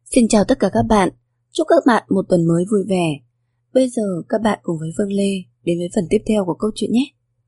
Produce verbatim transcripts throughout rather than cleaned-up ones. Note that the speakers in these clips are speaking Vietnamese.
Xin chào tất cả các bạn, chúc các bạn một tuần mới vui vẻ. Bây giờ các bạn cùng với Phương Lê đến với phần tiếp theo của câu chuyện nhé.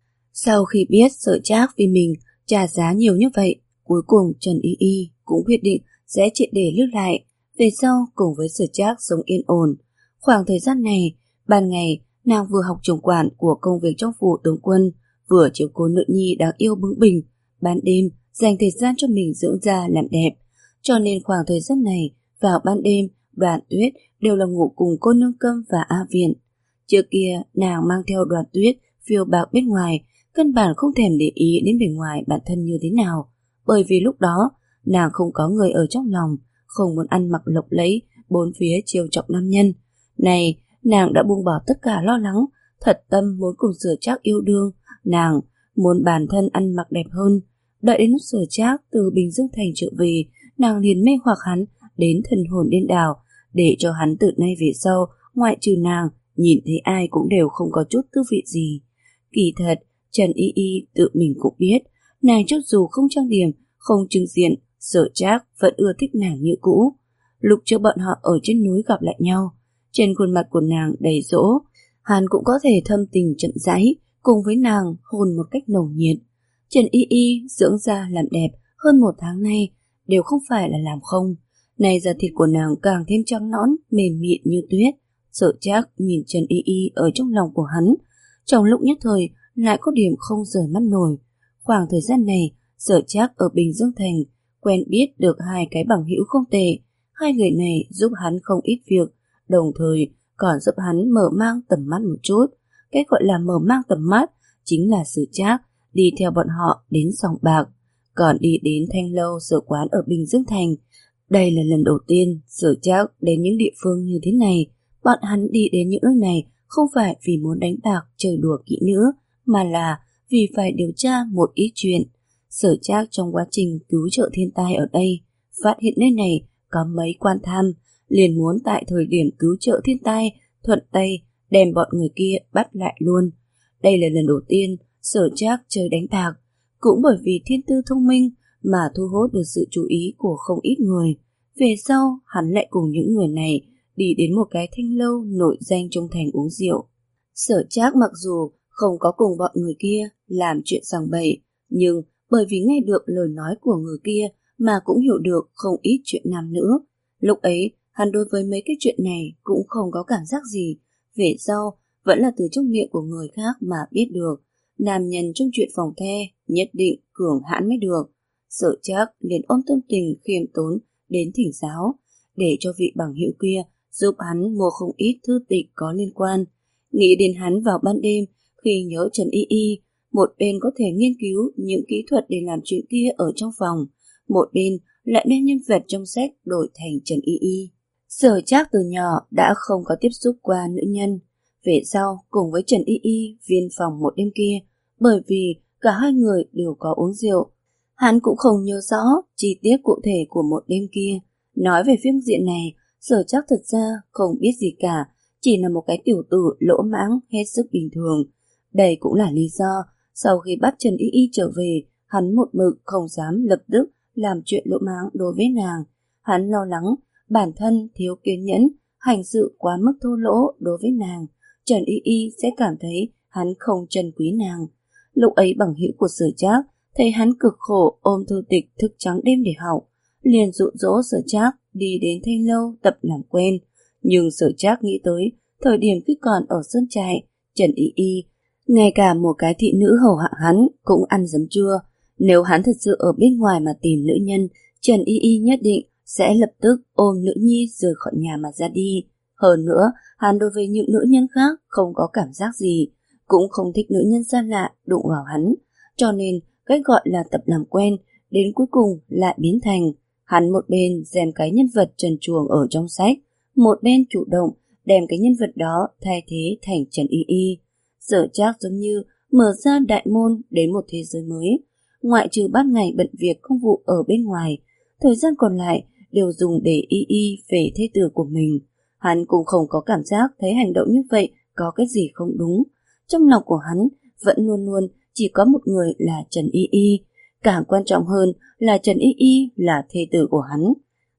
Sau khi biết Sở Trác vì mình trả giá nhiều như vậy, cuối cùng Trần Y Y cũng quyết định sẽ triệt để lưu lại, về sau cùng với Sở Trác sống yên ổn. Khoảng thời gian này, ban ngày nàng vừa học trưởng quản của công việc trong phủ tướng quân, vừa chiếu cố nữ nhi đáng yêu bướng bỉnh, ban đêm dành thời gian cho mình dưỡng da làm đẹp. Cho nên khoảng thời gian này, vào ban đêm, Đoàn Tuyết đều là ngủ cùng cô nương Câm và A Viện. Trước kia, nàng mang theo Đoàn Tuyết phiêu bạc bên ngoài, căn bản không thèm để ý đến bề ngoài bản thân như thế nào, bởi vì lúc đó nàng không có người ở trong lòng, không muốn ăn mặc lộng lẫy, bốn phía chiêu chọc nam nhân. Này, nàng đã buông bỏ tất cả lo lắng, thật tâm muốn cùng Sở Trác yêu đương. Nàng muốn bản thân ăn mặc đẹp hơn. Đợi đến lúc Sở Trác từ Bình Dương Thành trở về, nàng liền mê hoặc hắn đến thần hồn điên đảo, để cho hắn từ nay về sau, ngoại trừ nàng, nhìn thấy ai cũng đều không có chút tư vị gì. Kỳ thật, Trần Y Y tự mình cũng biết, nàng cho dù không trang điểm, không trưng diện, Sở Trác vẫn ưa thích nàng như cũ. Lúc trước bọn họ ở trên núi gặp lại nhau, trên khuôn mặt của nàng đầy dỗ, hắn cũng có thể thâm tình chậm rãi cùng với nàng hôn một cách nồng nhiệt. Trần Y Y dưỡng da làm đẹp hơn một tháng nay đều không phải là làm không. Này da thịt của nàng càng thêm trắng nõn, mềm mịn như tuyết. Sở Trác nhìn Trần Y Y ở trong lòng của hắn, trong lúc nhất thời lại có điểm không rời mắt nổi. Khoảng thời gian này, Sở Trác ở Bình Dương Thành quen biết được hai cái bằng hữu không tệ. Hai người này giúp hắn không ít việc, đồng thời còn giúp hắn mở mang tầm mắt một chút. Cái gọi là mở mang tầm mắt chính là Sở Trác đi theo bọn họ đến sòng bạc, còn đi đến Thanh Lâu sở quán ở Bình Dương Thành. Đây là lần đầu tiên Sở Trác đến những địa phương như thế này. Bọn hắn đi đến những nơi này không phải vì muốn đánh bạc chơi đùa kỹ nữa, mà là vì phải điều tra một ít chuyện. Sở Trác trong quá trình cứu trợ thiên tai ở đây, phát hiện nơi này có mấy quan tham, liền muốn tại thời điểm cứu trợ thiên tai thuận tay đem bọn người kia bắt lại luôn. Đây là lần đầu tiên Sở Trác chơi đánh bạc, cũng bởi vì thiên tư thông minh mà thu hút được sự chú ý của không ít người. Về sau, hắn lại cùng những người này đi đến một cái thanh lâu nổi danh trong thành uống rượu. Sở Trác mặc dù không có cùng bọn người kia làm chuyện sằng bậy, nhưng bởi vì nghe được lời nói của người kia mà cũng hiểu được không ít chuyện nam nữ. Lúc ấy, hắn đối với mấy cái chuyện này cũng không có cảm giác gì. Về sau, vẫn là từ trong miệng của người khác mà biết được. Nam nhân trong chuyện phòng the nhất định cường hãn mới được. Sở Trác liền ôm tâm tình khiêm tốn đến thỉnh giáo, để cho vị bằng hữu kia giúp hắn mua không ít thư tịch có liên quan. Nghĩ đến hắn vào ban đêm khi nhớ Trần Y Y, một bên có thể nghiên cứu những kỹ thuật để làm chuyện kia ở trong phòng, một bên lại đem nhân vật trong sách đổi thành Trần Y Y. Sở Trác từ nhỏ đã không có tiếp xúc qua nữ nhân. Về sau cùng với Trần Y Y viên phòng một đêm kia, bởi vì cả hai người đều có uống rượu, hắn cũng không nhớ rõ chi tiết cụ thể của một đêm kia. Nói về phương diện này, Sở Trác thật ra không biết gì cả, chỉ là một cái tiểu tử lỗ mãng hết sức bình thường. Đây cũng là lý do sau khi bắt Trần Y Y trở về, hắn một mực không dám lập tức làm chuyện lỗ mãng đối với nàng. Hắn lo lắng bản thân thiếu kiên nhẫn, hành sự quá mức thô lỗ đối với nàng, Trần Y Y sẽ cảm thấy hắn không trân quý nàng. Lúc ấy bằng hữu của Sở Trác thấy hắn cực khổ ôm thư tịch thức trắng đêm để học, liền dụ dỗ Sở Trác đi đến Thanh Lâu tập làm quen. Nhưng Sở Trác nghĩ tới thời điểm khi còn ở Sơn Trại, Trần Y Y ngay cả một cái thị nữ hầu hạ hắn cũng ăn dấm chua. Nếu hắn thật sự ở bên ngoài mà tìm nữ nhân, Trần Y Y nhất định sẽ lập tức ôm nữ nhi rời khỏi nhà mà ra đi. Hơn nữa, hắn đối với những nữ nhân khác không có cảm giác gì, cũng không thích nữ nhân xa lạ đụng vào hắn. Cho nên cách gọi là tập làm quen đến cuối cùng lại biến thành hắn một bên xem cái nhân vật trần truồng ở trong sách, một bên chủ động đem cái nhân vật đó thay thế thành Trần Y Y. Sở Trác giống như mở ra đại môn đến một thế giới mới. Ngoại trừ ban ngày bận việc công vụ ở bên ngoài, thời gian còn lại đều dùng để Y Y về thê tử của mình. Hắn cũng không có cảm giác thấy hành động như vậy có cái gì không đúng. Trong lòng của hắn vẫn luôn luôn chỉ có một người là Trần Y Y. Càng quan trọng hơn là Trần Y Y là thê tử của hắn.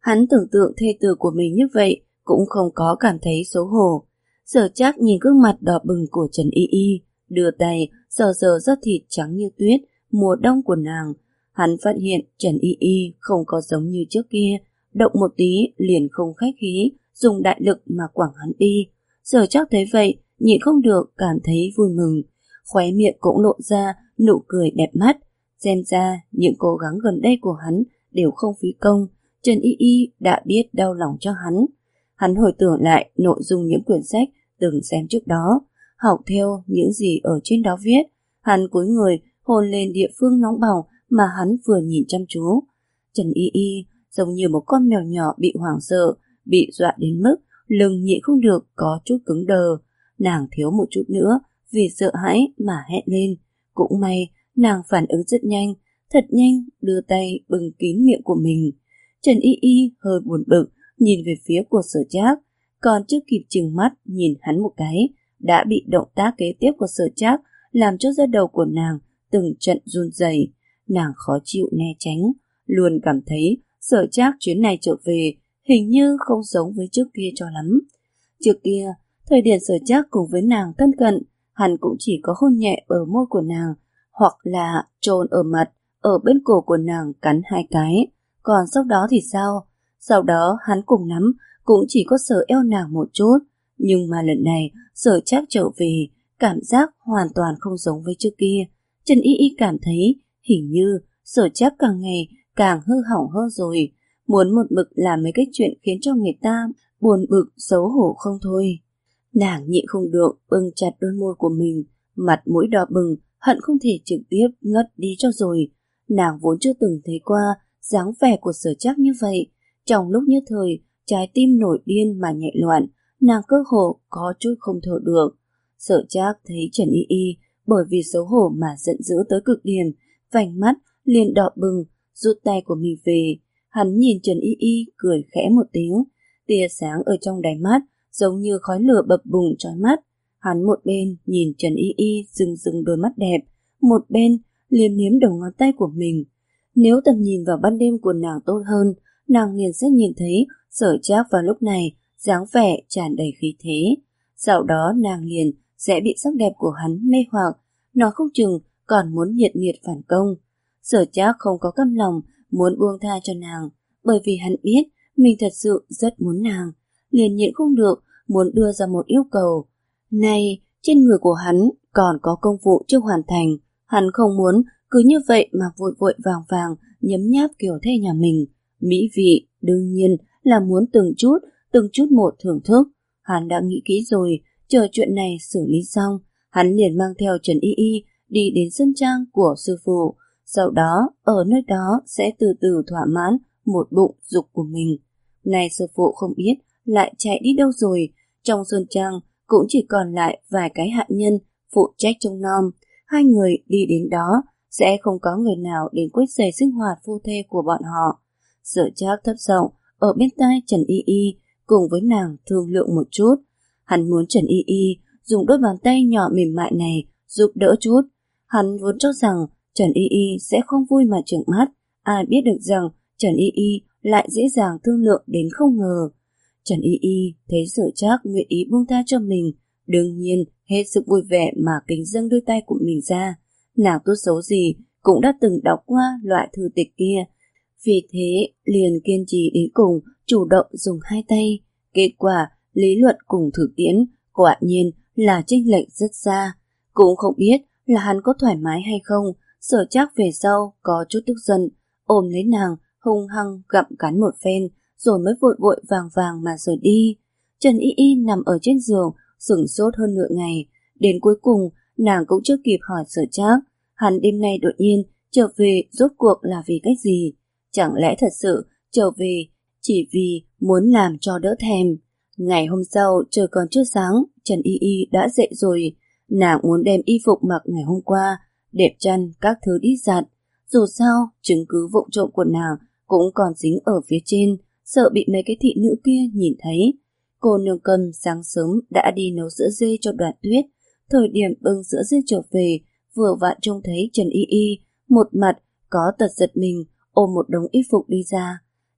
Hắn tưởng tượng thê tử của mình như vậy cũng không có cảm thấy xấu hổ. Sở Trác nhìn gương mặt đỏ bừng của Trần Y Y, đưa tay sờ sờ da thịt trắng như tuyết mùa đông của nàng. Hắn phát hiện Trần Y Y không có giống như trước kia, động một tí liền không khách khí, dùng đại lực mà quẳng hắn đi. Sở Trác thấy vậy, nhịn không được cảm thấy vui mừng, khóe miệng cũng lộ ra nụ cười đẹp mắt. Xem ra những cố gắng gần đây của hắn đều không phí công, Trần Y Y đã biết đau lòng cho hắn. Hắn hồi tưởng lại nội dung những quyển sách từng xem trước đó, học theo những gì ở trên đó viết. Hắn cúi người hôn lên địa phương nóng bỏng mà hắn vừa nhìn chăm chú. Trần Y Y giống như một con mèo nhỏ bị hoảng sợ, bị dọa đến mức lưng nhịn không được có chút cứng đờ. Nàng thiếu một chút nữa vì sợ hãi mà hét lên. Cũng may nàng phản ứng rất nhanh, thật nhanh đưa tay bưng kín miệng của mình. Trần Y Y hơi buồn bực nhìn về phía của Sở Trác, còn chưa kịp chừng mắt nhìn hắn một cái, đã bị động tác kế tiếp của Sở Trác làm cho da đầu của nàng từng trận run rẩy. Nàng khó chịu né tránh, luôn cảm thấy Sở Trác chuyến này trở về hình như không giống với trước kia cho lắm. Trước kia, thời điểm Sở Trác cùng với nàng thân cận, hắn cũng chỉ có hôn nhẹ ở môi của nàng, hoặc là chôn ở mặt, ở bên cổ của nàng cắn hai cái. Còn sau đó thì sao? Sau đó hắn cùng nắm cũng chỉ có sờ eo nàng một chút. Nhưng mà lần này Sở Trác trở về, cảm giác hoàn toàn không giống với trước kia. Trần Y Y cảm thấy hình như Sở Trác càng ngày càng hư hỏng hơn rồi, muốn một mực làm mấy cái chuyện khiến cho người ta buồn bực xấu hổ không thôi. Nàng nhịn không được bưng chặt đôi môi của mình, mặt mũi đỏ bừng, hận không thể trực tiếp ngất đi cho rồi. Nàng vốn chưa từng thấy qua dáng vẻ của Sở Trác như vậy. Trong lúc như thời, trái tim nổi điên mà nhạy loạn, nàng cơ hồ có chút không thở được. Sở Trác thấy Trần Y Y bởi vì xấu hổ mà giận dữ tới cực điểm, vành mắt liền đỏ bừng, rút tay của mình về. Hắn nhìn Trần Y Y cười khẽ một tiếng, tia sáng ở trong đáy mắt giống như khói lửa bập bùng chói mắt. Hắn một bên nhìn Trần Y Y rưng rưng đôi mắt đẹp, một bên liếm liếm đầu ngón tay của mình. Nếu tầm nhìn vào ban đêm của nàng tốt hơn, nàng liền sẽ nhìn thấy Sở Trác vào lúc này dáng vẻ tràn đầy khí thế. Sau đó nàng liền sẽ bị sắc đẹp của hắn mê hoặc, nó không chừng còn muốn nhiệt liệt phản công. Sở Trác không có căm lòng muốn buông tha cho nàng, bởi vì hắn biết mình thật sự rất muốn nàng, liền nhịn không được muốn đưa ra một yêu cầu. Này, trên người của hắn còn có công vụ chưa hoàn thành, hắn không muốn cứ như vậy mà vội vội vàng vàng nhấm nháp kiểu thê nhà mình. Mỹ vị đương nhiên là muốn từng chút, từng chút một thưởng thức. Hắn đã nghĩ kỹ rồi, chờ chuyện này xử lý xong, hắn liền mang theo Trần Y Y đi đến sân trang của sư phụ. Sau đó, ở nơi đó sẽ từ từ thỏa mãn một bụng dục của mình. Này sư phụ không biết lại chạy đi đâu rồi. Trong sân trang cũng chỉ còn lại vài cái hạ nhân phụ trách trông nom. Hai người đi đến đó sẽ không có người nào đến quấy rầy sinh hoạt phu thê của bọn họ. Sở Trác thấp giọng ở bên tai Trần Y Y cùng với nàng thương lượng một chút. Hắn muốn Trần Y Y dùng đôi bàn tay nhỏ mềm mại này giúp đỡ chút. Hắn vốn cho rằng Trần Y Y sẽ không vui mà trợn mắt, ai biết được rằng Trần Y Y lại dễ dàng thương lượng đến không ngờ. Trần Y Y thấy Sở Trác nguyện ý buông tha cho mình, đương nhiên hết sức vui vẻ mà kính dâng đôi tay của mình ra. Nàng tốt xấu gì cũng đã từng đọc qua loại thư tịch kia, vì thế liền kiên trì đến cùng, chủ động dùng hai tay. Kết quả lý luận cùng thực tiễn quả nhiên là chênh lệch rất xa. Cũng không biết là hắn có thoải mái hay không. Sở Trác về sau có chút tức giận, ôm lấy nàng hung hăng gặm cắn một phen, rồi mới vội vội vàng vàng mà rời đi. Trần Y Y nằm ở trên giường sửng sốt hơn nửa ngày, đến cuối cùng nàng cũng chưa kịp hỏi Sở Trác hắn đêm nay đột nhiên trở về rốt cuộc là vì cách gì. Chẳng lẽ thật sự trở về chỉ vì muốn làm cho đỡ thèm. Ngày hôm sau trời còn chưa sáng, Trần Y Y đã dậy rồi. Nàng muốn đem y phục mặc ngày hôm qua, đệm chăn các thứ đi giặt. Dù sao chứng cứ vụng trộm của nàng cũng còn dính ở phía trên, sợ bị mấy cái thị nữ kia nhìn thấy. Cô nương Cầm sáng sớm đã đi nấu sữa dê cho Đoạn Tuyết. Thời điểm bưng sữa dê trở về, vừa vặn trông thấy Trần Y Y một mặt có tật giật mình ôm một đống y phục đi ra.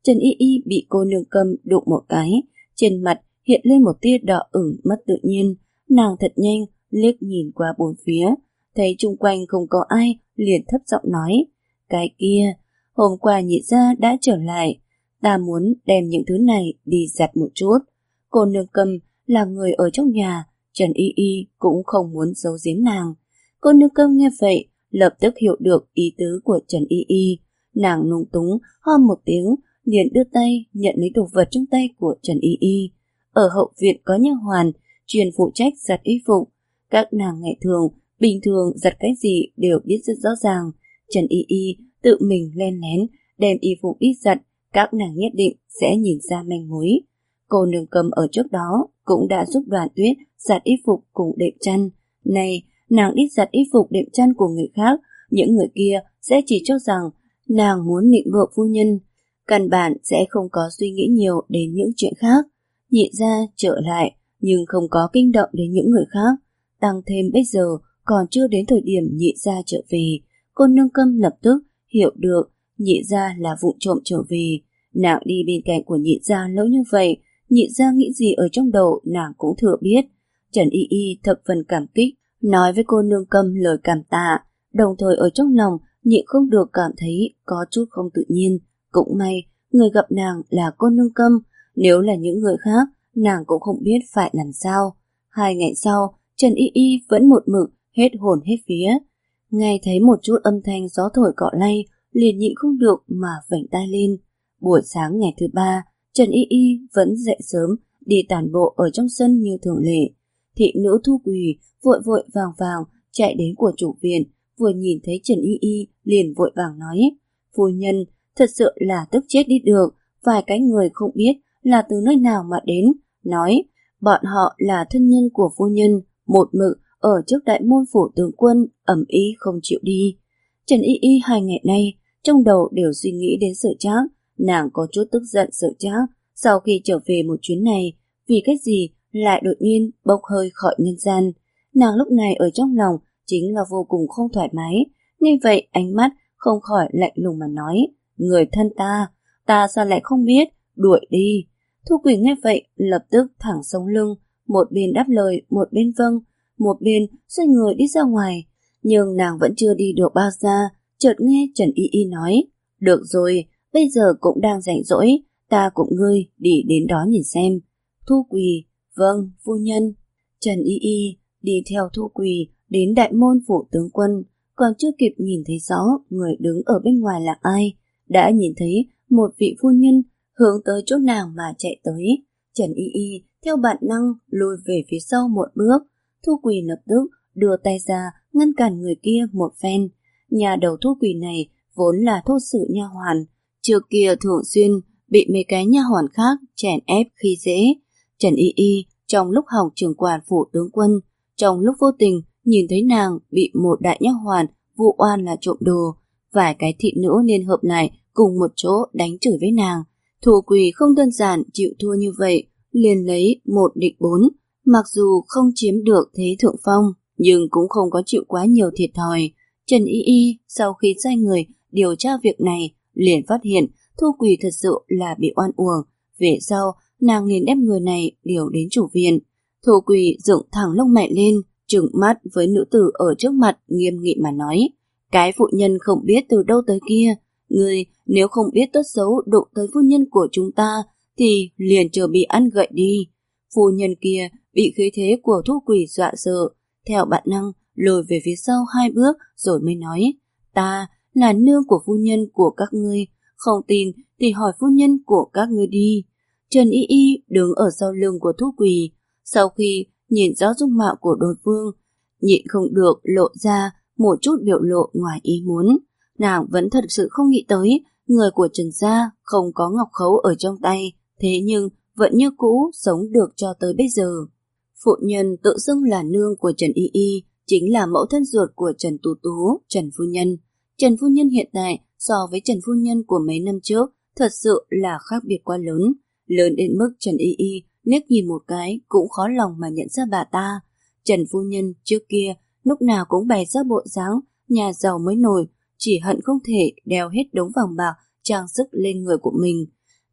Trần Y Y bị cô nương Câm đụng một cái, trên mặt hiện lên một tia đỏ ửng mất tự nhiên. Nàng thật nhanh liếc nhìn qua bốn phía, thấy chung quanh không có ai, liền thấp giọng nói: cái kia, hôm qua nhị gia đã trở lại, ta muốn đem những thứ này đi giặt một chút. Cô nương Câm là người ở trong nhà, Trần Y Y cũng không muốn giấu giếm nàng. Cô nương Câm nghe vậy, lập tức hiểu được ý tứ của Trần Y Y. Nàng nung túng, ho một tiếng, liền đưa tay nhận lấy đồ vật trong tay của Trần Y Y. Ở hậu viện có nha hoàn chuyên phụ trách giặt y phục. Các nàng ngày thường, bình thường giặt cái gì đều biết rất rõ ràng. Trần Y Y tự mình len lén đem y phục đi giặt, các nàng nhất định sẽ nhìn ra manh mối. Cô nương Câm ở trước đó cũng đã giúp Đoàn Tuyết giặt y phục cùng đệm chăn. Này, nàng đi giặt y phục đệm chăn của người khác, những người kia sẽ chỉ cho rằng nàng muốn nịnh bợ phu nhân, căn bản sẽ không có suy nghĩ nhiều đến những chuyện khác. Nhị gia trở lại nhưng không có kinh động đến những người khác, tăng thêm bây giờ còn chưa đến thời điểm nhị gia trở về. Cô nương Câm lập tức hiểu được nhị gia là vụng trộm trở về. Nàng đi bên cạnh của nhị gia lâu như vậy, nhị gia nghĩ gì ở trong đầu nàng cũng thừa biết. Trần Y Y thập phần cảm kích, nói với cô nương Câm lời cảm tạ, đồng thời ở trong lòng nhịn không được cảm thấy có chút không tự nhiên. Cũng may người gặp nàng là cô nương Câm, nếu là những người khác nàng cũng không biết phải làm sao. Hai ngày sau, Trần Y Y vẫn một mực hết hồn hết vía. Nghe thấy một chút âm thanh gió thổi cọ lay, liền nhịn không được mà vểnh tai lên. Buổi sáng ngày thứ ba, Trần Y Y vẫn dậy sớm đi tản bộ ở trong sân như thường lệ. Thị nữ Thu Quỳ vội vội vàng vàng chạy đến của chủ viện, vừa nhìn thấy Trần Y Y liền vội vàng nói: phu nhân, thật sự là tức chết đi được, vài cái người không biết là từ nơi nào mà đến, nói bọn họ là thân nhân của phu nhân, một mực ở trước đại môn phủ tướng quân, ẩm ý không chịu đi. Trần Y Y hai ngày nay trong đầu đều suy nghĩ đến Sở Trác, nàng có chút tức giận Sở Trác sau khi trở về một chuyến này, vì cái gì lại đột nhiên bốc hơi khỏi nhân gian. Nàng lúc này ở trong lòng chính là vô cùng không thoải mái, nên vậy ánh mắt không khỏi lạnh lùng mà nói: người thân ta, ta sao lại không biết, đuổi đi. Thu Quỳ nghe vậy lập tức thẳng sống lưng, một bên đáp lời một bên vâng, một bên xoay người đi ra ngoài. Nhưng nàng vẫn chưa đi được bao xa, chợt nghe Trần Y Y nói: được rồi, bây giờ cũng đang rảnh rỗi, ta cùng ngươi đi đến đó nhìn xem. Thu Quỳ: vâng, phu nhân. Trần Y Y đi theo Thu Quỳ đến đại môn phủ tướng quân, còn chưa kịp nhìn thấy rõ người đứng ở bên ngoài là ai, đã nhìn thấy một vị phu nhân hướng tới chỗ nàng mà chạy tới. Trần Y Y theo bản năng lùi về phía sau một bước. Thu Quỳ lập tức đưa tay ra ngăn cản người kia một phen. Nhà đầu Thu Quỳ này vốn là thô sử nha hoàn, trước kia thường xuyên bị mấy cái nha hoàn khác chèn ép khi dễ. Trần Y Y trong lúc học trưởng quản phủ tướng quân, trong lúc vô tình nhìn thấy nàng bị một đại nha hoàn vụ oan là trộm đồ, vài cái thị nữ liên hợp lại cùng một chỗ đánh chửi với nàng. Thu Quỳ không đơn giản chịu thua như vậy, liền lấy một địch bốn, mặc dù không chiếm được thế thượng phong, nhưng cũng không có chịu quá nhiều thiệt thòi. Trần Y Y sau khi sai người điều tra việc này, liền phát hiện Thu Quỳ thật sự là bị oan uổng. Về sau, nàng liền đem người này điều đến chủ viện. Thu Quỳ dựng thẳng lông mày lên, trừng mắt với nữ tử ở trước mặt, nghiêm nghị mà nói: cái phụ nhân không biết từ đâu tới kia, ngươi nếu không biết tốt xấu đụng tới phu nhân của chúng ta thì liền chờ bị ăn gậy đi. Phu nhân kia bị khí thế của Thu Quỳ dọa sợ, theo bản năng lùi về phía sau hai bước rồi mới nói: ta là nương của phu nhân của các ngươi, không tin thì hỏi phu nhân của các ngươi đi. Trần Y Y đứng ở sau lưng của Thu Quỳ, sau khi nhìn rõ dung mạo của đối phương, nhịn không được lộ ra một chút biểu lộ ngoài ý muốn. Nàng vẫn thật sự không nghĩ tới người của Trần gia không có ngọc khấu ở trong tay, thế nhưng vẫn như cũ sống được cho tới bây giờ. Phụ nhân tự xưng là nương của Trần Y Y chính là mẫu thân ruột của Trần Tú Tú, Trần phu nhân. Trần phu nhân hiện tại so với Trần phu nhân của mấy năm trước thật sự là khác biệt quá lớn, lớn đến mức Trần Y Y liếc nhìn một cái cũng khó lòng mà nhận ra bà ta. Trần phu nhân trước kia lúc nào cũng bày ra bộ dáng nhà giàu mới nổi, chỉ hận không thể đeo hết đống vàng bạc trang sức lên người của mình.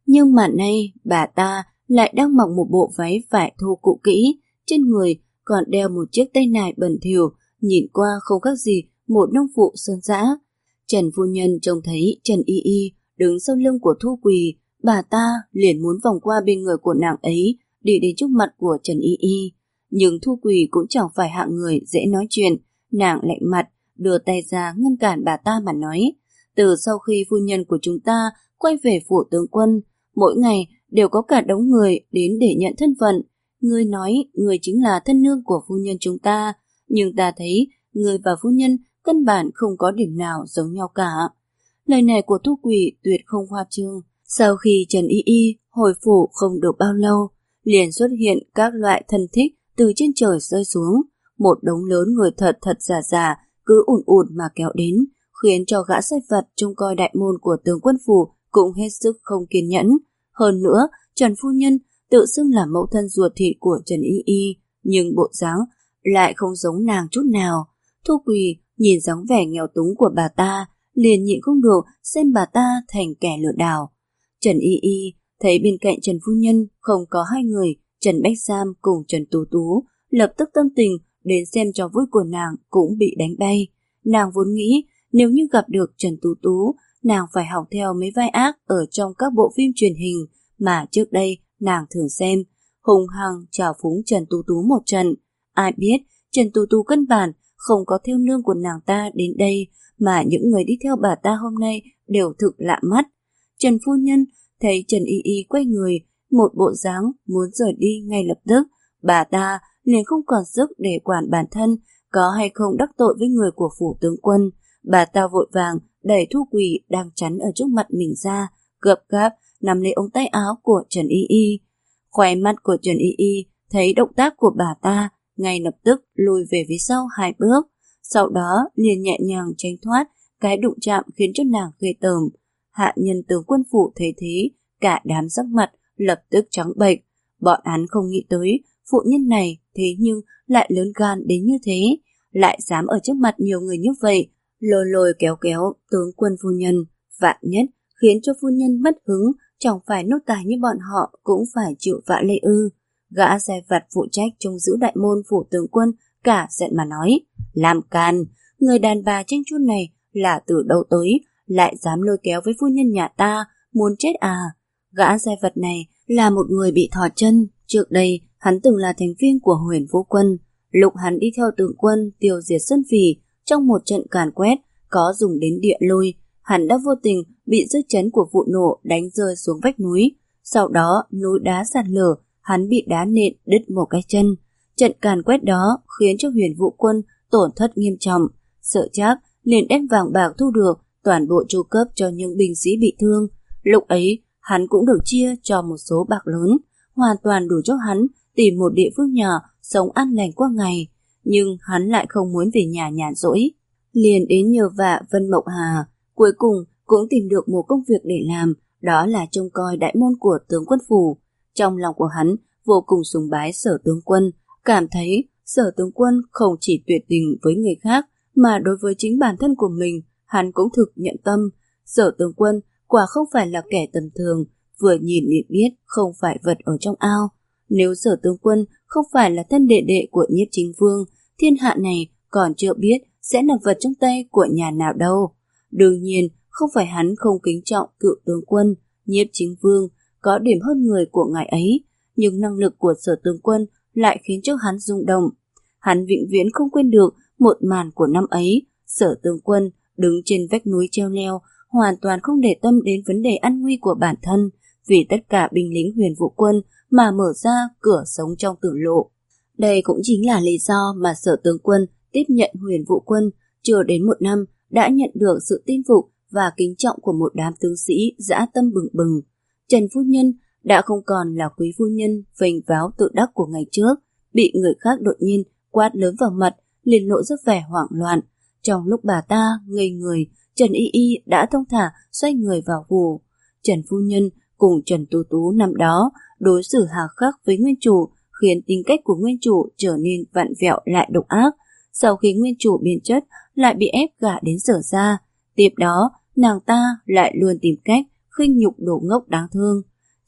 Nhưng mà nay bà ta lại đang mặc một bộ váy vải thô cũ kỹ, trên người còn đeo một chiếc tay nải bẩn thỉu, nhìn qua không khác gì một nông phụ sơn dã. Trần phu nhân trông thấy Trần Y Y đứng sau lưng của Thu Quỳ, bà ta liền muốn vòng qua bên người của nàng ấy đi đến trước mặt của Trần Y Y. Nhưng Thu Quỳ cũng chẳng phải hạng người dễ nói chuyện, nàng lạnh mặt, đưa tay ra ngăn cản bà ta mà nói: từ sau khi phu nhân của chúng ta quay về phủ tướng quân, mỗi ngày đều có cả đống người đến để nhận thân phận. Ngươi nói ngươi chính là thân nương của phu nhân chúng ta, nhưng ta thấy ngươi và phu nhân căn bản không có điểm nào giống nhau cả. Lời này của Thu Quỳ tuyệt không hoa trương. Sau khi Trần Y Y hồi phủ không được bao lâu, liền xuất hiện các loại thân thích từ trên trời rơi xuống. Một đống lớn người thật thật giả giả cứ ùn ùn mà kéo đến, khiến cho gã sai vặt trông coi đại môn của tướng quân phủ cũng hết sức không kiên nhẫn. Hơn nữa, Trần phu nhân tự xưng là mẫu thân ruột thịt của Trần Y Y, nhưng bộ dáng lại không giống nàng chút nào. Thu Quỳ nhìn dáng vẻ nghèo túng của bà ta, liền nhịn không được xem bà ta thành kẻ lừa đảo. Trần Y Y thấy bên cạnh Trần phu nhân không có hai người, Trần Bách Sam cùng Trần Tú Tú, lập tức tâm tình đến xem trò vui của nàng cũng bị đánh bay. Nàng vốn nghĩ nếu như gặp được Trần Tú Tú, nàng phải học theo mấy vai ác ở trong các bộ phim truyền hình mà trước đây nàng thường xem, hùng hăng trào phúng Trần Tú Tú một trận. Ai biết Trần Tú Tú căn bản không có theo nương của nàng ta đến đây, mà những người đi theo bà ta hôm nay đều thực lạ mắt. Trần phu nhân thấy Trần Y Y quay người, một bộ dáng muốn rời đi ngay lập tức, bà ta liền không còn sức để quản bản thân có hay không đắc tội với người của phủ tướng quân. Bà ta vội vàng đẩy Thu Quỳ đang chắn ở trước mặt mình ra, gập gáp nắm lấy ống tay áo của Trần Y Y. Khóe mắt của Trần Y Y thấy động tác của bà ta, ngay lập tức lùi về phía sau hai bước, sau đó liền nhẹ nhàng tránh thoát cái đụng chạm khiến cho nàng ghê tởm. Hạ nhân tướng quân phủ thấy thế, cả đám sắc mặt lập tức trắng bệch. Bọn hắn không nghĩ tới phụ nhân này thế nhưng lại lớn gan đến như thế, lại dám ở trước mặt nhiều người như vậy lôi lôi kéo kéo tướng quân phu nhân. Vạn nhất khiến cho phu nhân mất hứng, chẳng phải nô tài như bọn họ cũng phải chịu vạ lây ư? Gã sai vặt phụ trách trông giữ đại môn phủ tướng quân cả giận mà nói: làm can, người đàn bà tranh chuôn này là từ đâu tới, lại dám lôi kéo với phu nhân nhà ta, muốn chết à? Gã sai vặt này là một người bị thò chân. Trước đây hắn từng là thành viên của Huyền Vũ Quân. Lúc hắn đi theo tướng quân tiêu diệt Xuân Phỉ trong một trận càn quét có dùng đến địa lôi, hắn đã vô tình bị dư chấn của vụ nổ đánh rơi xuống vách núi. Sau đó núi đá sạt lở, hắn bị đá nện đứt một cái chân. Trận càn quét đó khiến cho Huyền Vũ Quân tổn thất nghiêm trọng. Sợ Trác liền đem vàng bạc thu được toàn bộ chu cấp cho những binh sĩ bị thương. Lúc ấy hắn cũng được chia cho một số bạc lớn, hoàn toàn đủ cho hắn tìm một địa phương nhỏ sống an lành qua ngày. Nhưng hắn lại không muốn về nhà nhàn rỗi, liền đến nhờ vả Vân Mộng Hà. Cuối cùng cũng tìm được một công việc để làm, đó là trông coi đại môn của tướng quân phủ. Trong lòng của hắn vô cùng sùng bái Sở tướng quân, cảm thấy Sở tướng quân không chỉ tuyệt tình với người khác mà đối với chính bản thân của mình hắn cũng thực nhận tâm. Sở tướng quân quả không phải là kẻ tầm thường, vừa nhìn liền biết không phải vật ở trong ao. Nếu Sở tướng quân không phải là thân đệ đệ của Nhiếp Chính Vương, thiên hạ này còn chưa biết sẽ là vật trong tay của nhà nào đâu. Đương nhiên không phải hắn không kính trọng cựu tướng quân. Nhiếp Chính Vương có điểm hơn người của ngài ấy, nhưng năng lực của Sở tướng quân lại khiến cho hắn rung động. Hắn vĩnh viễn không quên được một màn của năm ấy. Sở tướng quân đứng trên vách núi treo leo, hoàn toàn không để tâm đến vấn đề an nguy của bản thân, vì tất cả binh lính Huyền Vũ Quân mà mở ra cửa sống trong tử lộ. Đây cũng chính là lý do mà Sở tướng quân tiếp nhận Huyền Vũ Quân chưa đến một năm đã nhận được sự tin phục và kính trọng của một đám tướng sĩ dã tâm bừng bừng. Trần phu nhân đã không còn là quý phu nhân vênh váo tự đắc của ngày trước, bị người khác đột nhiên quát lớn vào mặt, liền lộ ra vẻ hoảng loạn. Trong lúc bà ta ngây người, Trần Y Y đã thông thả xoay người vào phủ. Trần phu nhân cùng Trần Tú Tú năm đó đối xử hà khắc với nguyên chủ, khiến tính cách của nguyên chủ trở nên vặn vẹo lại độc ác. Sau khi nguyên chủ biến chất lại bị ép gả đến Sở gia, tiếp đó nàng ta lại luôn tìm cách khinh nhục đồ ngốc đáng thương.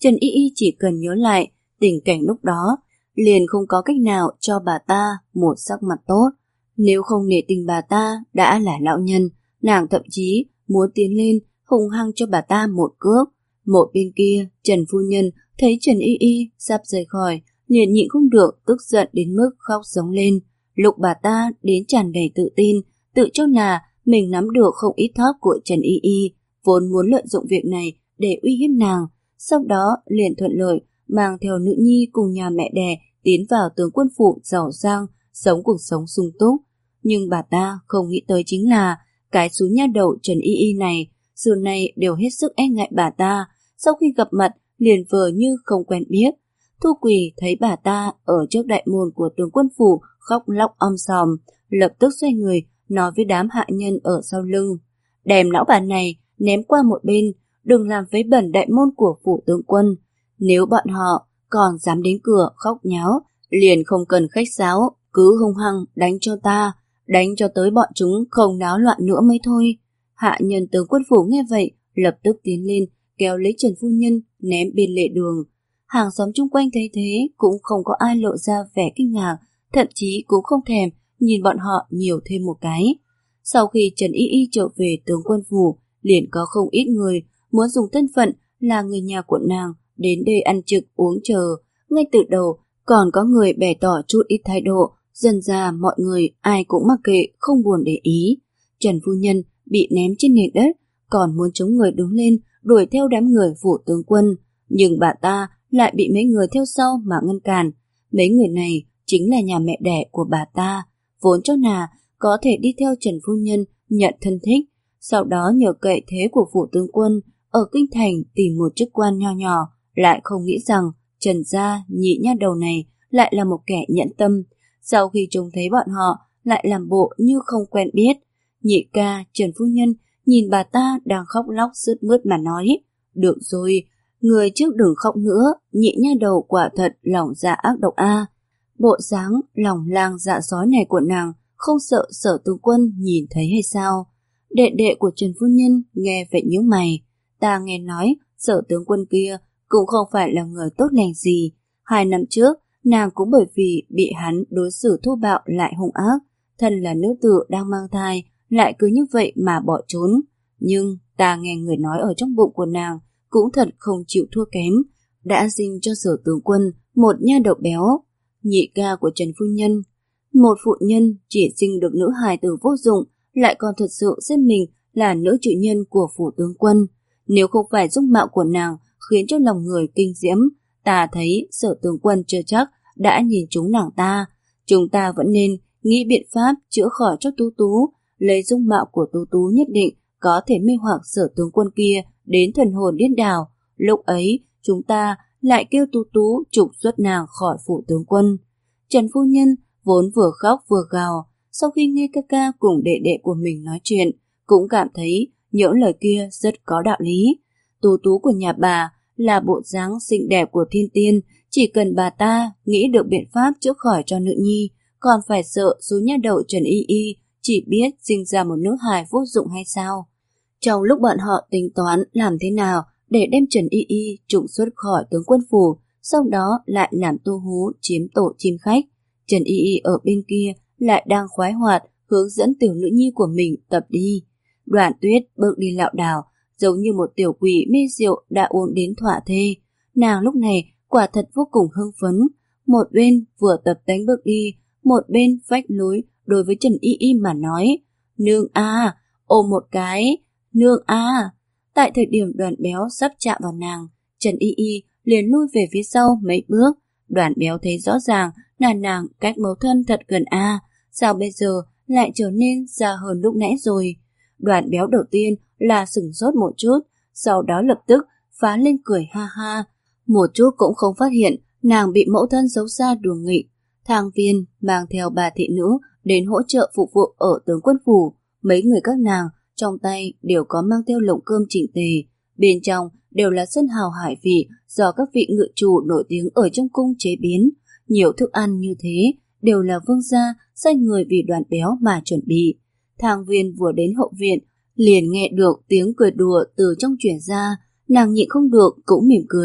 Trần Y Y chỉ cần nhớ lại tình cảnh lúc đó, liền không có cách nào cho bà ta một sắc mặt tốt. Nếu không nể tình bà ta đã là lão nhân, nàng thậm chí muốn tiến lên hung hăng cho bà ta một cước. Một bên kia, Trần phu nhân thấy Trần Y Y sắp rời khỏi, liền nhịn không được, tức giận đến mức khóc giống lên. Lúc bà ta đến tràn đầy tự tin, tự cho là mình nắm được không ít thóp của Trần Y Y, vốn muốn lợi dụng việc này để uy hiếp nàng, sau đó liền thuận lợi mang theo nữ nhi cùng nhà mẹ đẻ tiến vào tướng quân phủ giàu sang, sống cuộc sống sung túc. Nhưng bà ta không nghĩ tới chính là cái số nha đầu Trần Y Y này, xưa nay đều hết sức e ngại bà ta, sau khi gặp mặt liền vờ như không quen biết. Thu Quỳ thấy bà ta ở trước đại môn của tướng quân phủ khóc lóc om sòm, lập tức xoay người nói với đám hạ nhân ở sau lưng: đem lão bà này ném qua một bên, đừng làm vấy bẩn đại môn của phủ tướng quân. Nếu bọn họ còn dám đến cửa khóc nháo, liền không cần khách sáo, cứ hung hăng đánh cho ta, đánh cho tới bọn chúng không náo loạn nữa mới thôi. Hạ nhân tướng quân phủ nghe vậy, lập tức tiến lên kéo lấy Trần phu nhân ném bên lề đường. Hàng xóm chung quanh thấy thế cũng không có ai lộ ra vẻ kinh ngạc, thậm chí cũng không thèm nhìn bọn họ nhiều thêm một cái. Sau khi Trần Y Y trở về tướng quân phủ, liền có không ít người muốn dùng thân phận là người nhà của nàng đến đây ăn trực uống chờ. Ngay từ đầu còn có người bày tỏ chút ít thái độ, dần ra mọi người ai cũng mặc kệ, không buồn để ý. Trần phu nhân bị ném trên nền đất, còn muốn chống người đứng lên đuổi theo đám người phủ tướng quân, nhưng bà ta lại bị mấy người theo sau mà ngăn cản. Mấy người này chính là nhà mẹ đẻ của bà ta, vốn cho là có thể đi theo Trần phu nhân nhận thân thích, sau đó nhờ cậy thế của phủ tướng quân ở kinh thành tìm một chức quan nho nhỏ, lại không nghĩ rằng Trần gia nhị nha đầu này lại là một kẻ nhẫn tâm. Sau khi trông thấy bọn họ lại làm bộ như không quen biết. Nhị ca Trần phu nhân nhìn bà ta đang khóc lóc sướt mướt mà nói: được rồi, người trước đừng khóc nữa, nhị nha đầu quả thật lòng dạ ác độc a. Bộ dáng lòng lang dạ sói này của nàng không sợ Sở tướng quân nhìn thấy hay sao? Đệ đệ của Trần phu nhân nghe vậy nhíu mày: ta nghe nói Sở tướng quân kia cũng không phải là người tốt lành gì. Hai năm trước nàng cũng bởi vì bị hắn đối xử thô bạo lại hung ác, thân là nữ tử đang mang thai lại cứ như vậy mà bỏ trốn. Nhưng ta nghe người nói ở trong bụng của nàng cũng thật không chịu thua kém, đã sinh cho Sở tướng quân một nha đầu béo. Nhị ca của Trần phu nhân, một phụ nhân chỉ sinh được nữ hài tử vô dụng, lại còn thật sự xem mình là nữ chủ nhân của phủ tướng quân. Nếu không phải dung mạo của nàng khiến cho lòng người kinh diễm, ta thấy Sở tướng quân chưa chắc đã nhìn chúng nàng ta. Chúng ta vẫn nên nghĩ biện pháp chữa khỏi cho Tú Tú, lấy dung mạo của Tú Tú nhất định có thể mê hoặc Sở tướng quân kia đến thần hồn điên đảo. Lúc ấy chúng ta lại kêu Tú Tú trục xuất nàng khỏi phủ tướng quân. Trần phu nhân vốn vừa khóc vừa gào, sau khi nghe ca ca cùng đệ đệ của mình nói chuyện, cũng cảm thấy những lời kia rất có đạo lý. Tú Tú của nhà bà là bộ dáng xinh đẹp của thiên tiên, chỉ cần bà ta nghĩ được biện pháp chữa khỏi cho nữ nhi, còn phải sợ số nha đầu Trần Y Y chỉ biết sinh ra một nữ hài vô dụng hay sao? Trong lúc bọn họ tính toán làm thế nào để đem Trần Y Y trục xuất khỏi tướng quân phủ, sau đó lại làm tô hú chiếm tổ chim khách, Trần Y Y ở bên kia lại đang khoái hoạt hướng dẫn tiểu nữ nhi của mình tập đi. Đoàn Tuyết bước đi lạo đảo, giống như một tiểu quỷ mê rượu đã uống đến thỏa thê. Nàng lúc này quả thật vô cùng hưng phấn, một bên vừa tập đánh bước đi, một bên vách lối đối với Trần Y Y mà nói: nương a, ôm một cái, nương a. Tại thời điểm Đoàn Béo sắp chạm vào nàng, Trần Y Y liền lui về phía sau mấy bước. Đoàn Béo thấy rõ ràng là nàng cách mấu thân thật gần a, sao bây giờ lại trở nên xa hơn lúc nãy rồi? Đoàn Béo đầu tiên là sửng sốt một chút, sau đó lập tức phá lên cười ha ha, một chút cũng không phát hiện nàng bị mẫu thân xấu xa đùa nghịch. Thang Viên mang theo bà thị nữ đến hỗ trợ phục vụ ở tướng quân phủ. Mấy người các nàng trong tay đều có mang theo lồng cơm chỉnh tề, bên trong đều là sân hào hải vị do các vị ngự chủ nổi tiếng ở trong cung chế biến. Nhiều thức ăn như thế đều là vương gia sai người vì Đoàn Béo mà chuẩn bị. Thang Viên vừa đến hậu viện liền nghe được tiếng cười đùa từ trong truyền ra, nàng nhịn không được cũng mỉm cười,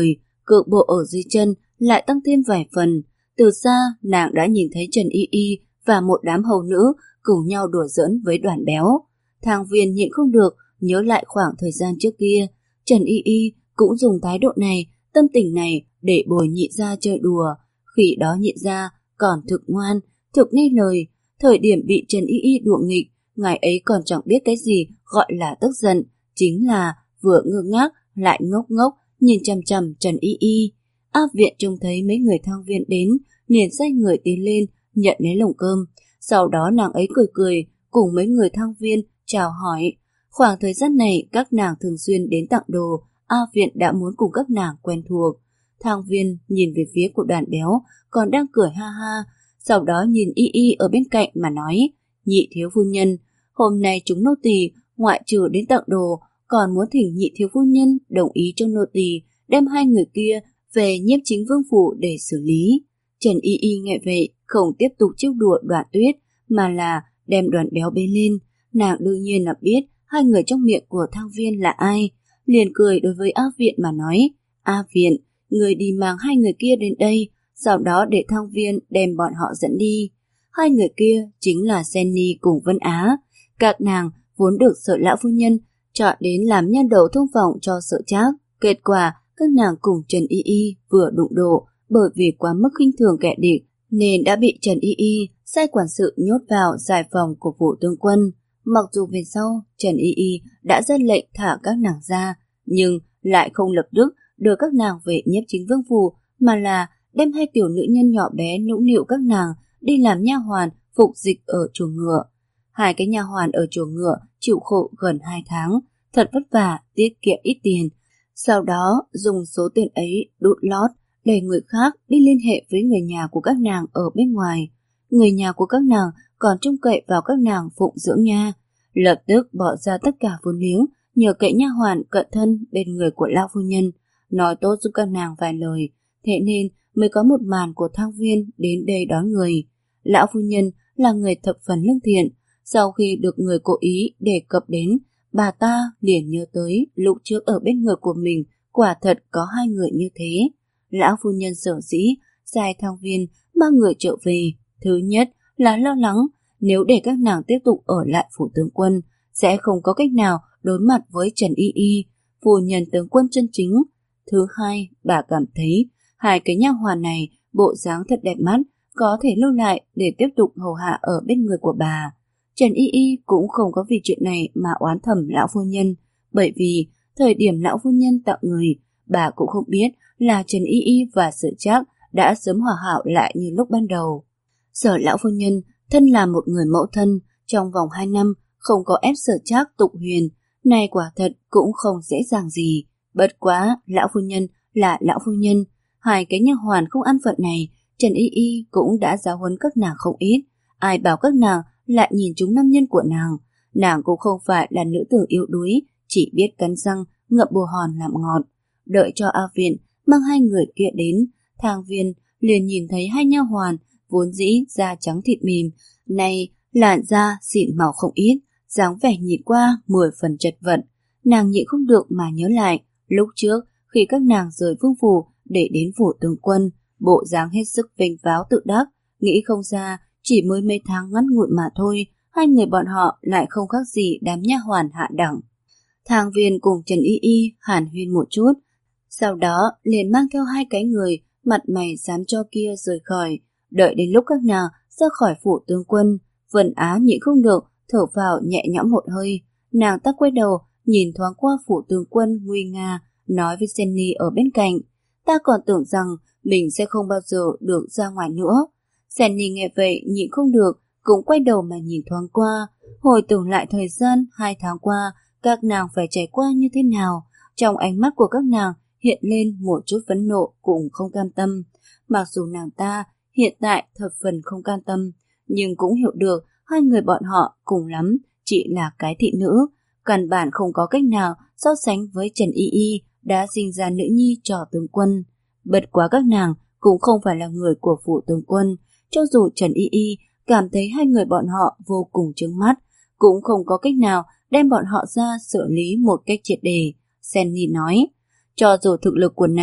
cự bộ ở dưới chân lại tăng thêm vài phần. Từ xa, nàng đã nhìn thấy Trần Y Y và một đám hầu nữ cùng nhau đùa giỡn với Đoàn Béo. Thang Viên nhịn không được, nhớ lại khoảng thời gian trước kia. Trần Y Y cũng dùng thái độ này, tâm tình này để bồi nhị gia chơi đùa. Khi đó nhị gia còn thực ngoan, thực nghe lời. Thời điểm bị Trần Y Y đùa nghịch, ngài ấy còn chẳng biết cái gì gọi là tức giận, chính là vừa ngơ ngác lại ngốc ngốc nhìn chằm chằm Trần Y Y. Áp viện trông thấy mấy người Thang Viên đến, liền sai người tiến lên nhận lấy lồng cơm. Sau đó nàng ấy cười cười cùng mấy người Thang Viên chào hỏi. Khoảng thời gian này các nàng thường xuyên đến tặng đồ, A Viện đã muốn cùng các nàng quen thuộc. Thang Viên nhìn về phía của Đoàn Béo còn đang cười ha ha, sau đó nhìn Y Y ở bên cạnh mà nói: Nhị thiếu phu nhân, hôm nay chúng nô tỳ ngoại trừ đến tặng đồ, còn muốn thỉnh nhị thiếu phu nhân đồng ý cho nô tỳ đem hai người kia về Nhiếp Chính Vương phủ để xử lý. Trần Y Y nghe vậy không tiếp tục trêu đùa Đoạn Tuyết, mà là đem Đoàn Béo bế lên. Nàng đương nhiên là biết hai người trong miệng của Thang Viên là ai, liền cười đối với A Viện mà nói: A Viện, người đi mang hai người kia đến đây, sau đó để Thang Viên đem bọn họ dẫn đi. Hai người kia chính là Senny cùng Vân Á. Các nàng vốn được Sở lão phu nhân chọn đến làm nha đầu thông phòng cho Sở Trác. Kết quả các nàng cùng Trần Y Y vừa đụng độ, bởi vì quá mức khinh thường kẻ địch nên đã bị Trần Y Y sai quản sự nhốt vào giải phòng của phủ tướng quân. Mặc dù về sau Trần Y Y đã ra lệnh thả các nàng ra, nhưng lại không lập tức đưa các nàng về Nhiếp Chính Vương phủ, mà là đem hai tiểu nữ nhân nhỏ bé nũng nịu các nàng đi làm nha hoàn phục dịch ở chuồng ngựa. Hai cái nha hoàn ở chuồng ngựa chịu khổ gần hai tháng, thật vất vả tiết kiệm ít tiền, sau đó dùng số tiền ấy đút lót để người khác đi liên hệ với người nhà của các nàng ở bên ngoài. Người nhà của các nàng còn trông cậy vào các nàng phụng dưỡng nha, lập tức bỏ ra tất cả vốn liếng nhờ cậy nha hoàn cận thân bên người của lão phu nhân, nói tốt giúp các nàng vài lời, thế nên mới có một màn của Thang Viên đến đây đón người. Lão phu nhân là người thập phần lương thiện, sau khi được người cố ý đề cập đến, bà ta liền nhớ tới lúc trước ở bên người của mình quả thật có hai người như thế. Lão phu nhân sở dĩ sai Thang Viên mang người trở về, thứ nhất là lo lắng nếu để các nàng tiếp tục ở lại phủ tướng quân sẽ không có cách nào đối mặt với Trần Y Y, phu nhân tướng quân chân chính. Thứ hai, bà cảm thấy hai cái nha hoàn này bộ dáng thật đẹp mắt, có thể lưu lại để tiếp tục hầu hạ ở bên người của bà. Trần Y Y cũng không có vì chuyện này mà oán thầm lão phu nhân, bởi vì thời điểm lão phu nhân tặng người, bà cũng không biết là Trần Y Y và Sở Trác đã sớm hòa hảo lại như lúc ban đầu. Sở lão phu nhân thân là một người mẫu thân, trong vòng hai năm không có ép Sở Trác tục huyền, này quả thật cũng không dễ dàng gì. Bất quá lão phu nhân là lão phu nhân, hai cái nha hoàn không ăn phận này, Trần Y Y cũng đã giáo huấn các nàng không ít. Ai bảo các nàng lại nhìn trúng nam nhân của nàng, nàng cũng không phải là nữ tử yếu đuối, chỉ biết cắn răng ngậm bồ hòn làm ngọt. Đợi cho A Viện mang hai người kia đến, Thang Viên liền nhìn thấy hai nha hoàn vốn dĩ da trắng thịt mềm, nay làn da xịn màu không ít, dáng vẻ nhìn qua mười phần chật vật. Nàng nhịn không được mà nhớ lại lúc trước khi các nàng rời vương phủ để đến phủ tướng quân, bộ dáng hết sức vênh váo tự đắc, nghĩ không ra chỉ mới mấy tháng ngắn ngủi mà thôi, hai người bọn họ lại không khác gì đám nha hoàn hạ đẳng. Thang Viên cùng Trần Y Y hàn huyên một chút, sau đó liền mang theo hai cái người mặt mày xám cho kia rời khỏi. Đợi đến lúc các nàng ra khỏi phủ tướng quân, Vân Á nhịn không được thở vào nhẹ nhõm một hơi. Nàng ta quay đầu nhìn thoáng qua phủ tướng quân nguy nga, nói với Jenny ở bên cạnh: ta còn tưởng rằng mình sẽ không bao giờ được ra ngoài nữa. Jenny nghe vậy nhịn không được cũng quay đầu mà nhìn thoáng qua, hồi tưởng lại thời gian hai tháng qua các nàng phải trải qua như thế nào. Trong ánh mắt của các nàng hiện lên một chút phẫn nộ cũng không cam tâm. Mặc dù nàng ta hiện tại thập phần không cam tâm, nhưng cũng hiểu được hai người bọn họ cùng lắm chỉ là cái thị nữ, căn bản không có cách nào so sánh với Trần Y Y đã sinh ra nữ nhi cho tướng quân. Bất quá các nàng cũng không phải là người của phủ tướng quân, cho dù Trần Y Y cảm thấy hai người bọn họ vô cùng chướng mắt, cũng không có cách nào đem bọn họ ra xử lý một cách triệt để. Senny nói, cho dù thực lực của nàng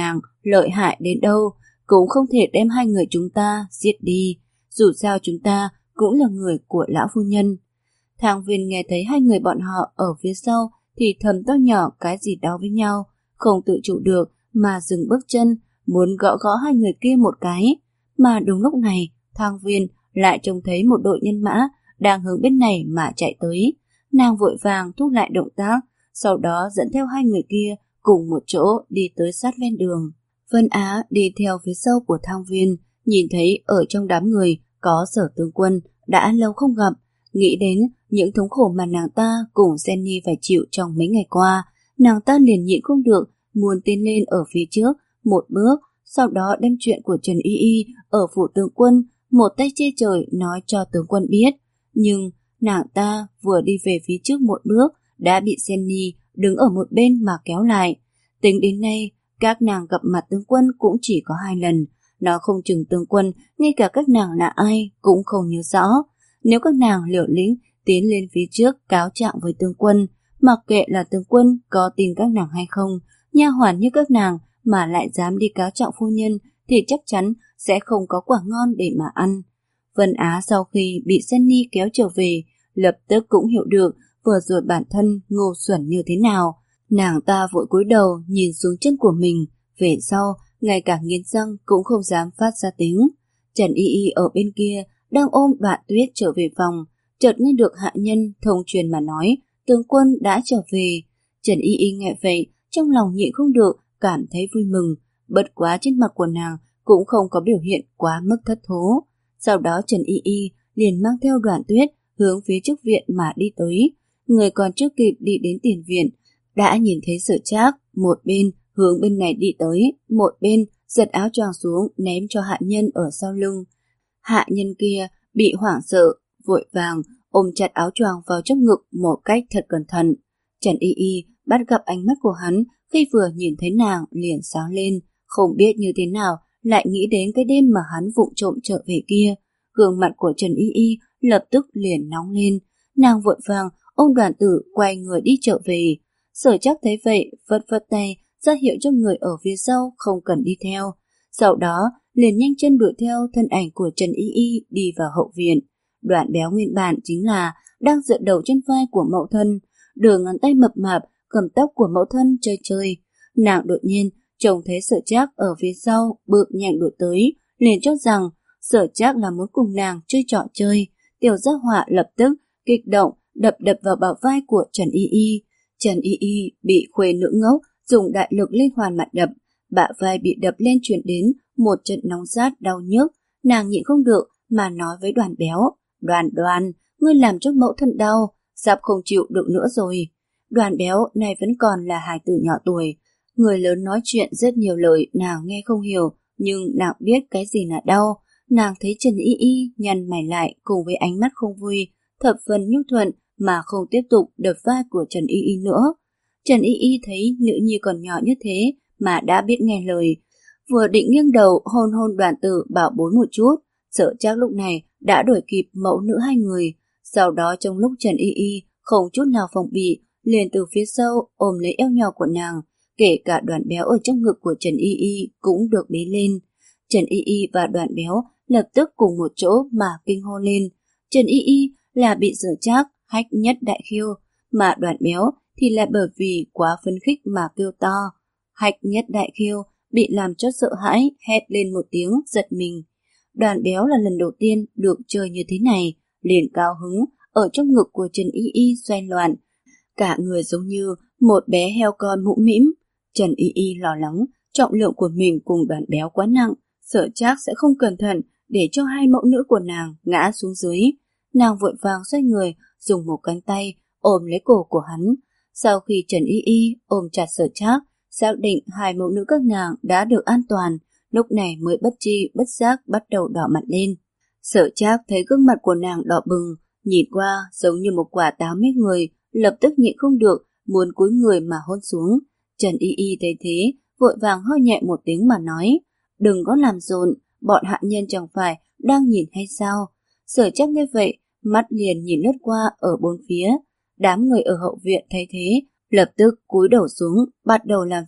lợi hại đến đâu cũng không thể đem hai người chúng ta giết đi, dù sao chúng ta cũng là người của lão phu nhân. Thang Viên nghe thấy hai người bọn họ ở phía sau thì thầm to nhỏ cái gì đó với nhau, không tự chủ được mà dừng bước chân, muốn gõ gõ hai người kia một cái. Mà đúng lúc này, Thang Viên lại trông thấy một đội nhân mã đang hướng bên này mà chạy tới. Nàng vội vàng thúc lại động tác, sau đó dẫn theo hai người kia cùng một chỗ đi tới sát ven đường. Vân Á đi theo phía sau của Thang Viên, nhìn thấy ở trong đám người có Sở tướng quân đã lâu không gặp, nghĩ đến những thống khổ mà nàng ta cùng Jenny phải chịu trong mấy ngày qua, nàng ta liền nhịn không được, muốn tiến lên ở phía trước một bước, sau đó đem chuyện của Trần Y Y ở phủ tướng quân một tay che trời nói cho tướng quân biết. Nhưng nàng ta vừa đi về phía trước một bước đã bị Jenny đứng ở một bên mà kéo lại. Tính đến nay, các nàng gặp mặt tướng quân cũng chỉ có hai lần, nó không chừng tướng quân ngay cả các nàng là ai cũng không nhớ rõ. Nếu các nàng liều lĩnh tiến lên phía trước cáo trạng với tướng quân, mặc kệ là tướng quân có tin các nàng hay không, nha hoàn như các nàng mà lại dám đi cáo trạng phu nhân thì chắc chắn sẽ không có quả ngon để mà ăn. Vân Á sau khi bị Jenny kéo trở về, lập tức cũng hiểu được vừa rồi bản thân ngu xuẩn như thế nào. Nàng ta vội cúi đầu nhìn xuống chân của mình, về sau ngay cả nghiến răng cũng không dám phát ra tiếng. Trần Y Y ở bên kia đang ôm Đoạn Tuyết trở về phòng, chợt nghe được hạ nhân thông truyền mà nói tướng quân đã trở về. Trần Y Y nghe vậy, trong lòng nhịn không được cảm thấy vui mừng, bất quá trên mặt của nàng cũng không có biểu hiện quá mức thất thố. Sau đó Trần Y Y liền mang theo Đoạn Tuyết hướng phía trước viện mà đi tới. Người còn chưa kịp đi đến tiền viện đã nhìn thấy Sở Trác một bên hướng bên này đi tới, một bên giật áo choàng xuống ném cho hạ nhân ở sau lưng. Hạ nhân kia bị hoảng sợ, vội vàng ôm chặt áo choàng vào trong ngực một cách thật cẩn thận. Trần Y Y bắt gặp ánh mắt của hắn khi vừa nhìn thấy nàng liền sáng lên, không biết như thế nào lại nghĩ đến cái đêm mà hắn vụng trộm trở về kia. Gương mặt của Trần Y Y lập tức liền nóng lên, nàng vội vàng ôm Đoàn Tử quay người đi trở về. Sở Trác thấy vậy phất phất tay ra hiệu cho người ở phía sau không cần đi theo, sau đó liền nhanh chân đuổi theo thân ảnh của Trần Y Y đi vào hậu viện. Đoạn Béo nguyên bản chính là đang dựa đầu trên vai của mẫu thân, đưa ngón tay mập mạp cầm tóc của mẫu thân chơi chơi. Nàng đột nhiên trông thấy Sở Trác ở phía sau bước nhanh đuổi tới, liền cho rằng Sở Trác là muốn cùng nàng chơi trò chơi. Tiểu Giác Họa lập tức kích động đập đập vào bả vai của Trần Y Y. Trần Y Y bị khuê nữ ngốc dùng đại lực liên hoàn mặt đập, bả vai bị đập lên truyền đến một trận nóng rát đau nhức. Nàng nhịn không được mà nói với Đoàn Béo, Đoàn Đoàn, ngươi làm cho mẫu thân đau, sắp không chịu được nữa rồi. Đoàn Béo này vẫn còn là hài tử nhỏ tuổi, người lớn nói chuyện rất nhiều lời nàng nghe không hiểu, nhưng nàng biết cái gì là đau. Nàng thấy Trần Y Y nhăn mày lại cùng với ánh mắt không vui, thập phần nhu thuận mà không tiếp tục đập vai của Trần Y Y nữa. Trần Y Y thấy nữ nhi còn nhỏ như thế mà đã biết nghe lời, vừa định nghiêng đầu hôn hôn Đoàn Tử bảo bối một chút, Sở Trác lúc này đã đuổi kịp mẫu nữ hai người. Sau đó trong lúc Trần Y Y không chút nào phòng bị, liền từ phía sau ôm lấy eo nhỏ của nàng, kể cả Đoàn Béo ở trong ngực của Trần Y Y cũng được bế lên. Trần Y Y và Đoàn Béo lập tức cùng một chỗ mà kinh hô lên. Trần Y Y là bị Sở Trác hách nhất đại khiêu, mà Đoàn Béo thì là bởi vì quá phấn khích mà kêu to. Hách nhất đại khiêu bị làm cho sợ hãi, hét lên một tiếng giật mình. Đoàn Béo là lần đầu tiên được chơi như thế này, liền cao hứng ở trong ngực của Trần Y Y xoay loạn, cả người giống như một bé heo con mũm mĩm. Trần Y Y lo lắng trọng lượng của mình cùng Đoàn Béo quá nặng, Sở Trác sẽ không cẩn thận để cho hai mẫu nữ của nàng ngã xuống dưới. Nàng vội vàng xoay người, dùng một cánh tay ôm lấy cổ của hắn. Sau khi Trần Y Y ôm chặt Sở Trác, xác định hai mẫu nữ các nàng đã được an toàn, lúc này mới bất tri bất giác bắt đầu đỏ mặt lên. Sở Trác thấy gương mặt của nàng đỏ bừng, nhìn qua giống như một quả táo mết người, lập tức nhịn không được muốn cúi người mà hôn xuống. Trần Y Y thấy thế vội vàng hơi nhẹ một tiếng mà nói, đừng có làm rộn, bọn hạ nhân chẳng phải đang nhìn hay sao? Sở Trác nghe vậy, mắt liền nhìn lướt qua ở bốn phía. Đám người ở hậu viện thấy thế lập tức cúi đầu xuống bắt đầu làm việc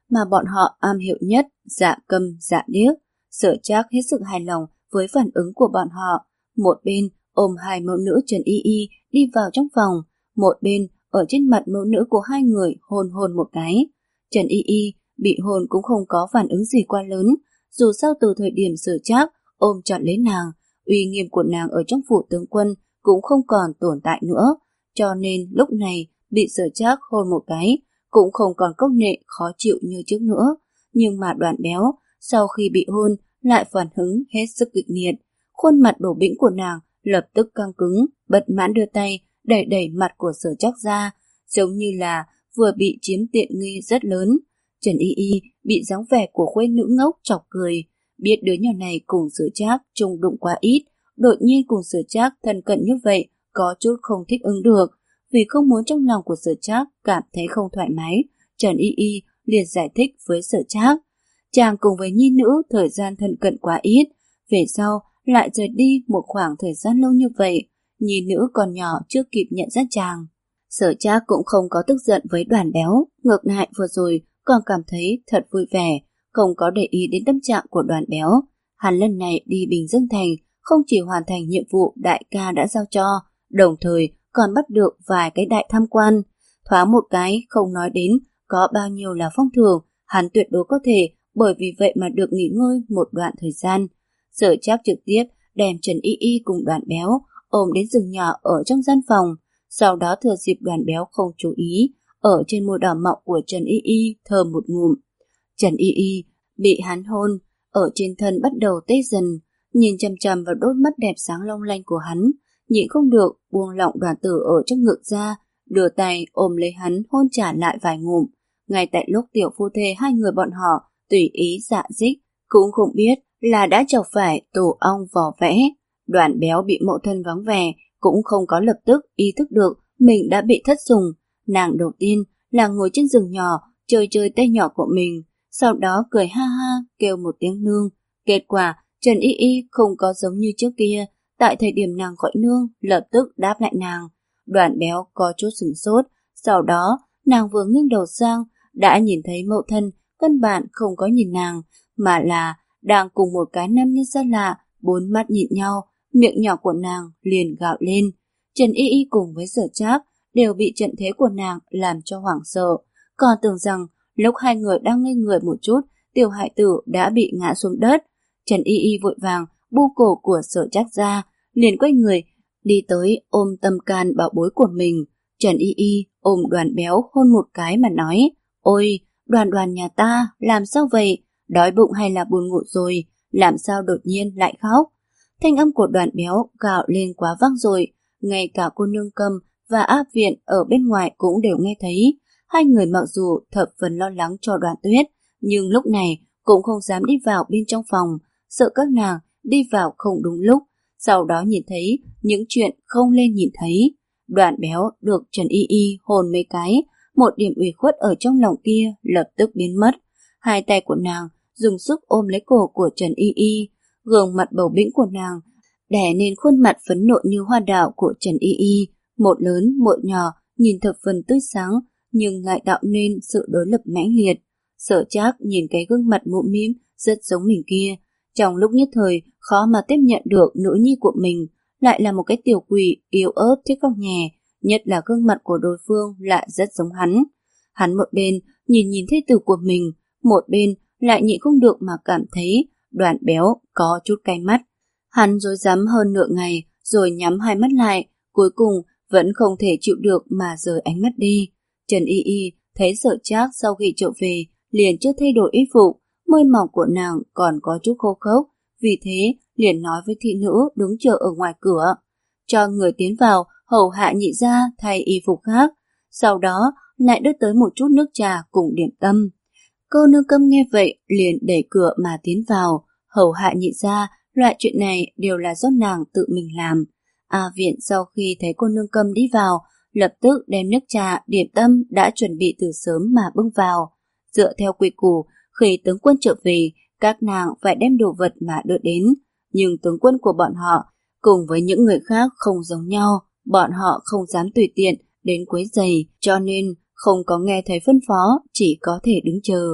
mà bọn họ am hiểu nhất, dạ câm, dạ điếc. Sở Trác hết sức hài lòng với phản ứng của bọn họ. Một bên ôm hai mẫu nữ Trần Y Y đi vào trong phòng, một bên ở trên mặt mẫu nữ của hai người hôn hôn một cái. Trần Y Y bị hôn cũng không có phản ứng gì quá lớn, dù sao từ thời điểm Sở Trác ôm chặt lấy nàng, uy nghiêm của nàng ở trong phủ tướng quân cũng không còn tồn tại nữa, cho nên lúc này bị Sở Trác hôn một cái cũng không còn cốc nệ khó chịu như trước nữa. Nhưng mà Đoàn Béo sau khi bị hôn lại phản ứng hết sức kịch liệt, khuôn mặt bầu bĩnh của nàng lập tức căng cứng, bất mãn đưa tay đẩy đẩy mặt của Sở Trác ra, giống như là vừa bị chiếm tiện nghi rất lớn. Trần Y Y bị dáng vẻ của khuê nữ ngốc chọc cười, biết đứa nhỏ này cùng Sở Trác chung đụng quá ít, đột nhiên cùng Sở Trác thân cận như vậy có chút không thích ứng được. Vì không muốn trong lòng của Sở Trác cảm thấy không thoải mái, Trần Y Y liền giải thích với Sở Trác. Chàng cùng với nhi nữ thời gian thân cận quá ít, về sau lại rời đi một khoảng thời gian lâu như vậy, nhi nữ còn nhỏ chưa kịp nhận ra chàng. Sở Trác cũng không có tức giận với Đoàn Béo, ngược lại vừa rồi còn cảm thấy thật vui vẻ, không có để ý đến tâm trạng của Đoàn Béo. Hắn lần này đi Bình Dương Thành không chỉ hoàn thành nhiệm vụ đại ca đã giao cho, đồng thời còn bắt được vài cái đại tham quan. Thoáng một cái không nói đến có bao nhiêu là phong thưởng, hắn tuyệt đối có thể bởi vì vậy mà được nghỉ ngơi một đoạn thời gian. Sở Trác trực tiếp đem Trần Y Y cùng Đoàn Béo ôm đến giường nhỏ ở trong gian phòng, sau đó thừa dịp Đoàn Béo không chú ý, ở trên môi đỏ mọng của Trần Y Y thơm một ngụm. Trần Y Y bị hắn hôn, ở trên thân bắt đầu tê dần, nhìn chằm chằm vào đôi mắt đẹp sáng long lanh của hắn, nhịn không được buông lỏng Đoàn Tử ở trong ngực ra, đưa tay ôm lấy hắn hôn trả lại vài ngụm. Ngay tại lúc tiểu phu thê hai người bọn họ tùy ý dạ dích, cũng không biết là đã chọc phải tổ ong vỏ vẽ. Đoàn Béo bị mẫu thân vắng vẻ, cũng không có lập tức ý thức được mình đã bị thất sủng. Nàng đầu tiên là ngồi trên giường nhỏ chơi chơi tay nhỏ của mình, sau đó cười ha ha kêu một tiếng nương. Kết quả Trần Y Y không có giống như trước kia, tại thời điểm nàng gọi nương lập tức đáp lại nàng. Đoàn Béo có chút sửng sốt, sau đó nàng vừa nghiêng đầu sang đã nhìn thấy mẫu thân căn bản không có nhìn nàng, mà là đang cùng một cái nam nhân xa lạ, bốn mắt nhìn nhau, miệng nhỏ của nàng liền gạo lên. Trần Y Y cùng với Sở Trác đều bị trận thế của nàng làm cho hoảng sợ, còn tưởng rằng lúc hai người đang ngây người một chút, tiểu hải tử đã bị ngã xuống đất. Trần Y Y vội vàng bu cổ của Sở Trác ra, liền quay người đi tới ôm tâm can bảo bối của mình. Trần Y Y ôm Đoàn Béo hôn một cái mà nói: "Ôi, Đoàn Đoàn nhà ta, làm sao vậy? Đói bụng hay là buồn ngủ rồi? Làm sao đột nhiên lại khóc?" Thanh âm của Đoàn Béo gào lên quá vang rồi, ngay cả cô nương Câm và áp viện ở bên ngoài cũng đều nghe thấy. Hai người mặc dù thập phần lo lắng cho Đoàn Tuyết, nhưng lúc này cũng không dám đi vào bên trong phòng, sợ các nàng đi vào không đúng lúc, sau đó nhìn thấy những chuyện không nên nhìn thấy. Đoàn Béo được Trần Y Y hôn mấy cái, một điểm ủy khuất ở trong lòng kia lập tức biến mất. Hai tay của nàng dùng sức ôm lấy cổ của Trần Y Y, gương mặt bầu bĩnh của nàng đè nên khuôn mặt phấn nộ như hoa đào của Trần Y Y, một lớn một nhỏ nhìn thập phần tươi sáng, nhưng lại tạo nên sự đối lập mãnh liệt. Sở Trác nhìn cái gương mặt mũm mĩm rất giống mình kia, trong lúc nhất thời khó mà tiếp nhận được nữ nhi của mình lại là một cái tiểu quỷ yếu ớt thích khóc nhè, nhất là gương mặt của đối phương lại rất giống hắn. Hắn một bên nhìn nhìn thê tử của mình, một bên lại nhịn không được mà cảm thấy Đoàn Béo có chút cay mắt. Hắn rối rắm hơn nửa ngày rồi nhắm hai mắt lại, cuối cùng vẫn không thể chịu được mà rời ánh mắt đi. Trần Y Y thấy Sở Trác sau khi trở về liền chưa thay đổi y phục, môi mỏng của nàng còn có chút khô khốc, vì thế liền nói với thị nữ đứng chờ ở ngoài cửa: "Cho người tiến vào hầu hạ nhị gia thay y phục khác." Sau đó lại đưa tới một chút nước trà cùng điểm tâm. Cô nương Câm nghe vậy liền đẩy cửa mà tiến vào. Hầu hạ nhị gia, loại chuyện này đều là do nàng tự mình làm. A Viện sau khi thấy cô nương Câm đi vào, lập tức đem nước trà, điểm tâm đã chuẩn bị từ sớm mà bưng vào. Dựa theo quy củ, khi tướng quân trở về, các nàng phải đem đồ vật mà đưa đến. Nhưng tướng quân của bọn họ cùng với những người khác không giống nhau, bọn họ không dám tùy tiện đến quấy rầy, cho nên không có nghe thấy phân phó, chỉ có thể đứng chờ.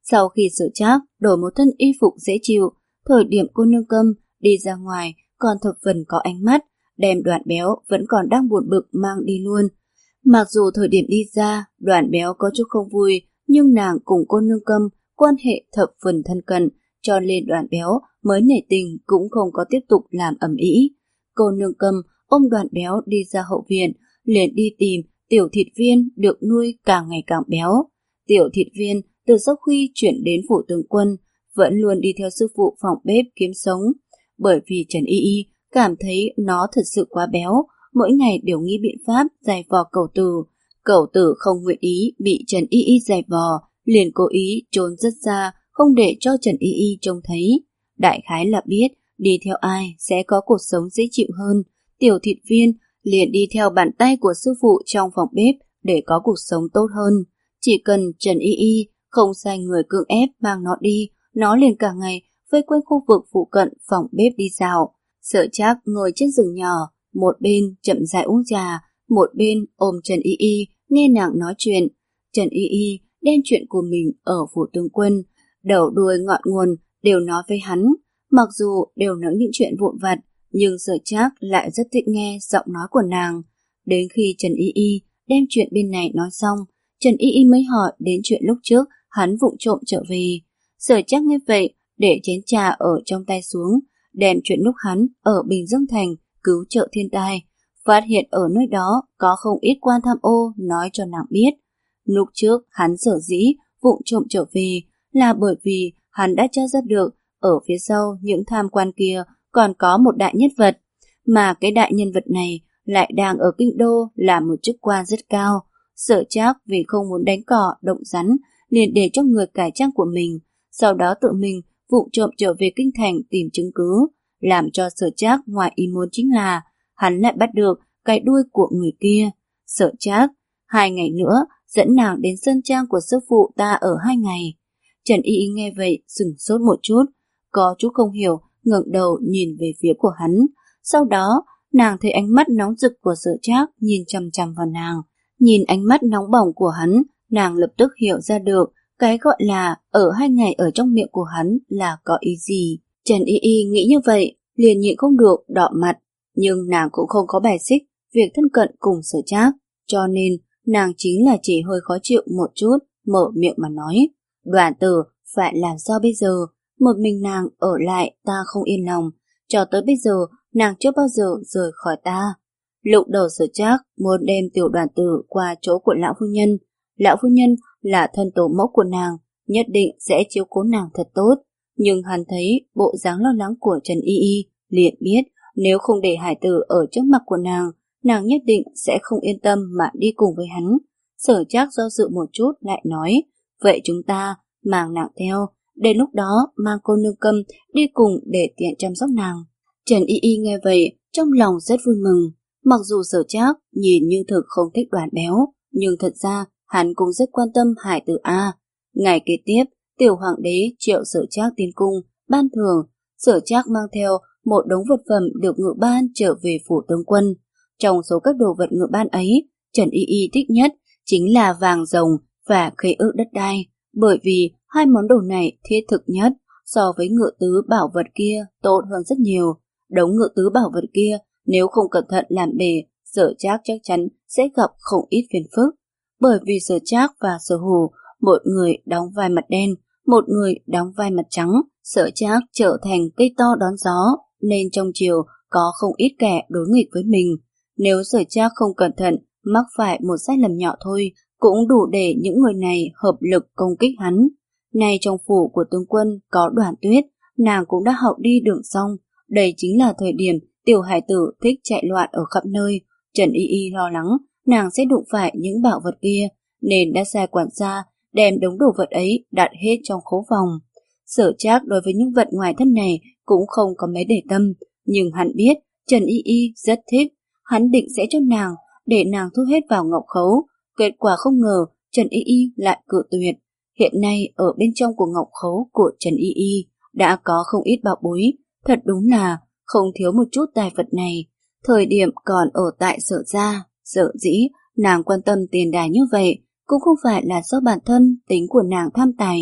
Sau khi Sở Trác đổi một thân y phục dễ chịu, thời điểm cô nương Câm đi ra ngoài còn thập phần có ánh mắt, đem Đoàn Béo vẫn còn đang buồn bực mang đi luôn. Mặc dù thời điểm đi ra, Đoàn Béo có chút không vui, nhưng nàng cùng cô nương Câm quan hệ thập phần thân cận, cho nên Đoàn Béo mới nể tình cũng không có tiếp tục làm ầm ĩ. Cô nương Câm ôm Đoàn Béo đi ra hậu viện, liền đi tìm Tiểu Thịt Viên được nuôi càng ngày càng béo. Tiểu Thịt Viên từ sau khi chuyển đến phủ tướng quân vẫn luôn đi theo sư phụ phòng bếp kiếm sống, bởi vì Trần Y Y cảm thấy nó thật sự quá béo, mỗi ngày đều nghĩ biện pháp giày vò cẩu tử. Cẩu tử không nguyện ý bị Trần Y Y giày vò, liền cố ý trốn rất xa, không để cho Trần Y Y trông thấy. Đại khái là biết đi theo ai sẽ có cuộc sống dễ chịu hơn, Tiểu Thịt Viên liền đi theo bàn tay của sư phụ trong phòng bếp để có cuộc sống tốt hơn. Chỉ cần Trần Y Y không sai người cưỡng ép mang nó đi, nó liền cả ngày vây quanh khu vực phụ cận phòng bếp đi dạo. Sở Trác ngồi trên giường nhỏ, một bên chậm rãi uống trà, một bên ôm Trần Y Y nghe nàng nói chuyện. Trần Y Y đem chuyện của mình ở phủ tướng quân, đầu đuôi ngọn nguồn đều nói với hắn. Mặc dù đều nói những chuyện vụn vặt, nhưng Sở Trác lại rất thích nghe giọng nói của nàng. Đến khi Trần Y Y đem chuyện bên này nói xong, Trần Y Y mới hỏi đến chuyện lúc trước hắn vụng trộm trở về. Sở Trác nghe vậy, để chén trà ở trong tay xuống, đem chuyện lúc hắn ở Bình Dương Thành cứu trợ thiên tai, phát hiện ở nơi đó có không ít quan tham ô nói cho nàng biết. Lúc trước hắn sở dĩ vụng trộm trở về là bởi vì hắn đã tra ra được ở phía sau những tham quan kia còn có một đại nhân vật, mà cái đại nhân vật này lại đang ở kinh đô làm một chức quan rất cao. Sở Trác vì không muốn đánh cỏ động rắn liền để cho người cải trang của mình, sau đó tự mình vụng trộm trở về kinh thành tìm chứng cứ. Làm cho Sở Trác ngoài ý muốn chính là hắn lại bắt được cái đuôi của người kia. Sở Trác hai ngày nữa dẫn nàng đến sơn trang của sư phụ ta ở hai ngày. Trần Y Y nghe vậy sửng sốt một chút, có chút không hiểu, ngẩng đầu nhìn về phía của hắn. Sau đó nàng thấy ánh mắt nóng rực của Sở Trác nhìn chằm chằm vào nàng. Nhìn ánh mắt nóng bỏng của hắn, nàng lập tức hiểu ra được cái gọi là ở hai ngày ở trong miệng của hắn là có ý gì. Trần Y Y nghĩ như vậy, liền nhịn không được đỏ mặt, nhưng nàng cũng không có bài xích việc thân cận cùng Sở Trác, cho nên nàng chính là chỉ hơi khó chịu một chút, mở miệng mà nói. Đoàn tử, phải làm sao bây giờ? Một mình nàng ở lại ta không yên lòng, cho tới bây giờ nàng chưa bao giờ rời khỏi ta. Lúc đầu Sở Trác muốn đem tiểu đoàn tử qua chỗ của lão phu nhân. Lão phu nhân là thân tổ mẫu của nàng, nhất định sẽ chiếu cố nàng thật tốt. Nhưng hắn thấy bộ dáng lo lắng của Trần Y Y, liền biết nếu không để hải tử ở trước mặt của nàng, nàng nhất định sẽ không yên tâm mà đi cùng với hắn. Sở Trác do dự một chút lại nói, vậy chúng ta mang nàng theo, đến lúc đó mang cô nương Câm đi cùng để tiện chăm sóc nàng. Trần Y Y nghe vậy, trong lòng rất vui mừng. Mặc dù Sở Trác nhìn như thực không thích Đoàn Béo, nhưng thật ra hắn cũng rất quan tâm hải tử A. Ngày kế tiếp, tiểu hoàng đế triệu Sở Trác tiến cung, ban thưởng. Sở Trác mang theo một đống vật phẩm được ngự ban trở về phủ tướng quân. Trong số các đồ vật ngự ban ấy, Trần Y Y thích nhất chính là vàng rồng và khế ước đất đai, bởi vì hai món đồ này thiết thực nhất, so với ngự tứ bảo vật kia tốt hơn rất nhiều. Đống ngự tứ bảo vật kia nếu không cẩn thận làm bể, Sở Trác chắc chắn sẽ gặp không ít phiền phức. Bởi vì Sở Trác và Sở Hủ, một người đóng vai mặt đen, một người đóng vai mặt trắng, Sở Trác trở thành cây to đón gió, nên trong triều có không ít kẻ đối nghịch với mình. Nếu Sở Trác không cẩn thận, mắc phải một sai lầm nhỏ thôi, cũng đủ để những người này hợp lực công kích hắn. Nay trong phủ của tướng quân có Đoàn Tuyết, nàng cũng đã học đi đường xong. Đây chính là thời điểm tiểu hải tử thích chạy loạn ở khắp nơi. Trần Y Y lo lắng nàng sẽ đụng phải những bảo vật kia, nên đã sai quản gia đem đống đồ vật ấy đặt hết trong khố phòng. Sở Trác đối với những vật ngoài thân này cũng không có mấy để tâm, nhưng hắn biết Trần Y Y rất thích, hắn định sẽ cho nàng để nàng thu hết vào ngọc khấu. Kết quả không ngờ Trần Y Y lại cự tuyệt. Hiện nay ở bên trong của ngọc khấu của Trần Y Y đã có không ít bảo bối, thật đúng là không thiếu một chút tài vật này. Thời điểm còn ở tại Sở gia, Sở dĩ nàng quan tâm tiền tài như vậy cũng không phải là do bản thân tính của nàng tham tài,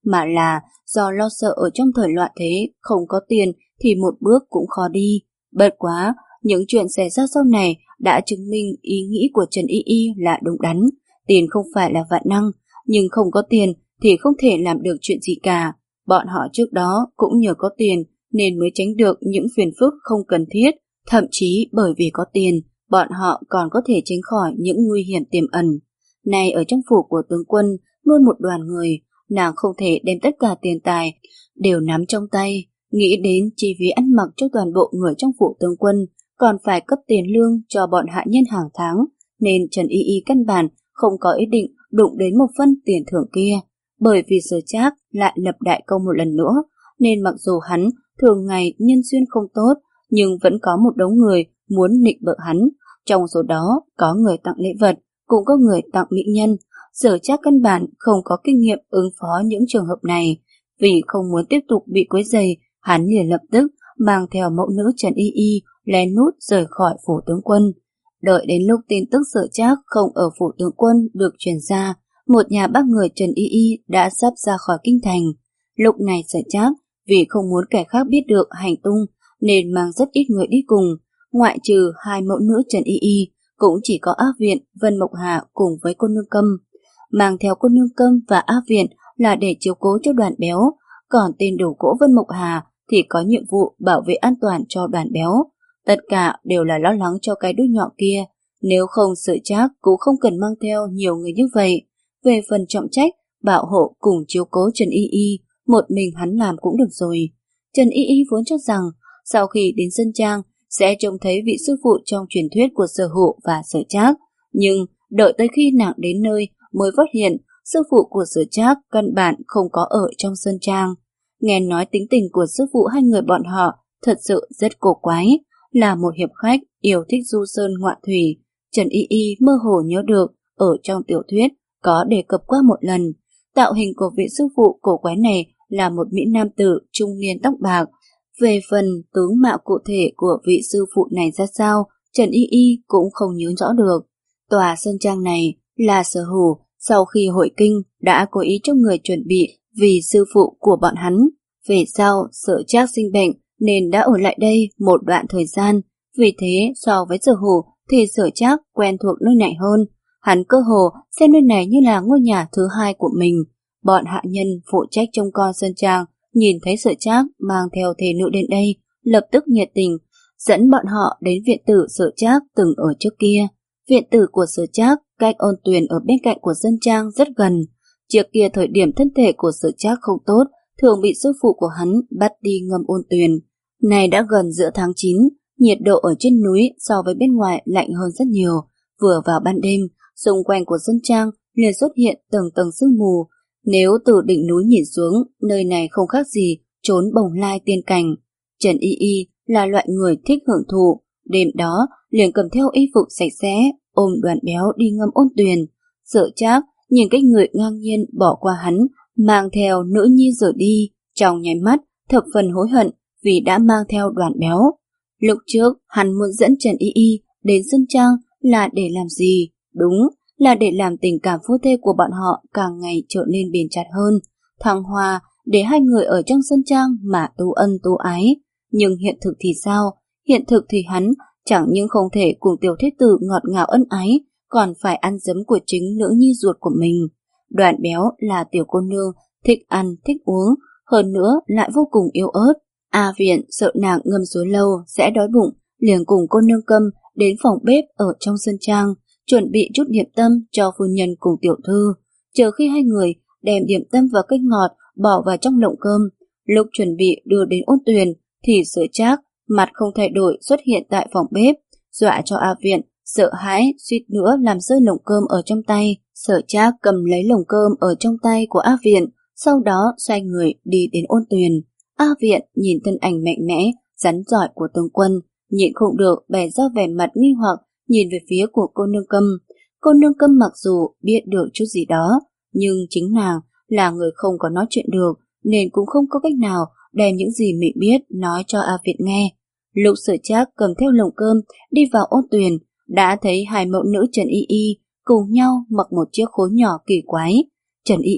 mà là do lo sợ ở trong thời loạn thế không có tiền thì một bước cũng khó đi. Bất quá, những chuyện xảy ra sau này đã chứng minh ý nghĩ của Trần Y Y là đúng đắn. Tiền không phải là vạn năng, nhưng không có tiền thì không thể làm được chuyện gì cả. Bọn họ trước đó cũng nhờ có tiền nên mới tránh được những phiền phức không cần thiết. Thậm chí bởi vì có tiền, bọn họ còn có thể tránh khỏi những nguy hiểm tiềm ẩn. Nay ở trong phủ của tướng quân nuôi một đoàn người, nàng không thể đem tất cả tiền tài đều nắm trong tay. Nghĩ đến chi phí ăn mặc cho toàn bộ người trong phủ tướng quân, còn phải cấp tiền lương cho bọn hạ nhân hàng tháng, nên Trần Y Y căn bản không có ý định đụng đến một phân tiền thưởng kia. Bởi vì Sở Trác lại lập đại công một lần nữa, nên mặc dù hắn thường ngày nhân duyên không tốt, nhưng vẫn có một đống người muốn nịnh bợ hắn. Trong số đó có người tặng lễ vật, cũng có người tặng mỹ nhân. Sở Trác căn bản không có kinh nghiệm ứng phó những trường hợp này. Vì không muốn tiếp tục bị quấy rầy, hắn liền lập tức mang theo mẫu nữ Trần Y Y lén lút rời khỏi phủ tướng quân. Đợi đến lúc tin tức Sở Trác không ở phủ tướng quân được truyền ra, một nhà bác người Trần Y Y đã sắp ra khỏi kinh thành. Lúc này Sở Trác vì không muốn kẻ khác biết được hành tung nên mang rất ít người đi cùng, ngoại trừ hai mẫu nữ Trần Y Y, cũng chỉ có Ác Viện, Vân Mộc Hà cùng với cô nương Câm. Mang theo cô nương Câm và Ác Viện là để chiếu cố cho đoàn béo, còn tên đầu gỗ Vân Mộc Hà thì có nhiệm vụ bảo vệ an toàn cho đoàn béo. Tất cả đều là lo lắng cho cái đuôi nhọn kia, nếu không Sở Trác cũng không cần mang theo nhiều người như vậy. Về phần trọng trách, bảo hộ cùng chiếu cố Trần Y Y, một mình hắn làm cũng được rồi. Trần Y Y vốn cho rằng sau khi đến Sơn Trang sẽ trông thấy vị sư phụ trong truyền thuyết của Sở Hữu và Sở Trác, nhưng đợi tới khi nàng đến nơi mới phát hiện sư phụ của Sở Trác căn bản không có ở trong Sơn Trang. Nghe nói tính tình của sư phụ hai người bọn họ thật sự rất cổ quái, là một hiệp khách yêu thích du sơn ngoạn thủy. Trần Y Y mơ hồ nhớ được ở trong tiểu thuyết có đề cập qua một lần. Tạo hình của vị sư phụ cổ quái này là một mỹ nam tử trung niên tóc bạc. Về phần tướng mạo cụ thể của vị sư phụ này ra sao, Trần Y Y cũng không nhớ rõ được. Tòa Sơn Trang này là Sở Hữu sau khi hội kinh đã cố ý cho người chuẩn bị vì sư phụ của bọn hắn. Về sau Sở Trác sinh bệnh nên đã ở lại đây một đoạn thời gian. Vì thế so với Sở Hữu thì Sở Trác quen thuộc nơi này hơn. Hắn cơ hồ xem nơi này như là ngôi nhà thứ hai của mình. Bọn hạ nhân phụ trách trông coi Sơn Trang nhìn thấy Sở Trác mang theo thê nữ đến đây, lập tức nhiệt tình dẫn bọn họ đến viện tử Sở Trác từng ở trước kia. Viện tử của Sở Trác cách Ôn Tuyền ở bên cạnh của Sơn Trang rất gần. Trước kia thời điểm thân thể của Sở Trác không tốt, thường bị sư phụ của hắn bắt đi ngâm Ôn Tuyền. Này đã gần giữa tháng chín, nhiệt độ ở trên núi so với bên ngoài lạnh hơn rất nhiều. Vừa vào ban đêm, xung quanh của Sơn Trang liền xuất hiện tầng tầng sương mù. Nếu từ đỉnh núi nhìn xuống, nơi này không khác gì trốn bồng lai tiên cảnh. Trần Y Y là loại người thích hưởng thụ, đêm đó liền cầm theo y phục sạch sẽ, ôm đoàn béo đi ngâm Ôn Tuyền. Sở Trác nhìn cái người ngang nhiên bỏ qua hắn, mang theo nữ nhi rời đi, trong nháy mắt thập phần hối hận vì đã mang theo đoàn béo. Lúc trước hắn muốn dẫn Trần Y Y đến Sơn Trang là để làm gì? Đúng là để làm tình cảm phu thê của bọn họ càng ngày trở nên bền chặt hơn, thăng hoa để hai người ở trong Sơn Trang mà tu ân tu ái. Nhưng hiện thực thì sao? Hiện thực thì hắn chẳng những không thể cùng tiểu thế tử ngọt ngào ân ái, còn phải ăn dấm của chính nữ nhi ruột của mình. Đoàn béo là tiểu cô nương thích ăn thích uống, hơn nữa lại vô cùng yếu ớt. A Viện sợ nàng ngâm suối lâu sẽ đói bụng, liền cùng cô nương Câm đến phòng bếp ở trong Sơn Trang, chuẩn bị chút điểm tâm cho phu nhân cùng tiểu thư. Chờ khi hai người đem điểm tâm và canh ngọt bỏ vào trong lồng cơm, lúc chuẩn bị đưa đến Ôn Tuyền thì Sở Trác mặt không thay đổi xuất hiện tại phòng bếp, dọa cho A Viện sợ hãi suýt nữa làm rơi lồng cơm ở trong tay. Sở Trác cầm lấy lồng cơm ở trong tay của A Viện, sau đó xoay người đi đến Ôn Tuyền. A Viện nhìn thân ảnh mạnh mẽ, rắn giỏi của tướng quân, nhịn không được bày ra vẻ mặt nghi hoặc nhìn về phía của cô nương Câm. Cô nương Câm mặc dù biết được chút gì đó, nhưng chính nàng là người không có nói chuyện được, nên cũng không có cách nào đem những gì mình biết nói cho A Viện nghe. Lúc Sở Trác cầm theo lồng cơm đi vào Ôn Tuyền, đã thấy hai mẫu nữ Trần Y Y cùng nhau mặc một chiếc khố nhỏ kỳ quái. Trần Y Y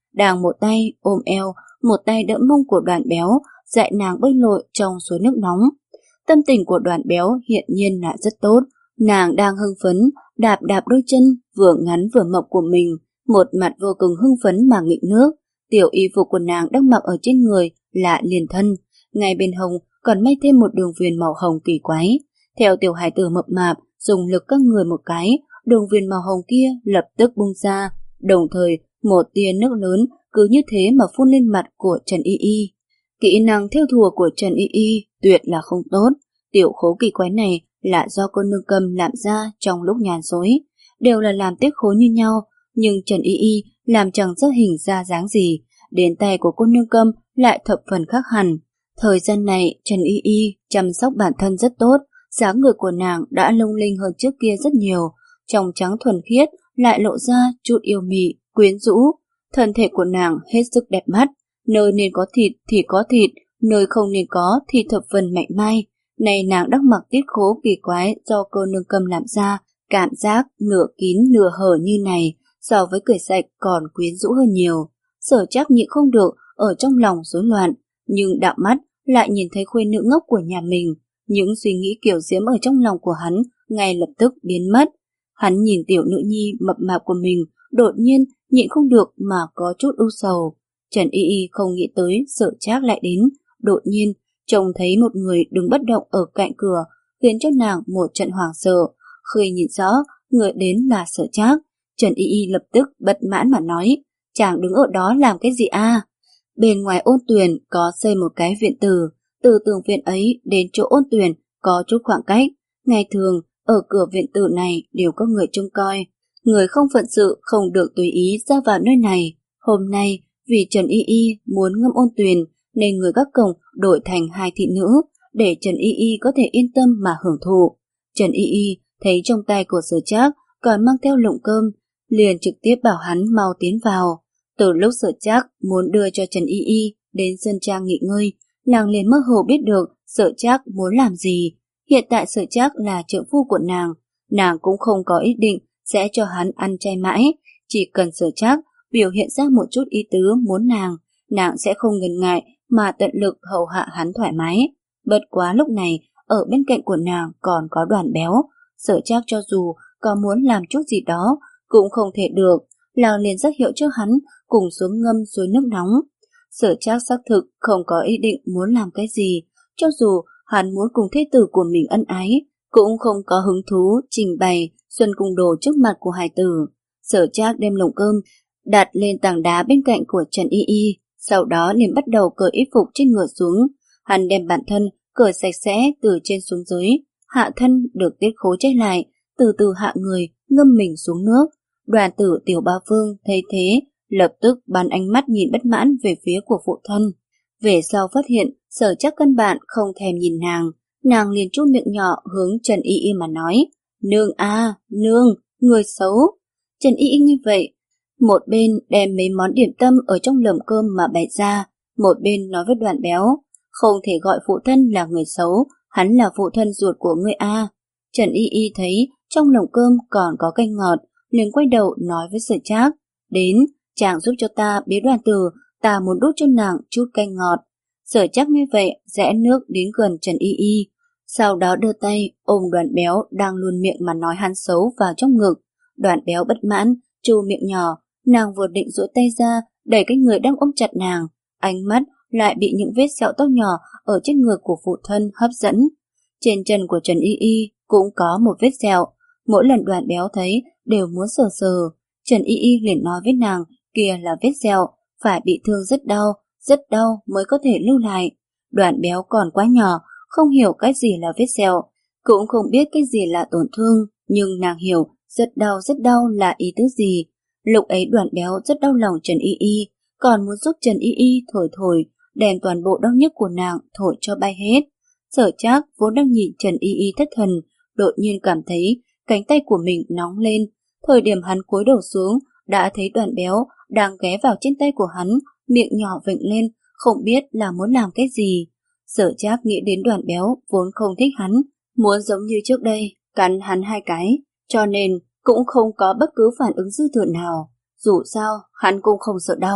đang một tay ôm eo, một tay đỡ mông của Đoàn Béo, dạy nàng bơi lội trong suối nước nóng. Tâm tình của Đoàn Béo hiện nhiên là rất tốt, nàng đang hưng phấn, đạp đạp đôi chân vừa ngắn vừa mộc của mình, một mặt vô cùng hưng phấn mà nghịch nước. Tiểu y phục của nàng đang mặc ở trên người là liền thân, ngay bên hông còn may thêm một đường viền màu hồng kỳ quái. Theo tiểu hài tử mập mạp dùng lực căng người một cái, đường viền màu hồng kia lập tức bung ra, đồng thời một tia nước lớn cứ như thế mà phun lên mặt của Trần Y Y. Kỹ năng thêu thùa của Trần Y Y tuyệt là không tốt. Tiểu khố kỳ quái này là do cô nương Câm làm ra trong lúc nhàn rỗi, đều là làm tiếc khố như nhau, nhưng Trần Y Y làm chẳng ra hình ra dáng gì, đến tay của cô nương Câm lại thập phần khác hẳn. Thời gian này Trần Y Y chăm sóc bản thân rất tốt, dáng người của nàng đã lung linh hơn trước kia rất nhiều, trong trắng thuần khiết lại lộ ra chút yêu mị, quyến rũ. Thân thể của nàng hết sức đẹp mắt, nơi nên có thịt thì có thịt, nơi không nên có thì thập phần mạnh mai. Này nàng đắc mặc tiết khố kỳ quái do cô nương Câm làm ra, cảm giác nửa kín nửa hở như này so với cởi sạch còn quyến rũ hơn nhiều. Sở Trác nhịn không được ở trong lòng rối loạn, nhưng đạo mắt lại nhìn thấy khuê nữ ngốc của nhà mình. Những suy nghĩ kiểu diễm ở trong lòng của hắn ngay lập tức biến mất. Hắn nhìn tiểu nữ nhi mập mạp của mình, đột nhiên nhịn không được mà có chút ưu sầu. Trần Y Y không nghĩ tới Sở Trác lại đến, đột nhiên trông thấy một người đứng bất động ở cạnh cửa, khiến cho nàng một trận hoảng sợ. Khi nhìn rõ người đến là Sở Trác, Trần Y Y lập tức bất mãn mà nói: "Chàng đứng ở đó làm cái gì a?" À? Bên ngoài Ôn Tuyền có xây một cái viện tử, từ tường viện ấy đến chỗ Ôn Tuyền có chút khoảng cách. Ngày thường ở cửa viện tử này đều có người trông coi, người không phận sự không được tùy ý ra vào nơi này. Hôm nay vì Trần Y Y muốn ngâm Ôn Tuyền nên người gác cổng đổi thành hai thị nữ để Trần Y Y có thể yên tâm mà hưởng thụ. Trần Y Y thấy trong tay của Sở Trác còn mang theo lồng cơm, liền trực tiếp bảo hắn mau tiến vào. Từ lúc Sở Trác muốn đưa cho Trần Y Y đến sân trang nghỉ ngơi, nàng liền mơ hồ biết được Sở Trác muốn làm gì. Hiện tại Sở Trác là trợ phu của nàng, nàng cũng không có ý định sẽ cho hắn ăn chay mãi, chỉ cần Sở Trác biểu hiện ra một chút ý tứ muốn nàng, nàng sẽ không ngần ngại mà tận lực hầu hạ hắn thoải mái. Bất quá lúc này ở bên cạnh của nàng còn có Đoàn Béo, Sở Trác cho dù có muốn làm chút gì đó cũng không thể được, nàng liền ra hiệu cho hắn cùng xuống ngâm suối nước nóng. Sở Trác xác thực không có ý định muốn làm cái gì, cho dù hắn muốn cùng thê tử của mình ân ái, cũng không có hứng thú trình bày xuân cung đồ trước mặt của hài tử. Sở Trác đem lồng cơm đặt lên tảng đá bên cạnh của Trần Y Y, sau đó liền bắt đầu cởi y phục trên người xuống. Hắn đem bản thân cởi sạch sẽ từ trên xuống dưới, hạ thân được tiết khố che lại, từ từ hạ người ngâm mình xuống nước. Đoàn tử Tiểu Ba Vương thấy thế lập tức bắn ánh mắt nhìn bất mãn về phía của phụ thân. Về sau phát hiện Sở Trác căn bản không thèm nhìn nàng, nàng liền chu miệng nhỏ hướng Trần Y Y mà nói: "Nương a, nương, người xấu." Trần Y Y như vậy, một bên đem mấy món điểm tâm ở trong lồng cơm mà bày ra, một bên nói với Đoàn Béo: "Không thể gọi phụ thân là người xấu, hắn là phụ thân ruột của ngươi a." Trần Y Y thấy trong lồng cơm còn có canh ngọt, liền quay đầu nói với Sở Trác: "Đến, chàng giúp cho ta bế Đoàn tử, ta muốn đút cho nàng chút canh ngọt." Sở Trác như vậy rẽ nước đến gần Trần Y Y, sau đó đưa tay ôm Đoàn Béo đang luôn miệng mà nói hắn xấu vào trong ngực. Đoàn Béo bất mãn chu miệng nhỏ, nàng vừa định duỗi tay ra đẩy cái người đang ôm chặt nàng, ánh mắt lại bị những vết sẹo tóc nhỏ ở trên người của phụ thân hấp dẫn. Trên chân của Trần Y Y cũng có một vết sẹo, mỗi lần Đoàn Béo thấy đều muốn sờ sờ. Trần Y Y liền nói với nàng kia là vết sẹo, phải bị thương rất đau, rất đau mới có thể lưu lại. Đoàn Béo còn quá nhỏ, không hiểu cái gì là vết sẹo, cũng không biết cái gì là tổn thương, nhưng nàng hiểu rất đau rất đau là ý tứ gì. Lúc ấy Đoàn Béo rất đau lòng Trần Y Y, còn muốn giúp Trần Y Y thổi thổi, đem toàn bộ đau nhức của nàng thổi cho bay hết. Sở Trác vốn đang nhìn Trần Y Y thất thần, đột nhiên cảm thấy cánh tay của mình nóng lên. Thời điểm hắn cúi đầu xuống, đã thấy Đoàn Béo đang ghé vào trên tay của hắn, miệng nhỏ vểnh lên, không biết là muốn làm cái gì. Sở Trác nghĩ đến Đoàn Béo vốn không thích hắn, muốn giống như trước đây, cắn hắn hai cái, cho nên cũng không có bất cứ phản ứng dư thừa nào. Dù sao, hắn cũng không sợ đau,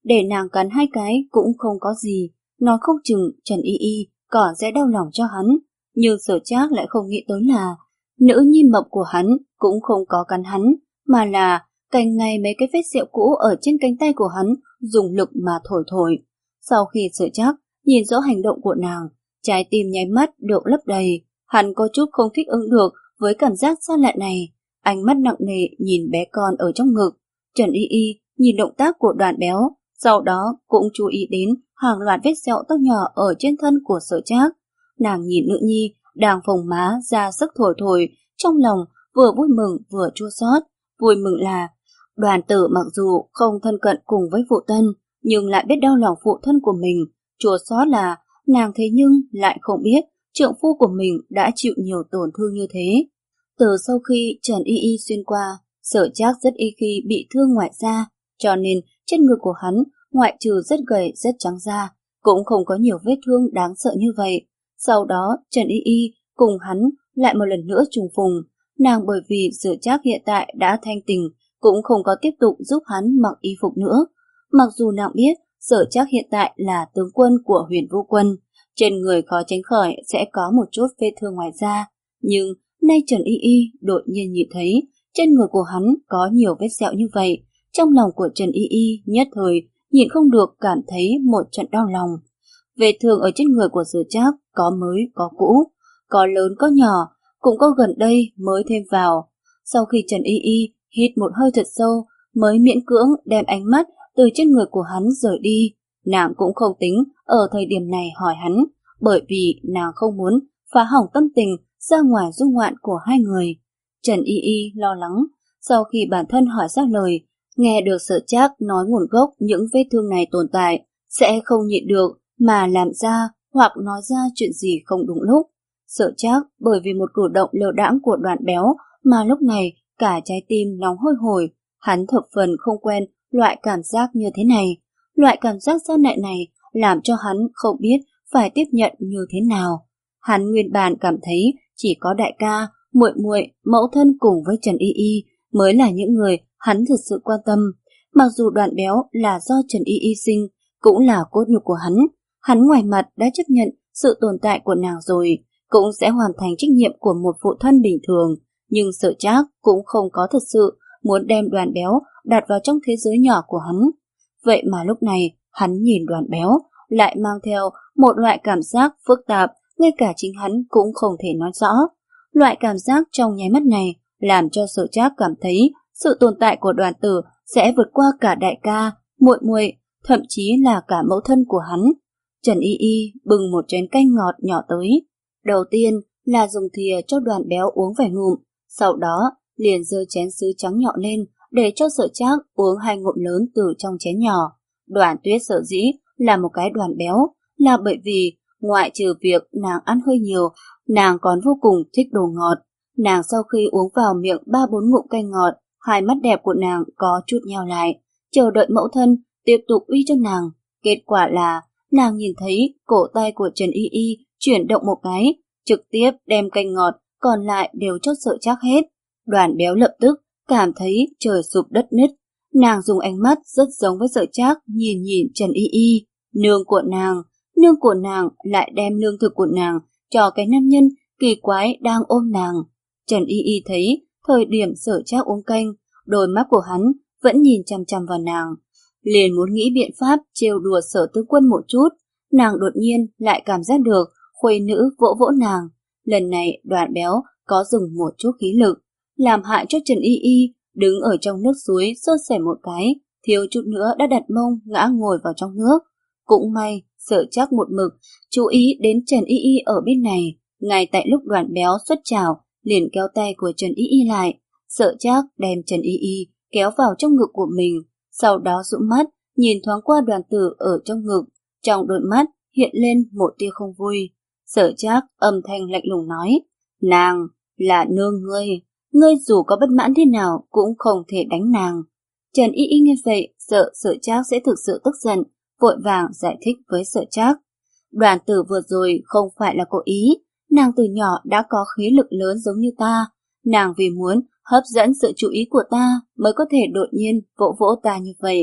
để nàng cắn hai cái cũng không có gì, nói không chừng Trần Y Y còn sẽ đau lòng cho hắn. Nhưng Sở Trác lại không nghĩ tới là nữ nhi mập của hắn cũng không có cắn hắn, mà là cành ngay mấy cái vết sẹo cũ ở trên cánh tay của hắn dùng lực mà thổi thổi. Sau khi Sở Trác nhìn rõ hành động của nàng, trái tim nháy mắt được lấp đầy, hắn có chút không thích ứng được với cảm giác xa lạ này, ánh mắt nặng nề nhìn bé con ở trong ngực. Trần Y Y nhìn động tác của Đoàn Béo, sau đó cũng chú ý đến hàng loạt vết sẹo to nhỏ ở trên thân của Sở Trác. Nàng nhìn nữ nhi đang phồng má ra sức thổi thổi, trong lòng vừa vui mừng vừa chua xót. Vui mừng là Đoàn Tử mặc dù không thân cận cùng với phụ thân, nhưng lại biết đau lòng phụ thân của mình. Chua xót là nàng thế nhưng lại không biết trượng phu của mình đã chịu nhiều tổn thương như thế. Từ sau khi Trần Y Y xuyên qua, Sở Trác rất ít khi bị thương ngoại da, cho nên trên người của hắn ngoại trừ rất gầy rất trắng da, cũng không có nhiều vết thương đáng sợ như vậy. Sau đó Trần Y Y cùng hắn lại một lần nữa trùng phùng. Nàng bởi vì Sở Trác hiện tại đã thanh tình, cũng không có tiếp tục giúp hắn mặc y phục nữa. Mặc dù nàng biết Sở Trác hiện tại là tướng quân của Huyền Vũ Quân, trên người khó tránh khỏi sẽ có một chút vết thương ngoài da, nhưng nay Trần Y Y đột nhiên nhìn thấy trên người của hắn có nhiều vết sẹo như vậy, trong lòng của Trần Y Y nhất thời nhịn không được cảm thấy một trận đau lòng. Vết thương ở trên người của Sở Trác có mới có cũ, có lớn có nhỏ, cũng có gần đây mới thêm vào. Sau khi Trần Y Y hít một hơi thật sâu, mới miễn cưỡng đem ánh mắt từ trên người của hắn rời đi. Nàng cũng không tính ở thời điểm này hỏi hắn, bởi vì nàng không muốn phá hỏng tâm tình ra ngoài du ngoạn của hai người. Trần Y Y lo lắng, sau khi bản thân hỏi ra lời, nghe được Sở Trác nói nguồn gốc những vết thương này tồn tại, sẽ không nhịn được mà làm ra hoặc nói ra chuyện gì không đúng lúc. Sở Trác bởi vì một cử động lơ đãng của Đoàn Béo mà lúc này cả trái tim nóng hôi hổi, hắn thập phần không quen loại cảm giác như thế này. Loại cảm giác gian nại này làm cho hắn không biết phải tiếp nhận như thế nào. Hắn nguyên bản cảm thấy chỉ có đại ca, muội muội, mẫu thân cùng với Trần Y Y mới là những người hắn thực sự quan tâm. Mặc dù Đoàn Béo là do Trần Y Y sinh, cũng là cốt nhục của hắn, hắn ngoài mặt đã chấp nhận sự tồn tại của nàng rồi, cũng sẽ hoàn thành trách nhiệm của một phụ thân bình thường. Nhưng Sở Trác cũng không có thật sự muốn đem Đoàn Béo đặt vào trong thế giới nhỏ của hắn. Vậy mà lúc này hắn nhìn Đoàn Béo lại mang theo một loại cảm giác phức tạp, ngay cả chính hắn cũng không thể nói rõ. Loại cảm giác trong nháy mắt này làm cho Sở Trác cảm thấy sự tồn tại của Đoàn Tử sẽ vượt qua cả đại ca, muội muội, thậm chí là cả mẫu thân của hắn. Trần Y Y bưng một chén canh ngọt nhỏ tới. Đầu tiên là dùng thìa cho Đoàn Béo uống vài ngụm, sau đó liền giơ chén sứ trắng nhọn lên để cho Sở Trác uống hai ngụm lớn từ trong chén nhỏ. Đoàn Tuyết sở dĩ là một cái Đoàn Béo là bởi vì ngoại trừ việc nàng ăn hơi nhiều, nàng còn vô cùng thích đồ ngọt. Nàng sau khi uống vào miệng ba bốn ngụm canh ngọt, hai mắt đẹp của nàng có chút nheo lại, chờ đợi mẫu thân tiếp tục uy cho nàng. Kết quả là nàng nhìn thấy cổ tay của Trần Y Y chuyển động một cái, trực tiếp đem canh ngọt còn lại đều cho Sở Trác hết. Đoàn Béo lập tức cảm thấy trời sụp đất nứt. Nàng dùng ánh mắt rất giống với Sở Trác nhìn nhìn Trần Y Y. Nương của nàng, nương của nàng lại đem lương thực của nàng cho cái nam nhân kỳ quái đang ôm nàng. Trần Y Y thấy thời điểm Sở Trác uống canh, đôi mắt của hắn vẫn nhìn chằm chằm vào nàng, liền muốn nghĩ biện pháp trêu đùa Sở tướng quân một chút. Nàng đột nhiên lại cảm giác được khuê nữ vỗ vỗ nàng. Lần này Đoàn Béo có dùng một chút khí lực, làm hại cho Trần Y Y đứng ở trong nước suối sơ sẩy một cái, thiếu chút nữa đã đặt mông ngã ngồi vào trong nước. Cũng may Sở Trác một mực chú ý đến Trần Y Y ở bên này, ngay tại lúc Đoàn Béo xuất trảo liền kéo tay của Trần Y Y lại. Sở Trác đem Trần Y Y kéo vào trong ngực của mình, sau đó dụi mắt nhìn thoáng qua Đoàn Tử ở trong ngực, trong đôi mắt hiện lên một tia không vui. Sở Trác âm thanh lạnh lùng nói, nàng là nương ngươi, ngươi dù có bất mãn thế nào cũng không thể đánh nàng. Trần Y Y nghe vậy sợ Sở Trác sẽ thực sự tức giận, vội vàng giải thích với Sở Trác. Đoàn Tử vừa rồi không phải là cố ý, nàng từ nhỏ đã có khí lực lớn giống như ta, nàng vì muốn hấp dẫn sự chú ý của ta mới có thể đột nhiên vỗ vỗ ta như vậy.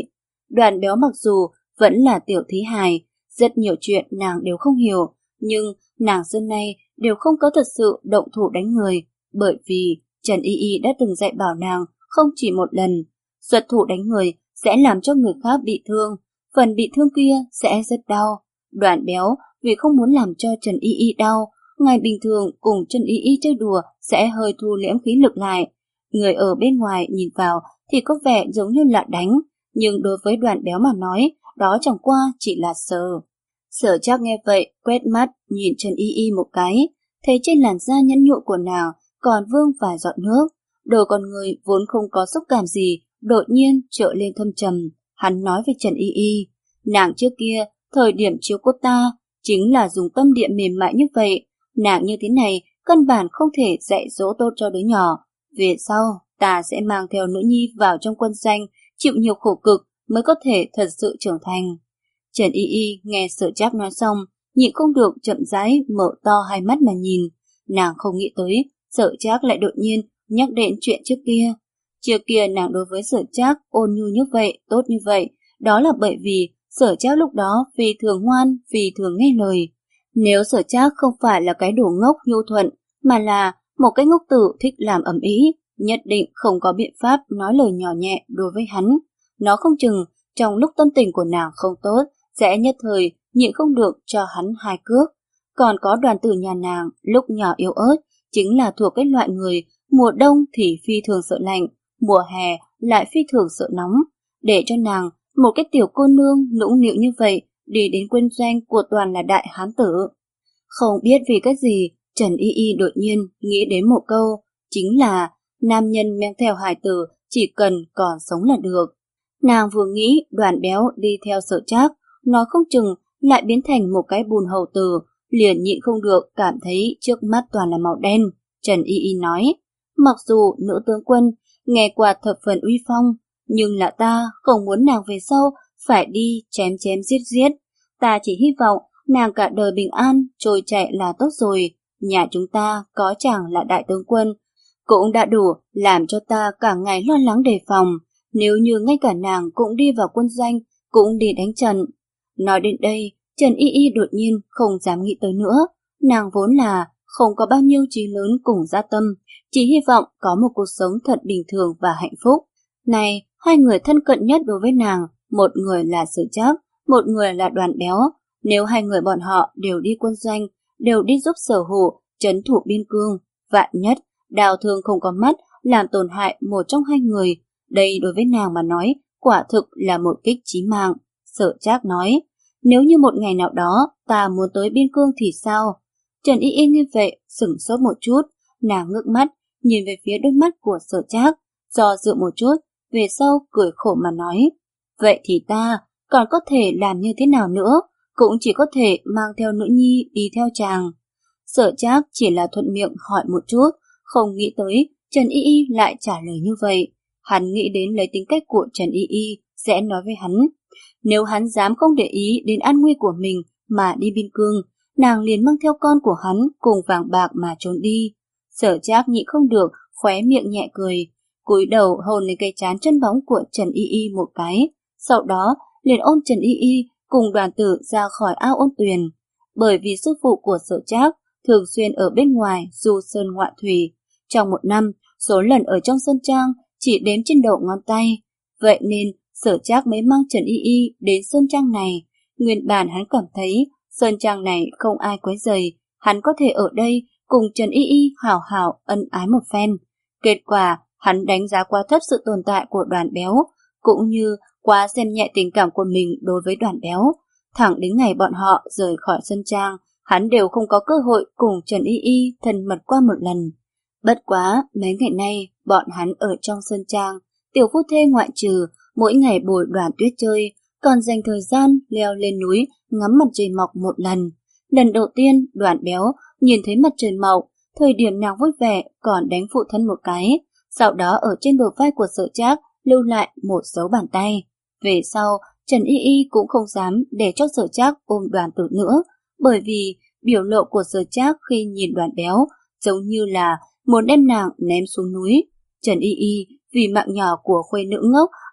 Đoàn Béo mặc dù vẫn là tiểu thí hài, rất nhiều chuyện nàng đều không hiểu, nhưng nàng xưa nay đều không có thật sự động thủ đánh người, bởi vì Trần Y Y đã từng dạy bảo nàng không chỉ một lần, xuất thủ đánh người sẽ làm cho người khác bị thương, phần bị thương kia sẽ rất đau. Đoàn Béo vì không muốn làm cho Trần Y Y đau, ngày bình thường cùng Trần Y Y chơi đùa sẽ hơi thu liễm khí lực lại. Người ở bên ngoài nhìn vào thì có vẻ giống như là đánh, nhưng đối với Đoàn Béo mà nói, đó chẳng qua chỉ là sờ. Sở Trác nghe vậy, quét mắt nhìn Trần Y Y một cái, thấy trên làn da nhẵn nhụi của nàng còn vương vài giọt nước. Đôi con người vốn không có xúc cảm gì, đột nhiên trở lên thâm trầm. Hắn nói với Trần Y Y, nàng trước kia, thời điểm chiếu cô ta, chính là dùng tâm địa mềm mại như vậy. Nàng như thế này, căn bản không thể dạy dỗ tốt cho đứa nhỏ. Về sau, ta sẽ mang theo nữ nhi vào trong quân danh, chịu nhiều khổ cực mới có thể thật sự trưởng thành. Trần Y Y nghe Sở Trác nói xong, nhịn không được chậm rãi mở to hai mắt mà nhìn. Nàng không nghĩ tới, Sở Trác lại đột nhiên nhắc đến chuyện trước kia. Trước kia nàng đối với Sở Trác ôn nhu như vậy, tốt như vậy, đó là bởi vì Sở Trác lúc đó phi thường ngoan, phi thường nghe lời. Nếu Sở Trác không phải là cái đồ ngốc nhu thuận, mà là một cái ngốc tử thích làm ầm ĩ, nhất định không có biện pháp nói lời nhỏ nhẹ đối với hắn. Nó không chừng, trong lúc tâm tình của nàng không tốt, sẽ nhất thời nhịn không được cho hắn hai cước. Còn có Đoàn Tử nhà nàng, lúc nhỏ yếu ớt, chính là thuộc cái loại người mùa đông thì phi thường sợ lạnh, mùa hè lại phi thường sợ nóng. Để cho nàng, một cái tiểu cô nương nũng nịu như vậy, đi đến quân doanh của toàn là đại hán tử. Không biết vì cái gì, Trần Y Y đột nhiên nghĩ đến một câu, chính là nam nhân mang theo hài tử chỉ cần còn sống là được. Nàng vừa nghĩ Đoàn Béo đi theo Sở Trác, nói không chừng lại biến thành một cái bùn hầu tử, liền nhịn không được cảm thấy trước mắt toàn là màu đen. Trần Y Y nói, mặc dù nữ tướng quân nghe qua thập phần uy phong, nhưng là ta không muốn nàng về sau phải đi chém chém giết giết. Ta chỉ hy vọng nàng cả đời bình an, trôi chạy là tốt rồi. Nhà chúng ta có chàng là đại tướng quân, cũng đã đủ làm cho ta cả ngày lo lắng đề phòng. Nếu như ngay cả nàng cũng đi vào quân doanh, cũng đi đánh trận. Nói đến đây, Trần Y Y đột nhiên không dám nghĩ tới nữa. Nàng vốn là không có bao nhiêu chí lớn cùng gia tâm, chỉ hy vọng có một cuộc sống thật bình thường và hạnh phúc. Này, hai người thân cận nhất đối với nàng, một người là Sở Trác, một người là Đoàn Béo. Nếu hai người bọn họ đều đi quân doanh, đều đi giúp Sở Hủ trấn thủ biên cương, vạn nhất đào thương không có mắt làm tổn hại một trong hai người, đây đối với nàng mà nói quả thực là một kích chí mạng. Sở Trác nói, nếu như một ngày nào đó ta muốn tới biên cương thì sao? Trần Y Y như vậy sửng sốt một chút, nàng ngước mắt nhìn về phía đôi mắt của Sở Trác, do dự một chút, về sau cười khổ mà nói, vậy thì ta còn có thể làm như thế nào nữa, cũng chỉ có thể mang theo nữ nhi đi theo chàng. Sở Trác chỉ là thuận miệng hỏi một chút, không nghĩ tới Trần Y Y lại trả lời như vậy. Hắn nghĩ đến lấy tính cách của Trần Y Y sẽ nói với hắn, nếu hắn dám không để ý đến an nguy của mình mà đi biên cương, nàng liền mang theo con của hắn cùng vàng bạc mà trốn đi. Sở Trác nhịn không được, khóe miệng nhẹ cười, cúi đầu hôn lên cây trán chân bóng của Trần Y Y một cái, sau đó liền ôm Trần Y Y cùng Đoàn Tử ra khỏi ao ôn tuyền. Bởi vì sư phụ của Sở Trác thường xuyên ở bên ngoài du sơn ngoại thủy, trong một năm số lần ở trong sơn trang chỉ đếm trên đầu ngón tay, vậy nên Sở Trác mới mang Trần Y Y đến sơn trang này. Nguyên bản hắn cảm thấy sơn trang này không ai quấy rầy, hắn có thể ở đây cùng Trần Y Y hảo hảo ân ái một phen. Kết quả hắn đánh giá quá thấp sự tồn tại của Đoàn Béo, cũng như quá xem nhẹ tình cảm của mình đối với Đoàn Béo. Thẳng đến ngày bọn họ rời khỏi sơn trang, hắn đều không có cơ hội cùng Trần Y Y thân mật qua một lần. Bất quá, mấy ngày nay, bọn hắn ở trong sơn trang, tiểu phu thê ngoại trừ, mỗi ngày bồi Đoàn Tuyết chơi, còn dành thời gian leo lên núi ngắm mặt trời mọc một lần. Lần đầu tiên, Đoàn Béo nhìn thấy mặt trời mọc, thời điểm nàng vui vẻ còn đánh phụ thân một cái, sau đó ở trên bờ vai của Sở Trác lưu lại một dấu bàn tay. Về sau, Trần Y Y cũng không dám để cho Sở Trác ôm Đoàn Tử nữa, bởi vì biểu lộ của Sở Trác khi nhìn Đoàn Béo giống như là muốn đem nàng ném xuống núi. Trần Y Y vì mạng nhỏ của khuê nữ ngốc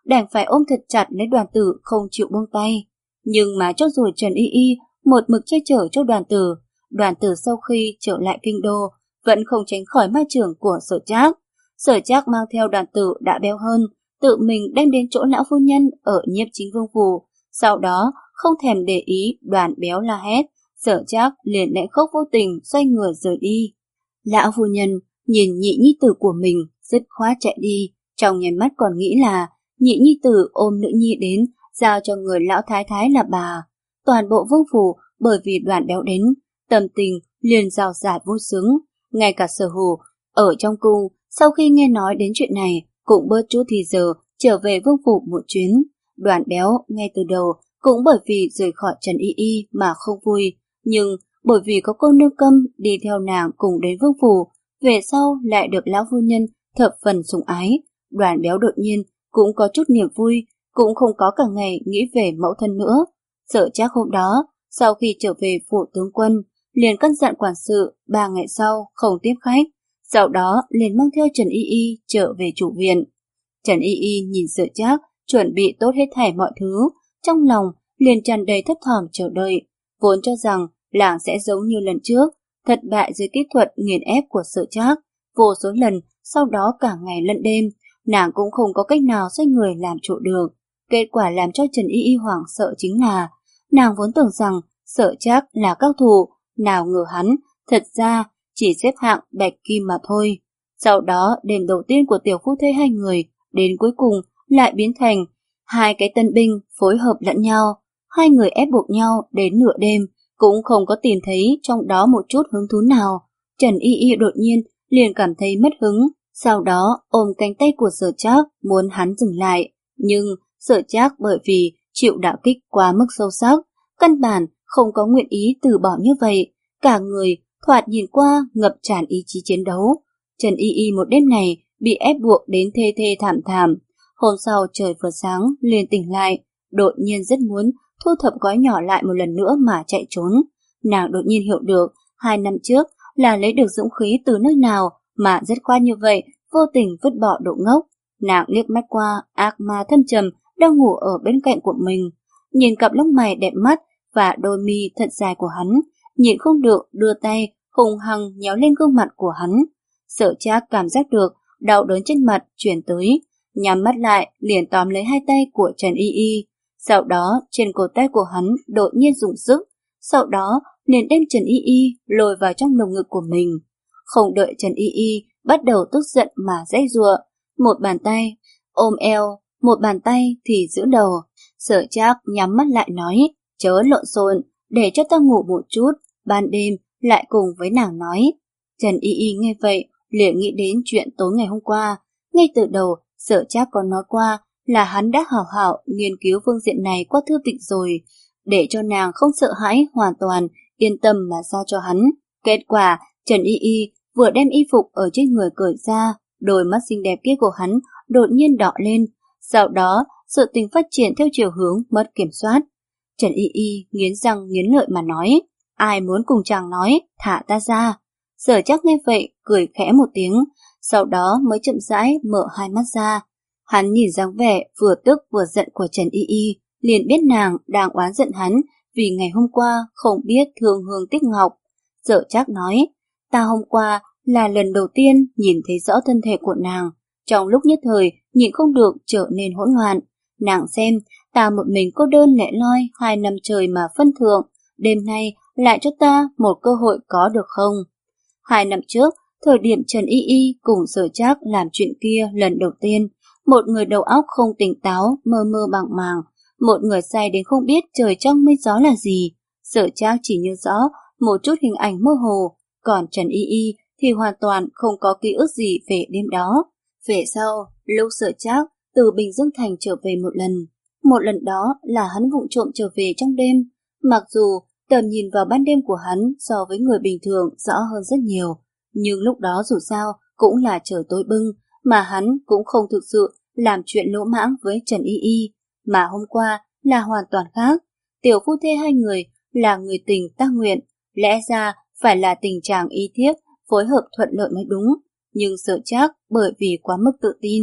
đành phải ôm thật chặt lấy Đoàn Tử không chịu buông tay. Nhưng mà cho dù Trần Y Y một mực che chở cho Đoàn Tử, Đoàn Tử sau khi trở lại kinh đô vẫn không tránh khỏi ma trưởng của Sở Trác. Sở Trác mang theo Đoàn Tử đã béo hơn, tự mình đem đến chỗ lão phu nhân ở Nhiếp Chính Vương phủ, sau đó không thèm để ý Đoàn béo la hét, Sở Trác liền lẽ khóc vô tình xoay người rời đi. Lão phu nhân nhìn nhị nhi tử của mình dứt khoát chạy đi, trong nháy mắt còn nghĩ là nhị nhi tử ôm nữ nhi đến giao cho người lão thái thái là bà. Toàn bộ vương phủ bởi vì Đoàn béo đến, tâm tình liền rào rạt vui sướng. Ngay cả Sở Hủ ở trong cung sau khi nghe nói đến chuyện này cũng bớt chút thì giờ trở về vương phủ một chuyến. Đoàn béo ngay từ đầu cũng bởi vì rời khỏi Trần Y Y mà không vui, nhưng bởi vì có cô nương Câm đi theo nàng cùng đến vương phủ, về sau lại được lão phu nhân thập phần sủng ái, Đoàn béo đột nhiên cũng có chút niềm vui, cũng không có cả ngày nghĩ về mẫu thân nữa. Sở Trác hôm đó sau khi trở về phủ tướng quân liền căn dặn quản sự ba ngày sau không tiếp khách, sau đó liền mang theo Trần Y Y trở về chủ viện. Trần Y Y nhìn Sở Trác chuẩn bị tốt hết thảy mọi thứ, trong lòng liền tràn đầy thấp thỏm chờ đợi, vốn cho rằng làng sẽ giống như lần trước, thất bại dưới kỹ thuật nghiền ép của Sở Trác, vô số lần, sau đó cả ngày lẫn đêm, nàng cũng không có cách nào xoay người làm chủ được. Kết quả làm cho Trần Y Y hoảng sợ chính là, nàng vốn tưởng rằng Sở Trác là cao thủ, nào ngờ hắn thật ra chỉ xếp hạng bạch kim mà thôi. Sau đó đêm đầu tiên của tiểu phu thê hai người đến cuối cùng lại biến thành hai cái tân binh phối hợp lẫn nhau, hai người ép buộc nhau đến nửa đêm cũng không có tìm thấy trong đó một chút hứng thú nào. Trần Y Y đột nhiên liền cảm thấy mất hứng, sau đó ôm cánh tay của Sở Trác muốn hắn dừng lại, nhưng Sở Trác bởi vì chịu đả kích quá mức sâu sắc, căn bản không có nguyện ý từ bỏ như vậy, cả người thoạt nhìn qua ngập tràn ý chí chiến đấu. Trần Y Y một đêm này bị ép buộc đến thê thê thảm thảm. Hôm sau trời vừa sáng liền tỉnh lại, đột nhiên rất muốn thu thập gói nhỏ lại một lần nữa mà chạy trốn. Nàng đột nhiên hiểu được hai năm trước là lấy được dũng khí từ nơi nào mà rất khoát như vậy, vô tình vứt bỏ độ ngốc. Nàng liếc mắt qua ác ma thâm trầm đang ngủ ở bên cạnh của mình, nhìn cặp lông mày đẹp mắt và đôi mi thật dài của hắn, nhịn không được đưa tay hùng hăng nhéo lên gương mặt của hắn. Sở Trác cảm giác được đau đớn trên mặt truyền tới, nhắm mắt lại liền tóm lấy hai tay của Trần Y Y, sau đó trên cổ tay của hắn đột nhiên dùng sức, sau đó liền đem Trần Y Y lôi vào trong lồng ngực của mình. Không đợi Trần Y Y bắt đầu tức giận mà giãy giụa, một bàn tay ôm eo, một bàn tay thì giữ đầu. Sở Trác nhắm mắt lại nói, chớ lộn xộn, để cho ta ngủ một chút, ban đêm lại cùng với nàng nói. Trần Y Y nghe vậy liền nghĩ đến chuyện tối ngày hôm qua. Ngay từ đầu Sở Trác có nói qua là hắn đã hảo hảo nghiên cứu phương diện này qua thư tịch rồi, để cho nàng không sợ hãi, hoàn toàn yên tâm mà giao cho hắn. Kết quả Trần Y Y vừa đem y phục ở trên người cởi ra, đôi mắt xinh đẹp kia của hắn đột nhiên đỏ lên, sau đó sự tình phát triển theo chiều hướng mất kiểm soát. Trần Y Y nghiến răng nghiến lợi mà nói, ai muốn cùng chàng nói, thả ta ra. Sở Trác nghe vậy cười khẽ một tiếng, sau đó mới chậm rãi mở hai mắt ra. Hắn nhìn dáng vẻ vừa tức vừa giận của Trần Y Y, liền biết nàng đang oán giận hắn vì ngày hôm qua không biết thương hương tiếc ngọc. Sở Trác nói, ta hôm qua là lần đầu tiên nhìn thấy rõ thân thể của nàng, trong lúc nhất thời nhìn không được trở nên hỗn loạn. Nàng xem, ta một mình cô đơn lẻ loi hai năm trời mà phân thượng, đêm nay lại cho ta một cơ hội có được không? Hai năm trước, thời điểm Trần Y Y cùng Sở Trác làm chuyện kia lần đầu tiên, một người đầu óc không tỉnh táo, mơ mơ màng màng, một người say đến không biết trời trong mây gió là gì. Sở Trác chỉ nhớ rõ một chút hình ảnh mơ hồ, còn Trần Y Y thì hoàn toàn không có ký ức gì về đêm đó. Về sau, lúc Sở Trác từ Bình Dương Thành trở về một lần, một lần đó là hắn vụng trộm trở về trong đêm, mặc dù tầm nhìn vào ban đêm của hắn so với người bình thường rõ hơn rất nhiều, nhưng lúc đó dù sao cũng là trời tối bưng, mà hắn cũng không thực sự làm chuyện lỗ mãng với Trần Y Y, mà hôm qua là hoàn toàn khác. Tiểu phu thê hai người là người tình tác nguyện, lẽ ra phải là tình trạng ý thiếp phối hợp thuận lợi mới đúng, nhưng Sở Trác bởi vì quá mức tự tin,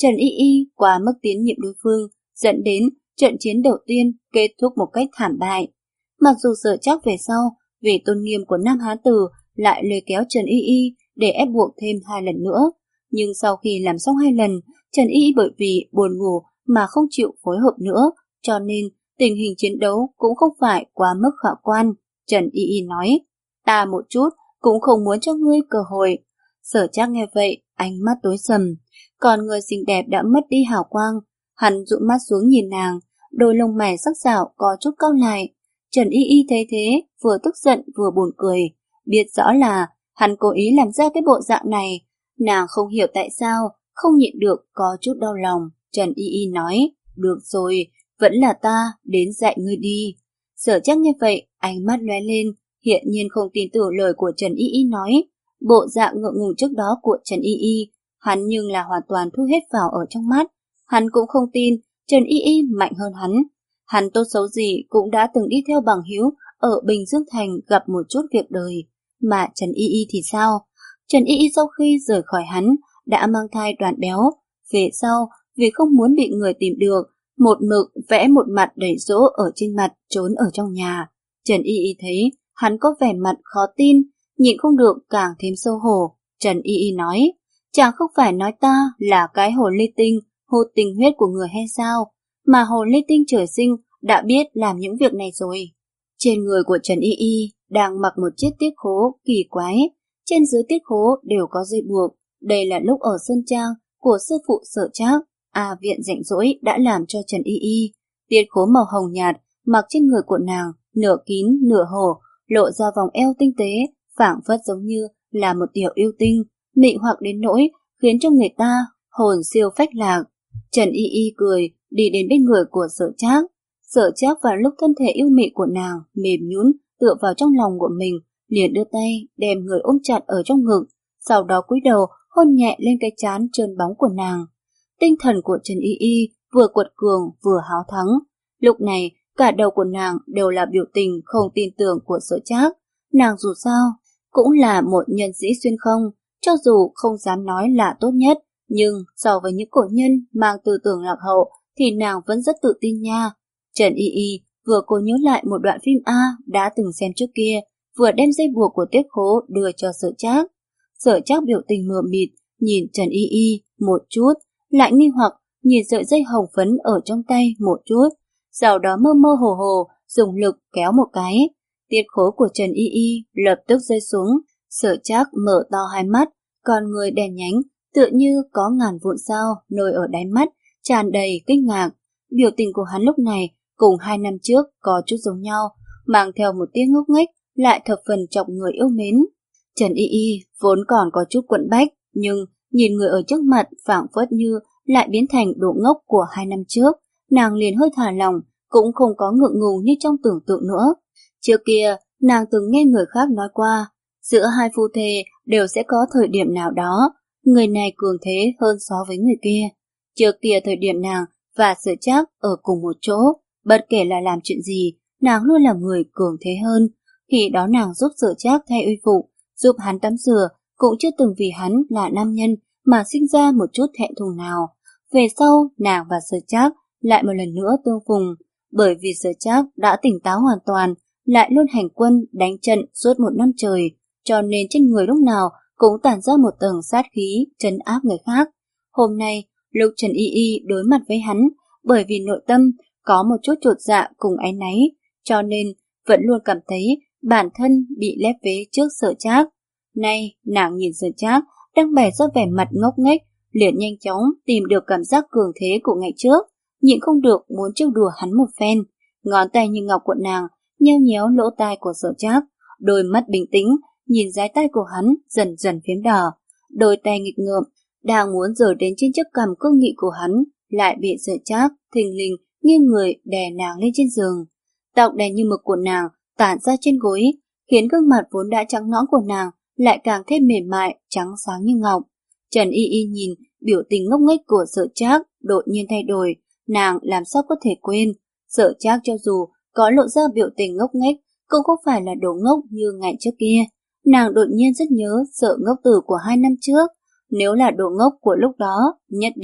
Trần Y Y quá mức tín nhiệm đối phương, dẫn đến trận chiến đầu tiên kết thúc một cách thảm bại. Mặc dù Sở Trác về sau, vì tôn nghiêm của Nam Hán Tử lại lôi kéo Trần Y Y để ép buộc thêm hai lần nữa, nhưng sau khi làm xong hai lần, Trần Y Y bởi vì buồn ngủ mà không chịu phối hợp nữa, cho nên tình hình chiến đấu cũng không phải quá mức khả quan. Trần Y Y nói, ta một chút cũng không muốn cho ngươi cơ hội. Sở Trác nghe vậy, ánh mắt tối sầm, còn người xinh đẹp đã mất đi hào quang. Hắn dụi mắt xuống nhìn nàng, đôi lông mày sắc sảo có chút cau lại. Trần Y Y thấy thế, vừa tức giận vừa buồn cười, biết rõ là hắn cố ý làm ra cái bộ dạng này. Nàng không hiểu tại sao, không nhịn được có chút đau lòng. Trần Y Y nói, được rồi, vẫn là ta đến dạy ngươi đi. Sở Trác nghe vậy, ánh mắt lóe lên, hiện nhiên không tin tưởng lời của Trần Y Y nói. Bộ dạng ngượng ngùng trước đó của Trần Y Y, hắn nhưng là hoàn toàn thu hết vào ở trong mắt. Hắn cũng không tin Trần Y Y mạnh hơn hắn. Hắn tốt xấu gì cũng đã từng đi theo bằng hữu ở Bình Dương Thành gặp một chút việc đời. Mà Trần Y Y thì sao? Trần Y Y sau khi rời khỏi hắn đã mang thai Đoàn Béo. Về sau, vì không muốn bị người tìm được, một mực vẽ một mặt đầy dỗ ở trên mặt trốn ở trong nhà. Trần Y Y thấy hắn có vẻ mặt khó tin, nhịn không được càng thêm xấu hổ. Trần Y Y nói, chàng không phải nói ta là cái hồ ly tinh hút tình huyết của người hay sao, mà hồ ly tinh trời sinh đã biết làm những việc này rồi. Trên người của Trần Y Y đang mặc một chiếc tiết khố kỳ quái, trên dưới tiết khố đều có dây buộc. Đây là lúc ở Sơn Trang của sư phụ Sở Trác, à viện rảnh rỗi đã làm cho Trần Y Y. Tiết khố màu hồng nhạt mặc trên người của nàng, nửa kín nửa hổ, lộ ra vòng eo tinh tế, phảng phất giống như là một tiểu yêu tinh, mị hoặc đến nỗi khiến cho người ta hồn siêu phách lạc. Trần Y Y cười đi đến bên người của Sở Trác. Sở Trác vào lúc thân thể yêu mị của nàng mềm nhũn tựa vào trong lòng của mình, liền đưa tay đem người ôm chặt ở trong ngực, sau đó cúi đầu hôn nhẹ lên cái trán trơn bóng của nàng. Tinh thần của Trần Y Y vừa quật cường vừa háo thắng. Lúc này cả đầu của nàng đều là biểu tình không tin tưởng của Sở Trác. Nàng dù sao cũng là một nhân sĩ xuyên không, cho dù không dám nói là tốt nhất, nhưng so với những cổ nhân mang tư tưởng lạc hậu thì nàng vẫn rất tự tin nha. Trần Y Y vừa cố nhớ lại một đoạn phim A đã từng xem trước kia, vừa đem dây buộc của tiết khố đưa cho Sở Trác. Sở Trác biểu tình mờ mịt, nhìn Trần Y Y một chút, lại nghi hoặc nhìn sợi dây hồng phấn ở trong tay một chút, sau đó mơ mơ hồ hồ dùng lực kéo một cái. Tiết khố của Trần Y Y lập tức rơi xuống. Sở Trác mở to hai mắt, con người đèn nhánh, tựa như có ngàn vụn sao nổi ở đáy mắt, tràn đầy kinh ngạc. Biểu tình của hắn lúc này cùng hai năm trước có chút giống nhau, mang theo một tia ngốc nghếch, lại thập phần chọc người yêu mến. Trần Y Y vốn còn có chút quẫn bách, nhưng nhìn người ở trước mặt phảng phất như lại biến thành độ ngốc của hai năm trước, nàng liền hơi thả lòng, cũng không có ngượng ngùng như trong tưởng tượng nữa. Trước kia, nàng từng nghe người khác nói qua, giữa hai phu thê đều sẽ có thời điểm nào đó, người này cường thế hơn so với người kia. Trước kia thời điểm nàng và Sở Trác ở cùng một chỗ, bất kể là làm chuyện gì, nàng luôn là người cường thế hơn. Khi đó nàng giúp Sở Trác thay y phục, giúp hắn tắm rửa, cũng chưa từng vì hắn là nam nhân mà sinh ra một chút thẹn thùng nào. Về sau, nàng và Sở Trác lại một lần nữa tương phùng, bởi vì Sở Trác đã tỉnh táo hoàn toàn, lại luôn hành quân đánh trận suốt một năm trời, cho nên trên người lúc nào cũng tản ra một tầng sát khí trấn áp người khác. Hôm nay, lúc Trần Y Y đối mặt với hắn, bởi vì nội tâm có một chút chột dạ cùng áy náy, cho nên vẫn luôn cảm thấy bản thân bị lép vế trước Sở Trác. Nay, nàng nhìn Sở Trác đang bày ra vẻ mặt ngốc nghếch, liền nhanh chóng tìm được cảm giác cường thế của ngày trước, nhịn không được muốn trêu đùa hắn một phen. Ngón tay như ngọc của nàng nheo nhéo lỗ tai của Sở Trác, đôi mắt bình tĩnh nhìn dái tai của hắn dần dần phím đỏ, đôi tay nghịch ngợm đang muốn giở đến trên chiếc cằm cương nghị của hắn, lại bị Sở Trác thình lình nghiêng người đè nàng lên trên giường. Tóc đen như mực của nàng tản ra trên gối, khiến gương mặt vốn đã trắng nõn của nàng lại càng thêm mềm mại, trắng sáng như ngọc. Trần Y Y nhìn biểu tình ngốc nghếch của Sở Trác đột nhiên thay đổi, nàng làm sao có thể quên. Sở Trác cho dù có lộ ra biểu tình ngốc nghếch, cũng không phải là đồ ngốc như ngày trước kia. Nàng đột nhiên rất nhớ sợ ngốc tử của hai năm trước. Nếu là đồ ngốc của lúc đó, nhất định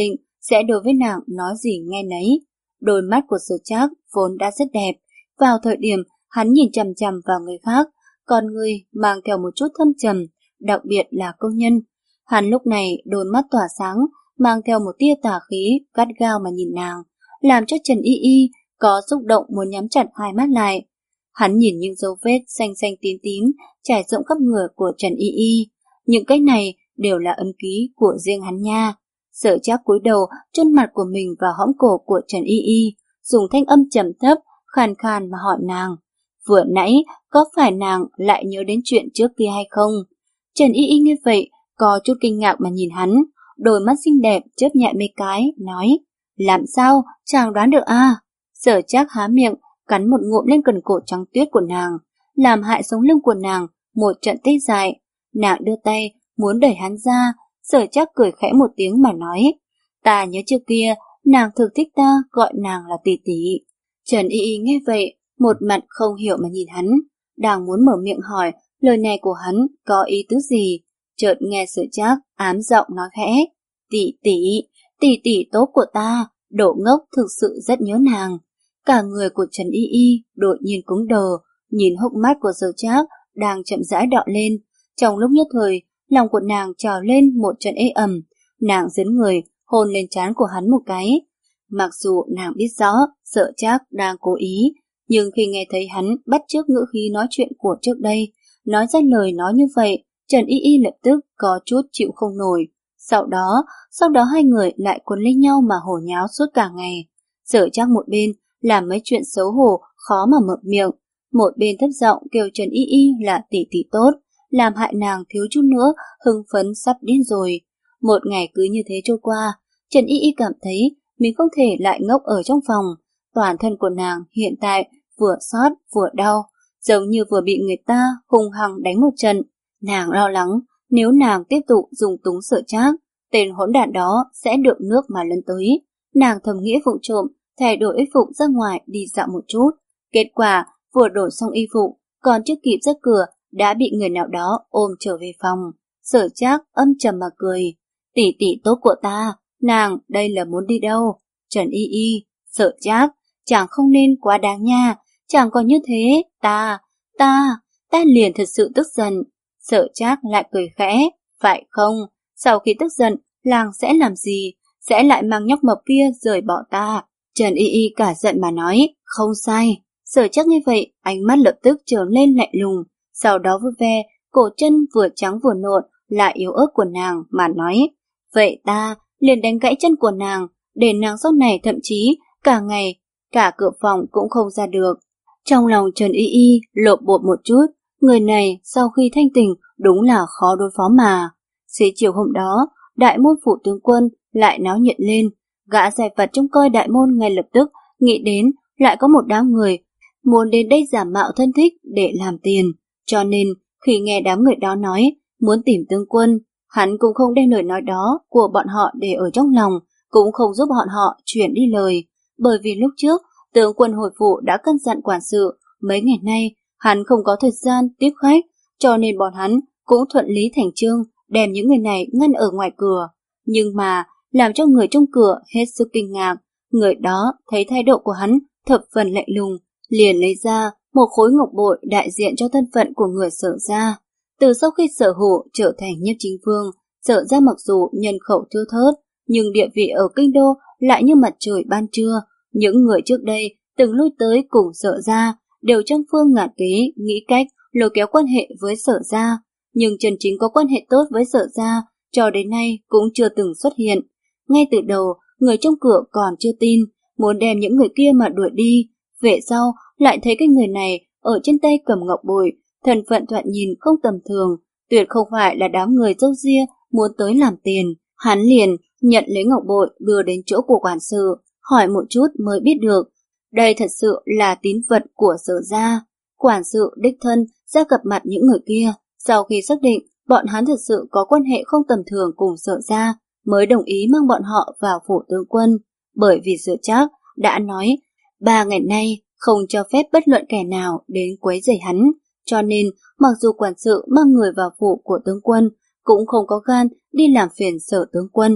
sẽ đối với nàng nói gì nghe nấy. Đôi mắt của Sở Trác vốn đã rất đẹp, vào thời điểm hắn nhìn chằm chằm vào người khác, con người mang theo một chút thâm trầm, đặc biệt là câu nhân. Hắn lúc này đôi mắt tỏa sáng, mang theo một tia tà khí, gắt gao mà nhìn nàng, làm cho Trần Y Y có xúc động muốn nhắm chặt hai mắt lại. Hắn nhìn những dấu vết xanh xanh tím tím trải rộng khắp người của Trần Y Y. Những cái này đều là ấn ký của riêng hắn nha. Sở Trác cúi đầu chôn mặt của mình vào hõm cổ của Trần Y Y, dùng thanh âm trầm thấp, khàn khàn mà hỏi nàng. Vừa nãy có phải nàng lại nhớ đến chuyện trước kia hay không? Trần Y Y nghe vậy, có chút kinh ngạc mà nhìn hắn, đôi mắt xinh đẹp chớp nhẹ mấy cái, nói. Làm sao, chàng đoán được à? Sở Trác há miệng, cắn một ngụm lên cần cổ trắng tuyết của nàng, làm hại sống lưng của nàng một trận tê dại. Nàng đưa tay muốn đẩy hắn ra, Sở Trác cười khẽ một tiếng mà nói, ta nhớ trước kia nàng thực thích ta gọi nàng là tỷ tỷ. Trần Y Y nghe vậy, một mặt không hiểu mà nhìn hắn, đang muốn mở miệng hỏi lời này của hắn có ý tứ gì, chợt nghe Sở Trác ám giọng nói khẽ, tỷ tỷ, tỷ tỷ tốt của ta, Đỗ Ngốc thực sự rất nhớ nàng. Cả người của Trần Y Y đột nhiên cứng đờ, nhìn hốc mắt của Sở Trác đang chậm rãi đọ lên. Trong lúc nhất thời, lòng của nàng trào lên một trận ê ẩm, nàng dấn người hôn lên trán của hắn một cái. Mặc dù nàng biết rõ Sở Trác đang cố ý, nhưng khi nghe thấy hắn bắt chước ngữ khí nói chuyện của trước đây, nói ra lời nói như vậy, Trần Y Y lập tức có chút chịu không nổi. Sau đó, sau đó hai người lại quấn lấy nhau mà hồ nháo suốt cả ngày. Sở Trác một bên làm mấy chuyện xấu hổ khó mà mở miệng, một bên thấp giọng kêu Trần Y Y là tỷ tỷ tốt, làm hại nàng thiếu chút nữa hưng phấn sắp điên rồi. Một ngày cứ như thế trôi qua, Trần Y Y cảm thấy mình không thể lại ngốc ở trong phòng. Toàn thân của nàng hiện tại vừa xót vừa đau, giống như vừa bị người ta hung hăng đánh một trận. Nàng lo lắng nếu nàng tiếp tục dùng túng Sở Trác, tên hỗn đản đó sẽ được nước mà lấn tới. Nàng thầm nghĩ vụng trộm thay đổi y phục ra ngoài đi dạo một chút. Kết quả vừa đổi xong y phục, còn chưa kịp ra cửa đã bị người nào đó ôm trở về phòng. Sở Trác âm trầm mà cười, tỷ tỷ tốt của ta, nàng đây là muốn đi đâu? Trần Y Y, Sở Trác, chàng không nên quá đáng nha, chàng còn như thế, ta, ta, ta liền thật sự tức giận. Sở Trác lại cười khẽ, phải không? Sau khi tức giận, làng sẽ làm gì? Sẽ lại mang nhóc mập kia rời bỏ ta. Trần Y Y cả giận mà nói, không sai. Sở Trác như vậy, ánh mắt lập tức trở lên lạnh lùng, sau đó vuốt ve cổ chân vừa trắng vừa nộn lại yếu ớt của nàng mà nói, vậy ta liền đánh gãy chân của nàng, để nàng sau này thậm chí cả ngày cả cửa phòng cũng không ra được. Trong lòng Trần Y Y lộn bột một chút, người này sau khi thanh tỉnh đúng là khó đối phó mà. Xế chiều hôm đó, đại môn phủ tướng quân lại náo nhiệt lên, gã giải vật trông coi đại môn ngay lập tức nghĩ đến lại có một đám người muốn đến đây giả mạo thân thích để làm tiền, cho nên khi nghe đám người đó nói muốn tìm tướng quân, hắn cũng không đem lời nói đó của bọn họ để ở trong lòng, cũng không giúp bọn họ chuyển đi lời, bởi vì lúc trước tướng quân hồi phủ đã căn dặn quản sự mấy ngày nay hắn không có thời gian tiếp khách, cho nên bọn hắn cũng thuận lý thành chương đem những người này ngăn ở ngoài cửa. Nhưng mà làm cho người trong cửa hết sức kinh ngạc, người đó thấy thái độ của hắn thập phần lạnh lùng, liền lấy ra một khối ngọc bội đại diện cho thân phận của người Sở gia. Từ sau khi Sở Hổ trở thành nhiếp chính vương, Sở gia mặc dù nhân khẩu thưa thớt, nhưng địa vị ở kinh đô lại như mặt trời ban trưa. Những người trước đây từng lui tới cùng Sở gia đều trăm phương ngàn kế nghĩ cách lôi kéo quan hệ với Sở gia, nhưng chân chính có quan hệ tốt với Sở gia cho đến nay cũng chưa từng xuất hiện. Ngay từ đầu, người trong cửa còn chưa tin, muốn đem những người kia mà đuổi đi. Về sau, lại thấy cái người này ở trên tay cầm ngọc bội, thân phận thoạt nhìn không tầm thường, tuyệt không phải là đám người râu ria muốn tới làm tiền. Hắn liền nhận lấy ngọc bội đưa đến chỗ của quản sự, hỏi một chút mới biết được, đây thật sự là tín vật của Sở gia. Quản sự đích thân ra gặp mặt những người kia, sau khi xác định bọn hắn thật sự có quan hệ không tầm thường cùng Sở gia, mới đồng ý mang bọn họ vào phủ tướng quân, bởi vì Sở Trác đã nói ba ngày nay không cho phép bất luận kẻ nào đến quấy rầy hắn, cho nên mặc dù quản sự mang người vào phủ của tướng quân cũng không có gan đi làm phiền Sở tướng quân.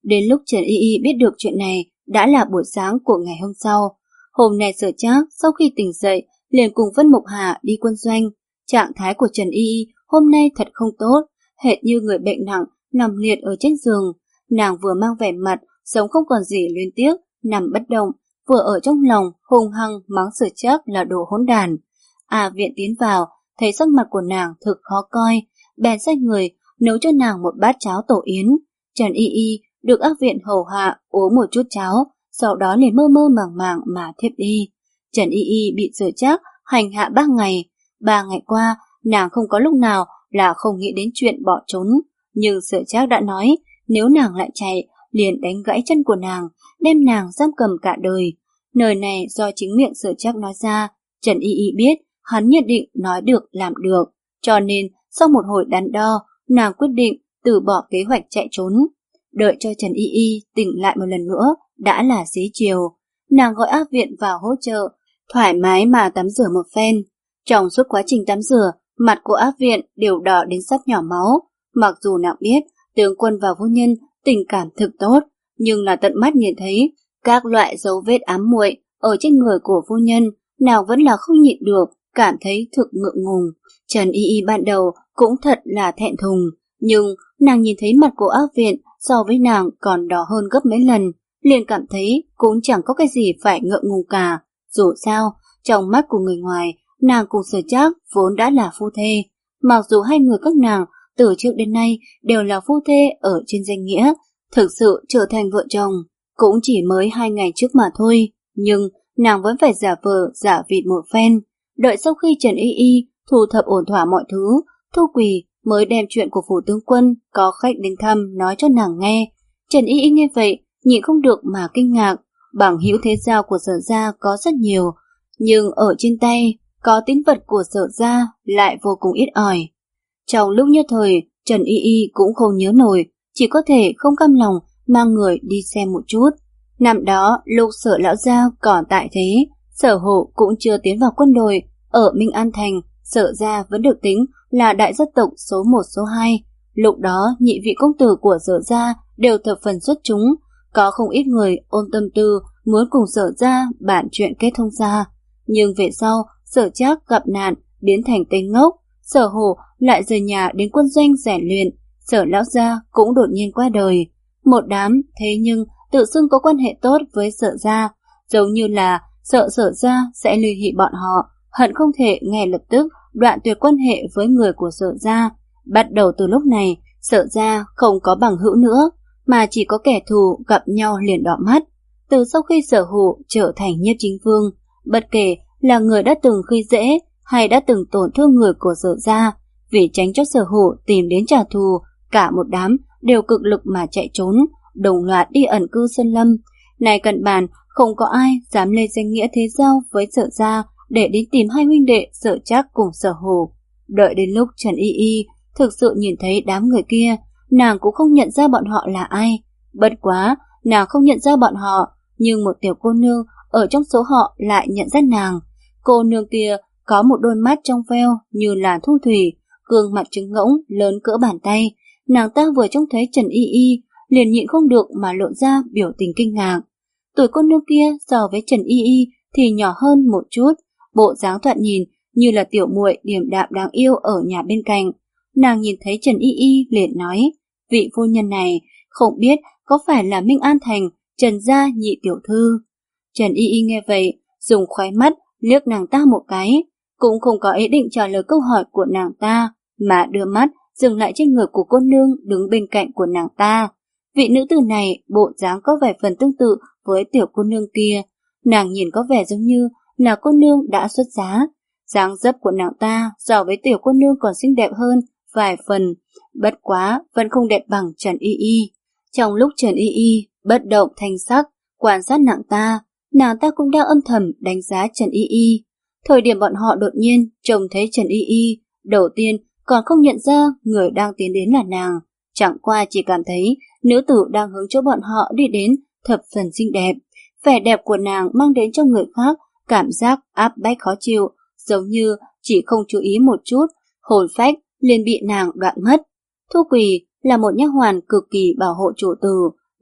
Đến lúc Trần Y Y biết được chuyện này đã là buổi sáng của ngày hôm sau. Hôm nay Sở Trác sau khi tỉnh dậy liền cùng Vân Mộc Hà đi quân doanh. Trạng thái của Trần Y Y hôm nay thật không tốt, hệt như người bệnh nặng nằm liệt ở trên giường. Nàng vừa mang vẻ mặt sống không còn gì luyến tiếc, nằm bất động, vừa ở trong lòng hung hăng mắng Sở Trác là đồ hỗn đàn. A Viện tiến vào, thấy sắc mặt của nàng thực khó coi, bèn sai người nấu cho nàng một bát cháo tổ yến. Trần Y Y được A Viện hầu hạ uống một chút cháo, sau đó liền mơ mơ màng màng mà thiếp đi. Trần Y Y bị Sở Trác hành hạ ba ngày. Ba ngày qua, nàng không có lúc nào là không nghĩ đến chuyện bỏ trốn, nhưng Sở Trác đã nói nếu nàng lại chạy, liền đánh gãy chân của nàng, đem nàng giam cầm cả đời. Lời này do chính miệng Sở Trác nói ra, Trần Y Y biết hắn nhất định nói được làm được, cho nên sau một hồi đắn đo, nàng quyết định từ bỏ kế hoạch chạy trốn. Đợi cho Trần Y Y tỉnh lại một lần nữa, đã là xế chiều. Nàng gọi A Viện vào hỗ trợ, thoải mái mà tắm rửa một phen. Trong suốt quá trình tắm rửa, mặt của A Viện đều đỏ đến sắp nhỏ máu. Mặc dù nàng biết tướng quân và vô nhân tình cảm thực tốt, nhưng là tận mắt nhìn thấy các loại dấu vết ám muội ở trên người của vô nhân, nàng vẫn là không nhịn được, cảm thấy thực ngượng ngùng. Trần Y Y ban đầu cũng thật là thẹn thùng, nhưng nàng nhìn thấy mặt của A Viện so với nàng còn đỏ hơn gấp mấy lần, liền cảm thấy cũng chẳng có cái gì phải ngượng ngùng cả. Dù sao, trong mắt của người ngoài, nàng cùng Sở Trác vốn đã là phu thê, mặc dù hai người các nàng từ trước đến nay đều là phu thê ở trên danh nghĩa, thực sự trở thành vợ chồng cũng chỉ mới hai ngày trước mà thôi, nhưng nàng vẫn phải giả vờ giả vịt một phen. Đợi sau khi Trần Y Y thu thập ổn thỏa mọi thứ, Thu Quỳ mới đem chuyện của phủ tướng quân có khách đến thăm nói cho nàng nghe. Trần Y Y nghe vậy nhịn không được mà kinh ngạc. Bằng hữu thế giao của Sở gia có rất nhiều, nhưng ở trên tay có tín vật của Sở gia lại vô cùng ít ỏi. Trong lúc nhất thời, Trần Y Y cũng không nhớ nổi, chỉ có thể không cam lòng mang người đi xem một chút. Năm đó, lúc Sở lão gia còn tại thế, Sở Hộ cũng chưa tiến vào quân đội. Ở Minh An Thành, Sở gia vẫn được tính là đại gia tộc số một số hai. Lúc đó, nhị vị công tử của Sở gia đều thập phần xuất chúng, có không ít người ôm tâm tư muốn cùng Sở gia bàn chuyện kết thông gia. Nhưng về sau, Sở Trác gặp nạn, biến thành tên ngốc, Sở Hổ lại rời nhà đến quân doanh rèn luyện, Sở lão gia cũng đột nhiên qua đời. Một đám thế nhưng tự xưng có quan hệ tốt với Sở gia, giống như là sợ Sở gia sẽ liên hệ bọn họ, hận không thể ngay lập tức đoạn tuyệt quan hệ với người của Sở gia. Bắt đầu từ lúc này, Sở gia không có bằng hữu nữa, mà chỉ có kẻ thù gặp nhau liền đỏ mắt. Từ sau khi Sở Hổ trở thành nhiếp chính vương, bất kể là người đã từng khi dễ hay đã từng tổn thương người của Sở gia, vì tránh cho Sở Hổ tìm đến trả thù, cả một đám đều cực lực mà chạy trốn, đồng loạt đi ẩn cư sơn lâm. Này cận bàn, không có ai dám lên danh nghĩa thế giao với Sở gia để đến tìm hai huynh đệ Sở Trác cùng Sở Hổ. Đợi đến lúc Trần Y Y thực sự nhìn thấy đám người kia, nàng cũng không nhận ra bọn họ là ai. Bất quá, nàng không nhận ra bọn họ, nhưng một tiểu cô nương ở trong số họ lại nhận ra nàng. Cô nương kia có một đôi mắt trong veo như là thu thủy, gương mặt trứng ngỗng lớn cỡ bàn tay. Nàng ta vừa trông thấy Trần Y Y liền nhịn không được mà lộ ra biểu tình kinh ngạc. Tuổi cô nương kia so với Trần Y Y thì nhỏ hơn một chút, bộ dáng thoạt nhìn như là tiểu muội điềm đạm đáng yêu ở nhà bên cạnh. Nàng nhìn thấy Trần Y Y liền nói, vị phu nhân này không biết có phải là Minh An Thành Trần gia nhị tiểu thư. Trần Y Y nghe vậy, dùng khóe mắt liếc nàng ta một cái, cũng không có ý định trả lời câu hỏi của nàng ta, mà đưa mắt dừng lại trên người của cô nương đứng bên cạnh của nàng ta. Vị nữ tử này bộ dáng có vẻ phần tương tự với tiểu cô nương kia, nàng nhìn có vẻ giống như là cô nương đã xuất giá. Dáng dấp của nàng ta so với tiểu cô nương còn xinh đẹp hơn vài phần, bất quá vẫn không đẹp bằng Trần Y Y. Trong lúc Trần Y Y bất động thanh sắc quan sát nàng ta, nàng ta cũng đang âm thầm đánh giá Trần Y Y. Thời điểm bọn họ đột nhiên trông thấy Trần Y Y, đầu tiên còn không nhận ra người đang tiến đến là nàng, chẳng qua chỉ cảm thấy nữ tử đang hướng chỗ bọn họ đi đến thập phần xinh đẹp. Vẻ đẹp của nàng mang đến cho người khác cảm giác áp bách khó chịu, giống như chỉ không chú ý một chút, hồn phách liền bị nàng đoạn mất. Thu Quỳ là một nha hoàn cực kỳ bảo hộ chủ tử,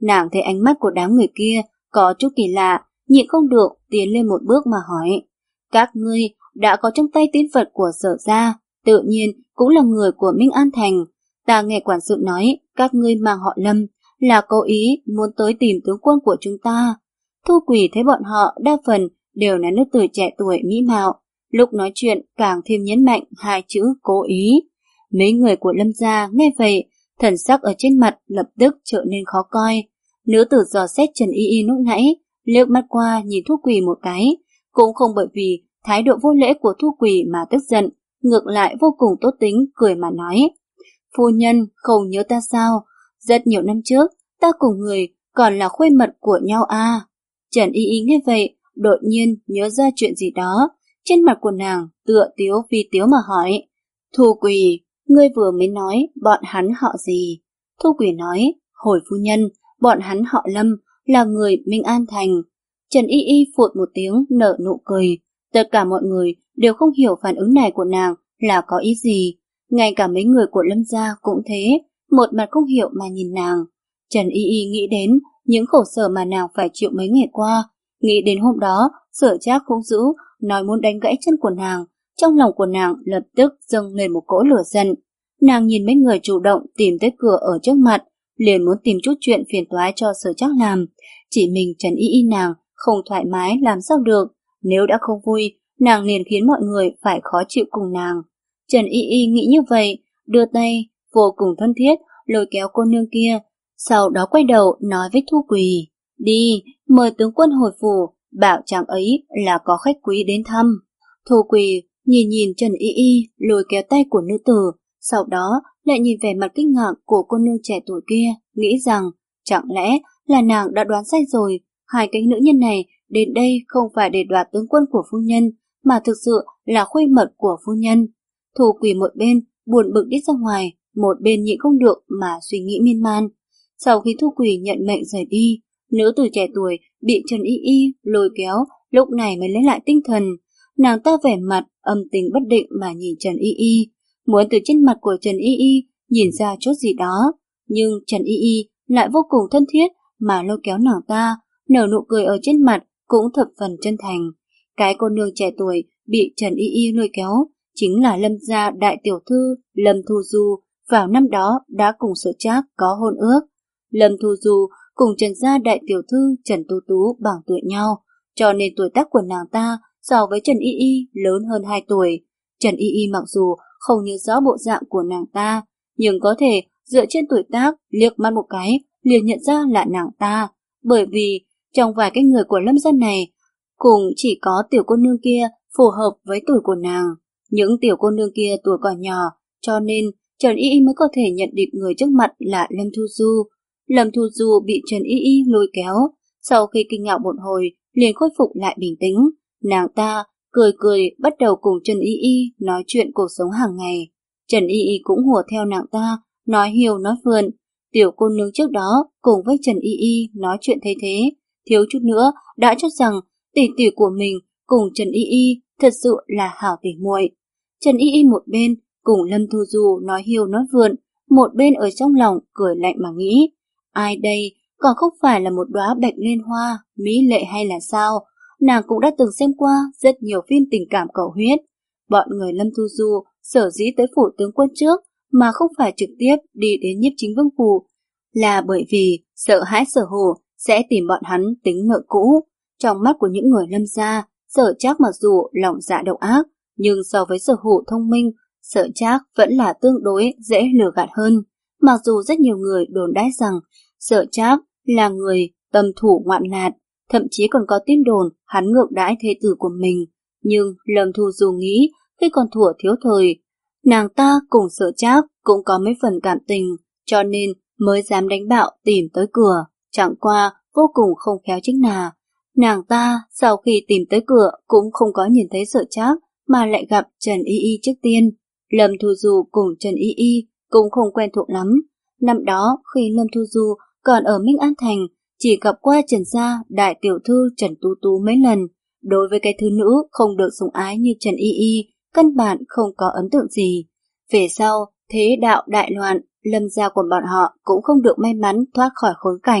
Nàng thấy ánh mắt của đám người kia có chút kỳ lạ, nhịn không được tiến lên một bước mà hỏi. Các ngươi đã có trong tay tín vật của Sở gia, tự nhiên cũng là người của Minh An Thành. Ta nghe quản sự nói các ngươi mang họ Lâm là cố ý muốn tới tìm tướng quân của chúng ta. Thu Quỳ thấy bọn họ đa phần đều là nữ tử trẻ tuổi mỹ mạo, lúc nói chuyện càng thêm nhấn mạnh hai chữ cố ý. Mấy người của Lâm gia nghe vậy, thần sắc ở trên mặt lập tức trở nên khó coi. Nữ tử dò xét Trần Y Y lúc nãy, liếc mắt qua nhìn Thu Quỳ một cái, cũng không bởi vì thái độ vô lễ của Thu Quỳ mà tức giận, ngược lại vô cùng tốt tính cười mà nói. Phu nhân không nhớ ta sao? Rất nhiều năm trước, ta cùng người còn là khuê mật của nhau à. Trần Y Y nghe vậy, đột nhiên nhớ ra chuyện gì đó, trên mặt của nàng tựa tiếu phi tiếu mà hỏi. Thu Quỳ, ngươi vừa mới nói bọn hắn họ gì? Thu Quỳ nói, hồi phu nhân, bọn hắn họ Lâm, là người Minh An Thành. Trần Y Y phụt một tiếng nở nụ cười, tất cả mọi người đều không hiểu phản ứng này của nàng là có ý gì. Ngay cả mấy người của Lâm gia cũng thế, một mặt không hiểu mà nhìn nàng. Trần Y Y nghĩ đến những khổ sở mà nàng phải chịu mấy ngày qua, nghĩ đến hôm đó Sở Trác không giữ, nói muốn đánh gãy chân của nàng, trong lòng của nàng lập tức dâng lên một cỗ lửa giận. Nàng nhìn mấy người chủ động tìm tới cửa ở trước mặt, liền muốn tìm chút chuyện phiền toái cho Sở Trác làm. Chỉ mình Trần Y Y nàng không thoải mái làm sao được, nếu đã không vui, nàng liền khiến mọi người phải khó chịu cùng nàng. Trần Y Y nghĩ như vậy, đưa tay vô cùng thân thiết lôi kéo cô nương kia, sau đó quay đầu nói với Thu Quỳ, đi, mời tướng quân hồi phủ, bảo chàng ấy là có khách quý đến thăm. Thu Quỳ nhìn nhìn Trần Y Y lôi kéo tay của nữ tử, sau đó lại nhìn vẻ mặt kinh ngạc của cô nương trẻ tuổi kia, nghĩ rằng chẳng lẽ là nàng đã đoán sai rồi, hai cái nữ nhân này đến đây không phải để đoạt tướng quân của phu nhân, mà thực sự là khuê mật của phu nhân. Thu Quỳ một bên buồn bực đi ra ngoài, một bên nhịn không được mà suy nghĩ miên man. Sau khi Thu Quỳ nhận mệnh rời đi, nữ tử trẻ tuổi bị Trần Y Y lôi kéo, lúc này mới lấy lại tinh thần. Nàng ta vẻ mặt âm tình bất định mà nhìn Trần Y Y, muốn từ trên mặt của Trần Y Y nhìn ra chút gì đó, nhưng Trần Y Y lại vô cùng thân thiết mà lôi kéo nàng ta, nở nụ cười ở trên mặt cũng thập phần chân thành. Cái cô nương trẻ tuổi bị Trần Y Y lôi kéo chính là Lâm gia đại tiểu thư Lâm Thu Du, vào năm đó đã cùng Sở Trác có hôn ước. Lâm Thu Du cùng Trần gia đại tiểu thư Trần Tú Tú bằng tuổi nhau, cho nên tuổi tác của nàng ta so với Trần Y Y lớn hơn hai tuổi. Trần Y Y mặc dù không nhớ rõ bộ dạng của nàng ta, nhưng có thể dựa trên tuổi tác liếc mắt một cái liền nhận ra là nàng ta, bởi vì trong vài cái người của Lâm gia này cùng chỉ có tiểu cô nương kia phù hợp với tuổi của nàng. Những tiểu cô nương kia tuổi còn nhỏ, cho nên Trần Y Y mới có thể nhận định người trước mặt là Lâm Thu Du. Lâm Thu Du bị Trần Y Y lôi kéo, sau khi kinh ngạc một hồi liền khôi phục lại bình tĩnh. Nàng ta cười cười bắt đầu cùng Trần Y Y nói chuyện cuộc sống hàng ngày. Trần Y Y cũng hùa theo nàng ta, nói hiều nói vượn. Tiểu cô nương trước đó cùng với Trần Y Y nói chuyện thế thế, thiếu chút nữa đã cho rằng tỷ tỷ của mình cùng Trần Y Y thật sự là hảo tỉ muội. Trần Y Y một bên cùng Lâm Thu Du nói hiêu nói vượn, một bên ở trong lòng cười lạnh mà nghĩ, ai đây, còn không phải là một đóa bạch liên hoa, mỹ lệ hay là sao? Nàng cũng đã từng xem qua rất nhiều phim tình cảm cầu huyết. Bọn người Lâm Thu Du sở dĩ tới phủ tướng quân trước mà không phải trực tiếp đi đến Nhiếp Chính Vương phủ, là bởi vì sợ hãi Sở Hổ sẽ tìm bọn hắn tính nợ cũ. Trong mắt của những người Lâm gia, Sở Trác mặc dù lòng dạ độc ác, nhưng so với Sở Hổ thông minh, Sở Trác vẫn là tương đối dễ lừa gạt hơn. Mặc dù rất nhiều người đồn đãi rằng Sở Trác là người tâm thủ ngoạn lạt, thậm chí còn có tin đồn hắn ngược đãi thê tử của mình, nhưng Lâm Thu Du nghĩ khi còn thuở thiếu thời, nàng ta cùng Sở Trác cũng có mấy phần cảm tình, cho nên mới dám đánh bạo tìm tới cửa. Chẳng qua vô cùng không khéo chính là nàng ta sau khi tìm tới cửa cũng không có nhìn thấy Sở Trác mà lại gặp Trần Y Y trước tiên. Lâm Thu Du cùng Trần Y Y cũng không quen thuộc lắm. Năm đó khi Lâm Thu Du còn ở Minh An Thành, chỉ gặp qua Trần gia đại tiểu thư Trần Tú Tú mấy lần. Đối với cái thứ nữ không được sủng ái như Trần Y Y, căn bản không có ấn tượng gì. Về sau, thế đạo đại loạn, Lâm gia của bọn họ cũng không được may mắn thoát khỏi khốn cảnh.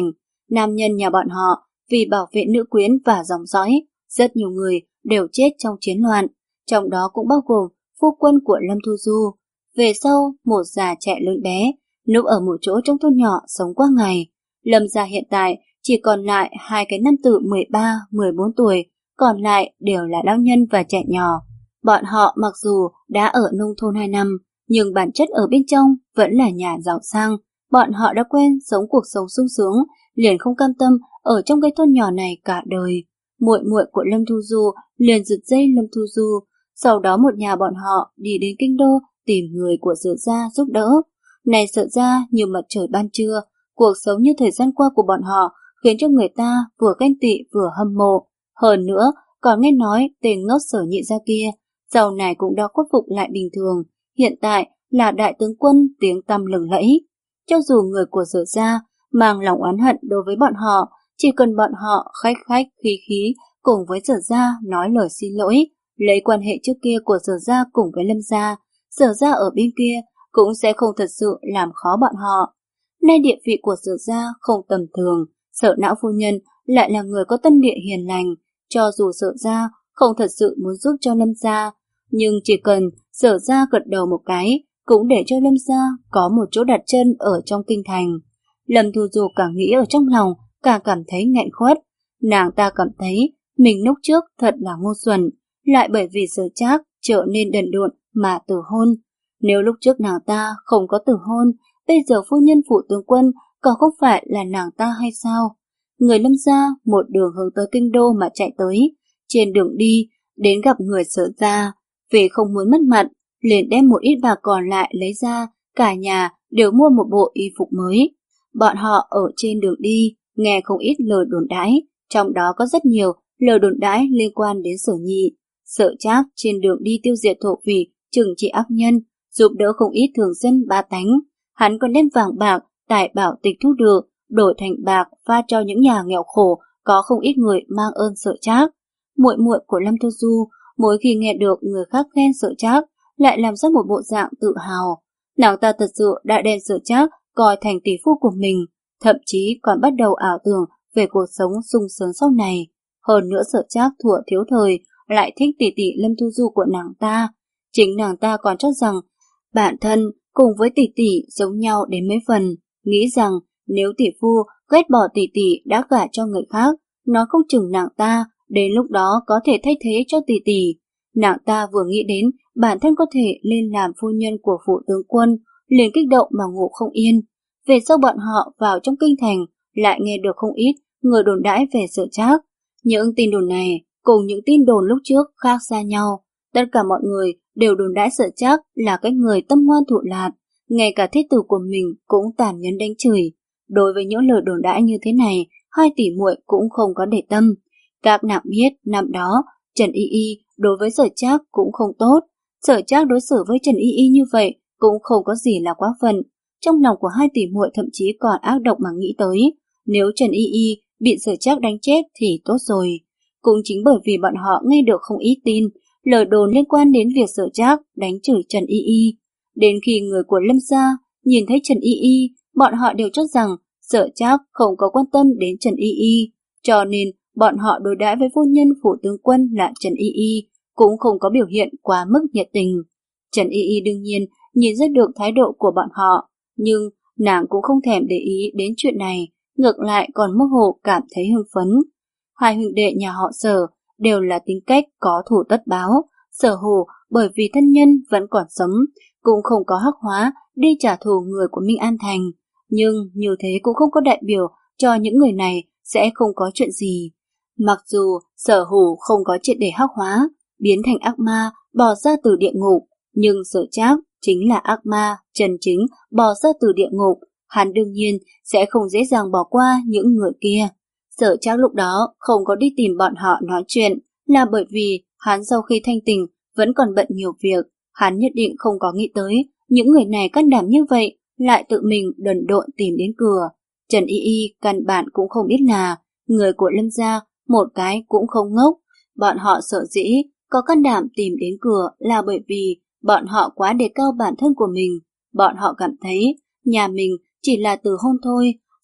nam nhân nhà bọn họ vì bảo vệ nữ quyến và dòng dõi, rất nhiều người đều chết trong chiến loạn, trong đó cũng bao gồm phu quân của Lâm Thu Du. Về sau, một già trẻ lớn bé, núp ở một chỗ trong thôn nhỏ sống qua ngày. Lâm gia hiện tại chỉ còn lại hai cái nam tử mười ba, mười bốn tuổi, còn lại đều là lão nhân và trẻ nhỏ. Bọn họ mặc dù đã ở nông thôn hai năm, nhưng bản chất ở bên trong vẫn là nhà giàu sang. Bọn họ đã quen sống cuộc sống sung sướng, liền không cam tâm ở trong cái thôn nhỏ này cả đời. Muội muội của Lâm Thu Du liền giật dây Lâm Thu Du, sau đó một nhà bọn họ đi đến kinh đô tìm người của Sở gia giúp đỡ. Này Sở gia như mặt trời ban trưa, cuộc sống như thời gian qua của bọn họ khiến cho người ta vừa ganh tị vừa hâm mộ. Hơn nữa, còn nghe nói tên ngốc Sở Nhị gia kia, sau này cũng đã khuất phục lại bình thường, hiện tại là đại tướng quân tiếng tăm lừng lẫy. Cho dù người của Sở gia mang lòng oán hận đối với bọn họ, chỉ cần bọn họ khách khách khí khí cùng với Sở gia nói lời xin lỗi, lấy quan hệ trước kia của Sở gia cùng với Lâm gia, Sở gia ở bên kia cũng sẽ không thật sự làm khó bọn họ. Nay địa vị của Sở gia không tầm thường, Sở não phu nhân lại là người có tâm địa hiền lành, cho dù Sở gia không thật sự muốn giúp cho Lâm gia, nhưng chỉ cần Sở gia gật đầu một cái, cũng để cho Lâm gia có một chỗ đặt chân ở trong kinh thành. Lâm Thu Du càng nghĩ ở trong lòng, càng cảm thấy nghẹn khuất. Nàng ta cảm thấy mình lúc trước thật là ngu xuẩn, lại bởi vì Sở Trác trở nên đần độn mà từ hôn. Nếu lúc trước nàng ta không có từ hôn, bây giờ phu nhân phụ tướng quân còn không phải là nàng ta hay sao? Người Lâm gia một đường hướng tới kinh đô mà chạy tới, trên đường đi đến gặp người Sở gia, vì không muốn mất mặt, liền đem một ít bạc còn lại lấy ra, cả nhà đều mua một bộ y phục mới. Bọn họ ở trên đường đi nghe không ít lời đồn đãi, trong đó có rất nhiều lời đồn đãi liên quan đến Sở Nhị. Sở Trác trên đường đi tiêu diệt thổ phỉ, trừng trị ác nhân, giúp đỡ không ít thường dân ba tánh. Hắn còn đem vàng bạc, tài bảo tịch thu được, đổi thành bạc pha cho những nhà nghèo khổ, có không ít người mang ơn Sở Trác. Muội muội của Lâm Thu Du, mỗi khi nghe được người khác khen Sở Trác, lại làm ra một bộ dạng tự hào. Nàng ta thật sự đã đem Sở Trác coi thành tỷ phu của mình, thậm chí còn bắt đầu ảo tưởng về cuộc sống sung sướng sau này. Hơn nữa Sở Trác thuở thiếu thời lại thích tỷ tỷ Lâm Thu Du của nàng ta. Chính nàng ta còn cho rằng bản thân cùng với tỷ tỷ giống nhau đến mấy phần, nghĩ rằng nếu tỷ phu ghét bỏ tỷ tỷ đã gả cho người khác, nó không chừng nàng ta đến lúc đó có thể thay thế cho tỷ tỷ. Nàng ta vừa nghĩ đến bản thân có thể lên làm phu nhân của phụ tướng quân, liền kích động mà ngủ không yên. Về sau bọn họ vào trong kinh thành, lại nghe được không ít người đồn đãi về Sở Trác. Những tin đồn này cùng những tin đồn lúc trước khác xa nhau. Tất cả mọi người đều đồn đãi Sở Trác là cái người tâm ngoan thụ lạt, ngay cả thiết tử của mình cũng tàn nhẫn đánh chửi. Đối với những lời đồn đãi như thế này, hai tỷ muội cũng không có để tâm. Các nàng biết năm đó Trần Y Y đối với Sở Trác cũng không tốt. Sở Trác đối xử với Trần Y Y như vậy cũng không có gì là quá phận. Trong lòng của hai tỷ muội thậm chí còn ác độc mà nghĩ tới, nếu Trần Y Y bị Sở Trác đánh chết thì tốt rồi. Cũng chính bởi vì bọn họ nghe được không ít tin, lời đồn liên quan đến việc Sở Trác đánh chửi Trần Y Y. Đến khi người của Lâm gia nhìn thấy Trần Y Y, bọn họ đều cho rằng Sở Trác không có quan tâm đến Trần Y Y, cho nên bọn họ đối đãi với phu nhân phụ tướng quân là Trần Y Y cũng không có biểu hiện quá mức nhiệt tình. Trần Y Y đương nhiên nhìn rất được thái độ của bọn họ, nhưng nàng cũng không thèm để ý đến chuyện này, ngược lại còn mơ hồ cảm thấy hưng phấn. Hai huynh đệ nhà họ Sở đều là tính cách có thủ tất báo. Sở Hồ bởi vì thân nhân vẫn còn sống, cũng không có hắc hóa đi trả thù người của Minh An Thành, nhưng như thế cũng không có đại biểu cho những người này sẽ không có chuyện gì. Mặc dù Sở Hồ không có triệt để hắc hóa, biến thành ác ma bò ra từ địa ngục, nhưng Sở Trác chính là ác ma chân chính bò ra từ địa ngục, hắn đương nhiên sẽ không dễ dàng bỏ qua những người kia. Sở Trác lúc đó không có đi tìm bọn họ nói chuyện, là bởi vì hắn sau khi thanh tỉnh vẫn còn bận nhiều việc, hắn nhất định không có nghĩ tới những người này can đảm như vậy lại tự mình đần độn tìm đến cửa. Trần Y Y căn bản cũng không biết là người của Lâm gia một cái cũng không ngốc, bọn họ sợ dĩ có can đảm tìm đến cửa là bởi vì bọn họ quá đề cao bản thân của mình, bọn họ cảm thấy nhà mình chỉ là từ hôn thôi,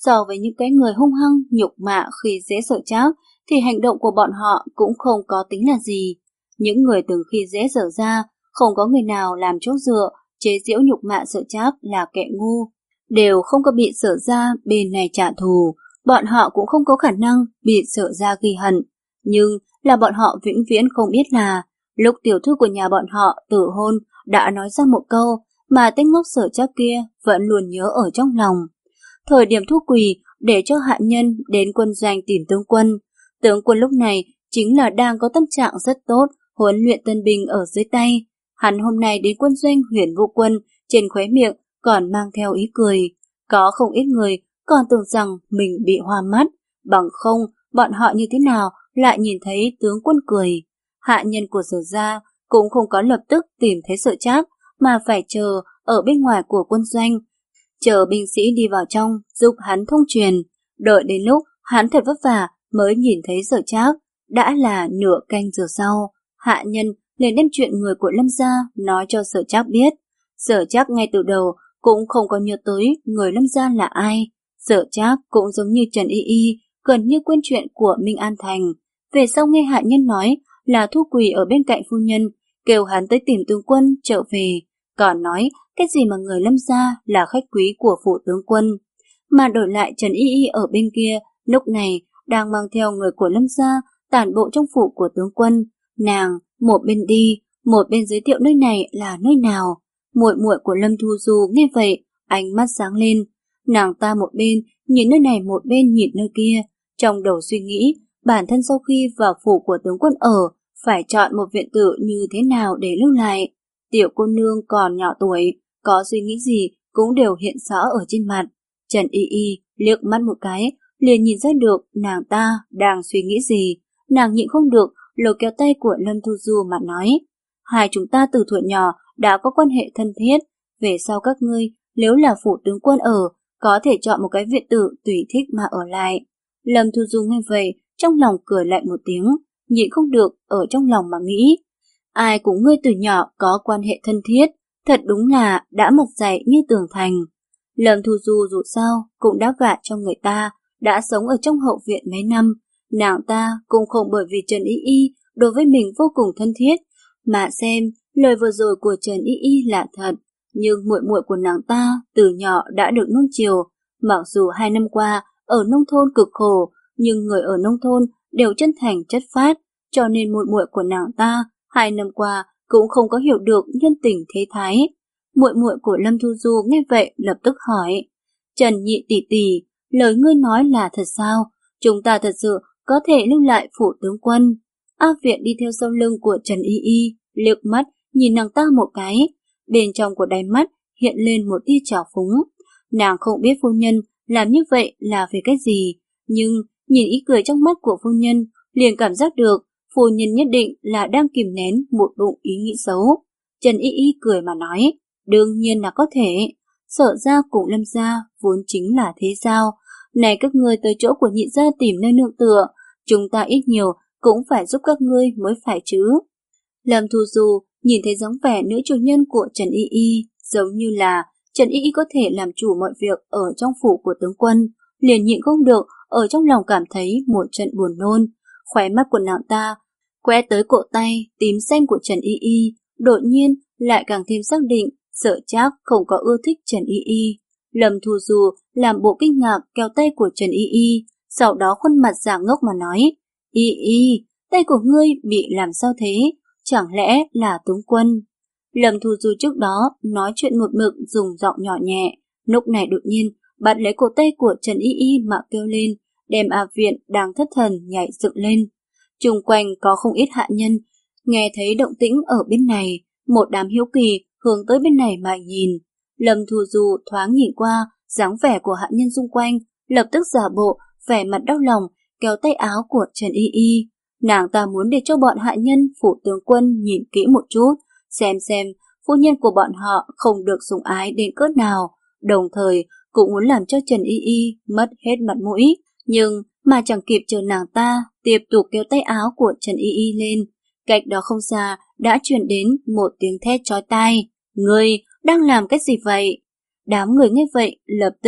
So với những cái người hung hăng, nhục mạ khi dễ Sở Trác thì hành động của bọn họ cũng không có tính là gì. Những người từng khi dễ Sở ra, không có người nào làm chỗ dựa, chế giễu nhục mạ Sở Trác là kẻ ngu, đều không có bị Sở ra bên này trả thù, bọn họ cũng không có khả năng bị Sở ra ghi hận. Nhưng là bọn họ vĩnh viễn không biết là lúc tiểu thư của nhà bọn họ tử hôn đã nói ra một câu mà tên ngốc Sở Trác kia vẫn luôn nhớ ở trong lòng. Thời điểm thu quỳ để cho hạ nhân đến quân doanh tìm tướng quân. Tướng quân lúc này chính là đang có tâm trạng rất tốt, huấn luyện tân binh ở dưới tay. Hắn hôm nay đến quân doanh Huyền Vũ Quân, trên khóe miệng còn mang theo ý cười. Có không ít người còn tưởng rằng mình bị hoa mắt, bằng không bọn họ như thế nào lại nhìn thấy tướng quân cười. Hạ nhân của Sở gia cũng không có lập tức tìm thấy Sở Trác, mà phải chờ ở bên ngoài của quân doanh, chờ binh sĩ đi vào trong giúp hắn thông truyền. Đợi đến lúc hắn thật vất vả mới nhìn thấy Sở Trác, đã là nửa canh giờ sau. Hạ nhân liền đem chuyện người của Lâm gia nói cho Sở Trác biết. Sở Trác ngay từ đầu cũng không có nhớ tới người Lâm gia là ai. Sở Trác cũng giống như Trần Y Y, gần như quên chuyện của Minh An Thành. Về sau nghe hạ nhân nói là Thu Quỳ ở bên cạnh phu nhân, kêu hắn tới tìm tướng quân trở về, còn nói cái gì mà người Lâm gia là khách quý của phủ tướng quân. Mà đổi lại Trần Y Y ở bên kia, lúc này đang mang theo người của Lâm gia tản bộ trong phủ của tướng quân. Nàng một bên đi, một bên giới thiệu nơi này là nơi nào. Muội muội của Lâm Thu Du nghe vậy, ánh mắt sáng lên. Nàng ta một bên nhìn nơi này, một bên nhìn nơi kia, trong đầu suy nghĩ bản thân sau khi vào phủ của tướng quân ở phải chọn một viện tử như thế nào để lưu lại. Tiểu cô nương còn nhỏ tuổi, có suy nghĩ gì cũng đều hiện rõ ở trên mặt. Trần Y Y liếc mắt một cái, liền nhìn ra được nàng ta đang suy nghĩ gì. Nàng nhịn không được, lôi kéo tay của Lâm Thu Du mà nói: hai chúng ta từ tuổi nhỏ đã có quan hệ thân thiết, về sau các ngươi nếu là phủ tướng quân ở, có thể chọn một cái viện tử tùy thích mà ở lại. Lâm Thu Du nghe vậy, trong lòng cười lại một tiếng, nhịn không được ở trong lòng mà nghĩ: ai cùng ngươi từ nhỏ có quan hệ thân thiết, thật đúng là đã mặt dày như tường thành. Lâm Thu Du dù sao cũng đã gả cho người ta, đã sống ở trong hậu viện mấy năm, nàng ta cũng không bởi vì Trần Y Y đối với mình vô cùng thân thiết mà xem lời vừa rồi của Trần Y Y là thật. Nhưng muội muội của nàng ta từ nhỏ đã được nuông chiều, mặc dù hai năm qua ở nông thôn cực khổ, nhưng người ở nông thôn đều chân thành chất phác, cho nên muội muội của nàng ta hai năm qua cũng không có hiểu được nhân tình thế thái. Muội muội của Lâm Thu Du nghe vậy lập tức hỏi: Trần nhị tỷ tỷ, lời ngươi nói là thật sao? Chúng ta thật sự có thể lưu lại phủ tướng quân? A Viện đi theo sau lưng của Trần Y Y, liếc mắt nhìn nàng ta một cái, bên trong của đáy mắt hiện lên một tia trào phúng. Nàng không biết phu nhân làm như vậy là về cái gì, nhưng nhìn ý cười trong mắt của phu nhân, liền cảm giác được phu nhân nhất định là đang kìm nén một bụng ý nghĩ xấu. Trần Y Y cười mà nói: đương nhiên là có thể. Sở gia cùng Lâm gia vốn chính là thế giao. Này các ngươi tới chỗ của nhị gia tìm nơi nương tựa, chúng ta ít nhiều cũng phải giúp các ngươi mới phải chứ. Lâm Thu Du nhìn thấy dáng vẻ nữ chủ nhân của Trần Y Y, giống như là Trần Y Y có thể làm chủ mọi việc ở trong phủ của tướng quân, liền nhịn không được ở trong lòng cảm thấy một trận buồn nôn. Khóe mắt của nàng ta quét tới cổ tay tím xanh của Trần Y Y, đột nhiên lại càng thêm xác định Sở Trác không có ưa thích Trần Y Y. Lâm Thu Du làm bộ kinh ngạc kéo tay của Trần Y Y, sau đó khuôn mặt giả ngốc mà nói: Y Y, tay của ngươi bị làm sao thế? Chẳng lẽ là tướng quân? Lâm Thu Du trước đó nói chuyện một mực dùng giọng nhỏ nhẹ, lúc này đột nhiên bắt lấy cổ tay của Trần Y Y mà kêu lên, đem A Viện đang thất thần nhảy dựng lên. Chung quanh có không ít hạ nhân nghe thấy động tĩnh ở bên này, một đám hiếu kỳ hướng tới bên này mà nhìn. Lâm Thu Du thoáng nhìn qua dáng vẻ của hạ nhân xung quanh, lập tức giả bộ vẻ mặt đau lòng kéo tay áo của Trần Y Y. Nàng ta muốn để cho bọn hạ nhân phủ tướng quân nhìn kỹ một chút, xem xem phu nhân của bọn họ không được sủng ái đến cỡ nào, đồng thời cũng muốn làm cho Trần Y Y mất hết mặt mũi. Nhưng mà chẳng kịp chờ nàng ta tiếp tục kéo tay áo của Trần Y Y lên, cách đó không xa đã truyền đến một tiếng thét chói tai: Ngươi đang làm cái gì vậy? Đám người nghe vậy lập tức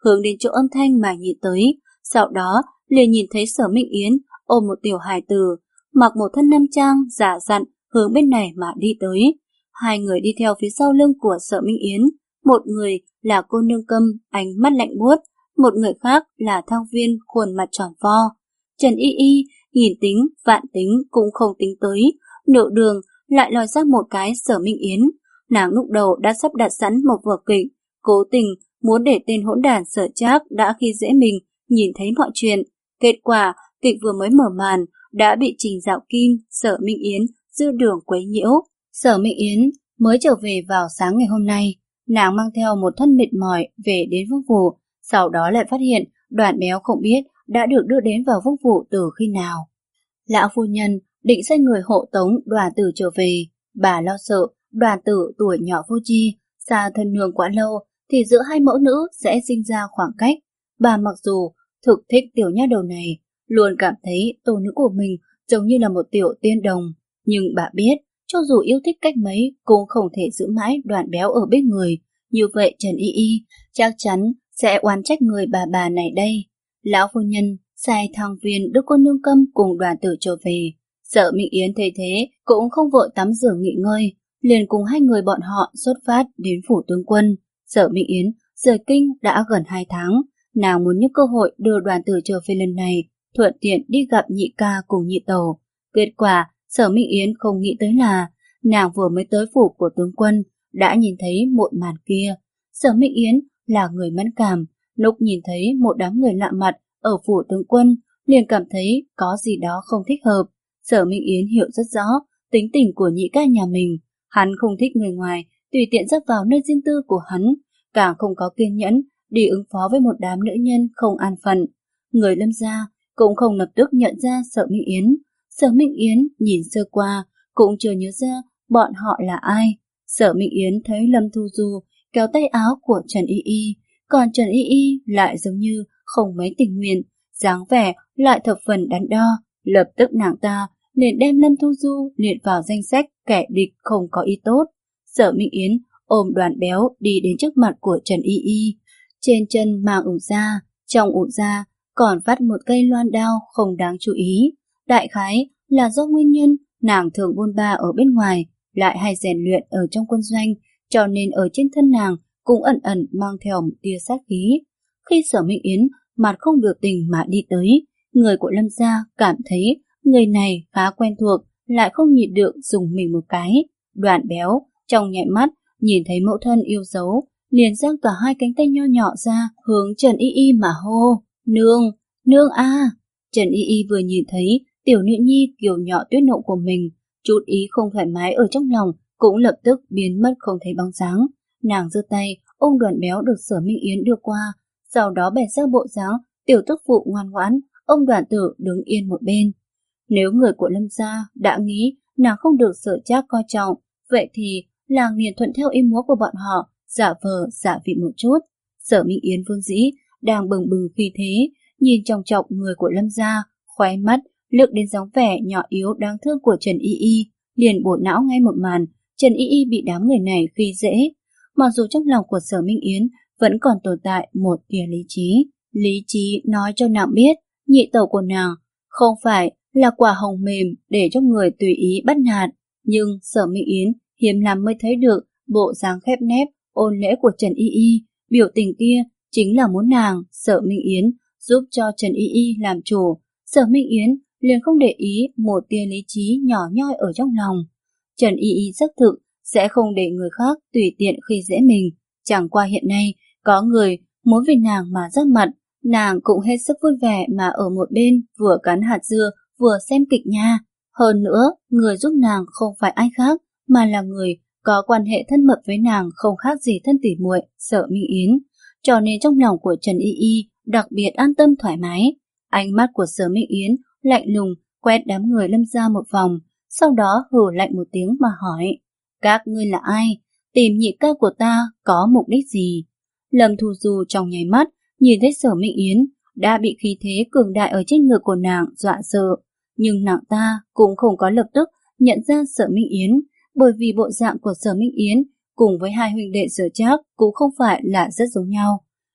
hướng đến chỗ âm thanh mà nhìn tới, sau đó liền nhìn thấy Sở Minh Yến ôm một tiểu hài tử, mặc một thân nam trang, giả dặn hướng bên này mà đi tới. Hai người đi theo phía sau lưng của Sở Minh Yến, một người là cô nương Câm, ánh mắt lạnh buốt, một người khác là Thang Viên, khuôn mặt tròn vo. Trần Y Y nhìn tính, vạn tính cũng không tính tới, nửa đường lại lòi ra một cái Sở Minh Yến. Nàng lúc đầu đã sắp đặt sẵn một vở kịch, cố tình muốn để tên hỗn đản Sở Trác đã khi dễ mình nhìn thấy mọi chuyện. Kết quả, kịch vừa mới mở màn đã bị Trình Dạo Kim, Sở Minh Yến dư đường quấy nhiễu. Sở Minh Yến mới trở về vào sáng ngày hôm nay, nàng mang theo một thân mệt mỏi về đến Vương Phủ, sau đó lại phát hiện Đoàn Béo không biết đã được đưa đến vào Vương Phủ từ khi nào. Lão phu nhân định sai người hộ tống Đoàn Tử trở về, bà lo sợ Đoàn Tử tuổi nhỏ vô tri, xa thân nương quá lâu thì giữa hai mẫu nữ sẽ sinh ra khoảng cách. Bà mặc dù thực thích tiểu nha đầu này, luôn cảm thấy tổ nữ của mình giống như là một tiểu tiên đồng, nhưng bà biết cho dù yêu thích cách mấy cũng không thể giữ mãi Đoàn Béo ở bên người. Như vậy Trần Y Y chắc chắn sẽ oán trách người bà bà này đây. Lão phu nhân sai Thang Viên đưa cô nương Câm cùng Đoàn Tử trở về. Sở Minh Yến thấy thế cũng không vội tắm rửa nghỉ ngơi, liền cùng hai người bọn họ xuất phát đến phủ tướng quân. Sở Minh Yến rời kinh đã gần hai tháng, nàng muốn nhân cơ hội đưa Đoàn Tử trở về lần này, thuận tiện đi gặp nhị ca cùng nhị tẩu. Kết quả Sở Minh Yến không nghĩ tới là nàng vừa mới tới phủ của tướng quân đã nhìn thấy một màn kia. Sở Minh Yến là người mẫn cảm, lúc nhìn thấy một đám người lạ mặt ở phủ tướng quân liền cảm thấy có gì đó không thích hợp. Sở Minh Yến hiểu rất rõ tính tình của nhị ca nhà mình, hắn không thích người ngoài tùy tiện dắt vào nơi riêng tư của hắn, càng không có kiên nhẫn đi ứng phó với một đám nữ nhân không an phận. Người Lâm gia cũng không lập tức nhận ra Sở Minh Yến. Sở Minh Yến nhìn sơ qua cũng chưa nhớ ra bọn họ là ai. Sở Minh Yến thấy Lâm Thu Du kéo tay áo của Trần Y Y, còn Trần Y Y lại giống như không mấy tình nguyện, dáng vẻ lại thập phần đắn đo. Lập tức nàng ta liền đem Lâm Thu Du liệt vào danh sách kẻ địch không có ý tốt. Sở Minh Yến ôm Đoàn Béo đi đến trước mặt của Trần Y Y, trên chân mang ủng da, trong ủng da còn vắt một cây loan đao không đáng chú ý. Đại khái là do nguyên nhân nàng thường bôn ba ở bên ngoài, lại hay rèn luyện ở trong quân doanh, cho nên ở trên thân nàng cũng ẩn ẩn mang theo một tia sát khí. Khi Sở Minh Yến mặt không biểu tình mà đi tới, người của Lâm gia cảm thấy người này khá quen thuộc, lại không nhịn được dùng mình một cái. Đoàn Béo trong nhẹ mắt nhìn thấy mẫu thân yêu dấu, liền giang cả hai cánh tay nho nhỏ ra hướng Trần Y Y mà hô: "Nương, nương a!" Trần Y Y vừa nhìn thấy tiểu nữ nhi kiều nhỏ tuyết nộ của mình, chút ý không thoải mái ở trong lòng cũng lập tức biến mất không thấy bóng dáng. Nàng giơ tay ôm Đoàn Béo được Sở Minh Yến đưa qua, sau đó bày ra bộ dáng tiểu tức phụ ngoan ngoãn, ông Đoàn Tử đứng yên một bên. Nếu người của Lâm gia đã nghĩ nàng không được Sở Trác coi trọng, vậy thì làng liền thuận theo ý múa của bọn họ, giả vờ giả vị một chút. Sở Minh Yến vốn dĩ đang bừng bừng khí thế, nhìn trọng trọng người của Lâm gia, khóe mắt lướt đến dáng vẻ nhỏ yếu đáng thương của Trần Y Y, liền bổ não ngay một màn Trần Y Y bị đám người này khi dễ. Mặc dù trong lòng của Sở Minh Yến vẫn còn tồn tại một tia lý trí, lý trí nói cho nàng biết nhị tẩu của nàng không phải là quả hồng mềm để cho người tùy ý bắt nạt, nhưng Sở Minh Yến hiếm lắm mới thấy được bộ dáng khép nép ôn lễ của Trần Y Y. Biểu tình kia chính là muốn nàng Sở Minh Yến giúp cho Trần Y Y làm chủ. Sở Minh Yến liền không để ý một tia lý trí nhỏ nhoi ở trong lòng. Trần Y Y xác thực sẽ không để người khác tùy tiện khi dễ mình, chẳng qua hiện nay có người muốn vì nàng mà rắc mặt, nàng cũng hết sức vui vẻ mà ở một bên vừa cắn hạt dưa vừa xem kịch nha. Hơn nữa, người giúp nàng không phải ai khác mà là người có quan hệ thân mật với nàng không khác gì thân tỉ muội Sở Minh Yến, cho nên trong lòng của Trần Y Y đặc biệt an tâm thoải mái. Ánh mắt của Sở Minh Yến lạnh lùng quét đám người Lâm gia một vòng, sau đó hừ lạnh một tiếng mà hỏi: "Các ngươi là ai? Tìm nhị ca của ta có mục đích gì?" Lâm Thu Du trong nháy mắt nhìn thấy Sở Minh Yến đã bị khí thế cường đại ở trên người của nàng dọa sợ, nhưng nàng ta cũng không có lập tức nhận ra Sở Minh Yến, bởi vì bộ dạng của Sở Minh Yến cùng với hai huynh đệ Sở Trác cũng không phải là rất giống nhau.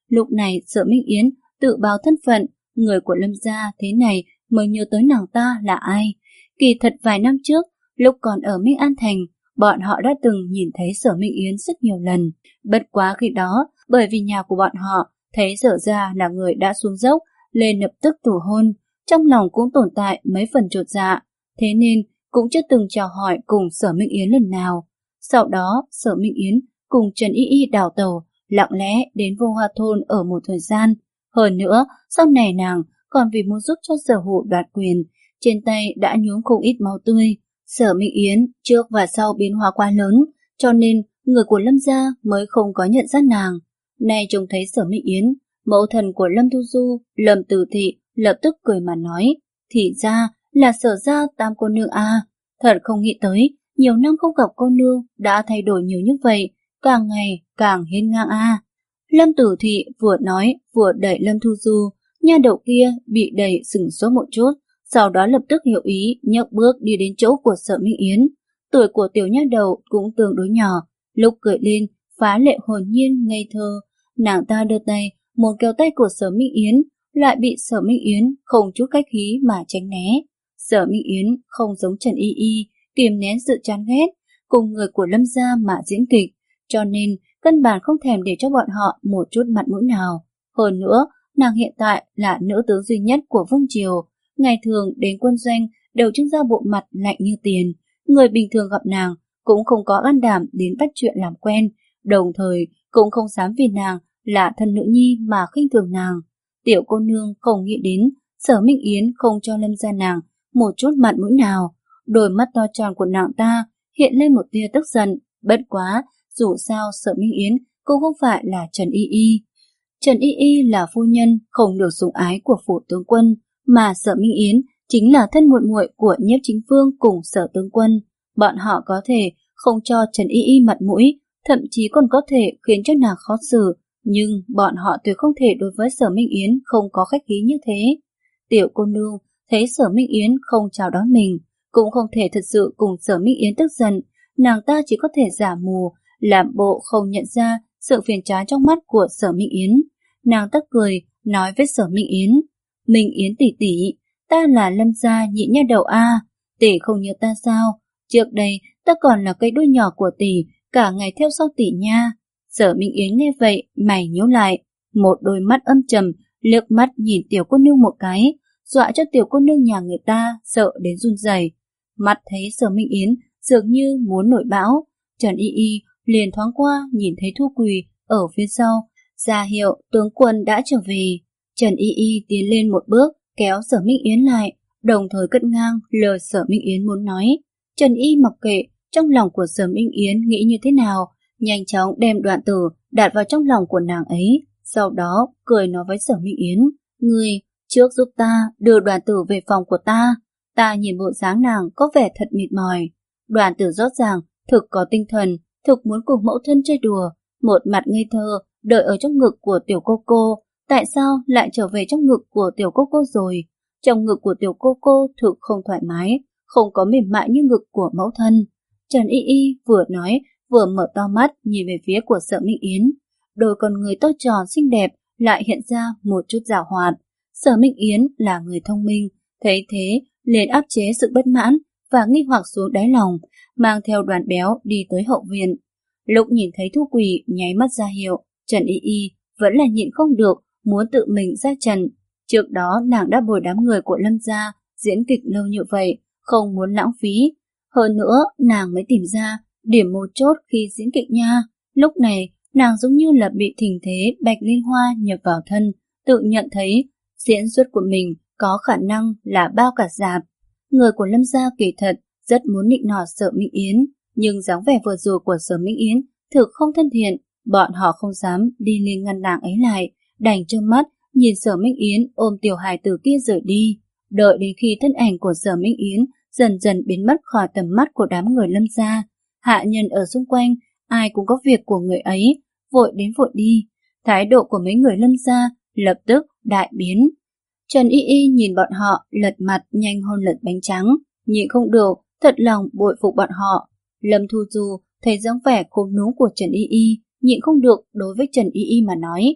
Lúc này Sở Minh Yến tự báo thân phận, người của Lâm gia thế này mới nhớ tới nàng ta là ai. Kỳ thật vài năm trước, lúc còn ở Minh An Thành, bọn họ đã từng nhìn thấy Sở Minh Yến rất nhiều lần. Bất quá khi đó, bởi vì nhà của bọn họ thấy Sở gia là người đã xuống dốc, lên lập tức tủ hôn, trong lòng cũng tồn tại mấy phần chột dạ, thế nên cũng chưa từng chào hỏi cùng Sở Minh Yến lần nào. Sau đó, Sở Minh Yến cùng Trần Y Y đào tàu, lặng lẽ đến Vô Hoa Thôn ở một thời gian. Hơn nữa, sau này nàng còn vì muốn giúp cho Sở Hữu đoạt quyền, trên tay đã nhuốm không ít máu tươi. Sở Minh Yến trước và sau biến hóa quá lớn, cho nên người của Lâm gia mới không có nhận ra nàng. Nay trông thấy Sở Minh Yến, mẫu thần của Lâm Thu Du, Lâm Tử Thị lập tức cười mà nói, thì ra là Sở gia tam cô nương a, à. Thật không nghĩ tới, nhiều năm không gặp cô nương đã thay đổi nhiều như vậy, càng ngày càng hiên ngang a. À. Lâm Tử Thị vừa nói vừa đẩy Lâm Thu Du, nha đầu kia bị đẩy sừng sốt một chút, sau đó lập tức hiểu ý nhấc bước đi đến chỗ của Sở Minh Yến. Tuổi của tiểu nha đầu cũng tương đối nhỏ, lúc cười lên phá lệ hồn nhiên ngây thơ. Nàng ta đưa tay muốn kéo tay của Sở Minh Yến, lại bị Sở Minh Yến không chút khách khí mà tránh né. Sở Minh Yến không giống Trần Y Y, kìm nén sự chán ghét cùng người của Lâm gia mà diễn kịch, cho nên căn bản không thèm để cho bọn họ một chút mặt mũi nào. Hơn nữa, nàng hiện tại là nữ tướng duy nhất của vương triều, ngày thường đến quân doanh đều trưng ra bộ mặt lạnh như tiền. Người bình thường gặp nàng cũng không có gan đảm đến bắt chuyện làm quen, đồng thời cũng không dám vì nàng là thân nữ nhi mà khinh thường nàng. Tiểu cô nương không nghĩ đến Sở Minh Yến không cho Lâm gia nàng một chút mặt mũi nào. Đôi mắt to tròn của nàng ta hiện lên một tia tức giận. Bất quá, dù sao Sở Minh Yến cũng không phải là Trần Y Y. Trần Y Y là phu nhân không được sủng ái của phủ tướng quân, mà Sở Minh Yến chính là thân muội muội của Nhiếp Chính Vương cùng Sở tướng quân. Bọn họ có thể không cho Trần Y Y mặt mũi, thậm chí còn có thể khiến cho nàng khó xử, nhưng bọn họ tuyệt không thể đối với Sở Minh Yến không có khách khí như thế. Tiểu cô nương thấy Sở Minh Yến không chào đón mình, cũng không thể thật sự cùng Sở Minh Yến tức giận, nàng ta chỉ có thể giả mù, làm bộ không nhận ra sự phiền chán trong mắt của Sở Minh Yến. Nàng ta cười, nói với Sở Minh Yến, Minh Yến tỷ tỷ, ta là Lâm gia nhị nha đầu a, tỷ không nhớ ta sao? Trước đây ta còn là cây đuôi nhỏ của tỷ, cả ngày theo sau tỷ nha. Sở Minh Yến nghe vậy, mày nhíu lại, một đôi mắt âm trầm, liếc mắt nhìn tiểu cô nương một cái, dọa cho tiểu cô nương nhà người ta sợ đến run rẩy. Mắt thấy Sở Minh Yến dường như muốn nổi bão, Trần Y Y liền thoáng qua nhìn thấy Thu Quỳ ở phía sau, ra hiệu tướng quân đã trở về. Trần Y Y tiến lên một bước, kéo Sở Minh Yến lại, đồng thời cất ngang lời Sở Minh Yến muốn nói. Trần Y mặc kệ trong lòng của Sở Minh Yến nghĩ như thế nào, nhanh chóng đem Đoạn Tử đặt vào trong lòng của nàng ấy, sau đó cười nói với Sở Minh Yến, ngươi trước giúp ta đưa Đoạn Tử về phòng của ta. Ta nhìn bộ dáng nàng có vẻ thật mệt mỏi. Đoạn Tử rõ ràng thực có tinh thần, thực muốn cùng mẫu thân chơi đùa, một mặt ngây thơ đợi ở trong ngực của tiểu cô cô. Tại sao lại trở về trong ngực của tiểu cô cô rồi? Trong ngực của tiểu cô cô thực không thoải mái, không có mềm mại như ngực của mẫu thân. Trần Y Y vừa nói vừa mở to mắt nhìn về phía của Sở Minh Yến. Đôi con người to tròn xinh đẹp lại hiện ra một chút giảo hoạt. Sở Minh Yến là người thông minh, thấy thế liền áp chế sự bất mãn và nghi hoặc xuống đáy lòng, mang theo Đoàn Béo đi tới hậu viện. Lúc nhìn thấy Thu Quỳ nháy mắt ra hiệu, Trần Y Y vẫn là nhịn không được, muốn tự mình ra trận. Trước đó nàng đã bồi đám người của Lâm gia diễn kịch lâu như vậy, không muốn lãng phí. Hơn nữa, nàng mới tìm ra điểm mấu chốt khi diễn kịch nha. Lúc này, nàng giống như là bị thình thế Bạch Liên Hoa nhập vào thân, tự nhận thấy diễn xuất của mình có khả năng là bao cả dạp. Người của Lâm gia kỳ thật rất muốn nịnh nọt Sở Minh Yến, nhưng dáng vẻ vừa rồi của Sở Minh Yến thực không thân thiện, bọn họ không dám đi lên ngăn nàng ấy lại, đành trơ mắt nhìn Sở Minh Yến ôm tiểu hài tử kia rời đi. Đợi đến khi thân ảnh của Sở Minh Yến dần dần biến mất khỏi tầm mắt của đám người Lâm gia, hạ nhân ở xung quanh ai cũng có việc của người ấy, vội đến vội đi. Thái độ của mấy người Lâm gia lập tức đại biến. Trần Y Y nhìn bọn họ lật mặt nhanh hơn lật bánh trắng, nhịn không được, thật lòng bội phục bọn họ. Lâm Thu Du thấy dáng vẻ khốn núm của Trần Y Y, nhịn không được đối với Trần Y Y mà nói,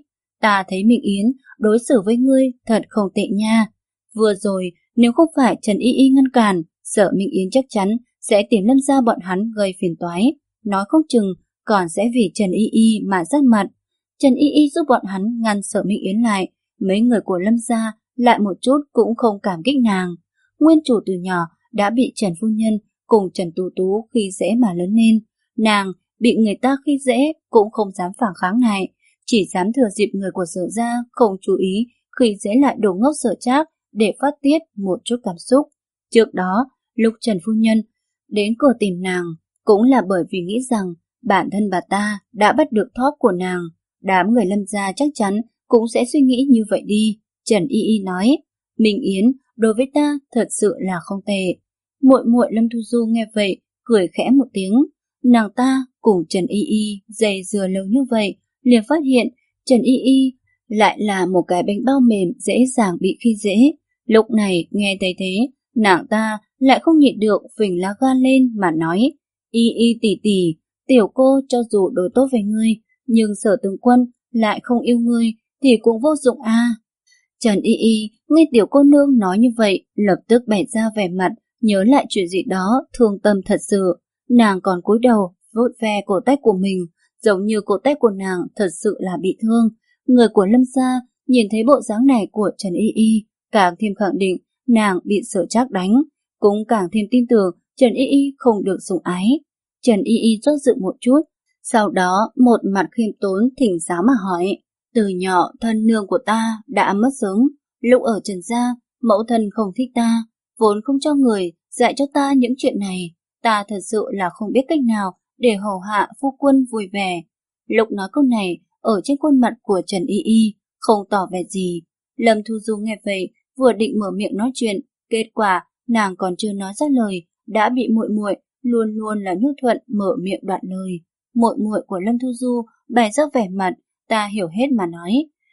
Ta thấy Minh Yến đối xử với ngươi thật không tệ nha. Vừa rồi, nếu không phải Trần Y Y ngăn cản, sợ Minh Yến chắc chắn sẽ tìm Lâm gia bọn hắn gây phiền toái. Nói không chừng còn sẽ vì Trần Y Y mà rát mặt. Trần Y Y giúp bọn hắn ngăn sợ Minh Yến lại. Mấy người của Lâm gia lại một chút cũng không cảm kích nàng. Nguyên chủ từ nhỏ đã bị Trần Phu Nhân cùng Trần Tú Tú khi dễ mà lớn lên. Nàng bị người ta khi dễ cũng không dám phản kháng lại, chỉ dám thừa dịp người của Sở gia không chú ý khi dễ lại đồ ngốc Sở Trác để phát tiết một chút cảm xúc. Trước đó, lúc Trần Phu Nhân đến cửa tìm nàng, cũng là bởi vì nghĩ rằng bản thân bà ta đã bắt được thóp của nàng. Đám người Lâm gia chắc chắn cũng sẽ suy nghĩ như vậy đi. Trần Y Y nói, Minh Yến đối với ta thật sự là không tệ. Muội muội Lâm Thu Du nghe vậy, cười khẽ một tiếng. Nàng ta cùng Trần Y Y dày dừa lâu như vậy, liền phát hiện Trần Y Y lại là một cái bánh bao mềm dễ dàng bị khi dễ. Lúc này nghe thấy thế, nàng ta lại không nhịn được phình lá gan lên mà nói, Y Y tỷ tỷ, tiểu cô cho dù đối tốt với ngươi, nhưng Sở tướng quân lại không yêu ngươi thì cũng vô dụng a. À. Trần Y Y nghe tiểu cô nương nói như vậy, lập tức bày ra vẻ mặt nhớ lại chuyện gì đó thương tâm thật sự. Nàng còn cúi đầu vuốt ve cổ tay của mình, giống như cổ tay của nàng thật sự là bị thương. Người của Lâm gia nhìn thấy bộ dáng này của Trần Y Y, càng thêm khẳng định nàng bị Sở Trác đánh, cũng càng thêm tin tưởng Trần Y Y không được sủng ái. Trần Y Y do dự một chút, sau đó một mặt khiêm tốn thỉnh giáo mà hỏi, từ nhỏ thân nương của ta đã mất sớm, lúc ở Trần gia, mẫu thân không thích ta, vốn không cho người dạy cho ta những chuyện này, ta thật sự là không biết cách nào để hầu hạ phu quân vui vẻ. Lúc nói câu này, ở trên khuôn mặt của Trần Y Y không tỏ vẻ gì. Lâm Thu Du nghe vậy, vừa định mở miệng nói chuyện, kết quả nàng còn chưa nói ra lời, đã bị muội muội luôn luôn là nhu thuận mở miệng đoạn lời. Muội muội của Lâm Thu Du bày ra vẻ mặt, ta hiểu hết mà nói,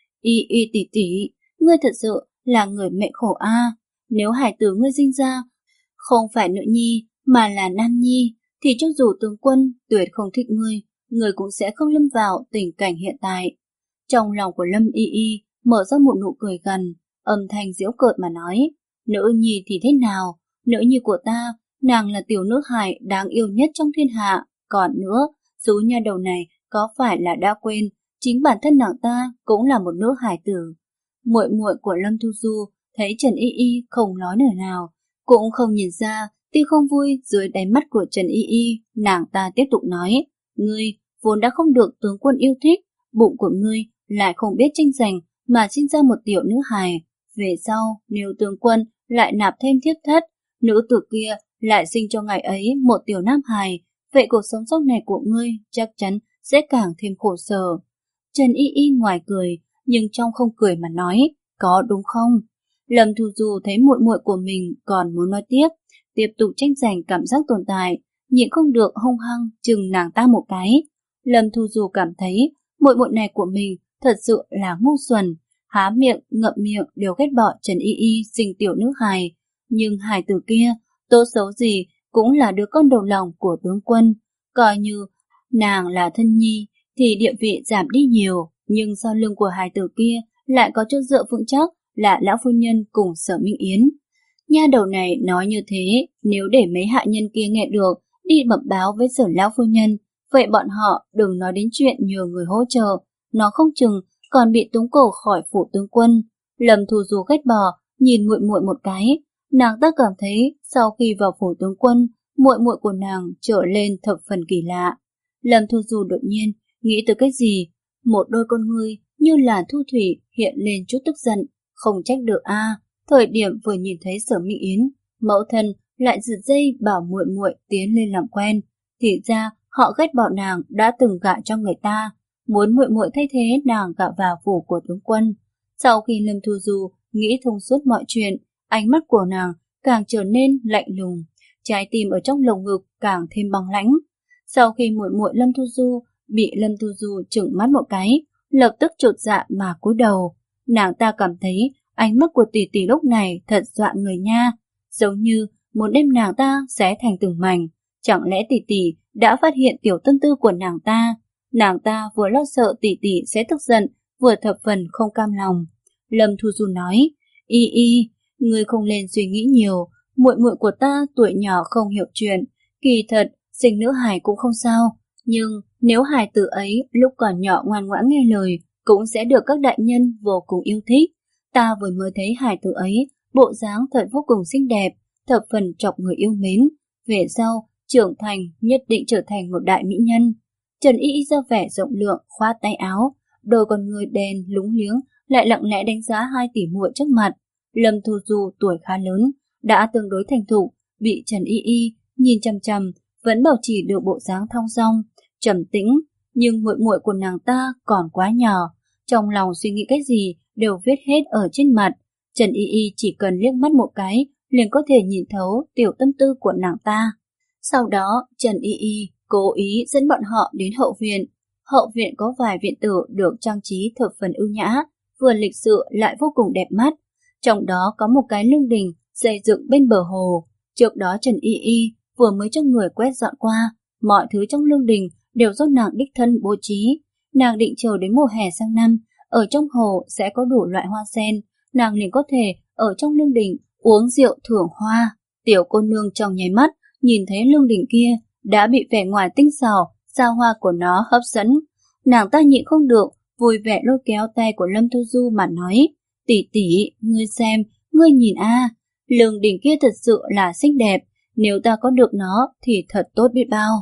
Y Y tỷ tỷ, ngươi thật sự là người mẹ khổ a. À. Nếu hải tử ngươi sinh ra không phải nữ nhi mà là nam nhi, thì cho dù tướng quân tuyệt không thích ngươi, ngươi cũng sẽ không lâm vào tình cảnh hiện tại. Trong lòng của Lâm Y Y mở ra một nụ cười gần, âm thanh giễu cợt mà nói, nữ nhi thì thế nào, nữ nhi của ta, nàng là tiểu nữ hài đáng yêu nhất trong thiên hạ. Còn nữa, số nha đầu này có phải là đã quên, chính bản thân nàng ta cũng là một nữ hài tử. Muội muội của Lâm Thu Du thấy Trần Y Y không nói lời nào, cũng không nhìn ra tuy không vui dưới đáy mắt của Trần Y Y. Nàng ta tiếp tục nói, ngươi vốn đã không được tướng quân yêu thích, bụng của ngươi lại không biết tranh giành mà sinh ra một tiểu nữ hài. Về sau, nếu tướng quân lại nạp thêm thiếp thất, nữ tử kia lại sinh cho ngài ấy một tiểu nam hài, vậy cuộc sống sau này của ngươi chắc chắn sẽ càng thêm khổ sở. Trần Y Y ngoài cười, nhưng trong không cười mà nói, có đúng không? Lâm Thu Du thấy muội muội của mình còn muốn nói tiếp, tiếp tục tranh giành cảm giác tồn tại, nhịn không được hung hăng chừng nàng ta một cái. Lâm Thu Du cảm thấy muội muội này của mình thật sự là ngu xuẩn, há miệng ngậm miệng đều ghét bỏ Trần Y Y sinh tiểu nữ hài, nhưng hài tử kia tốt xấu gì cũng là đứa con đầu lòng của tướng quân, coi như nàng là thân nhi thì địa vị giảm đi nhiều, nhưng sau lưng của hài tử kia lại có chỗ dựa vững chắc là lão phu nhân cùng Sở Minh Yến. Nha đầu này nói như thế, nếu để mấy hạ nhân kia nghe được, đi bẩm báo với Sở lão phu nhân, vậy bọn họ đừng nói đến chuyện nhờ người hỗ trợ, nó không chừng còn bị tống cổ khỏi phủ tướng quân. Lâm Thu Du ghét bỏ, nhìn muội muội một cái, nàng ta cảm thấy sau khi vào phủ tướng quân, muội muội của nàng trở lên thập phần kỳ lạ. Lâm Thu Du đột nhiên nghĩ tới cái gì, một đôi con ngươi như là thu thủy hiện lên chút tức giận, không trách được a. À, thời điểm vừa nhìn thấy Sở Minh Yến, mẫu thân lại giật dây bảo muội muội tiến lên làm quen, thì ra họ ghét bỏ nàng đã từng gả cho người ta, muốn muội muội thay thế nàng gả vào phủ của tướng quân. Sau khi Lâm Thu Du nghĩ thông suốt mọi chuyện, ánh mắt của nàng càng trở nên lạnh lùng, trái tim ở trong lồng ngực càng thêm băng lãnh. Sau khi muội muội Lâm Thu Du bị Lâm Thu Du trừng mắt một cái, lập tức chột dạ mà cúi đầu. Nàng ta cảm thấy ánh mắt của tỷ tỷ lúc này thật dọa người nha, giống như muốn đem nàng ta xé thành từng mảnh. Chẳng lẽ tỷ tỷ đã phát hiện tiểu tâm tư của nàng ta? Nàng ta vừa lo sợ tỷ tỷ sẽ tức giận vừa thập phần không cam lòng. Lâm Thu Du nói, Y Y, ngươi không nên suy nghĩ nhiều, muội muội của ta tuổi nhỏ không hiểu chuyện, kỳ thật sinh nữ hài cũng không sao, nhưng nếu hài tử ấy lúc còn nhỏ ngoan ngoãn nghe lời, cũng sẽ được các đại nhân vô cùng yêu thích. Ta vừa mới thấy hài tử ấy, bộ dáng thật vô cùng xinh đẹp, thập phần chọc người yêu mến, về sau trưởng thành nhất định trở thành một đại mỹ nhân. Trần Y Y ra vẻ rộng lượng, khoát tay áo, đôi con người đen lúng liếng lại lặng lẽ đánh giá hai tỷ muội trước mặt. Lâm Thu Du tuổi khá lớn, đã tương đối thành thục, bị Trần Y Y nhìn chằm chằm, vẫn bảo trì được bộ dáng thong dong, trầm tĩnh, nhưng muội muội của nàng ta còn quá nhỏ, trong lòng suy nghĩ cái gì đều viết hết ở trên mặt. Trần Y Y chỉ cần liếc mắt một cái liền có thể nhìn thấu tiểu tâm tư của nàng ta. Sau đó, Trần Y Y cố ý dẫn bọn họ đến hậu viện. Hậu viện có vài viện tử được trang trí thập phần ưu nhã, vừa lịch sự lại vô cùng đẹp mắt. Trong đó có một cái lương đình xây dựng bên bờ hồ. Trước đó Trần Y Y vừa mới cho người quét dọn qua, mọi thứ trong lương đình đều do nàng đích thân bố trí. Nàng định chờ đến mùa hè sang năm, ở trong hồ sẽ có đủ loại hoa sen, nàng liền có thể ở trong lương đình uống rượu thưởng hoa. Tiểu cô nương trong nháy mắt nhìn thấy lương đình kia đã bị vẻ ngoài tinh xảo, xa hoa của nó hấp dẫn. Nàng ta nhịn không được, vui vẻ lôi kéo tay của Lâm Thu Du mà nói, tỷ tỷ, ngươi xem, ngươi nhìn a, à, lương đình kia thật sự là xinh đẹp, nếu ta có được nó thì thật tốt biết bao.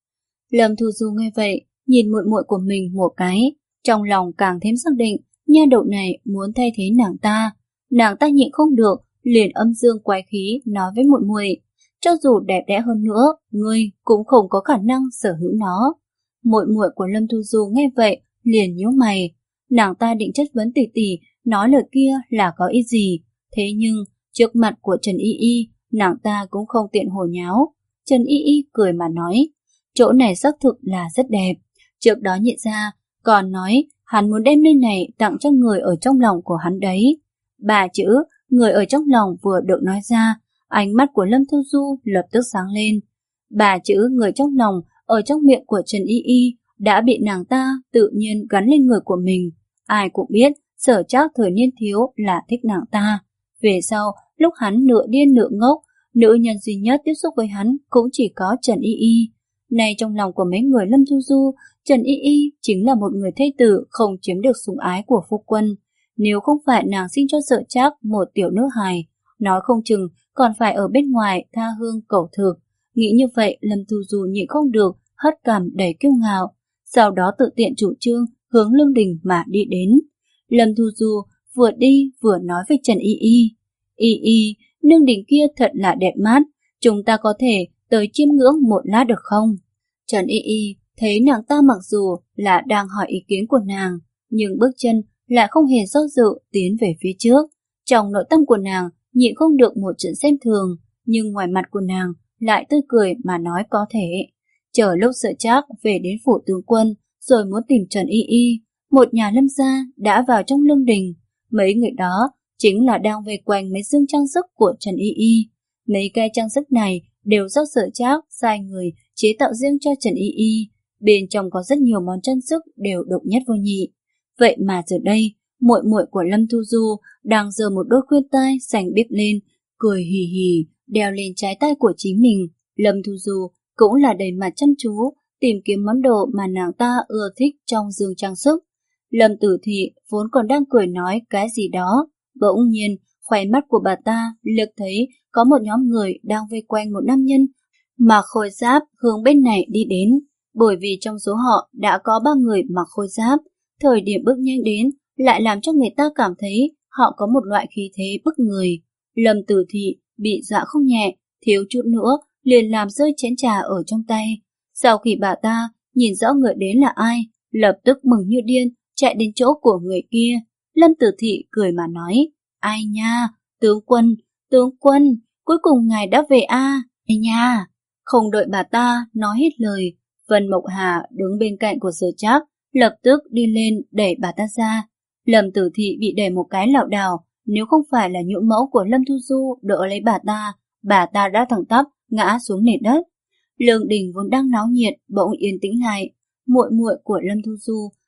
Lâm Thu Du nghe vậy, nhìn muội muội của mình một cái, trong lòng càng thêm xác định, nha đầu này muốn thay thế nàng ta. Nàng ta nhịn không được, liền âm dương quái khí nói với muội muội, cho dù đẹp đẽ hơn nữa, ngươi cũng không có khả năng sở hữu nó. Muội muội của Lâm Thu Du nghe vậy, liền nhíu mày. Nàng ta định chất vấn tỷ tỷ nói lời kia là có ý gì, thế nhưng trước mặt của Trần Y Y, nàng ta cũng không tiện hồ nháo. Trần Y Y cười mà nói, chỗ này xác thực là rất đẹp. Trước đó nhận ra, còn nói hắn muốn đem nơi này tặng cho người ở trong lòng của hắn đấy. Ba chữ người ở trong lòng vừa được nói ra, ánh mắt của Lâm Thu Du lập tức sáng lên. Ba chữ người trong lòng ở trong miệng của Trần Y Y đã bị nàng ta tự nhiên gắn lên người của mình. Ai cũng biết Sở Trác thời niên thiếu là thích nàng ta. Về sau, lúc hắn nửa điên nửa ngốc, nữ nhân duy nhất tiếp xúc với hắn cũng chỉ có Trần Y Y. Này trong lòng của mấy người Lâm Thu Du, Trần Y Y chính là một người thê tử không chiếm được sủng ái của phu quân. Nếu không phải nàng sinh cho Sở Trác một tiểu nữ hài, nói không chừng còn phải ở bên ngoài tha hương cầu thực. Nghĩ như vậy, Lâm Thu Du nhịn không được, hất cằm đầy kiêu ngạo, sau đó tự tiện chủ trương hướng lương đình mà đi đến. Lâm Thu Du vừa đi vừa nói với Trần Y Y, Y Y, lương đình kia thật là đẹp mắt, chúng ta có thể tới chiêm ngưỡng một lát được không? Trần Y Y thấy nàng ta mặc dù là đang hỏi ý kiến của nàng, nhưng bước chân lại không hề do dự tiến về phía trước. Trong nội tâm của nàng nhịn không được một trận xem thường, nhưng ngoài mặt của nàng lại tươi cười mà nói có thể. Chờ lúc Sở Trác về đến phủ tướng quân rồi muốn tìm Trần Y Y, một nhà Lâm gia đã vào trong lương đình. Mấy người đó chính là đang vây quanh mấy dương trang sức của Trần Y Y. Mấy cái trang sức này đều do Sở Trác sai người chế tạo riêng cho Trần Y Y. Bên trong có rất nhiều món trang sức đều độc nhất vô nhị. Vậy mà giờ đây, muội muội của Lâm Thu Du đang giơ một đôi khuyên tai xanh biếc lên, cười hì hì đeo lên trái tay của chính mình. Lâm Thu Du cũng là đầy mặt chăm chú tìm kiếm món đồ mà nàng ta ưa thích trong giường trang sức. Lâm Tử Thị vốn còn đang cười nói cái gì đó, bỗng nhiên khóe mắt của bà ta lược thấy có một nhóm người đang vây quanh một nam nhân mặc khôi giáp hướng bên này đi đến. Bởi vì trong số họ đã có ba người mặc khôi giáp, thời điểm bước nhanh đến lại làm cho người ta cảm thấy họ có một loại khí thế bức người. Lâm Tử Thị bị dọa không nhẹ, thiếu chút nữa liền làm rơi chén trà ở trong tay. Sau khi bà ta nhìn rõ người đến là ai, lập tức mừng như điên chạy đến chỗ của người kia. Lâm Tử Thị cười mà nói, ai nha, tướng quân, tướng quân, cuối cùng ngài đã về a, à? Ai nha. Không đợi bà ta nói hết lời, Vân Mộc Hà đứng bên cạnh của Sở Trác lập tức đi lên đẩy bà ta ra. Lâm Tử Thị bị đẩy một cái lảo đảo, nếu không phải là nhũ mẫu của Lâm Thu Du đỡ lấy bà ta, bà ta đã thẳng tắp ngã xuống nền đất. Lương đình vốn đang náo nhiệt bỗng yên tĩnh lại. Muội muội của Lâm Thu Du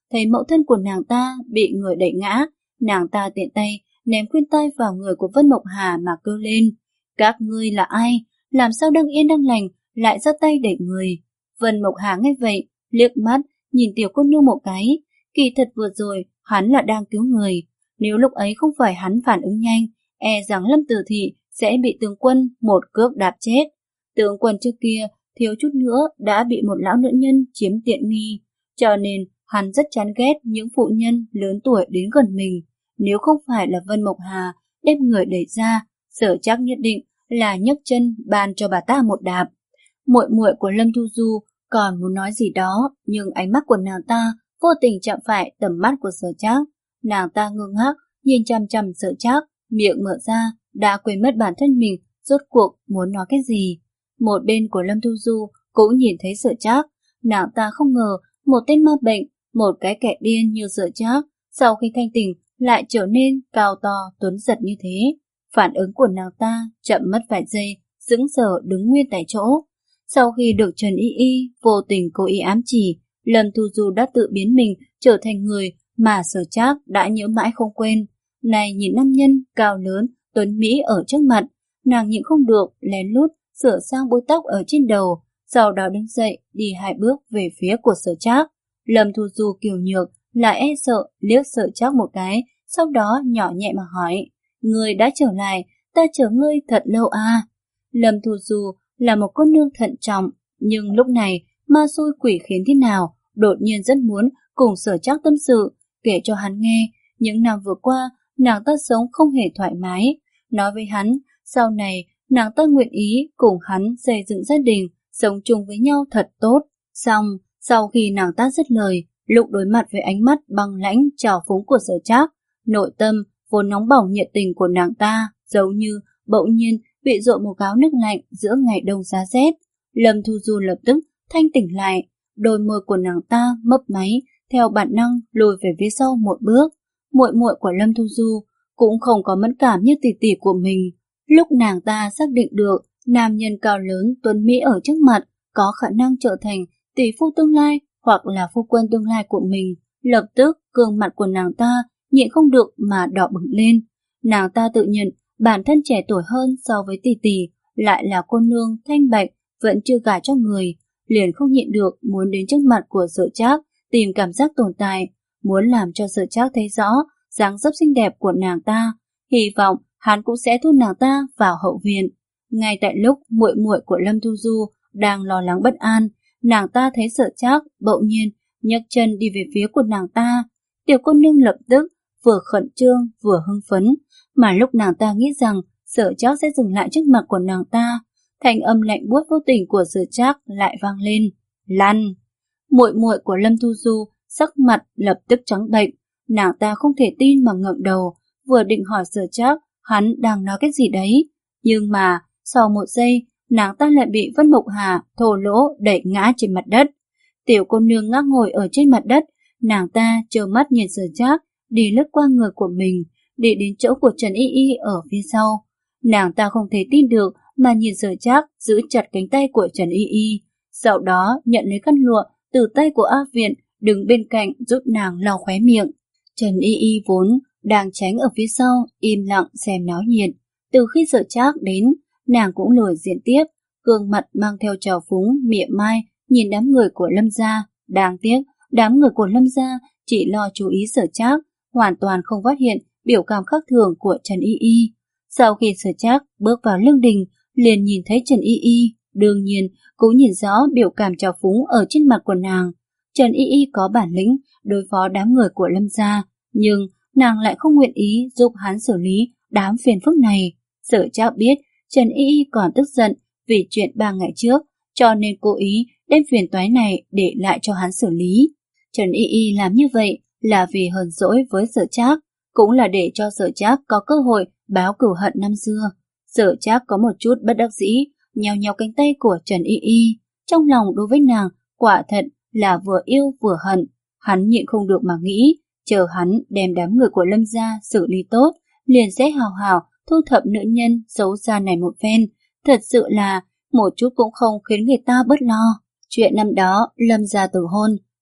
thấy mẫu thân của nàng ta bị người đẩy ngã, nàng ta tiện tay ném khuyên tai vào người của Vân Mộc Hà mà kêu lên: "Các ngươi là ai? Làm sao đang yên đang lành lại ra tay đẩy người?" Vân Mộc Hà nghe vậy, liếc mắt nhìn tiểu cô nương một cái, kỳ thật vừa rồi hắn là đang cứu người, nếu lúc ấy không phải hắn phản ứng nhanh, e rằng Lâm Tử Thị sẽ bị tướng quân một cước đạp chết. Tướng quân trước kia thiếu chút nữa đã bị một lão nữ nhân chiếm tiện nghi, cho nên hắn rất chán ghét những phụ nhân lớn tuổi đến gần mình. Nếu không phải là Vân Mộc Hà đem người đẩy ra, Sở Trác nhất định là nhấc chân ban cho bà ta một đạp. Muội muội của Lâm Thu Du còn muốn nói gì đó, nhưng ánh mắt của nàng ta vô tình chạm phải tầm mắt của Sở Trác. Nàng ta ngơ ngác nhìn chằm chằm Sở Trác, miệng mở ra, đã quên mất bản thân mình rốt cuộc muốn nói cái gì. Một bên của Lâm Thu Du cũng nhìn thấy Sở Trác, nàng ta không ngờ một tên ma bệnh, một cái kẻ điên như Sở Trác, sau khi thanh tỉnh lại trở nên cao to tuấn giật như thế. Phản ứng của nàng ta chậm mất vài giây, sững sờ đứng nguyên tại chỗ. Sau khi được Trần Y Y vô tình cố ý ám chỉ, Lâm Thu Du đã tự biến mình trở thành người mà Sở Trác đã nhớ mãi không quên. Này nhìn nam nhân cao lớn tuấn mỹ ở trước mặt, nàng nhịn không được lén lút sửa sang búi tóc ở trên đầu, sau đó đứng dậy đi hai bước về phía của Sở Trác. Lâm Thu Du kiều nhược lại e sợ liếc Sở Trác một cái, sau đó nhỏ nhẹ mà hỏi: "Ngươi đã trở lại, ta chờ ngươi thật lâu à?" Lâm Thu Du là một cô nương thận trọng, nhưng lúc này ma xui quỷ khiến thế nào, đột nhiên rất muốn cùng Sở Trác tâm sự, kể cho hắn nghe những năm vừa qua nàng ta sống không hề thoải mái, nói với hắn sau này nàng ta nguyện ý cùng hắn xây dựng gia đình, sống chung với nhau thật tốt. Xong, sau khi nàng ta dứt lời, lúc đối mặt với ánh mắt băng lãnh trào phúng của Sở Trác, nội tâm vốn nóng bỏng nhiệt tình của nàng ta giống như bỗng nhiên bị dội một gáo nước lạnh giữa ngày đông giá rét. Lâm Thu Du lập tức thanh tỉnh lại, đôi môi của nàng ta mấp máy, theo bản năng lùi về phía sau một bước. Muội muội của Lâm Thu Du cũng không có mẫn cảm như tỷ tỷ của mình. Lúc nàng ta xác định được nam nhân cao lớn tuấn mỹ ở trước mặt có khả năng trở thành tỷ phu tương lai hoặc là phu quân tương lai của mình, lập tức gương mặt của nàng ta nhịn không được mà đỏ bừng lên. Nàng ta tự nhận bản thân trẻ tuổi hơn so với tỷ tỷ, lại là cô nương thanh bạch vẫn chưa gả cho người, liền không nhịn được muốn đến trước mặt của Sở Trác tìm cảm giác tồn tại, muốn làm cho Sở Trác thấy rõ dáng dấp xinh đẹp của nàng ta, hy vọng hắn cũng sẽ thu nàng ta vào hậu viện. Ngay tại lúc muội muội của Lâm Thu Du đang lo lắng bất an, nàng ta thấy Sở Trác bỗng nhiên nhấc chân đi về phía của nàng ta. Tiểu cô nương lập tức vừa khẩn trương vừa hưng phấn, mà lúc nàng ta nghĩ rằng Sở Trác sẽ dừng lại trước mặt của nàng ta, thanh âm lạnh buốt vô tình của Sở Trác lại vang lên: "Lăn!" Muội muội của Lâm Thu Du sắc mặt lập tức trắng bệch, nàng ta không thể tin mà ngẩng đầu, vừa định hỏi Sở Trác hắn đang nói cái gì đấy, nhưng mà sau một giây nàng ta lại bị Vân Mộc Hà thô lỗ đẩy ngã trên mặt đất. Tiểu cô nương ngã ngồi ở trên mặt đất, nàng ta trơ mắt nhìn Sở Trác đi lướt qua người của mình, đi đến chỗ của Trần Y Y ở phía sau. Nàng ta không thể tin được mà nhìn Sở Trác giữ chặt cánh tay của Trần Y Y, sau đó nhận lấy khăn lụa từ tay của A Viện, đứng bên cạnh giúp nàng lau khóe miệng. Trần Y Y vốn đang tránh ở phía sau, im lặng xem náo nhiệt. Từ khi Sở Trác đến, nàng cũng lười diễn tiếp, gương mặt mang theo trào phúng mỉa mai nhìn đám người của Lâm gia. Đáng tiếc, đám người của Lâm gia chỉ lo chú ý Sở Trác, hoàn toàn không phát hiện biểu cảm khác thường của Trần Y Y. Sau khi Sở Trác bước vào lương đình, liền nhìn thấy Trần Y Y, đương nhiên cũng nhìn rõ biểu cảm trào phúng ở trên mặt của nàng. Trần Y Y có bản lĩnh đối phó đám người của Lâm gia, nhưng nàng lại không nguyện ý giúp hắn xử lý đám phiền phức này. Sở Trác biết Trần Y Y còn tức giận vì chuyện ba ngày trước, cho nên cố ý đem phiền toái này để lại cho hắn xử lý. Trần Y Y làm như vậy là vì hờn dỗi với Sở Trác, cũng là để cho Sở Trác có cơ hội báo cửu hận năm xưa. Sở Trác có một chút bất đắc dĩ, nhào nhào cánh tay của Trần Y Y, trong lòng đối với nàng quả thật là vừa yêu vừa hận. Hắn nhịn không được mà nghĩ, chờ hắn đem đám người của Lâm gia xử lý tốt, liền sẽ hào hào thu thập nữ nhân xấu xa này một phen. Thật sự là một chút cũng không khiến người ta bớt lo. Chuyện năm đó Lâm gia tử hôn,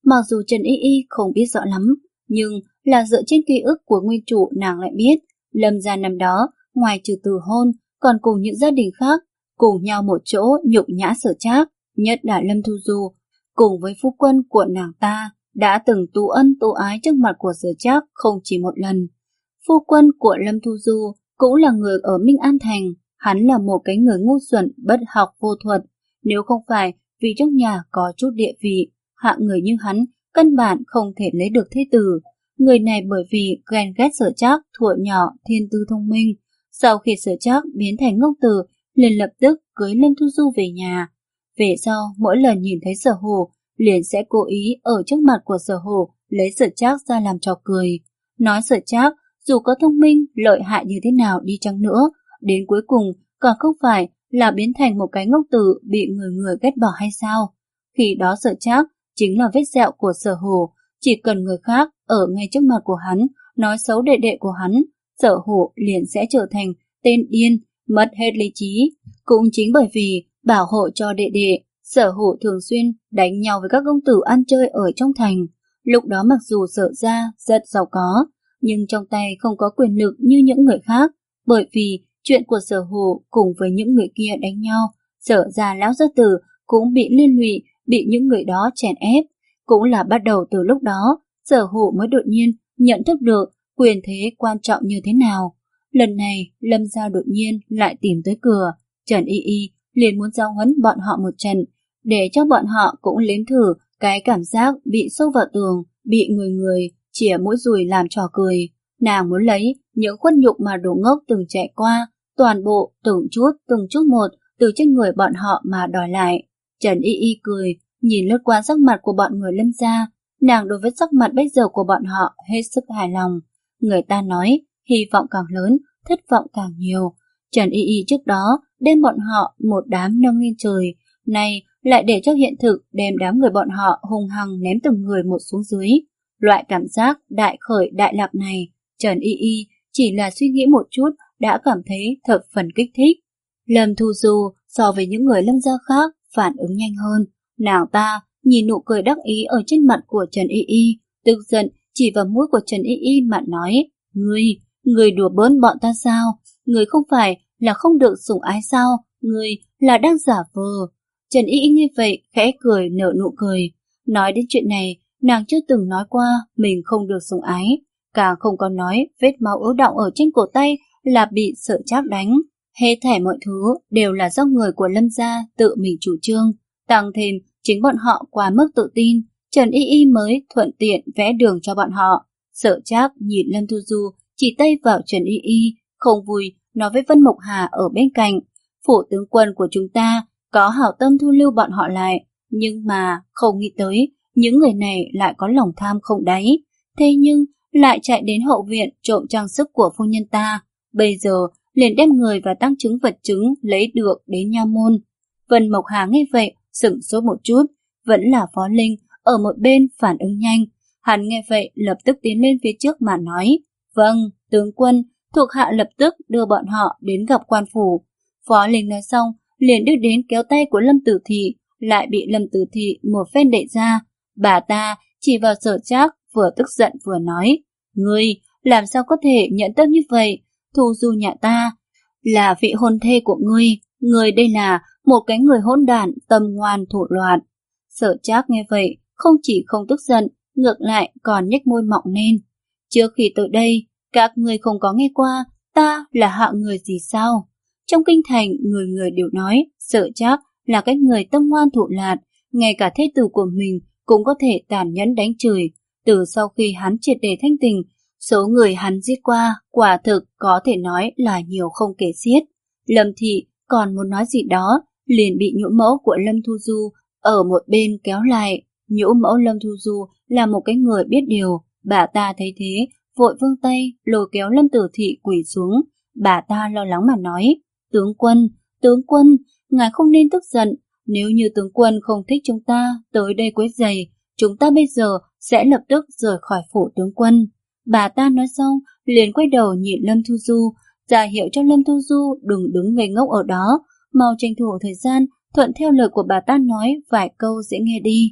Mặc dù Trần Y Y không biết rõ lắm, nhưng là dựa trên ký ức của nguyên chủ nàng lại biết, Lâm gia năm đó, ngoài trừ từ hôn, còn cùng những gia đình khác, cùng nhau một chỗ nhục nhã Sở Trác, nhất là Lâm Thu Du, cùng với phu quân của nàng ta, đã từng tú ân tú ái trước mặt của Sở Trác không chỉ một lần. Phu quân của Lâm Thu Du cũng là người ở Minh An Thành, hắn là một cái người ngu xuẩn, bất học vô thuật, nếu không phải vì trong nhà có chút địa vị, hạng người như hắn căn bản không thể lấy được thế tử. Người này bởi vì ghen ghét Sở Trác thuở nhỏ thiên tư thông minh, sau khi Sở Trác biến thành ngốc tử, liền lập tức cưới Lâm Thu Du về nhà. Về sau mỗi lần nhìn thấy Sở Hổ, liền sẽ cố ý ở trước mặt của Sở Hổ lấy Sở Trác ra làm trò cười, nói Sở Trác dù có thông minh lợi hại như thế nào đi chăng nữa, đến cuối cùng còn không phải là biến thành một cái ngốc tử bị người người ghét bỏ hay sao? Khi đó Sở Trác chính là vết sẹo của Sở Hổ, chỉ cần người khác ở ngay trước mặt của hắn nói xấu đệ đệ của hắn, Sở Hổ liền sẽ trở thành tên điên, mất hết lý trí. Cũng chính bởi vì bảo hộ cho đệ đệ, Sở Hổ thường xuyên đánh nhau với các công tử ăn chơi ở trong thành. Lúc đó mặc dù Sở gia rất giàu có, nhưng trong tay không có quyền lực như những người khác, bởi vì chuyện của Sở Hổ cùng với những người kia đánh nhau, Sở gia lão gia tử cũng bị liên lụy, bị những người đó chèn ép. Cũng là bắt đầu từ lúc đó, Sở Hổ mới đột nhiên nhận thức được quyền thế quan trọng như thế nào. Lần này, Lâm gia đột nhiên lại tìm tới cửa, Trần Y Y liền muốn giáo huấn bọn họ một trận, để cho bọn họ cũng nếm thử cái cảm giác bị sâu vào tường, bị người người chìa mũi dùi làm trò cười. Nàng muốn lấy những khuất nhục mà đồ ngốc từng trải qua, toàn bộ từng chút từng chút một từ trên người bọn họ mà đòi lại. Trần Y Y cười, nhìn lướt qua sắc mặt của bọn người Lâm gia, nàng đối với sắc mặt bây giờ của bọn họ hết sức hài lòng. Người ta nói, hy vọng càng lớn, thất vọng càng nhiều. Trần Y Y trước đó đem bọn họ một đám nâng lên trời, nay lại để cho hiện thực đem đám người bọn họ hung hăng ném từng người một xuống dưới. Loại cảm giác đại khởi đại lạc này, Trần Y Y chỉ là suy nghĩ một chút đã cảm thấy thập phần kích thích. Lâm Thu Du so với những người Lâm gia khác phản ứng nhanh hơn. Nàng ta nhìn nụ cười đắc ý ở trên mặt của Trần Y Y, tức giận chỉ vào mũi của Trần Y Y mà nói, Ngươi, ngươi đùa bỡn bọn ta sao? Ngươi không phải là không được sủng ái sao? Ngươi là đang giả vờ. Trần Y Y nghe vậy khẽ cười nở nụ cười. Nói đến chuyện này, nàng chưa từng nói qua mình không được sủng ái, càng không có nói vết máu ứ đọng ở trên cổ tay là bị Sở Trác đánh. Hết thảy mọi thứ đều là do người của Lâm gia tự mình chủ trương, tăng thêm chính bọn họ quá mức tự tin, Trần Y Y mới thuận tiện vẽ đường cho bọn họ. Sở Trác nhìn Lâm Thu Du chỉ tay vào Trần Y Y, không vui nói với Vân Mộc Hà ở bên cạnh, phủ tướng quân của chúng ta có hảo tâm thu lưu bọn họ lại, nhưng mà không nghĩ tới những người này lại có lòng tham không đáy, thế nhưng lại chạy đến hậu viện trộm trang sức của phu nhân ta, bây giờ liền đem người và tăng chứng vật chứng lấy được đến nha môn. Vân Mộc Hà nghe vậy sửng sốt một chút, vẫn là Phó Linh ở một bên phản ứng nhanh. Hắn nghe vậy lập tức tiến lên phía trước mà nói, vâng, tướng quân, thuộc hạ lập tức đưa bọn họ đến gặp quan phủ. Phó Linh nói xong, liền đưa đến kéo tay của Lâm Tử Thị, lại bị Lâm Tử Thị một phen đẩy ra. Bà ta chỉ vào Sở Trác, vừa tức giận vừa nói, ngươi làm sao có thể nhận tâm như vậy? Thu Du nhà ta là vị hôn thê của ngươi, ngươi đây là một cái người hỗn đản tâm ngoan thủ loạn. Sở Trác nghe vậy không chỉ không tức giận, ngược lại còn nhếch môi mọng lên. Trước khi tới đây, các ngươi không có nghe qua ta là hạng người gì sao? Trong kinh thành người người đều nói Sở Trác là cái người tâm ngoan thủ lạn, ngay cả thê tử của mình cũng có thể tàn nhẫn đánh chửi. Từ sau khi hắn triệt để thanh tình, số người hắn giết qua quả thực có thể nói là nhiều không kể xiết. Lâm Thị còn muốn nói gì đó, liền bị nhũ mẫu của Lâm Thu Du ở một bên kéo lại. Nhũ mẫu Lâm Thu Du là một cái người biết điều, bà ta thấy thế vội vươn tay lôi kéo Lâm Tử Thị quỳ xuống. Bà ta lo lắng mà nói, tướng quân, tướng quân, ngài không nên tức giận, nếu như tướng quân không thích chúng ta tới đây quấy rầy, chúng ta bây giờ sẽ lập tức rời khỏi phủ tướng quân. Bà ta nói xong liền quay đầu nhìn Lâm Thu Du, ra hiệu cho Lâm Thu Du đừng đứng ngây ngốc ở đó, mau tranh thủ thời gian thuận theo lời của bà ta nói vài câu dễ nghe đi.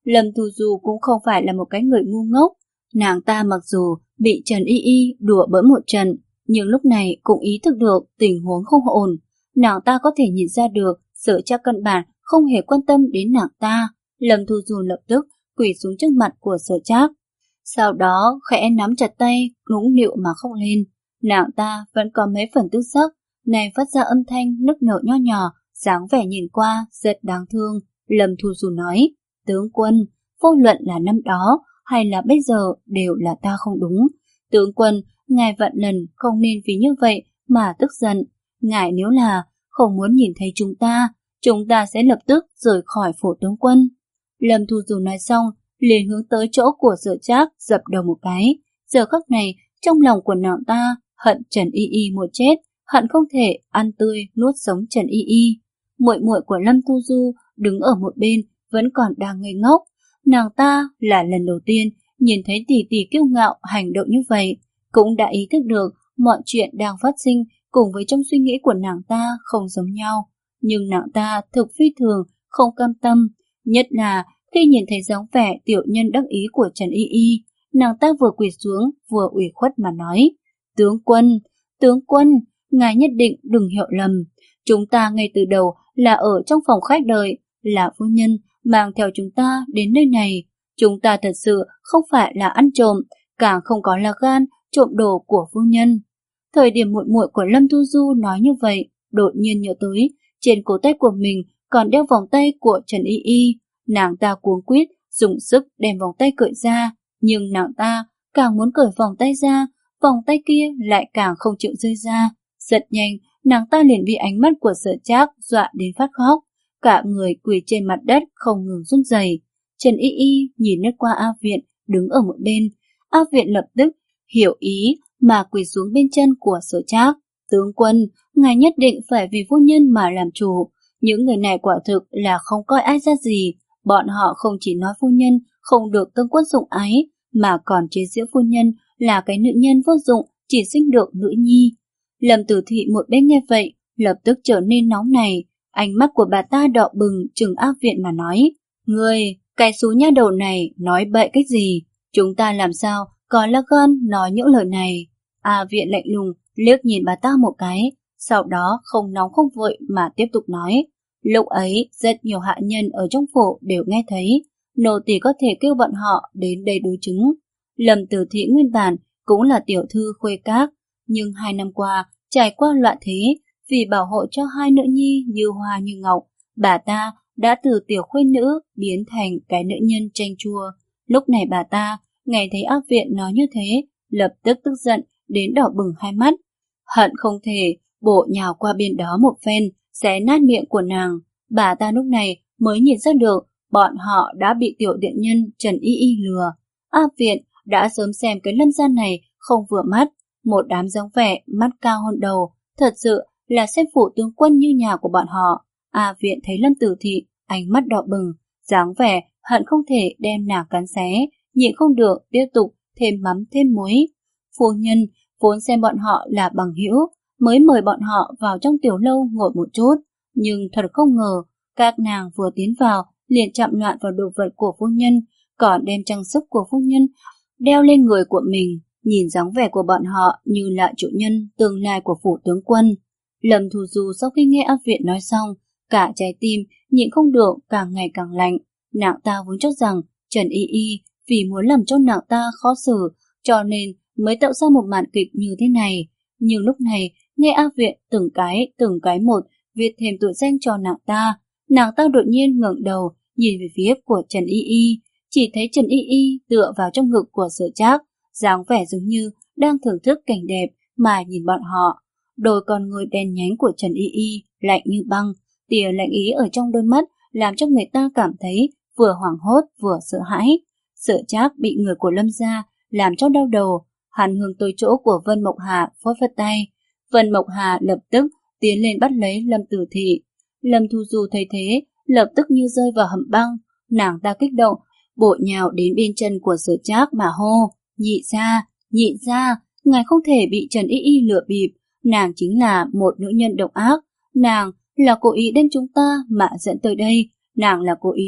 Lâm Thu Du cũng không phải là một cái người ngu ngốc. Nàng ta mặc dù bị Trần Y Y đùa bỡn một trận, nhưng lúc này cũng ý thức được tình huống không ổn. Nàng ta có thể nhìn ra được Sở Trác căn bản không hề quan tâm đến nàng ta. Lâm Thu Du lập tức quỳ xuống trước mặt của Sở Trác. Sau đó khẽ nắm chặt tay, nũng nịu mà khóc lên. Nàng ta vẫn có mấy phần tức giận, này phát ra âm thanh nức nở nho nhỏ, dáng vẻ nhìn qua rất đáng thương. Lâm Thu Du nói, tướng quân, vô luận là năm đó hay là bây giờ đều là ta không đúng. Tướng quân, ngài vạn lần không nên vì như vậy mà tức giận. Ngài nếu là không muốn nhìn thấy chúng ta, chúng ta sẽ lập tức rời khỏi phủ tướng quân. Lâm Thu Du nói xong, liền hướng tới chỗ của Sở Trác dập đầu một cái. Giờ khắc này, trong lòng của nàng ta hận Trần Y Y một chết, hận không thể ăn tươi nuốt sống Trần Y Y. Muội muội của Lâm Thu Du đứng ở một bên vẫn còn đang ngây ngốc. Nàng ta là lần đầu tiên nhìn thấy tỷ tỷ kiêu ngạo hành động như vậy, cũng đã ý thức được mọi chuyện đang phát sinh cùng với trong suy nghĩ của nàng ta không giống nhau. Nhưng nàng ta thực phi thường, không cam tâm, nhất là khi nhìn thấy dáng vẻ tiểu nhân đắc ý của Trần Y Y. Nàng ta vừa quỳ xuống vừa ủy khuất mà nói, tướng quân, tướng quân, ngài nhất định đừng hiểu lầm. Chúng ta ngay từ đầu là ở trong phòng khách đợi, là phu nhân mang theo chúng ta đến nơi này. Chúng ta thật sự không phải là ăn trộm, càng không có là gan trộm đồ của phu nhân. Thời điểm muội muội của Lâm Thu Du nói như vậy, đột nhiên nhớ tới trên cổ tay của mình còn đeo vòng tay của Trần Y Y. Nàng ta cuống quýt dùng sức đem vòng tay cởi ra, nhưng nàng ta càng muốn cởi vòng tay ra, vòng tay kia lại càng không chịu rơi ra. Rất nhanh, nàng ta liền bị ánh mắt của Sở Trác dọa đến phát khóc, cả người quỳ trên mặt đất không ngừng run rẩy. Trần Y Y nhìn lướt qua A Viện đứng ở một bên, A Viện lập tức hiểu ý mà quỳ xuống bên chân của Sở Trác. Tướng quân, ngài nhất định phải vì phu nhân mà làm chủ. Những người này quả thực là không coi ai ra gì. Bọn họ không chỉ nói phu nhân không được tướng quân sủng ái, mà còn chế giễu phu nhân là cái nữ nhân vô dụng, chỉ sinh được nữ nhi. Lâm Tử Thị một bên nghe vậy, lập tức trở nên nóng này. Ánh mắt của bà ta đỏ bừng trừng A Viện mà nói, ngươi, cái xú nha đầu này nói bậy cái gì? Chúng ta làm sao có lá gan nói những lời này? A Viện lạnh lùng liếc nhìn bà ta một cái, sau đó không nóng không vội mà tiếp tục nói. Lúc ấy, rất nhiều hạ nhân ở trong phủ đều nghe thấy, nô tỳ có thể kêu bọn họ đến đây đối chứng. Lâm Tử Thị nguyên bản cũng là tiểu thư khuê các, nhưng hai năm qua trải qua loạn thế, vì bảo hộ cho hai nữ nhi như hoa như ngọc, bà ta đã từ tiểu khuê nữ biến thành cái nữ nhân chanh chua. Lúc này bà ta nghe thấy A Viện nói như thế, lập tức tức giận đến đỏ bừng hai mắt, hận không thể bổ nhào qua bên đó một phen, xé nát miệng của nàng. Bà ta lúc này mới nhìn ra được bọn họ đã bị tiểu điện nhân Trần Y Y lừa. A Viện đã sớm xem cái Lâm gia này không vừa mắt, một đám dáng vẻ mắt cao hơn đầu, thật sự là xem phủ tướng quân như nhà của bọn họ. A Viện thấy Lâm Tử Thị ánh mắt đỏ bừng, dáng vẻ hận không thể đem nàng cắn xé, nhịn không được tiếp tục thêm mắm thêm muối. Phu nhân vốn xem bọn họ là bằng hữu, mới mời bọn họ vào trong tiểu lâu ngồi một chút, nhưng thật không ngờ các nàng vừa tiến vào liền chạm loạn vào đồ vật của phu nhân, còn đem trang sức của phu nhân đeo lên người của mình. Nhìn dáng vẻ của bọn họ như là chủ nhân tương lai của phủ tướng quân. Lâm Thu Du sau khi nghe A Viện nói xong, cả trái tim nhịn không được càng ngày càng lạnh. Nàng ta vốn cho rằng Trần Y Y vì muốn làm cho nàng ta khó xử, cho nên mới tạo ra một màn kịch như thế này. Nhưng lúc này nghe A Viện từng cái từng cái một viết thêm tội danh cho nàng ta, nàng ta đột nhiên ngẩng đầu nhìn về phía của Trần Y Y, chỉ thấy Trần Y Y tựa vào trong ngực của Sở Trác, dáng vẻ giống như đang thưởng thức cảnh đẹp mà nhìn bọn họ. Đôi con người đen nhánh của Trần Y Y lạnh như băng, tia lạnh ý ở trong đôi mắt làm cho người ta cảm thấy vừa hoảng hốt vừa sợ hãi. Sở Trác bị người của Lâm gia làm cho đau đầu, hắn hướng tới chỗ của Vân Mộc Hà phất phất tay. Vân Mộc Hà lập tức tiến lên bắt lấy Lâm Tử Thị. Lâm Thu Du thấy thế, lập tức như rơi vào hầm băng, nàng ta kích động, bổ nhào đến bên chân của Sở Trác mà hô, nhị gia, nhị gia, ngài không thể bị Trần Y Y lừa bịp, nàng chính là một nữ nhân độc ác, nàng là cố ý đem chúng ta mà dẫn tới đây, nàng là cố ý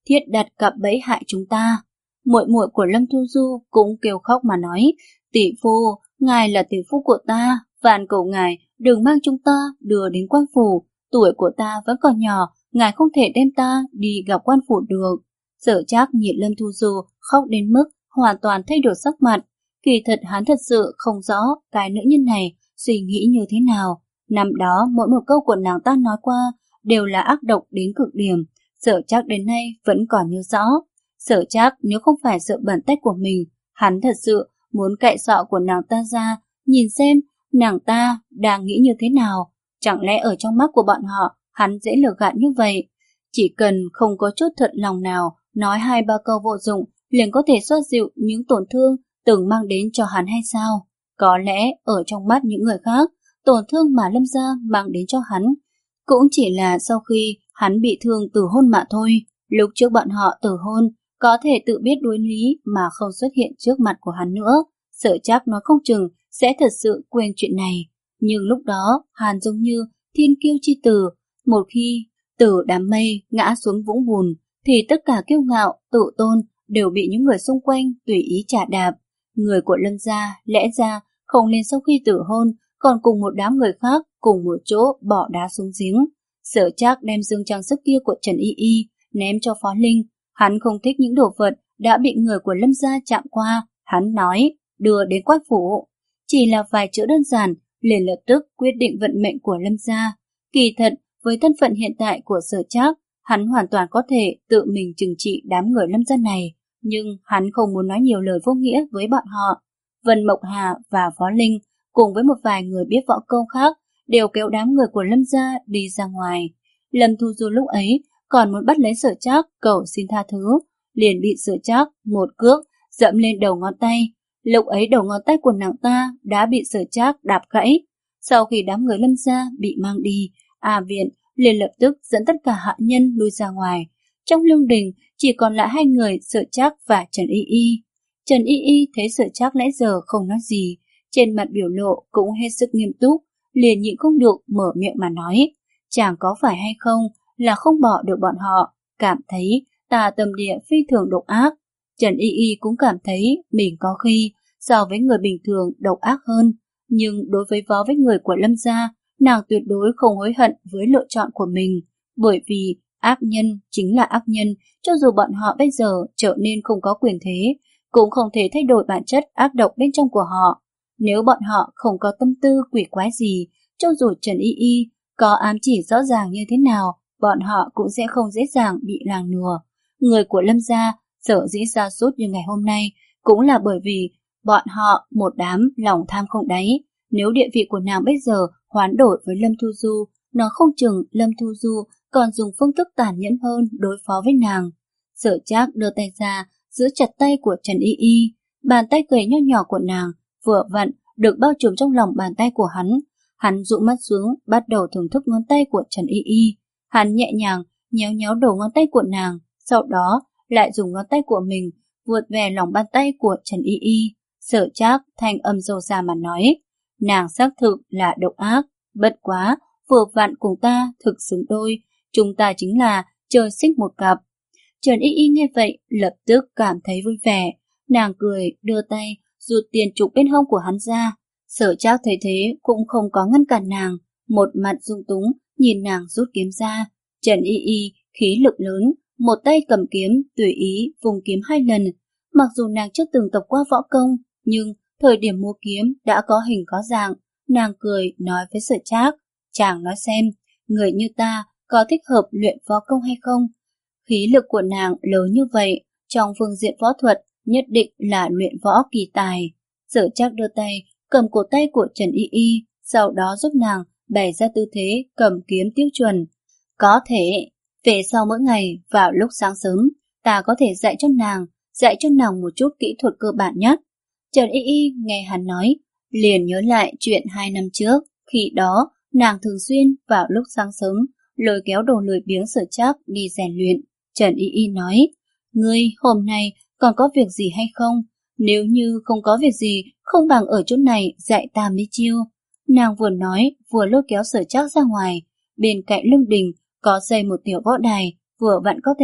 thiết đặt cặp bẫy hại chúng ta. Muội muội của Lâm Thu Du cũng kêu khóc mà nói, tỷ phu, ngài là tỷ phu của ta, van cầu ngài đừng mang chúng ta đưa đến quan phủ, tuổi của ta vẫn còn nhỏ, ngài không thể đem ta đi gặp quan phủ được. Sở Trác nhìn Lâm Thu Du khóc đến mức hoàn toàn thay đổi sắc mặt. Kỳ thật hắn thật sự không rõ cái nữ nhân này suy nghĩ như thế nào. Năm đó mỗi một câu của nàng ta nói qua đều là ác độc đến cực điểm. Sở Trác đến nay vẫn còn nhớ rõ. Sở Trác nếu không phải sợ bẩn tách của mình, hắn thật sự muốn cạy sọ của nàng ta ra, nhìn xem nàng ta đang nghĩ như thế nào. Chẳng lẽ ở trong mắt của bọn họ hắn dễ lừa gạt như vậy? Chỉ cần không có chút thuận lòng nào, nói hai ba câu vô dụng liền có thể xoa dịu những tổn thương từng mang đến cho hắn hay sao? Có lẽ ở trong mắt những người khác, tổn thương mà Lâm gia mang đến cho hắn cũng chỉ là sau khi hắn bị thương từ hôn mà thôi. Lúc trước bọn họ từ hôn có thể tự biết đối lý mà không xuất hiện trước mặt của hắn nữa. Sợ chắc nó không chừng sẽ thật sự quên chuyện này. Nhưng lúc đó hắn giống như thiên kiêu chi tử, một khi từ đám mây ngã xuống vũng bùn thì tất cả kiêu ngạo, tự tôn đều bị những người xung quanh tùy ý chà đạp. Người của Lâm gia lẽ ra không nên sau khi tử hôn còn cùng một đám người khác cùng một chỗ bỏ đá xuống giếng. Sở Trác đem dương trang sức kia của Trần Y Y ném cho Phó Linh. Hắn không thích những đồ vật đã bị người của Lâm gia chạm qua. Hắn nói đưa đến quách phủ. Chỉ là vài chữ đơn giản liền lập tức quyết định vận mệnh của Lâm gia. Kỳ thật với thân phận hiện tại của Sở Trác, hắn hoàn toàn có thể tự mình trừng trị đám người Lâm gia này, nhưng hắn không muốn nói nhiều lời vô nghĩa với bọn họ. Vân Mộc Hà và Phó Linh cùng với một vài người biết võ công khác đều kéo đám người của Lâm gia đi ra ngoài. Lâm Thu Du lúc ấy còn muốn bắt lấy Sở Trác cầu xin tha thứ, liền bị Sở Trác một cước dẫm lên đầu ngón tay. Lúc ấy đầu ngón tay của nàng ta đã bị Sở Trác đạp gãy. Sau khi đám người Lâm gia bị mang đi, A Viện liền lập tức dẫn tất cả hạ nhân lui ra ngoài. Trong lương đình chỉ còn lại hai người, Sở Trác và Trần Y Y. Trần Y Y thấy Sở Trác nãy giờ không nói gì, trên mặt biểu lộ cũng hết sức nghiêm túc, liền nhịn không được mở miệng mà nói, chàng có phải hay không là không bỏ được bọn họ, cảm thấy tà tâm địa phi thường độc ác. Trần Y Y cũng cảm thấy mình có khi so với người bình thường độc ác hơn, nhưng đối với vó với người của Lâm gia, nàng tuyệt đối không hối hận với lựa chọn của mình, bởi vì ác nhân chính là ác nhân, cho dù bọn họ bây giờ trở nên không có quyền thế, cũng không thể thay đổi bản chất ác độc bên trong của họ. Nếu bọn họ không có tâm tư quỷ quái gì, cho dù Trần Y Y có ám chỉ rõ ràng như thế nào, bọn họ cũng sẽ không dễ dàng bị làng lừa. Người của Lâm gia sở dĩ sa sút như ngày hôm nay cũng là bởi vì bọn họ một đám lòng tham không đáy. Nếu địa vị của nàng bây giờ hoán đổi với Lâm Thu Du, nó không chừng Lâm Thu Du còn dùng phương thức tàn nhẫn hơn đối phó với nàng. Sở Trác đưa tay ra giữ chặt tay của Trần Y Y, bàn tay gầy nho nhỏ của nàng vừa vặn được bao trùm trong lòng bàn tay của hắn. Hắn dụ mắt xuống bắt đầu thưởng thức ngón tay của Trần Y Y. Hắn nhẹ nhàng nhéo nhéo đầu ngón tay của nàng, sau đó lại dùng ngón tay của mình vuốt về lòng bàn tay của Trần Y Y. Sở Trác thanh âm râu ra mà nói, nàng xác thực là độc ác, bất quá vừa vặn cùng ta thực xứng đôi, chúng ta chính là trời sinh một cặp. Trần Y Y nghe vậy lập tức cảm thấy vui vẻ, nàng cười đưa tay rút tiền trục bên hông của hắn ra. Sở Trác thấy thế cũng không có ngăn cản nàng, một mặt dung túng nhìn nàng rút kiếm ra. Trần Y Y khí lực lớn, một tay cầm kiếm tùy ý vùng kiếm hai lần. Mặc dù nàng chưa từng tập qua võ công, nhưng thời điểm mua kiếm đã có hình có dạng. Nàng cười nói với Sở Trác, chàng nói xem, người như ta có thích hợp luyện võ công hay không? Khí lực của nàng lớn như vậy, trong phương diện võ thuật nhất định là luyện võ kỳ tài. Sở Trác đưa tay cầm cổ tay của Trần Y Y, sau đó giúp nàng bày ra tư thế cầm kiếm tiêu chuẩn. Có thể, về sau mỗi ngày vào lúc sáng sớm, ta có thể dạy cho nàng, dạy cho nàng một chút kỹ thuật cơ bản nhất. Trần Y Y nghe hắn nói, liền nhớ lại chuyện hai năm trước, khi đó nàng thường xuyên vào lúc sáng sớm lôi kéo đồ lười biếng Sở Trác đi rèn luyện. Trần Y Y nói, ngươi hôm nay còn có việc gì hay không? Nếu như không có việc gì, không bằng ở chỗ này dạy ta mấy chiêu. Nàng vừa nói, vừa lôi kéo Sở Trác ra ngoài. Bên cạnh lưng đình có xây một tiểu võ đài, vừa vặn có thể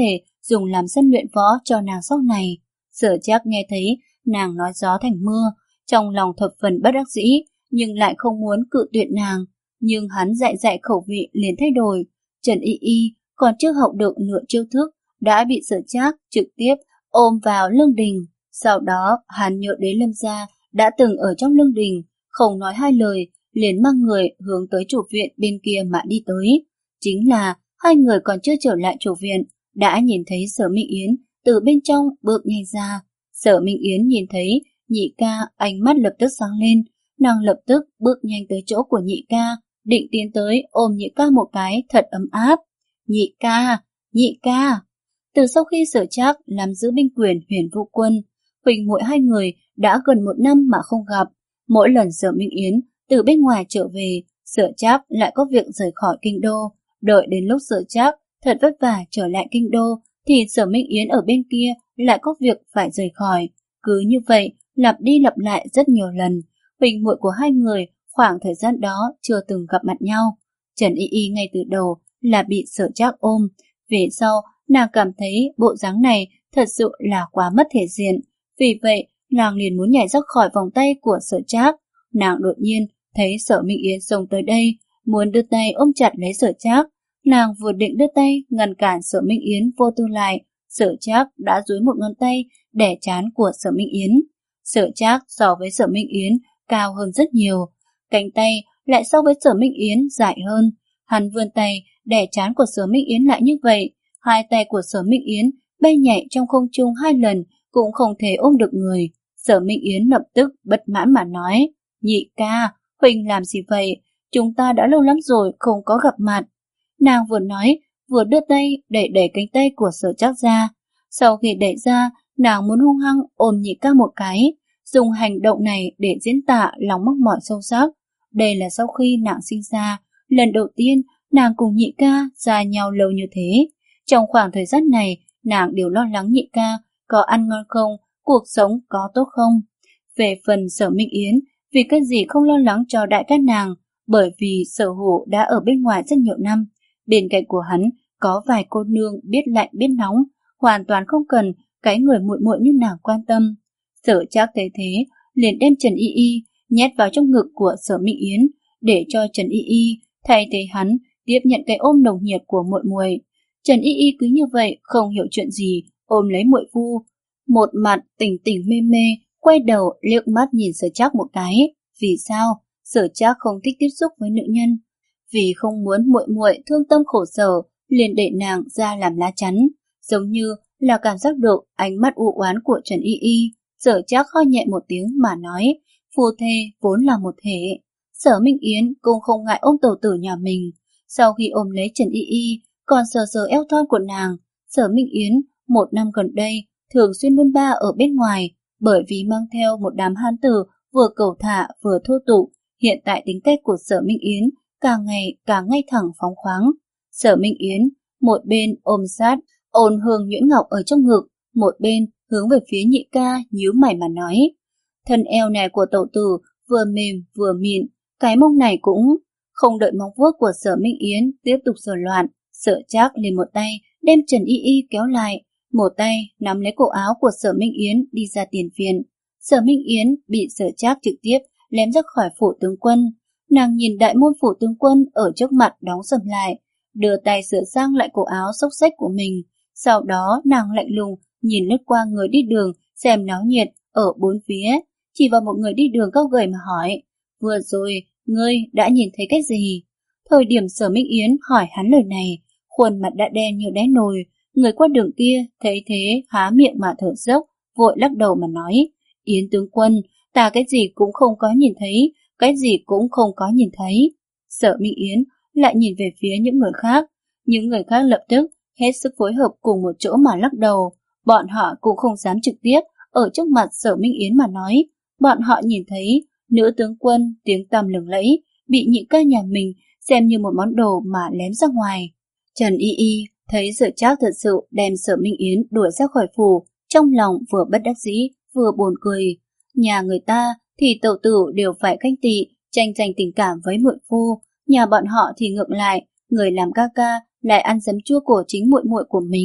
dùng làm sân luyện võ cho nàng sau này. Sở Trác nghe thấy nàng nói gió thành mưa, trong lòng thập phần bất đắc dĩ, nhưng lại không muốn cự tuyệt nàng. Nhưng hắn dạy dạy khẩu vị liền thay đổi. Trần Y Y còn chưa học được nửa chiêu thức đã bị Sở Trác trực tiếp ôm vào lương đình. Sau đó hắn nhớ đến Lâm gia đã từng ở trong lương đình, không nói hai lời, liền mang người hướng tới chủ viện bên kia mà đi tới. Chính là hai người còn chưa trở lại chủ viện, đã nhìn thấy Sở Minh Yến từ bên trong bước nhanh ra. Sở Minh Yến nhìn thấy nhị ca, ánh mắt lập tức sáng lên, nàng lập tức bước nhanh tới chỗ của nhị ca, định tiến tới ôm nhị ca một cái thật ấm áp. Nhị ca, nhị ca. Từ sau khi Sở Trác làm giữ binh quyền Huyền Vũ Quân, huynh muội hai người đã gần một năm mà không gặp. Mỗi lần Sở Minh Yến từ bên ngoài trở về, Sở Trác lại có việc rời khỏi kinh đô. Đợi đến lúc Sở Trác thật vất vả trở lại kinh đô, thì Sở Minh Yến ở bên kia lại có việc phải rời khỏi. Cứ như vậy, lặp đi lặp lại rất nhiều lần. Huynh muội của hai người khoảng thời gian đó chưa từng gặp mặt nhau. Trần Y Y ngay từ đầu là bị Sở Trác ôm. Về sau, nàng cảm thấy bộ dáng này thật sự là quá mất thể diện. Vì vậy, nàng liền muốn nhảy ra khỏi vòng tay của Sở Trác. Nàng đột nhiên thấy Sở Minh Yến xông tới đây, muốn đưa tay ôm chặt lấy Sở Trác. Nàng vừa định đưa tay ngăn cản Sở Minh Yến vô tư lại, Sở Trác đã duỗi một ngón tay đè trán của Sở Minh Yến. Sở Trác so với Sở Minh Yến cao hơn rất nhiều, cánh tay lại so với Sở Minh Yến dài hơn. Hắn vươn tay đè trán của Sở Minh Yến lại như vậy, hai tay của Sở Minh Yến bay nhảy trong không trung hai lần cũng không thể ôm được người. Sở Minh Yến lập tức bất mãn mà nói: Nhị ca, huynh làm gì vậy? Chúng ta đã lâu lắm rồi không có gặp mặt. Nàng vừa nói vừa đưa tay đẩy đẩy cánh tay của Sở Trác ra. Sau khi đẩy ra, nàng muốn hung hăng ôm nhị ca một cái, dùng hành động này để diễn tả lòng mắc mỏi sâu sắc. Đây là sau khi nàng sinh ra, lần đầu tiên nàng cùng nhị ca xa nhau lâu như thế. Trong khoảng thời gian này, nàng đều lo lắng nhị ca có ăn ngon không, cuộc sống có tốt không. Về phần Sở Minh Yến, vì cái gì không lo lắng cho đại ca nàng, bởi vì Sở Hữu đã ở bên ngoài rất nhiều năm. Bên cạnh của hắn có vài cô nương biết lạnh biết nóng, hoàn toàn không cần cái người muội muội như nàng quan tâm. Sở Trác thấy thế, liền đem Trần Y Y nhét vào trong ngực của Sở Minh Yến, để cho Trần Y Y thay thế hắn tiếp nhận cái ôm nồng nhiệt của muội muội. Trần Y Y cứ như vậy không hiểu chuyện gì, ôm lấy muội phu, một mặt tỉnh tỉnh mê mê, quay đầu liếc mắt nhìn Sở Trác một cái. Vì sao? Sở Trác không thích tiếp xúc với nữ nhân. Vì không muốn muội muội thương tâm khổ sở, liền để nàng ra làm lá chắn, giống như là cảm giác được ánh mắt u oán của Trần Y Y. Sở Trác ho nhẹ một tiếng mà nói: Phu thê vốn là một thể. Sở Minh Yến cũng không ngại ôm tẩu tử nhà mình. Sau khi ôm lấy Trần Y Y, còn sờ sờ eo thon của nàng. Sở Minh Yến một năm gần đây thường xuyên buôn ba ở bên ngoài, bởi vì mang theo một đám hán tử vừa cẩu thả vừa thô tục. Hiện tại tính cách của Sở Minh Yến càng ngày càng ngay thẳng phóng khoáng. Sở Minh Yến một bên ôm sát ôn hương nhuyễn ngọc ở trong ngực, một bên hướng về phía nhị ca nhíu mày mà nói: Thân eo này của tẩu tử vừa mềm vừa mịn, cái mông này cũng... Không đợi móng vuốt của Sở Minh Yến tiếp tục sờ loạn, Sở Trác liền một tay đem Trần Y Y kéo lại, một tay nắm lấy cổ áo của Sở Minh Yến đi ra tiền viện. Sở Minh Yến bị Sở Trác trực tiếp lém ra khỏi phủ tướng quân. Nàng nhìn đại môn phủ tướng quân ở trước mặt đóng sầm lại, đưa tay sửa sang lại cổ áo xốc xếch của mình. Sau đó nàng lạnh lùng nhìn lướt qua người đi đường xem náo nhiệt ở bốn phía, chỉ vào một người đi đường cao gầy mà hỏi: Vừa rồi ngươi đã nhìn thấy cái gì? Thời điểm Sở Minh Yến hỏi hắn lời này, khuôn mặt đã đen như đáy nồi. Người qua đường kia thấy thế há miệng mà thở dốc, vội lắc đầu mà nói: Yến tướng quân, ta cái gì cũng không có nhìn thấy, cái gì cũng không có nhìn thấy. Sở Minh Yến lại nhìn về phía những người khác. Những người khác lập tức hết sức phối hợp cùng một chỗ mà lắc đầu. Bọn họ cũng không dám trực tiếp ở trước mặt Sở Minh Yến mà nói. Bọn họ nhìn thấy nữ tướng quân tiếng tăm lừng lẫy bị nhị ca nhà mình xem như một món đồ mà lém ra ngoài. Trần Y Y thấy Sở Trác thật sự đem Sở Minh Yến đuổi ra khỏi phủ, trong lòng vừa bất đắc dĩ vừa buồn cười. Nhà người ta thì tẩu tử đều phải khanh tị, tranh giành tình cảm với muội phu, nhà bọn họ thì ngược lại, người làm ca ca lại ăn giấm chua của chính muội muội của mình.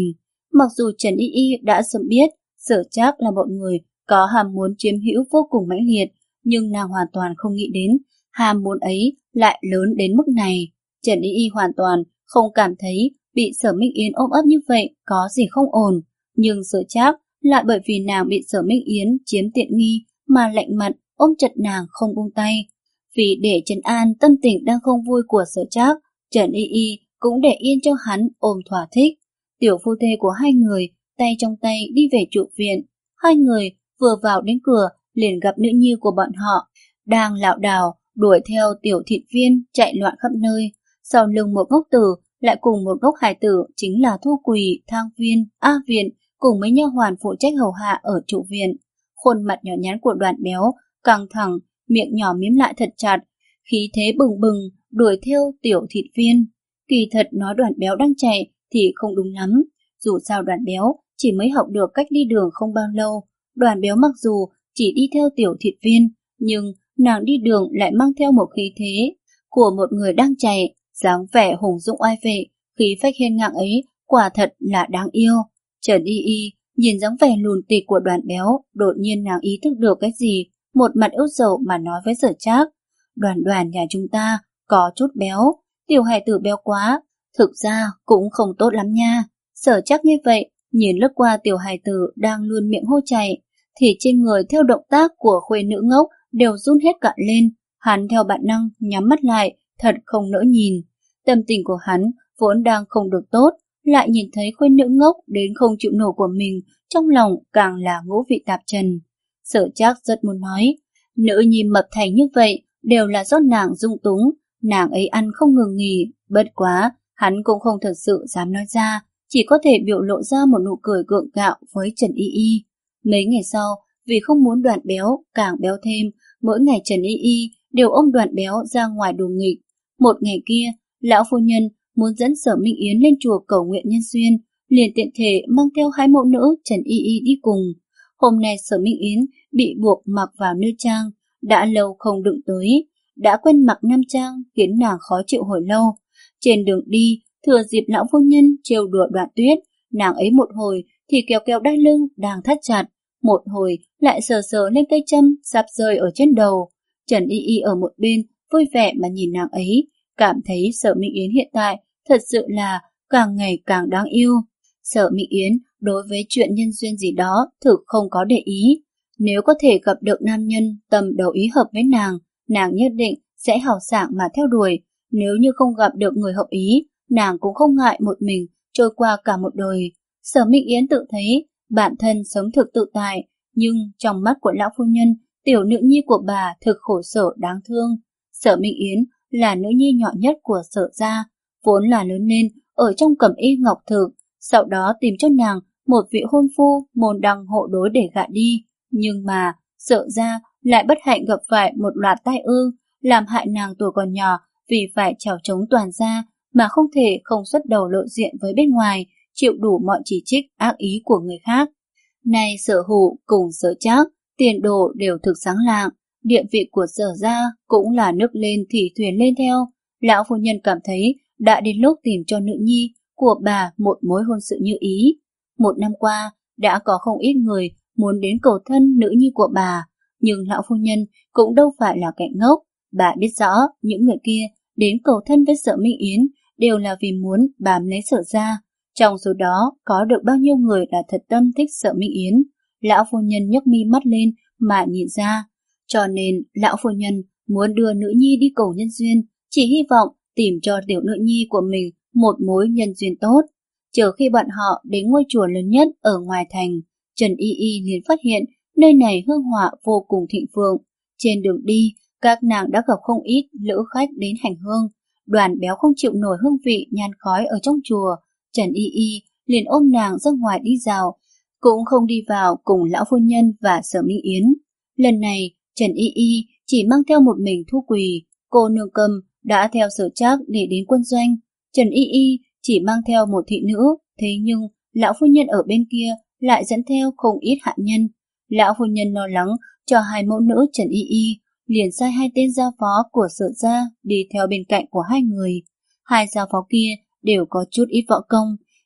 Mặc dù Trần Y Y đã sớm biết Sở Trác là một người có ham muốn chiếm hữu vô cùng mãnh liệt, nhưng nàng hoàn toàn không nghĩ đến ham muốn ấy lại lớn đến mức này. Trần Y Y hoàn toàn không cảm thấy bị Sở Minh Yến ôm ấp như vậy có gì không ổn, nhưng Sở Trác lại bởi vì nàng bị Sở Minh Yến chiếm tiện nghi mà lạnh mặt ôm chặt nàng không buông tay. Vì để trấn an tâm tình đang không vui của Sở Trác, Trần Y Y cũng để yên cho hắn ôm thỏa thích. Tiểu phu thê của hai người tay trong tay đi về trụ viện. Hai người vừa vào đến cửa liền gặp nữ nhi của bọn họ đang lảo đảo đuổi theo tiểu thịt viên chạy loạn khắp nơi. Sau lưng một ngốc tử lại cùng một ngốc hài tử chính là Thu Quỳ, Thang Viên, A Viện cùng mấy nha hoàn phụ trách hầu hạ ở trụ viện. Khuôn mặt nhỏ nhắn của Đoàn Béo căng thẳng, miệng nhỏ mím lại thật chặt, khí thế bừng bừng đuổi theo tiểu thịt viên. Kỳ thật nói Đoàn Béo đang chạy thì không đúng lắm, dù sao Đoàn Béo chỉ mới học được cách đi đường không bao lâu. Đoàn Béo mặc dù chỉ đi theo tiểu thịt viên, nhưng nàng đi đường lại mang theo một khí thế của một người đang chạy, dáng vẻ hùng dũng oai vệ, khí phách hiên ngang ấy quả thật là đáng yêu. Trần Y Y nhìn dáng vẻ lùn tịt của Đoàn Béo, đột nhiên nàng ý thức được cái gì, một mặt ưu sầu mà nói với Sở Trác: Đoàn Đoàn nhà chúng ta có chút béo, tiểu hài tử béo quá, thực ra cũng không tốt lắm nha. Sở Trác như vậy, nhìn lướt qua tiểu hài tử đang luôn miệng hô chạy, thì trên người theo động tác của khuê nữ ngốc đều run hết cả lên. Hắn theo bản năng nhắm mắt lại, thật không nỡ nhìn. Tâm tình của hắn vốn đang không được tốt, lại nhìn thấy khuê nữ ngốc đến không chịu nổi của mình, trong lòng càng là ngũ vị tạp trần. Sở Trác rất muốn nói, nữ nhi mập thành như vậy đều là do nàng dung túng, nàng ấy ăn không ngừng nghỉ, bất quá hắn cũng không thật sự dám nói ra, chỉ có thể biểu lộ ra một nụ cười gượng gạo với Trần Y Y. Mấy ngày sau, vì không muốn Đoàn Béo càng béo thêm, mỗi ngày Trần Y Y đều ôm Đoàn Béo ra ngoài đùa nghịch. Một ngày kia, lão phu nhân muốn dẫn Sở Minh Yến lên chùa cầu nguyện nhân duyên, liền tiện thể mang theo hai mẫu nữ Trần Y Y đi cùng. Hôm nay Sở Minh Yến bị buộc mặc vào nữ trang, đã lâu không đựng tới, đã quen mặc nam trang khiến nàng khó chịu hồi lâu. Trên đường đi, thừa dịp lão phu nhân trêu đùa Đoạn Tuyết, nàng ấy một hồi thì kéo kéo đai lưng đang thắt chặt, một hồi lại sờ sờ lên cây châm sắp rơi ở trên đầu. Trần Y Y ở một bên vui vẻ mà nhìn nàng ấy, cảm thấy Sở Minh Yến hiện tại thật sự là càng ngày càng đáng yêu. Sở Minh Yến đối với chuyện nhân duyên gì đó thực không có để ý. Nếu có thể gặp được nam nhân tầm đầu ý hợp với nàng, nàng nhất định sẽ hào sảng mà theo đuổi. Nếu như không gặp được người hợp ý, nàng cũng không ngại một mình trôi qua cả một đời. Sở Minh Yến tự thấy bản thân sống thực tự tại, nhưng trong mắt của lão phu nhân, tiểu nữ nhi của bà thực khổ sở đáng thương. Sở Minh Yến là nữ nhi nhỏ nhất của Sở gia, vốn là lớn lên ở trong cẩm y ngọc thực, sau đó tìm cho nàng một vị hôn phu môn đăng hộ đối để gả đi. Nhưng mà Sở gia lại bất hạnh gặp phải một loạt tai ương, làm hại nàng tuổi còn nhỏ vì phải chèo chống toàn gia mà không thể không xuất đầu lộ diện với bên ngoài, chịu đủ mọi chỉ trích ác ý của người khác. Nay Sở Hủ cùng Sở Trác tiền đồ đều thực sáng lạng, địa vị của Sở gia cũng là nước lên thì thuyền lên theo. Lão phu nhân cảm thấy đã đến lúc tìm cho nữ nhi của bà một mối hôn sự như ý. Một năm qua đã có không ít người muốn đến cầu thân nữ nhi của bà, nhưng lão phu nhân cũng đâu phải là kẻ ngốc. Bà biết rõ những người kia đến cầu thân với Sở Minh Yến đều là vì muốn bám lấy Sở gia. Trong số đó có được bao nhiêu người là thật tâm thích Sở Minh Yến, lão phu nhân nhấc mi mắt lên mà nhìn ra. Cho nên lão phu nhân muốn đưa nữ nhi đi cầu nhân duyên, chỉ hy vọng tìm cho tiểu nữ nhi của mình một mối nhân duyên tốt. Chờ khi bọn họ đến ngôi chùa lớn nhất ở ngoài thành, Trần Y Y liền phát hiện nơi này hương hỏa vô cùng thịnh vượng. Trên đường đi, các nàng đã gặp không ít lữ khách đến hành hương. Đoàn Béo không chịu nổi hương vị nhan khói ở trong chùa, Trần Y Y liền ôm nàng ra ngoài đi dạo, cũng không đi vào cùng lão phu nhân và Sở Minh Yến. Lần này, Trần Y Y chỉ mang theo một mình Thu Quỳ, cô nương Cầm đã theo Sở Trác để đến quân doanh. Trần Y Y chỉ mang theo một thị nữ, thế nhưng lão phu nhân ở bên kia lại dẫn theo không ít hạ nhân. Lão phu nhân lo lắng cho hai mẫu nữ Trần Y Y, liền sai hai tên gia phó của Sở gia đi theo bên cạnh của hai người. Hai gia phó kia đều có chút ít võ công,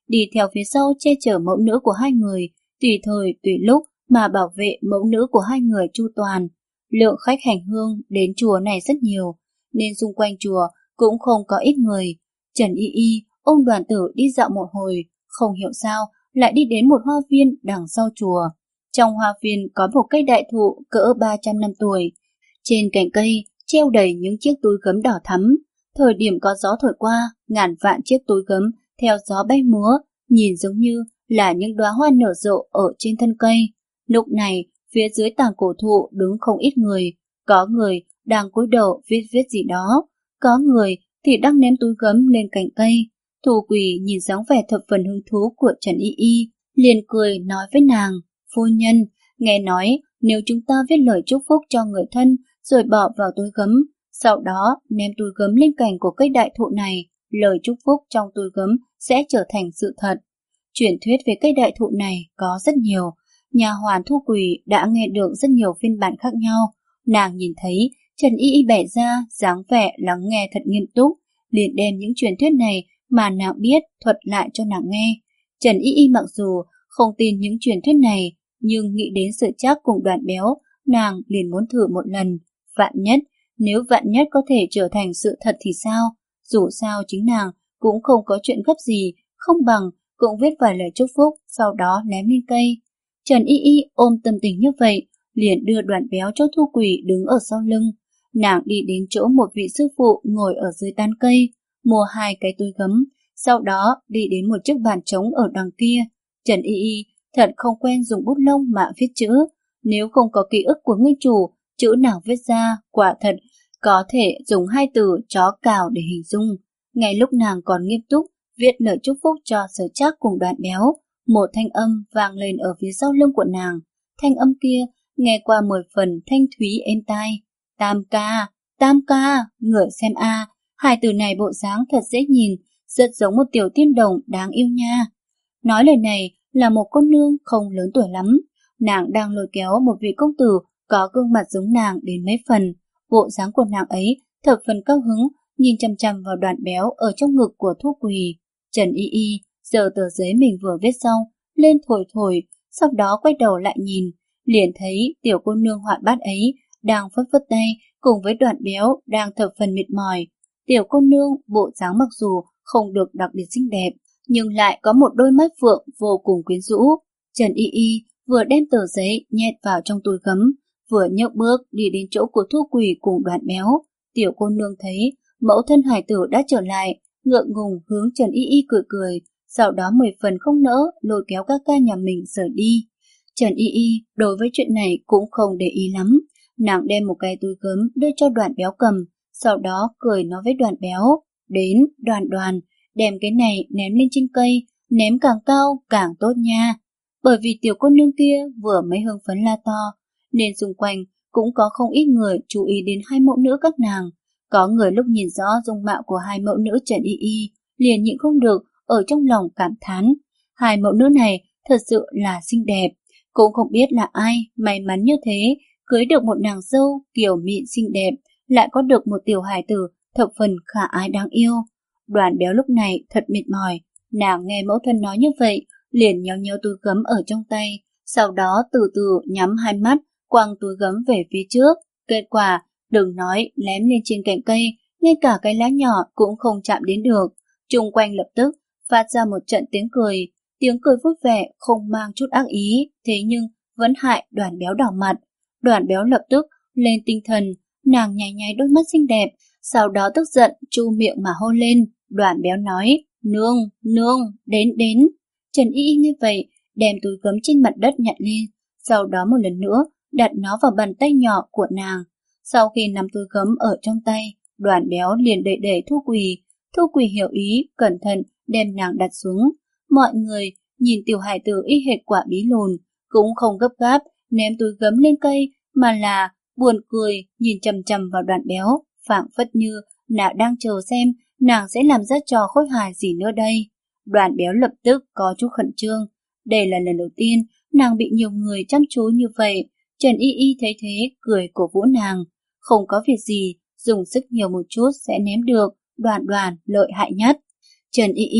đi theo phía sau che chở mẫu nữ của hai người, tùy thời tùy lúc mà bảo vệ mẫu nữ của hai người chu toàn. Lượng khách hành hương đến chùa này rất nhiều, nên xung quanh chùa cũng không có ít người. Trần Y Y ôm Đoàn Tử đi dạo một hồi, không hiểu sao lại đi đến một hoa viên đằng sau chùa. Trong hoa viên có một cây đại thụ cỡ ba trăm năm tuổi. Trên cành cây treo đầy những chiếc túi gấm đỏ thắm. Thời điểm có gió thổi qua, ngàn vạn chiếc túi gấm theo gió bay múa, nhìn giống như là những đóa hoa nở rộ ở trên thân cây. Lúc này, phía dưới tàng cổ thụ đứng không ít người. Có người đang cúi đầu viết viết gì đó, có người thì đang ném túi gấm lên cành cây. Thu Quỳ nhìn dáng vẻ thập phần hứng thú của Trần Y Y, liền cười nói với nàng: "Phu nhân, nghe nói nếu chúng ta viết lời chúc phúc cho người thân rồi bỏ vào túi gấm, sau đó ném túi gấm lên cành của cây đại thụ này, lời chúc phúc trong túi gấm sẽ trở thành sự thật." Truyền thuyết về cây đại thụ này có rất nhiều, nhà hoàn Thu Quỳ đã nghe được rất nhiều phiên bản khác nhau. Nàng nhìn thấy Trần Y Y bẻ ra dáng vẻ lắng nghe thật nghiêm túc, liền đem những truyền thuyết này mà nàng biết thuật lại cho nàng nghe. Trần Y Y mặc dù không tin những truyền thuyết này, nhưng nghĩ đến sự chắc cùng Đoàn Béo, nàng liền muốn thử một lần. Vạn nhất, nếu vạn nhất có thể trở thành sự thật thì sao? Dù sao chính nàng cũng không có chuyện gấp gì, không bằng cũng viết vài lời chúc phúc, sau đó ném lên cây. Trần Y Y ôm tâm tình như vậy, liền đưa Đoàn Béo cho Thu Quỳ đứng ở sau lưng. Nàng đi đến chỗ một vị sư phụ ngồi ở dưới tán cây, mua hai cái túi gấm, sau đó đi đến một chiếc bàn trống ở đằng kia. Trần Y Y thật không quen dùng bút lông mà viết chữ, nếu không có ký ức của người chủ, chữ nàng viết ra quả thật có thể dùng hai từ chó cào để hình dung. Ngay lúc nàng còn nghiêm túc viết lời chúc phúc cho Sở Trác cùng Đoàn Béo, một thanh âm vang lên ở phía sau lưng của nàng. Thanh âm kia nghe qua mười phần thanh thúy êm tai. Tam ca, tam ca, ngửa xem a. Hai từ này bộ dáng thật dễ nhìn, rất giống một tiểu tiên đồng đáng yêu nha. Nói lời này là một cô nương không lớn tuổi lắm. Nàng đang lôi kéo một vị công tử có gương mặt giống nàng đến mấy phần. Bộ dáng của nàng ấy thập phần cao hứng, nhìn chăm chăm vào Đoàn Béo ở trong ngực của Thu Quỳ. Trần Y Y giơ tờ giấy mình vừa viết xong lên thổi thổi, sau đó quay đầu lại nhìn, liền thấy tiểu cô nương hoạt bát ấy đang phất phất tay cùng với Đoàn Béo đang thập phần mệt mỏi. Tiểu cô nương bộ dáng mặc dù không được đặc biệt xinh đẹp, nhưng lại có một đôi mắt phượng vô cùng quyến rũ. Trần Y Y vừa đem tờ giấy nhét vào trong túi gấm, vừa nhấc bước đi đến chỗ của Thu Quỳ cùng Đoàn Béo. Tiểu cô nương thấy mẫu thân hải tử đã trở lại, ngượng ngùng hướng Trần Y Y cười cười, sau đó mười phần không nỡ lôi kéo các ca nhà mình rời đi. Trần Y Y đối với chuyện này cũng không để ý lắm, nàng đem một cái túi gấm đưa cho Đoàn Béo cầm, sau đó cười nói với Đoàn Béo: "Đến, Đoàn Đoàn, đem cái này ném lên trên cây, ném càng cao càng tốt nha." Bởi vì tiểu cô nương kia vừa mới hưng phấn la to, nên xung quanh cũng có không ít người chú ý đến hai mẫu nữ các nàng. Có người lúc nhìn rõ dung mạo của hai mẫu nữ Trần Y Y, liền nhịn không được ở trong lòng cảm thán. Hai mẫu nữ này thật sự là xinh đẹp, cũng không biết là ai may mắn như thế, cưới được một nàng dâu kiều mịn xinh đẹp, lại có được một tiểu hài tử thập phần khả ái đáng yêu. Đoàn Béo lúc này thật mệt mỏi, nàng nghe mẫu thân nói như vậy, liền nhéo nhéo túi gấm ở trong tay, sau đó từ từ nhắm hai mắt, quăng túi gấm về phía trước. Kết quả, đừng nói ném lên trên cành cây, ngay cả cái lá nhỏ cũng không chạm đến được. Chung quanh lập tức phát ra một trận tiếng cười, tiếng cười vui vẻ không mang chút ác ý, thế nhưng vẫn hại Đoàn Béo đỏ mặt. Đoàn Béo lập tức lên tinh thần, nàng nháy nháy đôi mắt xinh đẹp, sau đó tức giận chu miệng mà hôn lên. Đoàn Béo nói: "Nương, nương, đến đến." Trần Y Y như vậy, đem túi gấm trên mặt đất nhặt lên, sau đó một lần nữa đặt nó vào bàn tay nhỏ của nàng. Sau khi nắm túi gấm ở trong tay, Đoàn Béo liền đẩy đẩy Thu Quỳ. Thu Quỳ hiểu ý, cẩn thận đem nàng đặt xuống. Mọi người nhìn tiểu hài tử y hệt quả bí lùn, cũng không gấp gáp ném túi gấm lên cây, mà là buồn cười nhìn chằm chằm vào Đoàn Béo, phảng phất như nàng đang chờ xem nàng sẽ làm ra trò khôi hài gì nữa đây. Đoàn Béo lập tức có chút khẩn trương. Đây là lần đầu tiên nàng bị nhiều người chăm chú như vậy. Trần Y Y thấy thế cười cổ vũ nàng: "Không có việc gì, dùng sức nhiều một chút sẽ ném được, Đoàn Đoàn lợi hại nhất." Trần Y Y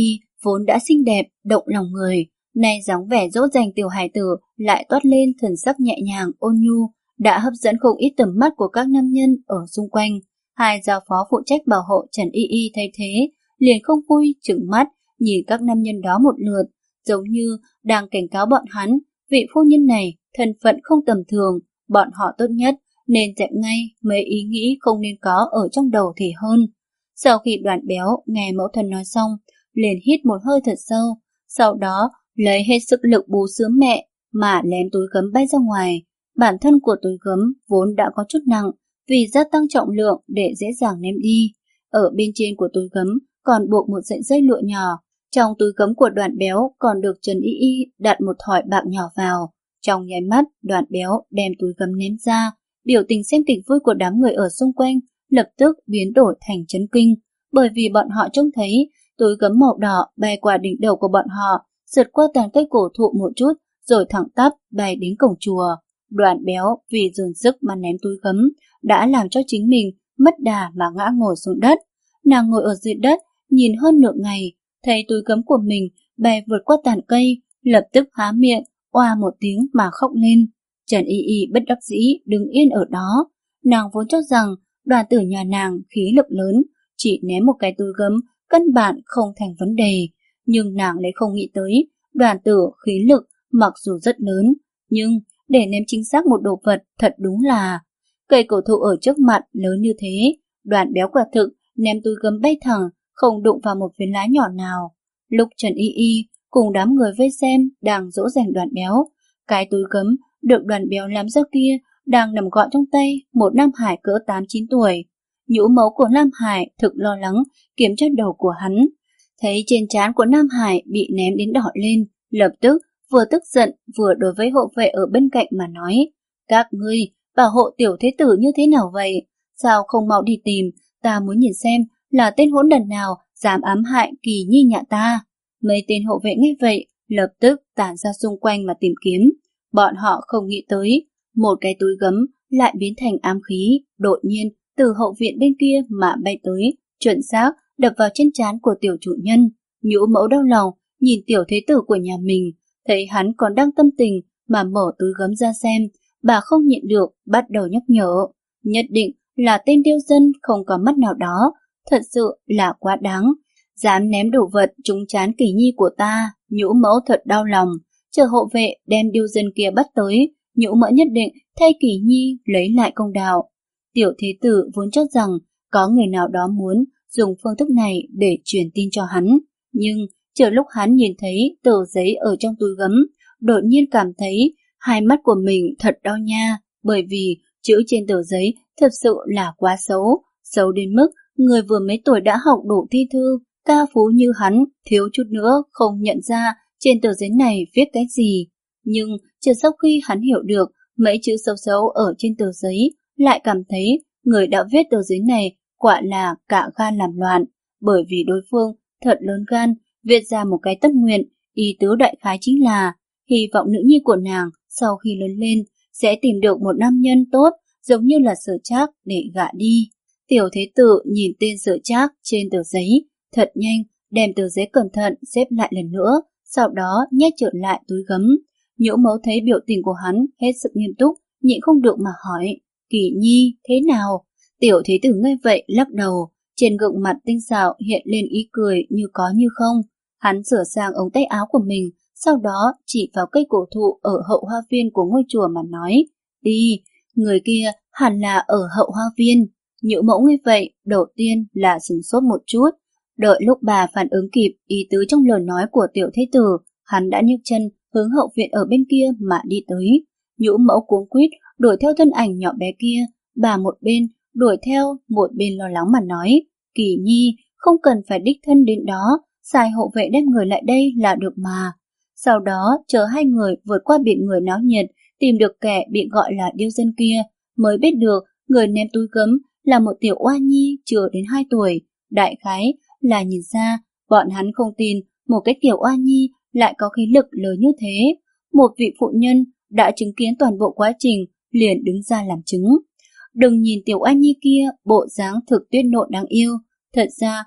vốn đã xinh đẹp, động lòng người, nay dáng vẻ dỗ dành tiểu hài tử lại toát lên thần sắc nhẹ nhàng ôn nhu, đã hấp dẫn không ít tầm mắt của các nam nhân ở xung quanh. Hai giao phó phụ trách bảo hộ Trần Y Y thấy thế, liền không vui trừng mắt nhìn các nam nhân đó một lượt, giống như đang cảnh cáo bọn hắn, vị phu nhân này thân phận không tầm thường, bọn họ tốt nhất nên dẹp ngay mấy ý nghĩ không nên có ở trong đầu thì hơn. Sau khi Đoàn Béo nghe mẫu thân nói xong, liền hít một hơi thật sâu, sau đó lấy hết sức lực bú sữa mẹ mà lén túi gấm bay ra ngoài. Bản thân của túi gấm vốn đã có chút nặng, vì gia tăng trọng lượng để dễ dàng ném đi. Ở bên trên của túi gấm còn buộc một sợi dây lụa nhỏ. Trong túi gấm của Đoàn Béo còn được Trần Y Y đặt một thỏi bạc nhỏ vào. Trong nháy mắt, Đoàn Béo đem túi gấm ném ra, biểu tình xem kịch vui của đám người ở xung quanh lập tức biến đổi thành chấn kinh, bởi vì bọn họ trông thấy túi gấm màu đỏ bay qua đỉnh đầu của bọn họ, sượt qua tàn cây cổ thụ một chút, rồi thẳng tắp bay đến cổng chùa. Đoàn Béo vì dồn sức mà ném túi gấm đã làm cho chính mình mất đà mà ngã ngồi xuống đất. Nàng ngồi ở dưới đất nhìn hơn nửa ngày, thấy túi gấm của mình bay vượt qua tàn cây, lập tức há miệng oa một tiếng mà khóc lên. Trần Y Y bất đắc dĩ đứng yên ở đó. Nàng vốn cho rằng Đoàn tử nhà nàng khí lực lớn, chỉ ném một cái túi gấm căn bản không thành vấn đề, nhưng nàng lại không nghĩ tới Đoàn tử khí lực mặc dù rất lớn, nhưng để ném chính xác một đồ vật thật đúng là cây cổ thụ ở trước mặt lớn như thế. Đoàn Béo quả thực ném túi gấm bay thẳng, không đụng vào một viên lá nhỏ nào. Lúc Trần Y Y cùng đám người vây xem đang dỗ dành Đoàn Béo, cái túi gấm được Đoàn Béo làm ra kia đang nằm gọn trong tay một Nam Hải cỡ tám chín tuổi. Nhũ mẫu của Nam Hải thực lo lắng kiểm tra đầu của hắn, thấy trên trán của Nam Hải bị ném đến đỏ lên, lập tức vừa tức giận vừa đối với hộ vệ ở bên cạnh mà nói: các ngươi bảo hộ tiểu thế tử như thế nào vậy? Sao không mau đi tìm, ta muốn nhìn xem là tên hỗn đản nào dám ám hại Kỳ Nhi nhà ta. Mấy tên hộ vệ nghe vậy lập tức tản ra xung quanh mà tìm kiếm. Bọn họ không nghĩ tới một cái túi gấm lại biến thành ám khí, đột nhiên từ hậu viện bên kia mà bay tới, chuẩn xác đập vào chân trán của tiểu chủ nhân. Nhũ mẫu đau lòng nhìn tiểu thế tử của nhà mình, thấy hắn còn đang tâm tình mà mở túi gấm ra xem, bà không nhịn được bắt đầu nhắc nhở, nhất định là tên điêu dân không có mắt nào đó, thật sự là quá đáng, dám ném đồ vật trúng trán Kỳ Nhi của ta. Nhũ mẫu thật đau lòng, chờ hộ vệ đem điêu dân kia bắt tới, nhũ mẫu nhất định thay Kỳ Nhi lấy lại công đạo. Tiểu thế tử vốn cho rằng có người nào đó muốn dùng phương thức này để truyền tin cho hắn, nhưng chờ lúc hắn nhìn thấy tờ giấy ở trong túi gấm, đột nhiên cảm thấy hai mắt của mình thật đau nha, bởi vì chữ trên tờ giấy thật sự là quá xấu, xấu đến mức người vừa mấy tuổi đã học đủ thi thư, ca phú như hắn thiếu chút nữa không nhận ra trên tờ giấy này viết cái gì. Nhưng chờ sau khi hắn hiểu được mấy chữ xấu xấu ở trên tờ giấy, lại cảm thấy người đã viết tờ giấy này quả là cả gan làm loạn, bởi vì đối phương thật lớn gan viết ra một cái tâm nguyện, ý tứ đại khái chính là hy vọng nữ nhi của nàng sau khi lớn lên sẽ tìm được một nam nhân tốt giống như là Sở Trác để gả đi. Tiểu thế tử nhìn tên Sở Trác trên tờ giấy, thật nhanh đem tờ giấy cẩn thận xếp lại lần nữa, sau đó nhét trở lại túi gấm. Nhũ mẫu thấy biểu tình của hắn hết sức nghiêm túc, nhịn không được mà hỏi: Kỳ Nhi thế nào? Tiểu thế tử nghe vậy lắc đầu, trên gương mặt tinh xảo hiện lên ý cười như có như không. Hắn sửa sang ống tay áo của mình, sau đó chỉ vào cây cổ thụ ở hậu hoa viên của ngôi chùa mà nói: đi, người kia hẳn là ở hậu hoa viên. Nhũ mẫu nghe vậy đầu tiên là sửng sốt một chút, đợi lúc bà phản ứng kịp ý tứ trong lời nói của tiểu thế tử, hắn đã nhấc chân hướng hậu viện ở bên kia mà đi tới. Nhũ mẫu cuống quýt đuổi theo thân ảnh nhỏ bé kia, bà một bên đuổi theo một bên lo lắng mà nói: Kỳ Nhi không cần phải đích thân đến đó, sai hộ vệ đem người lại đây là được mà. Sau đó chờ hai người vượt qua biển người náo nhiệt, tìm được kẻ bị gọi là điêu dân kia, mới biết được người ném túi gấm là một tiểu oa nhi chưa đến hai tuổi. Đại khái là nhìn ra bọn hắn không tin một cái tiểu oa nhi lại có khí lực lớn như thế. Một vị phụ nhân đã chứng kiến toàn bộ quá trình liền đứng ra làm chứng. Đừng nhìn tiểu oa nhi kia bộ dáng thực tuyết nộn đáng yêu, thật ra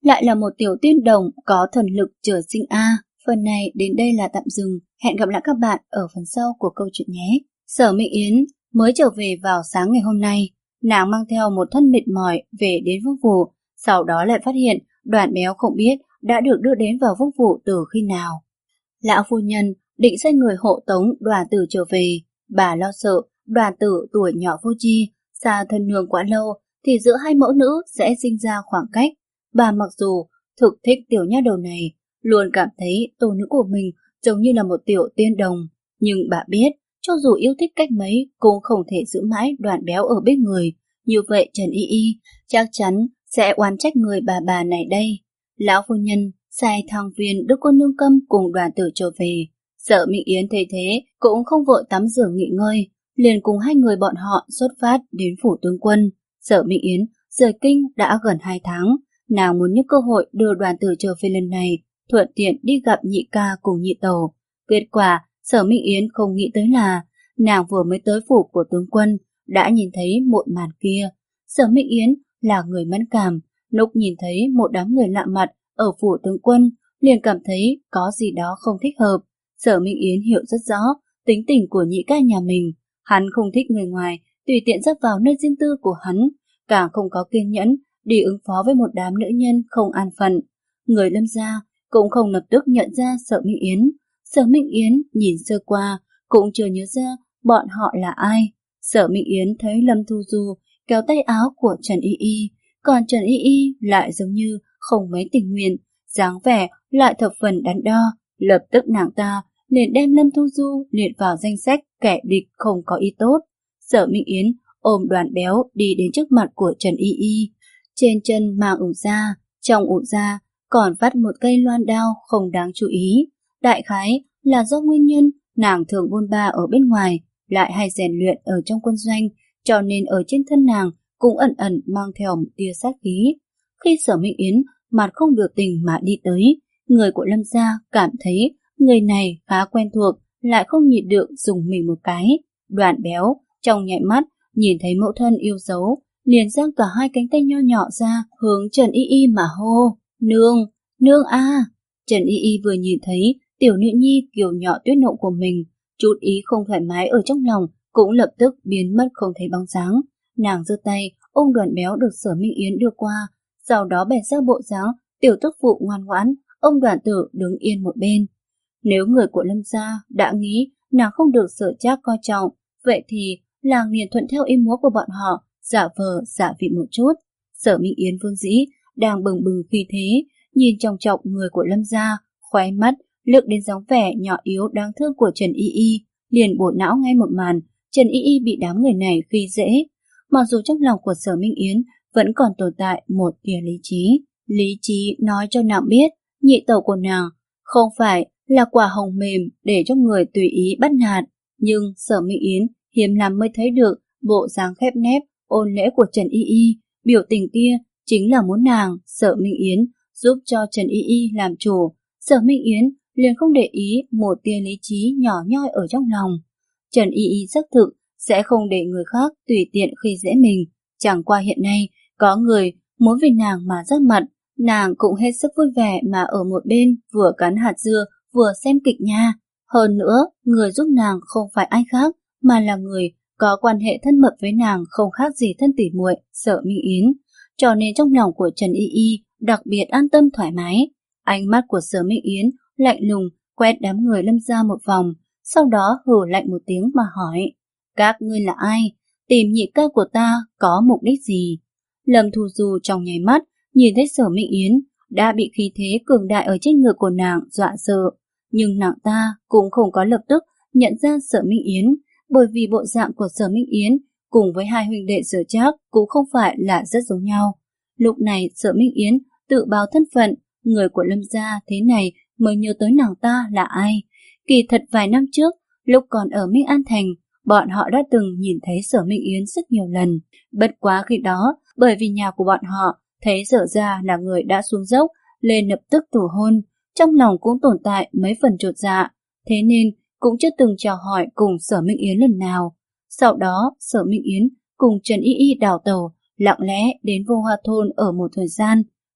lại là một tiểu tiên đồng có thần lực trời sinh A. Phần này đến đây là tạm dừng, hẹn gặp lại các bạn ở phần sau của câu chuyện nhé. Sở Minh Yến mới trở về vào sáng ngày hôm nay, nàng mang theo một thân mệt mỏi về đến vương phủ, sau đó lại phát hiện Đoàn Béo không biết đã được đưa đến vào vương phủ từ khi nào. Lão phu nhân định sai người hộ tống Đoàn Tử trở về, bà lo sợ Đoàn Tử tuổi nhỏ vô tri, xa thân nương quá lâu thì giữa hai mẫu nữ sẽ sinh ra khoảng cách. Bà mặc dù thực thích tiểu nha đầu này, luôn cảm thấy tổ nữ của mình giống như là một tiểu tiên đồng, nhưng bà biết cho dù yêu thích cách mấy cũng không thể giữ mãi Đoàn Béo ở bên người. Như vậy Trần Y Y chắc chắn sẽ oán trách người bà bà này đây. Lão phu nhân sai thang viên đưa cô nương Câm cùng Đoàn Tử trở về. Sở Minh Yến thấy thế cũng không vội tắm rửa nghỉ ngơi, liền cùng hai người bọn họ xuất phát đến phủ tướng quân. Sở Minh Yến rời kinh đã gần hai tháng, nàng muốn nhân cơ hội đưa Đoàn Tử trở về lần này, thuận tiện đi gặp nhị ca cùng nhị tẩu. Kết quả Sở Minh Yến không nghĩ tới là nàng vừa mới tới phủ của tướng quân đã nhìn thấy một màn kia. Sở Minh Yến là người mẫn cảm, lúc nhìn thấy một đám người lạ mặt ở phủ tướng quân liền cảm thấy có gì đó không thích hợp. Sở Minh Yến hiểu rất rõ tính tình của nhị ca nhà mình, hắn không thích người ngoài tùy tiện dắt vào nơi riêng tư của hắn, càng không có kiên nhẫn đi ứng phó với một đám nữ nhân không an phận. Người Lâm gia cũng không lập tức nhận ra Sở Minh Yến. Sở Minh Yến nhìn sơ qua cũng chưa nhớ ra bọn họ là ai. Sở Minh Yến thấy Lâm Thu Du kéo tay áo của Trần Y Y, còn Trần Y Y lại giống như không mấy tình nguyện, dáng vẻ lại thập phần đắn đo. Lập tức nàng ta liền đem Lâm Thu Du liệt vào danh sách kẻ địch không có ý tốt. Sở Minh Yến ôm Đoàn Béo đi đến trước mặt của Trần Y Y, trên chân mang ủng da, trong ủng da còn vắt một cây loan đao không đáng chú ý. Đại khái là do nguyên nhân nàng thường bôn ba ở bên ngoài, lại hay rèn luyện ở trong quân doanh, cho nên ở trên thân nàng cũng ẩn ẩn mang theo một tia sát khí. Khi Sở Minh Yến mặt không biểu tình mà đi tới, người của Lâm gia cảm thấy người này khá quen thuộc, lại không nhịn được dùng mình một cái. Đoàn Béo trong nhạy mắt nhìn thấy mẫu thân yêu dấu, liền giang cả hai cánh tay nho nhỏ ra hướng Trần Y Y mà hô: "Nương, nương a!" Trần Y Y vừa nhìn thấy tiểu nữ nhi kiều nhỏ tuyết nộ của mình, chút ý không thoải mái ở trong lòng cũng lập tức biến mất không thấy bóng dáng. Nàng giơ tay ôm Đoàn Béo được Sở Minh Yến đưa qua, sau đó bày ra bộ dáng tiểu tức phụ ngoan ngoãn, ông Đoàn Tử đứng yên một bên. Nếu người của Lâm gia đã nghĩ nàng không được Sở Trác coi trọng, vậy thì làng liền thuận theo ý múa của bọn họ, giả vờ giả vị một chút. Sở Minh Yến vốn dĩ đang bừng bừng khí thế, nhìn chòng chọc người của Lâm gia, khóe mắt lướt đến dáng vẻ nhỏ yếu đáng thương của Trần Y Y, liền bổ não ngay một màn Trần Y Y bị đám người này khi dễ. Mặc dù trong lòng của Sở Minh Yến vẫn còn tồn tại một tia lý trí, lý trí nói cho nàng biết nhị tẩu của nàng không phải là quả hồng mềm để cho người tùy ý bắt nạt, nhưng Sở Minh Yến hiếm lắm mới thấy được bộ dáng khép nép ôn lễ của Trần Y Y. Biểu tình kia chính là muốn nàng Sở Minh Yến giúp cho Trần Y Y làm chủ. Sở Minh Yến liền không để ý một tia lý trí nhỏ nhoi ở trong lòng. Trần Y Y xác thực sẽ không để người khác tùy tiện khi dễ mình, chẳng qua hiện nay có người muốn vì nàng mà rát mặt, nàng cũng hết sức vui vẻ mà ở một bên vừa cắn hạt dưa vừa xem kịch nha. Hơn nữa, người giúp nàng không phải ai khác mà là người có quan hệ thân mật với nàng không khác gì thân tỉ muội Sở Minh Yến, cho nên trong lòng của Trần Y Y đặc biệt an tâm thoải mái. Ánh mắt của Sở Minh Yến lạnh lùng quét đám người Lâm gia một vòng, sau đó hừ lạnh một tiếng mà hỏi: "Các ngươi là ai? Tìm nhị ca của ta có mục đích gì?" Lâm Thu Du trong nháy mắt nhìn thấy Sở Minh Yến đã bị khí thế cường đại ở trên người của nàng dọa sợ, nhưng nàng ta cũng không có lập tức nhận ra Sở Minh Yến, bởi vì bộ dạng của Sở Minh Yến cùng với hai huynh đệ Sở Trác cũng không phải là rất giống nhau. Lúc này Sở Minh Yến tự báo thân phận, người của Lâm gia thế này mới nhớ tới nàng ta là ai. Kỳ thật vài năm trước, lúc còn ở Minh An Thành, bọn họ đã từng nhìn thấy Sở Minh Yến rất nhiều lần. Bất quá khi đó, bởi vì nhà của bọn họ thấy Sở gia là người đã xuống dốc, lên lập tức tủ hôn, trong lòng cũng tồn tại mấy phần chột dạ, thế nên cũng chưa từng chào hỏi cùng Sở Minh Yến lần nào. Sau đó, Sở Minh Yến cùng Trần Y Y đào tàu, lặng lẽ đến Vô Hoa Thôn ở một thời gian.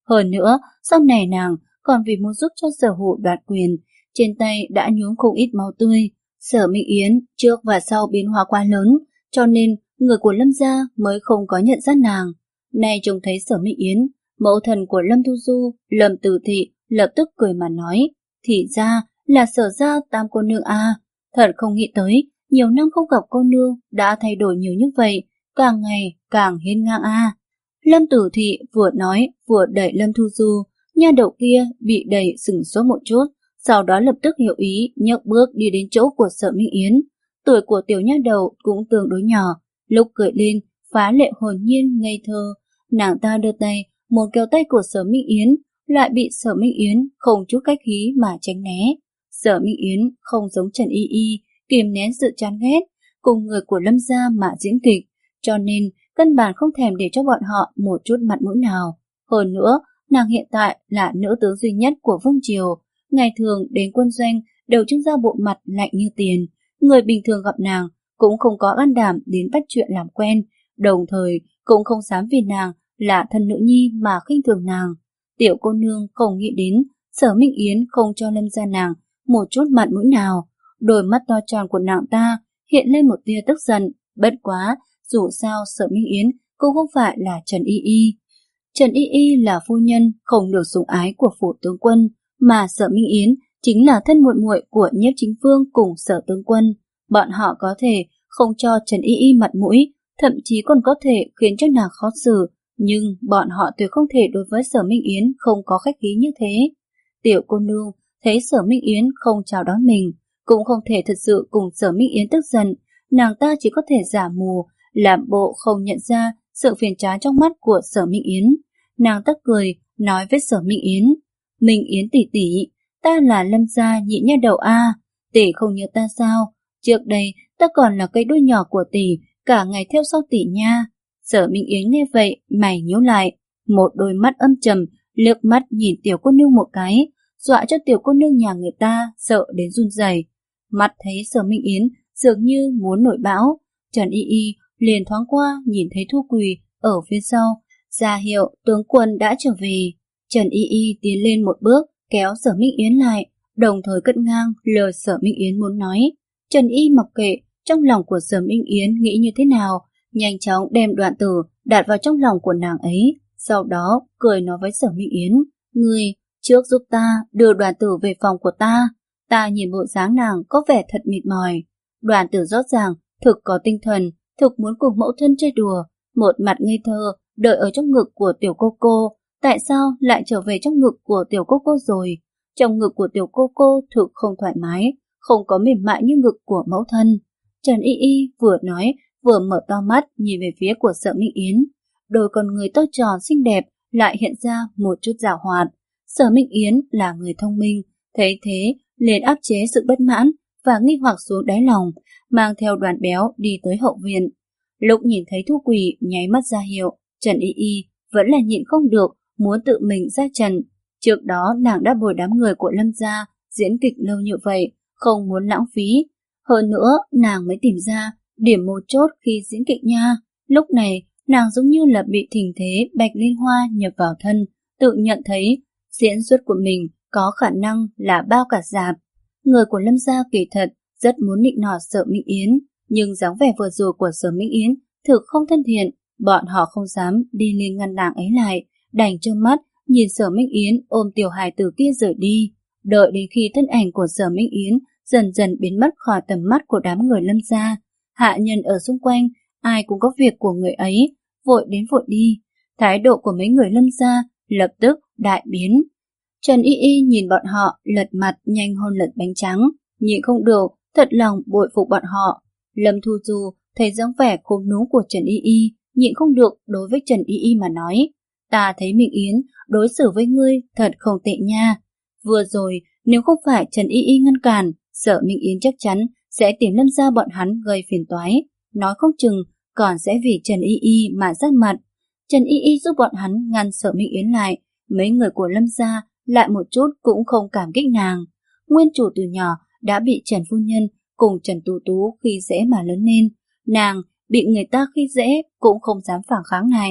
Hơn nữa, sau này nàng còn vì muốn giúp cho Sở Hữu đoạt quyền, trên tay đã nhuốm không ít máu tươi. Sở Minh Yến trước và sau biến hóa quá lớn, cho nên người của Lâm gia mới không có nhận ra nàng. Nay trông thấy Sở Minh Yến, mẫu thần của Lâm Thu Du, Lâm Tử Thị lập tức cười mà nói, thì ra là Sở gia tam cô nương a, thật không nghĩ tới, nhiều năm không gặp cô nương đã thay đổi nhiều như vậy, càng ngày càng hiên ngang a. Lâm Tử Thị vừa nói vừa đẩy Lâm Thu Du, nha đầu kia bị đẩy sừng sốt một chút, sau đó lập tức hiểu ý nhấc bước đi đến chỗ của Sở Minh Yến. Tuổi của tiểu nha đầu cũng tương đối nhỏ, lúc cười lên phá lệ hồn nhiên ngây thơ, nàng ta đưa tay muốn kéo tay của Sở Minh Yến, lại bị Sở Minh Yến không chút khách khí mà tránh né. Sở Minh Yến không giống Trần Y Y, kìm nén sự chán ghét cùng người của Lâm gia mà diễn kịch, cho nên căn bản không thèm để cho bọn họ một chút mặt mũi nào. Hơn nữa, nàng hiện tại là nữ tướng duy nhất của vương triều, ngày thường đến quân doanh đều trưng ra bộ mặt lạnh như tiền, người bình thường gặp nàng cũng không có gan đảm đến bắt chuyện làm quen, đồng thời cũng không dám vì nàng là thân nữ nhi mà khinh thường nàng. Tiểu cô nương không nghĩ đến Sở Minh Yến không cho Lâm gia nàng một chút mặt mũi nào, đôi mắt to tròn của nàng ta hiện lên một tia tức giận. Bất quá, dù sao Sở Minh Yến cũng không phải là Trần Y Y. Trần Y Y là phu nhân không được sủng ái của phủ tướng quân, mà Sở Minh Yến chính là thân muội muội của Nhiếp Chính Vương cùng Sở tướng quân. Bọn họ có thể không cho Trần Y Y mặt mũi, thậm chí còn có thể khiến cho nàng khó xử, nhưng bọn họ tuyệt không thể đối với Sở Minh Yến không có khách khí như thế. Tiểu cô nương thấy Sở Minh Yến không chào đón mình, cũng không thể thật sự cùng Sở Minh Yến tức giận, nàng ta chỉ có thể giả mù, làm bộ không nhận ra sự phiền trá trong mắt của Sở Minh Yến. Nàng ta cười, nói với Sở Minh Yến, Minh Yến tỷ tỷ, ta là Lâm gia nhị nha đầu a, tỷ không nhớ ta sao? Trước đây ta còn là cây đuôi nhỏ của tỷ, cả ngày theo sau tỷ nha. Sở Minh Yến nghe vậy, mày nhíu lại, một đôi mắt âm trầm, liếc mắt nhìn tiểu cô nương một cái, dọa cho tiểu cô nương nhà người ta sợ đến run rẩy. Mắt thấy Sở Minh Yến dường như muốn nổi bão, Trần Y Y liền thoáng qua nhìn thấy Thu Quỳ ở phía sau, ra hiệu tướng quân đã trở về. Trần Y Y tiến lên một bước, kéo Sở Minh Yến lại, đồng thời cất ngang lời Sở Minh Yến muốn nói. Trần Y mặc kệ trong lòng của Sở Minh Yến nghĩ như thế nào, nhanh chóng đem đoạn tử đặt vào trong lòng của nàng ấy, sau đó cười nói với Sở Minh Yến, ngươi trước giúp ta đưa đoàn tử về phòng của ta. Ta nhìn bộ dáng nàng có vẻ thật mệt mỏi. Đoàn tử rõ ràng thực có tinh thần, thực muốn cùng mẫu thân chơi đùa, một mặt ngây thơ đợi ở trong ngực của tiểu cô cô. Tại sao lại trở về trong ngực của tiểu cô cô rồi? Trong ngực của tiểu cô cô thực không thoải mái, không có mềm mại như ngực của mẫu thân. Trần Y Y vừa nói vừa mở to mắt nhìn về phía của Sở Minh Yến, đôi con người to tròn xinh đẹp lại hiện ra một chút giảo hoạt. Sở Minh Yến là người thông minh, thấy thế liền áp chế sự bất mãn và nghi hoặc xuống đáy lòng, mang theo Đoàn Béo đi tới hậu viện. Lúc nhìn thấy Thu Quỳ nháy mắt ra hiệu, Trần Y Y vẫn là nhịn không được, muốn tự mình ra trận. Trước đó nàng đã bồi đám người của Lâm gia diễn kịch lâu như vậy, không muốn lãng phí. Hơn nữa, nàng mới tìm ra điểm mấu chốt khi diễn kịch nha. Lúc này, nàng giống như là bị thình thế Bạch Liên Hoa nhập vào thân, tự nhận thấy diễn xuất của mình có khả năng là bao cả dạp. Người của Lâm gia kỳ thật rất muốn nịnh nọt Sở Minh Yến, nhưng dáng vẻ vừa rồi của Sở Minh Yến thực không thân thiện, bọn họ không dám đi lên ngăn nàng ấy lại, đành trơ mắt nhìn Sở Minh Yến ôm tiểu hài tử kia rời đi. Đợi đến khi thân ảnh của Sở Minh Yến dần dần biến mất khỏi tầm mắt của đám người Lâm gia, hạ nhân ở xung quanh ai cũng có việc của người ấy, vội đến vội đi. Thái độ của mấy người Lâm gia lập tức đại biến. Trần Y Y nhìn bọn họ lật mặt nhanh hơn lật bánh trắng, nhịn không được, thật lòng bội phục bọn họ. Lâm Thu Du thấy dáng vẻ khốn núm của Trần Y Y, nhịn không được đối với Trần Y Y mà nói, ta thấy Minh Yến đối xử với ngươi thật không tệ nha. Vừa rồi nếu không phải Trần Y Y ngăn cản, Sở Minh Yến chắc chắn sẽ tìm Lâm gia bọn hắn gây phiền toái, nói không chừng còn sẽ vì Trần Y Y mà rát mặt. Trần Y Y giúp bọn hắn ngăn Sở Minh Yến lại, mấy người của Lâm gia lại một chút cũng không cảm kích nàng. Nguyên chủ từ nhỏ đã bị Trần phu nhân cùng Trần Tú Tú khi dễ mà lớn lên, nàng bị người ta khi dễ cũng không dám phản kháng lại,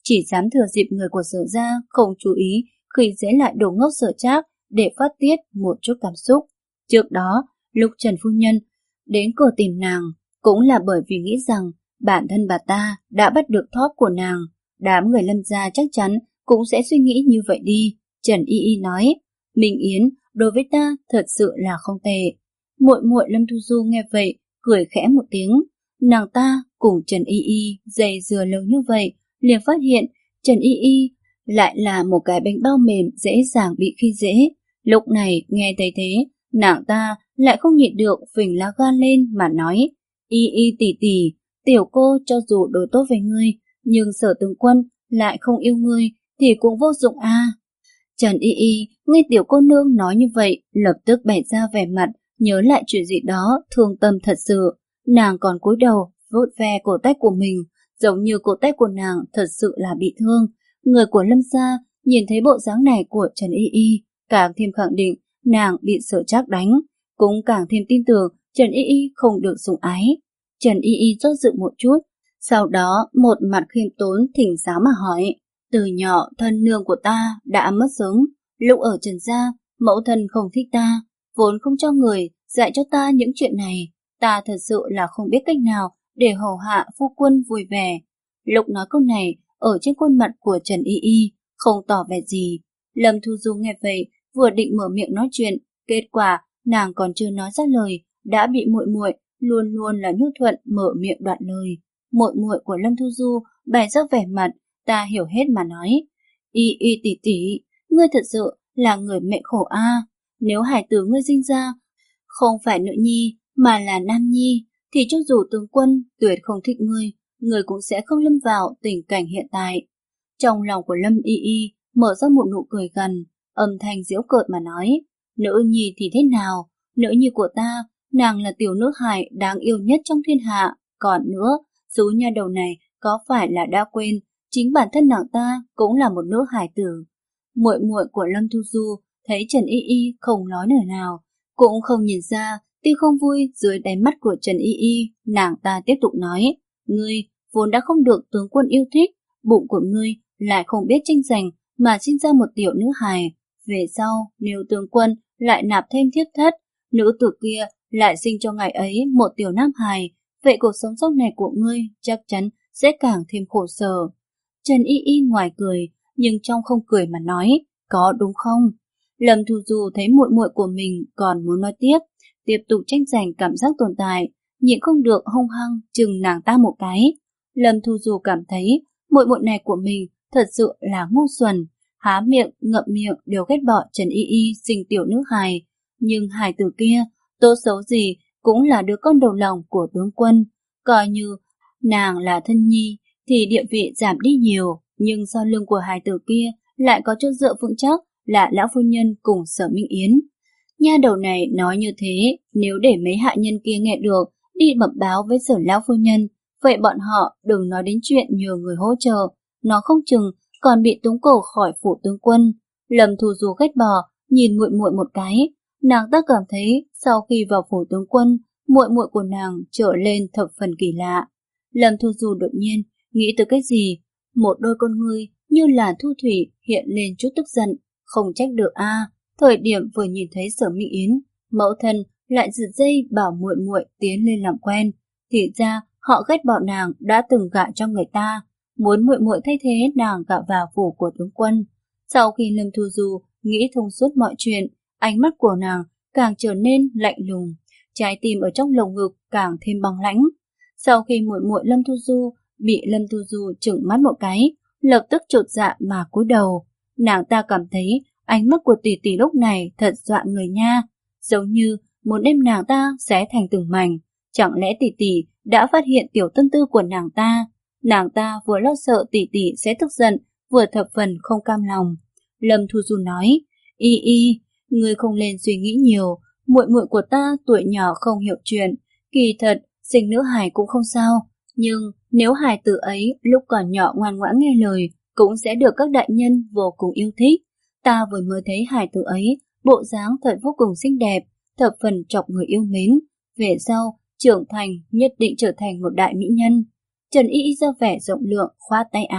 chỉ dám thừa dịp người của Sở gia không chú ý khi dễ lại đồ ngốc Sở Trác để phát tiết một chút cảm xúc. Trước đó, lúc Trần phu nhân đến cửa tìm nàng, cũng là bởi vì nghĩ rằng bản thân bà ta đã bắt được thóp của nàng. Đám người Lâm gia chắc chắn cũng sẽ suy nghĩ như vậy đi. Trần Y Y nói, Minh Yến đối với ta thật sự là không tệ. Muội muội Lâm Thu Du nghe vậy, cười khẽ một tiếng. Nàng ta cùng Trần Y Y dày dừa lâu như vậy, liền phát hiện Trần Y Y lại là một cái bánh bao mềm dễ dàng bị khi dễ. Lúc này nghe thấy thế, nàng ta lại không nhịn được phình lá gan lên mà nói, Y Y tỷ tỷ, tiểu cô cho dù đối tốt với ngươi, nhưng Sở tướng quân lại không yêu ngươi thì cũng vô dụng a. Trần Y Y nghe tiểu cô nương nói như vậy, lập tức bày ra vẻ mặt nhớ lại chuyện gì đó thương tâm thật sự. Nàng còn cúi đầu vuốt ve cổ tay của mình, giống như cổ tay của nàng thật sự là bị thương. Người của Lâm gia nhìn thấy bộ dáng này của Trần Y Y, càng thêm khẳng định nàng bị Sở Trác đánh, cũng càng thêm tin tưởng Trần Y Y không được sủng ái. Trần Y Y do dự một chút, sau đó một mặt khiêm tốn thỉnh giáo mà hỏi, từ nhỏ thân nương của ta đã mất sớm, lúc ở Trần gia mẫu thân không thích ta, vốn không cho người dạy cho ta những chuyện này, ta thật sự là không biết cách nào để hầu hạ phu quân vui vẻ. Lúc nói câu này, ở trên khuôn mặt của Trần Y Y không tỏ vẻ gì. Lâm Thu Du nghe vậy, vừa định mở miệng nói chuyện, kết quả nàng còn chưa nói ra lời, đã bị muội muội luôn luôn là nhu thuận mở miệng đoạn lời. Muội muội của Lâm Thu Du bày ra vẻ mặt, ta hiểu hết mà nói, Y Y tỷ tỷ, ngươi thật sự là người mẹ khổ a. Nếu hải tử ngươi sinh ra không phải nữ nhi mà là nam nhi, thì cho dù tướng quân tuyệt không thích ngươi, ngươi cũng sẽ không lâm vào tình cảnh hiện tại. Trong lòng của Lâm Y Y mở ra một nụ cười gần, âm thanh giễu cợt mà nói, nữ nhi thì thế nào, nữ nhi của ta, nàng là tiểu nữ hài đáng yêu nhất trong thiên hạ. Còn nữa, số nha đầu này có phải là đã quên, chính bản thân nàng ta cũng là một nữ hài tử. Muội muội của Lâm Thu Du thấy Trần Y Y không nói lời nào, cũng không nhìn ra tia không vui dưới đáy mắt của Trần Y Y. Nàng ta tiếp tục nói, ngươi vốn đã không được tướng quân yêu thích, bụng của ngươi lại không biết tranh giành mà sinh ra một tiểu nữ hài. Về sau, nếu tướng quân lại nạp thêm thiếp thất, nữ tử kia lại sinh cho ngài ấy một tiểu nam hài, vậy cuộc sống sau này của ngươi chắc chắn sẽ càng thêm khổ sở. Trần Y Y ngoài cười, nhưng trong không cười mà nói, có đúng không? Lâm Thu Du thấy muội muội của mình còn muốn nói tiếp, tiếp tục tranh giành cảm giác tồn tại, nhịn không được hung hăng chừng nàng ta một cái. Lâm Thu Du cảm thấy muội muội này của mình thật sự là ngu xuẩn, há miệng ngậm miệng đều ghét bỏ Trần Y Y sinh tiểu nữ hài, nhưng hài tử kia tốt xấu gì cũng là đứa con đầu lòng của tướng quân, coi như nàng là thân nhi thì địa vị giảm đi nhiều, nhưng sau lưng của hài tử kia lại có chỗ dựa vững chắc là lão phu nhân cùng Sở Minh Yến. Nha đầu này nói như thế, nếu để mấy hạ nhân kia nghe được, đi bẩm báo với Sở lão phu nhân, vậy bọn họ đừng nói đến chuyện nhờ người hỗ trợ, nó không chừng còn bị tống cổ khỏi phủ tướng quân. Lâm Thu Du ghét bỏ nhìn muội muội một cái, nàng ta cảm thấy sau khi vào phủ tướng quân, muội muội của nàng trở lên thập phần kỳ lạ. Lâm Thu Du đột nhiên nghĩ tới cái gì, một đôi con ngươi như là thu thủy hiện lên chút tức giận, không trách được a. À, thời điểm vừa nhìn thấy Sở Minh Yến, mẫu thân lại giật dây bảo muội muội tiến lên làm quen, thì ra họ ghét bỏ nàng đã từng gả cho người ta, muốn muội muội thay thế nàng gả vào phủ của tướng quân. Sau khi Lâm Thu Du nghĩ thông suốt mọi chuyện, ánh mắt của nàng càng trở nên lạnh lùng, trái tim ở trong lồng ngực càng thêm băng lãnh. Sau khi muội muội Lâm Thu Du bị Lâm Thu Du trừng mắt một cái, lập tức chột dạ mà cúi đầu. Nàng ta cảm thấy ánh mắt của tỷ tỷ lúc này thật dọa người nha, giống như muốn đem nàng ta xé thành từng mảnh. Chẳng lẽ tỷ tỷ đã phát hiện tiểu tâm tư của nàng ta? Nàng ta vừa lo sợ tỷ tỷ sẽ tức giận, vừa thập phần không cam lòng. Lâm Thu Du nói, Y Y, ngươi không nên suy nghĩ nhiều, muội muội của ta tuổi nhỏ không hiểu chuyện, kỳ thật sinh nữ hài cũng không sao, nhưng nếu hài tử ấy lúc còn nhỏ ngoan ngoãn nghe lời, cũng sẽ được các đại nhân vô cùng yêu thích. Ta vừa mới thấy hài tử ấy, bộ dáng thật vô cùng xinh đẹp, thập phần chọc người yêu mến, về sau trưởng thành nhất định trở thành một đại mỹ nhân. Trần Y Y ra vẻ rộng lượng khoát tay áo,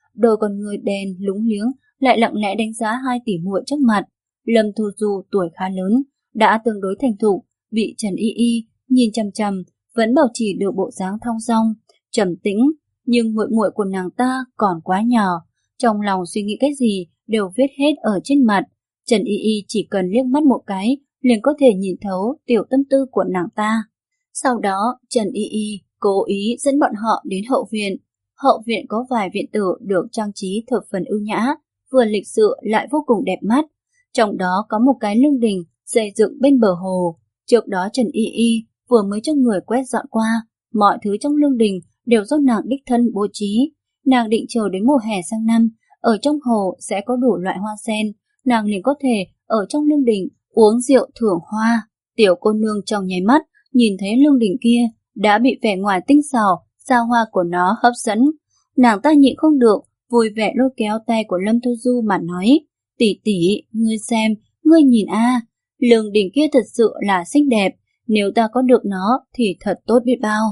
đôi con người đen lúng liếng lại lặng lẽ đánh giá hai tỷ muội trước mặt. Lâm Thu Du tuổi khá lớn, đã tương đối thành thục, bị Trần Y Y nhìn chằm chằm, vẫn bảo trì được bộ dáng thong dong, trầm tĩnh, nhưng muội muội của nàng ta còn quá nhỏ, trong lòng suy nghĩ cái gì đều viết hết ở trên mặt. Trần Y Y chỉ cần liếc mắt một cái liền có thể nhìn thấu tiểu tâm tư của nàng ta. Sau đó, Trần Y Y cố ý dẫn bọn họ đến hậu viện. Hậu viện có vài viện tử được trang trí thập phần ưu nhã, vừa lịch sự lại vô cùng đẹp mắt. Trong đó có một cái lương đình xây dựng bên bờ hồ. Trước đó Trần Y Y vừa mới cho người quét dọn qua, mọi thứ trong lương đình đều do nàng đích thân bố trí. Nàng định chờ đến mùa hè sang năm, ở trong hồ sẽ có đủ loại hoa sen, nàng liền có thể ở trong lương đình uống rượu thưởng hoa. Tiểu cô nương trong nháy mắt nhìn thấy lương đình kia đã bị vẻ ngoài tinh xảo, xa hoa của nó hấp dẫn. Nàng ta nhịn không được, vui vẻ lôi kéo tay của Lâm Thu Du mà nói: "Tỷ tỷ, ngươi xem, ngươi nhìn a, lương đình kia thật sự là xinh đẹp, nếu ta có được nó thì thật tốt biết bao."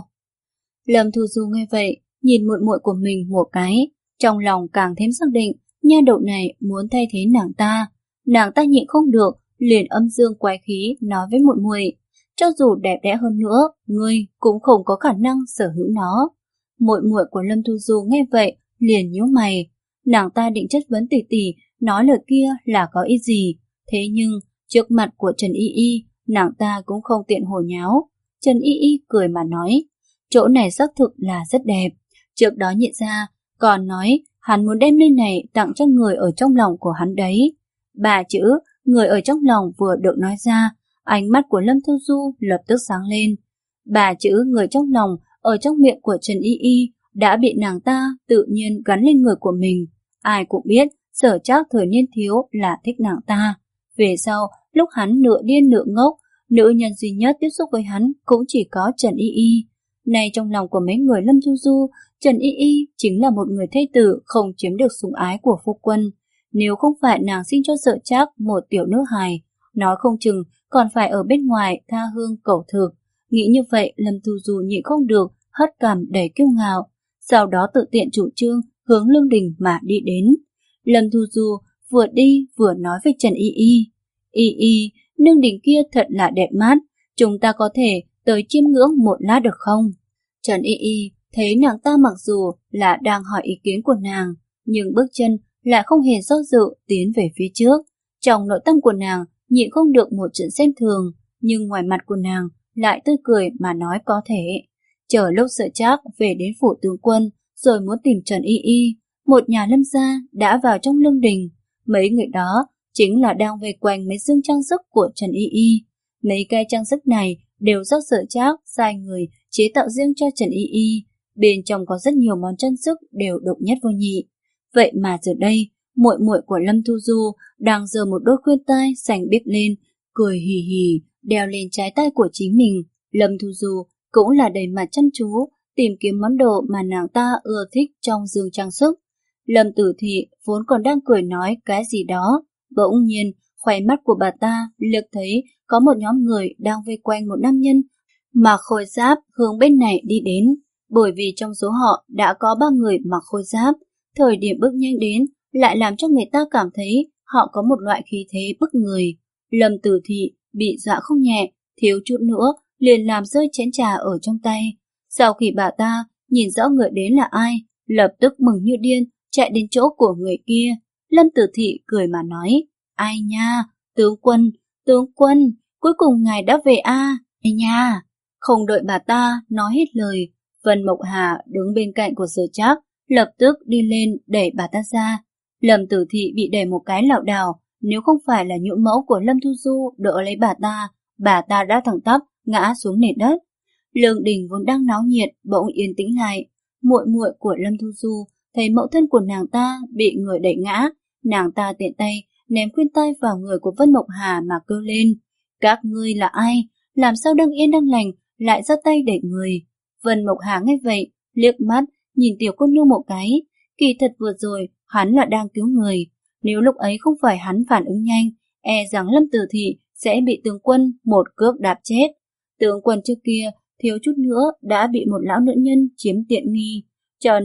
Lâm Thu Du nghe vậy, nhìn muội muội của mình một cái, trong lòng càng thêm xác định, nha đầu này muốn thay thế nàng ta. Nàng ta nhịn không được, liền âm dương quái khí nói với muội muội: "Cho dù đẹp đẽ hơn nữa, ngươi cũng không có khả năng sở hữu nó." Muội muội của Lâm Thu Du nghe vậy, liền nhíu mày. Nàng ta định chất vấn tỷ tỷ nói lời kia là có ý gì, thế nhưng trước mặt của Trần Y Y, nàng ta cũng không tiện hồ nháo. Trần Y Y cười mà nói: "Chỗ này xác thực là rất đẹp. Trước đó nhận ra, còn nói hắn muốn đem nơi này tặng cho người ở trong lòng của hắn đấy." Ba chữ người ở trong lòng vừa được nói ra, ánh mắt của Lâm Thu Du lập tức sáng lên. Ba chữ người trong lòng ở trong miệng của Trần Y Y đã bị nàng ta tự nhiên gắn lên người của mình. Ai cũng biết Sở Trác thời niên thiếu là thích nàng ta. Về sau, lúc hắn nửa điên nửa ngốc, nữ nhân duy nhất tiếp xúc với hắn cũng chỉ có Trần Y Y. Nay trong lòng của mấy người Lâm Thu Du, Trần Y Y chính là một người thê tử không chiếm được sủng ái của phu quân. Nếu không phải nàng sinh cho Sở Trác một tiểu nữ hài, nói không chừng còn phải ở bên ngoài tha hương cầu thực. Nghĩ như vậy, Lâm Thu Du nhịn không được, hất cằm đầy kiêu ngạo, sau đó tự tiện chủ trương hướng lương đình mà đi đến. Lâm Thu Du vừa đi vừa nói với Trần Y Y: "Y Y, lương đình kia thật là đẹp mắt, chúng ta có thể tới chiêm ngưỡng một lát được không?" Trần Y Y thấy nàng ta mặc dù là đang hỏi ý kiến của nàng, nhưng bước chân lại không hề do dự tiến về phía trước. Trong nội tâm của nàng nhịn không được một trận xem thường, nhưng ngoài mặt của nàng lại tươi cười mà nói có thể. Chờ lúc Sở Trác về đến phủ tướng quân rồi muốn tìm Trần Y Y, một nhà Lâm gia đã vào trong lương đình. Mấy người đó chính là đang vây quanh mấy dương trang sức của Trần Y Y. Mấy cái trang sức này đều do Sở Trác sai người chế tạo riêng cho Trần Y Y. Bên trong có rất nhiều món trang sức đều độc nhất vô nhị. Vậy mà giờ đây, muội muội của Lâm Thu Du đang giơ một đôi khuyên tai xanh biếc lên, cười hì hì đeo lên trái tay của chính mình. Lâm Thu Du cũng là đầy mặt chăm chú tìm kiếm món đồ mà nàng ta ưa thích trong giường trang sức. Lâm Tử Thị vốn còn đang cười nói cái gì đó, bỗng nhiên khóe mắt của bà ta liếc thấy có một nhóm người đang vây quanh một nam nhân mặc khôi giáp hướng bên này đi đến. Bởi vì trong số họ đã có ba người mặc khôi giáp, thời điểm bước nhanh đến lại làm cho người ta cảm thấy họ có một loại khí thế bức người. Lâm Tử Thị bị dọa không nhẹ, thiếu chút nữa liền làm rơi chén trà ở trong tay. Sau khi bà ta nhìn rõ người đến là ai, lập tức mừng như điên chạy đến chỗ của người kia. Lâm Tử Thị cười mà nói: "Ai nha, tướng quân, tướng quân, cuối cùng ngài đã về a, à, ai nha." Không đợi bà ta nói hết lời, Vân Mộc Hà đứng bên cạnh của Sở Trác lập tức đi lên đẩy bà ta ra. Lâm Tử Thị bị đẩy một cái lảo đảo, nếu không phải là nhũ mẫu của Lâm Thu Du đỡ lấy bà ta, bà ta đã thẳng tắp ngã xuống nền đất. Lương đình vốn đang náo nhiệt bỗng yên tĩnh lại. Muội muội của Lâm Thu Du thấy mẫu thân của nàng ta bị người đẩy ngã, nàng ta tiện tay ném khuyên tai vào người của Vân Mộc Hà mà kêu lên: "Các ngươi là ai? Làm sao đang yên đang lành lại ra tay đẩy người?" Vân Mộc Hà nghe vậy, liếc mắt nhìn tiểu cô nương một cái. Kỳ thật vừa rồi hắn là đang cứu người, nếu lúc ấy không phải hắn phản ứng nhanh, e rằng Lâm Tử Thị sẽ bị tướng quân một cước đạp chết. Tướng quân trước kia thiếu chút nữa đã bị một lão nữ nhân chiếm tiện nghi, cho nên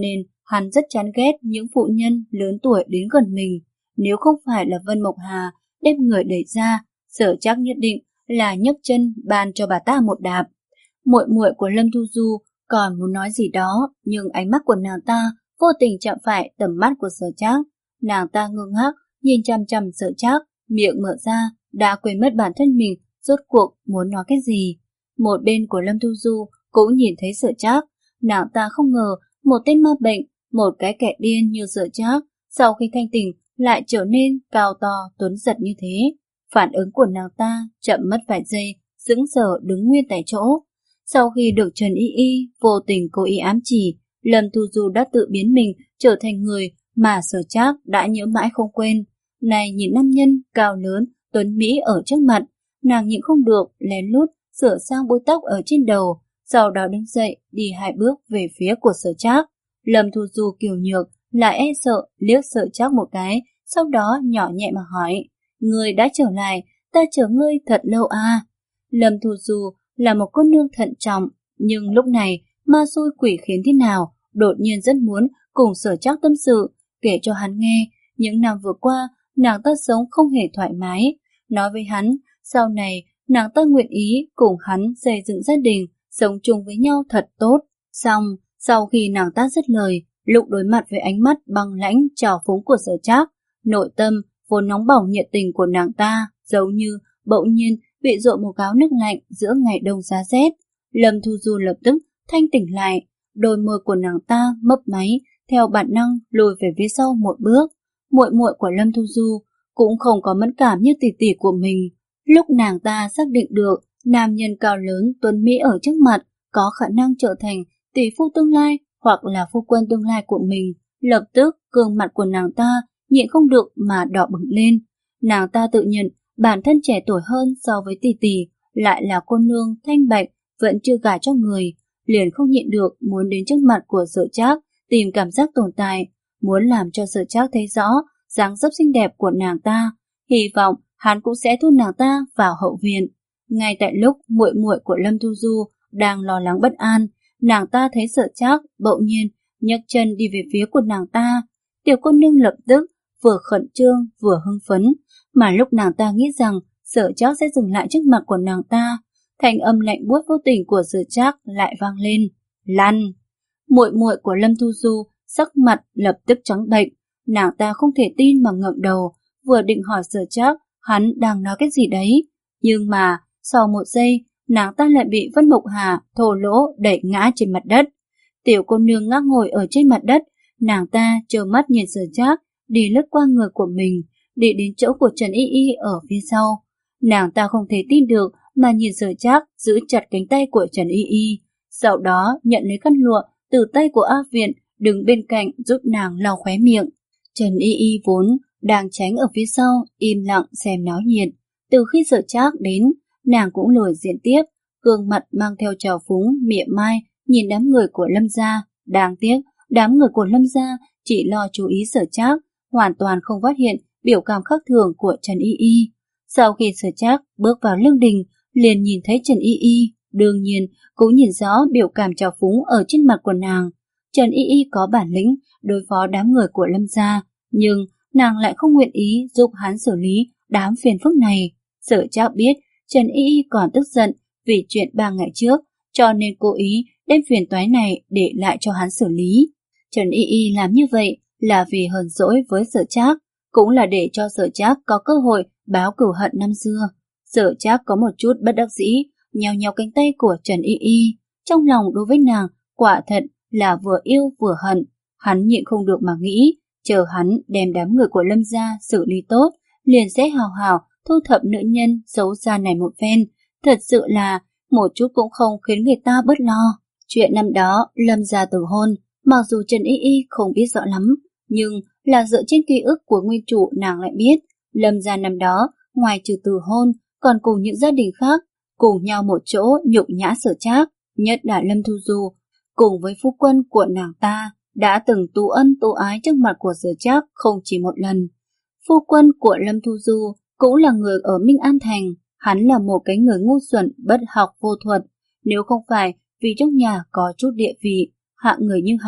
Hắn rất chán ghét những phụ nhân lớn tuổi đến gần mình. Nếu không phải là Vân Mộc Hà đem người đẩy ra, Sở Trác nhất định là nhấc chân ban cho bà ta một đạp. Muội muội của Lâm Thu Du còn muốn nói gì đó, nhưng ánh mắt của nàng ta vô tình chạm phải tầm mắt của Sở Trác. Nàng ta ngơ ngác nhìn chằm chằm Sở Trác, miệng mở ra, đã quên mất bản thân mình rốt cuộc muốn nói cái gì. Một bên của Lâm Thu Du cũng nhìn thấy Sở Trác, nàng ta không ngờ một tên ma bệnh, một cái kẻ điên như Sở Trác, sau khi thanh tỉnh lại trở nên cao to tuấn giật như thế. Phản ứng của nàng ta chậm mất vài giây, sững sờ đứng nguyên tại chỗ. Sau khi được Trần Y Y vô tình cố ý ám chỉ, Lâm Thu Du đã tự biến mình trở thành người mà Sở Trác đã nhớ mãi không quên. Này nhìn nam nhân cao lớn, tuấn mỹ ở trước mặt, nàng nhịn không được lén lút sửa sang búi tóc ở trên đầu, sau đó đứng dậy đi hai bước về phía của Sở Trác. Lâm Thu Du kiều nhược lại e sợ liếc Sở Trác một cái, sau đó nhỏ nhẹ mà hỏi: "Ngươi đã trở lại, ta chờ ngươi thật lâu à?" Lâm Thu Du là một cô nương thận trọng, nhưng lúc này ma xui quỷ khiến thế nào, đột nhiên rất muốn cùng Sở Trác tâm sự, kể cho hắn nghe những năm vừa qua nàng ta sống không hề thoải mái, nói với hắn sau này nàng ta nguyện ý cùng hắn xây dựng gia đình, sống chung với nhau thật tốt. Xong, sau khi nàng ta dứt lời, lúc đối mặt với ánh mắt băng lãnh trào phúng của Sở Trác, nội tâm vốn nóng bỏng nhiệt tình của nàng ta giống như bỗng nhiên bị dội một gáo nước lạnh giữa ngày đông giá rét. Lâm Thu Du lập tức thanh tỉnh lại, đôi môi của nàng ta mấp máy, theo bản năng lùi về phía sau một bước. Muội muội của Lâm Thu Du cũng không có mẫn cảm như tỷ tỷ của mình. Lúc nàng ta xác định được nam nhân cao lớn tuấn mỹ ở trước mặt có khả năng trở thành tỷ phu tương lai hoặc là phu quân tương lai của mình, lập tức gương mặt của nàng ta nhịn không được mà đỏ bừng lên. Nàng ta tự nhận bản thân trẻ tuổi hơn so với tỷ tỷ, lại là cô nương thanh bạch vẫn chưa gả cho người, liền không nhịn được muốn đến trước mặt của Sở Trác tìm cảm giác tồn tại, muốn làm cho Sở Trác thấy rõ dáng dấp xinh đẹp của nàng ta, hy vọng hắn cũng sẽ thu nàng ta vào hậu viện. Ngay tại lúc muội muội của Lâm Thu Du đang lo lắng bất an, nàng ta thấy Sở Trác bỗng nhiên nhấc chân đi về phía của nàng ta. Tiểu cô nương lập tức vừa khẩn trương vừa hưng phấn, mà lúc nàng ta nghĩ rằng Sở Trác sẽ dừng lại trước mặt của nàng ta, thanh âm lạnh buốt vô tình của Sở Trác lại vang lên: "Lăn!" Muội muội của Lâm Thu Du sắc mặt lập tức trắng bệch, nàng ta không thể tin mà ngẩng đầu, vừa định hỏi Sở Trác hắn đang nói cái gì đấy, nhưng mà sau một giây nàng ta lại bị Vân Mộc Hà thô lỗ đẩy ngã trên mặt đất. Tiểu cô nương ngã ngồi ở trên mặt đất, nàng ta trơ mắt nhìn Sở Trác đi lướt qua người của mình, đi đến chỗ của Trần Y Y ở phía sau. Nàng ta không thể tin được mà nhìn Sở Trác giữ chặt cánh tay của Trần Y Y, sau đó nhận lấy khăn lụa từ tay của A Viện, đứng bên cạnh giúp nàng lau khóe miệng. Trần Y Y vốn đang tránh ở phía sau, im lặng xem náo nhiệt. Từ khi Sở Trác đến, nàng cũng lười diễn tiếp, gương mặt mang theo trào phúng mỉa mai nhìn đám người của Lâm gia. Đáng tiếc, đám người của Lâm gia chỉ lo chú ý Sở Trác, hoàn toàn không phát hiện biểu cảm khác thường của Trần Y Y. Sau khi Sở Trác bước vào lương đình, liền nhìn thấy Trần Y Y, đương nhiên cũng nhìn rõ biểu cảm trào phúng ở trên mặt của nàng. Trần Y Y có bản lĩnh đối phó đám người của Lâm gia, nhưng nàng lại không nguyện ý giúp hắn xử lý đám phiền phức này. Sở Trác biết Trần Y Y còn tức giận vì chuyện ba ngày trước, cho nên cố ý đem phiền toái này để lại cho hắn xử lý. Trần Y Y làm như vậy là vì hờn dỗi với Sở Trác, cũng là để cho Sở Trác có cơ hội báo cửu hận năm xưa. Sở Trác có một chút bất đắc dĩ, nhéo nhéo cánh tay của Trần Y Y, trong lòng đối với nàng quả thật là vừa yêu vừa hận. Hắn nhịn không được mà nghĩ, chờ hắn đem đám người của Lâm gia xử lý tốt, liền sẽ hào hào thu thập nữ nhân xấu xa này một phen. Thật sự là một chút cũng không khiến người ta bớt lo. Chuyện năm đó Lâm gia từ hôn, mặc dù Trần Y Y không biết rõ lắm, nhưng là dựa trên ký ức của nguyên chủ nàng lại biết, Lâm gia năm đó ngoài trừ từ hôn còn cùng những gia đình khác cùng nhau một chỗ nhục nhã Sở Trác, nhất là Lâm Thu Du cùng với phu quân của nàng ta đã từng tu ân tu ái trước mặt của Sở Trác không chỉ một lần. Phu quân của Lâm Thu Du cũng là người ở Minh An Thành, hắn là một cái người ngu xuẩn bất học vô thuật, nếu không phải vì trong nhà có chút địa vị, hạng người như hắn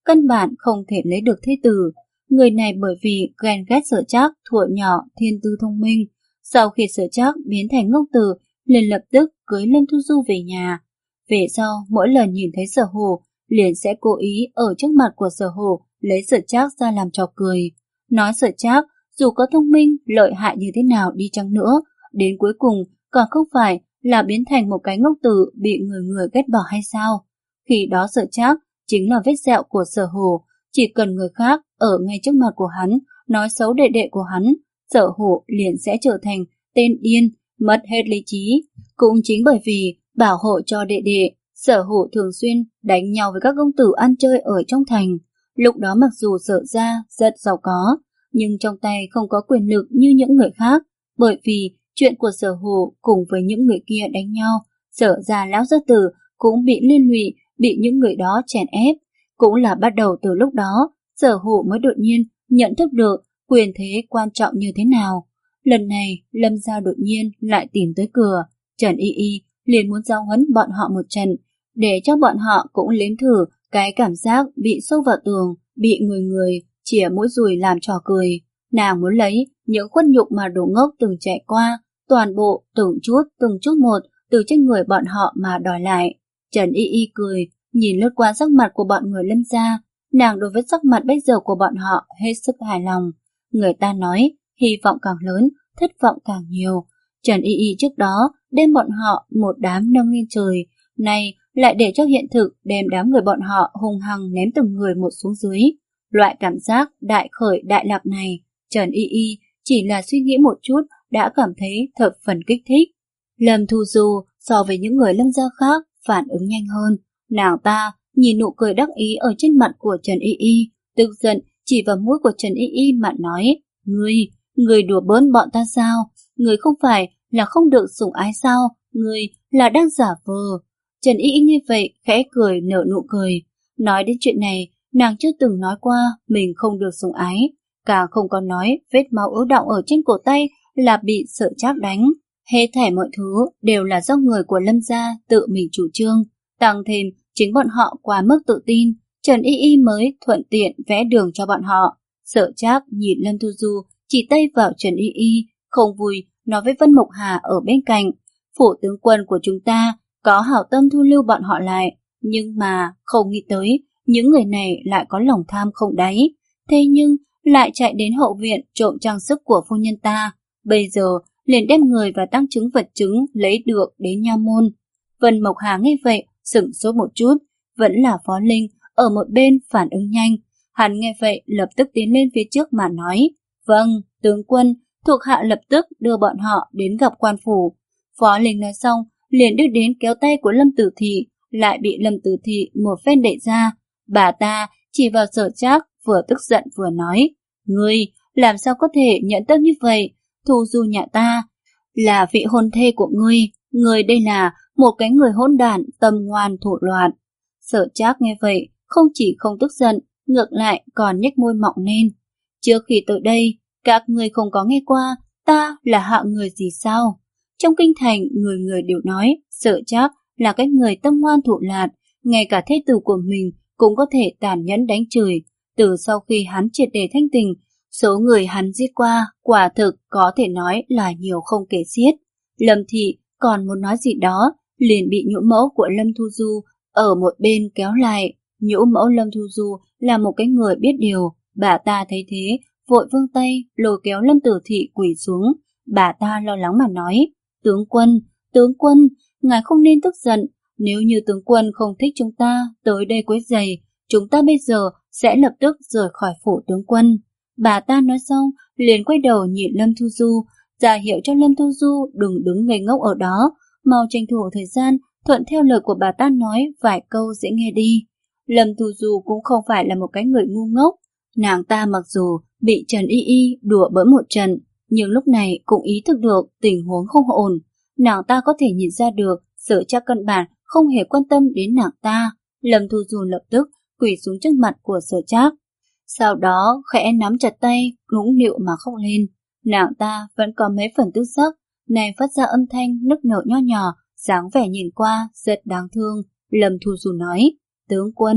căn bản không thể lấy được thế tử. Người này bởi vì ghen ghét Sở Trác thuở nhỏ thiên tư thông minh, sau khi Sở Trác biến thành ngốc tử, liền lập tức cưới Lâm Thu Du về nhà. Về sau, mỗi lần nhìn thấy Sở Hổ, liền sẽ cố ý ở trước mặt của Sở Hổ lấy Sở Trác ra làm trò cười. Nói Sở Trác dù có thông minh, lợi hại như thế nào đi chăng nữa, đến cuối cùng còn không phải là biến thành một cái ngốc tử bị người người ghét bỏ hay sao? Khi đó Sở Trác chính là vết sẹo của Sở Hổ, chỉ cần người khác ở ngay trước mặt của hắn nói xấu đệ đệ của hắn, Sở Hổ liền sẽ trở thành tên điên, mất hết lý trí. Cũng chính bởi vì bảo hộ cho đệ đệ, Sở Hổ thường xuyên đánh nhau với các công tử ăn chơi ở trong thành. Lúc đó mặc dù Sở gia rất giàu có, nhưng trong tay không có quyền lực như những người khác, bởi vì chuyện của Sở Hổ cùng với những người kia đánh nhau, Sở gia lão gia tử cũng bị liên lụy, bị những người đó chèn ép. Cũng là bắt đầu từ lúc đó, Sở Hổ mới đột nhiên nhận thức được quyền thế quan trọng như thế nào. Lần này, Lâm gia đột nhiên lại tìm tới cửa, Trần Y Y liền muốn giáo huấn bọn họ một trận, để cho bọn họ cũng nếm thử cái cảm giác bị sâu vào tường, bị người người chìa mũi dùi làm trò cười. Nàng muốn lấy những khuất nhục mà đồ ngốc từng trải qua, toàn bộ từng chút từng chút một từ trên người bọn họ mà đòi lại. Trần Y Y cười, nhìn lướt qua sắc mặt của bọn người Lâm gia, nàng đối với sắc mặt bây giờ của bọn họ hết sức hài lòng. Người ta nói, hy vọng càng lớn, thất vọng càng nhiều. Trần Y Y trước đó đem bọn họ một đám nâng lên trời, nay lại để cho hiện thực đem đám người bọn họ hung hăng ném từng người một xuống dưới. Loại cảm giác đại khởi đại lạc này, Trần Y Y chỉ là suy nghĩ một chút đã cảm thấy thập phần kích thích. Lâm Thu Du so với những người Lâm gia khác phản ứng nhanh hơn. Nàng ta nhìn nụ cười đắc ý ở trên mặt của Trần Y Y, tức giận chỉ vào mũi của Trần Y Y mà nói, Ngươi, ngươi đùa bỡn bọn ta sao? Ngươi không phải là không được sủng ái sao? Ngươi là đang giả vờ. Trần Y Y nghe vậy khẽ cười nở nụ cười. Nói đến chuyện này, nàng chưa từng nói qua mình không được sủng ái, càng không có nói vết máu ứ đọng ở trên cổ tay là bị Sở Trác đánh. Hết thảy mọi thứ đều là do người của Lâm gia tự mình chủ trương, tăng thêm chính bọn họ quá mức tự tin, Trần Y Y mới thuận tiện vẽ đường cho bọn họ. Sở Trác nhìn Lâm Thu Du chỉ tay vào Trần Y Y, không vui nói với Vân Mộc Hà ở bên cạnh, phủ tướng quân của chúng ta có hảo tâm thu lưu bọn họ lại, nhưng mà không nghĩ tới những người này lại có lòng tham không đáy, thế nhưng lại chạy đến hậu viện trộm trang sức của phu nhân ta, bây giờ liền đem người và tăng chứng vật chứng lấy được đến nha môn. Vân Mộc Hà nghe vậy sửng sốt một chút, vẫn là Phó Linh ở một bên phản ứng nhanh. Hắn nghe vậy lập tức tiến lên phía trước mà nói, vâng, tướng quân, thuộc hạ lập tức đưa bọn họ đến gặp quan phủ. Phó Linh nói xong, liền đưa đến kéo tay của Lâm Tử Thị, lại bị Lâm Tử Thị một phen đẩy ra. Bà ta chỉ vào Sở Trác, vừa tức giận vừa nói, ngươi làm sao có thể nhận tâm như vậy? Thu Du nhà ta là vị hôn thê của ngươi, ngươi đây là một cái người hỗn đản tâm ngoan thủ loạn. Sở Trác nghe vậy, không chỉ không tức giận, ngược lại còn nhếch môi mọng lên. Trước khi tới đây, các ngươi không có nghe qua ta là hạng người gì sao? Trong kinh thành, người người đều nói Sở Trác là cái người tâm ngoan thủ lạn, ngay cả thê tử của mình cũng có thể tàn nhẫn đánh chửi. Từ sau khi hắn triệt để thanh tình, số người hắn giết qua quả thực có thể nói là nhiều không kể xiết. Lâm Thị còn muốn nói gì đó, liền bị nhũ mẫu của Lâm Thu Du ở một bên kéo lại. Nhũ mẫu Lâm Thu Du là một cái người biết điều, bà ta thấy thế, vội vươn tay lôi kéo Lâm Tử Thị quỳ xuống. Bà ta lo lắng mà nói, tướng quân, tướng quân, ngài không nên tức giận, nếu như tướng quân không thích chúng ta tới đây quấy rầy, chúng ta bây giờ sẽ lập tức rời khỏi phủ tướng quân. Bà ta nói xong, liền quay đầu nhìn Lâm Thu Du, ra hiệu cho Lâm Thu Du đừng đứng ngây ngốc ở đó, mau tranh thủ thời gian, thuận theo lời của bà ta nói vài câu dễ nghe đi. Lâm Thu Du cũng không phải là một cái người ngu ngốc, nàng ta mặc dù bị Trần Y Y đùa bỡn một trận, nhưng lúc này cũng ý thức được tình huống không ổn. Nàng ta có thể nhìn ra được Sở Trác căn bản không hề quan tâm đến nàng ta. Lâm Thu Du lập tức quỳ xuống trước mặt của Sở Trác, sau đó khẽ nắm chặt tay, nũng nịu mà khóc lên. Nàng ta vẫn có mấy phần tức giận, này phát ra âm thanh nức nở nho nhỏ, dáng vẻ nhìn qua rất đáng thương. Lâm Thu Du nói, tướng quân,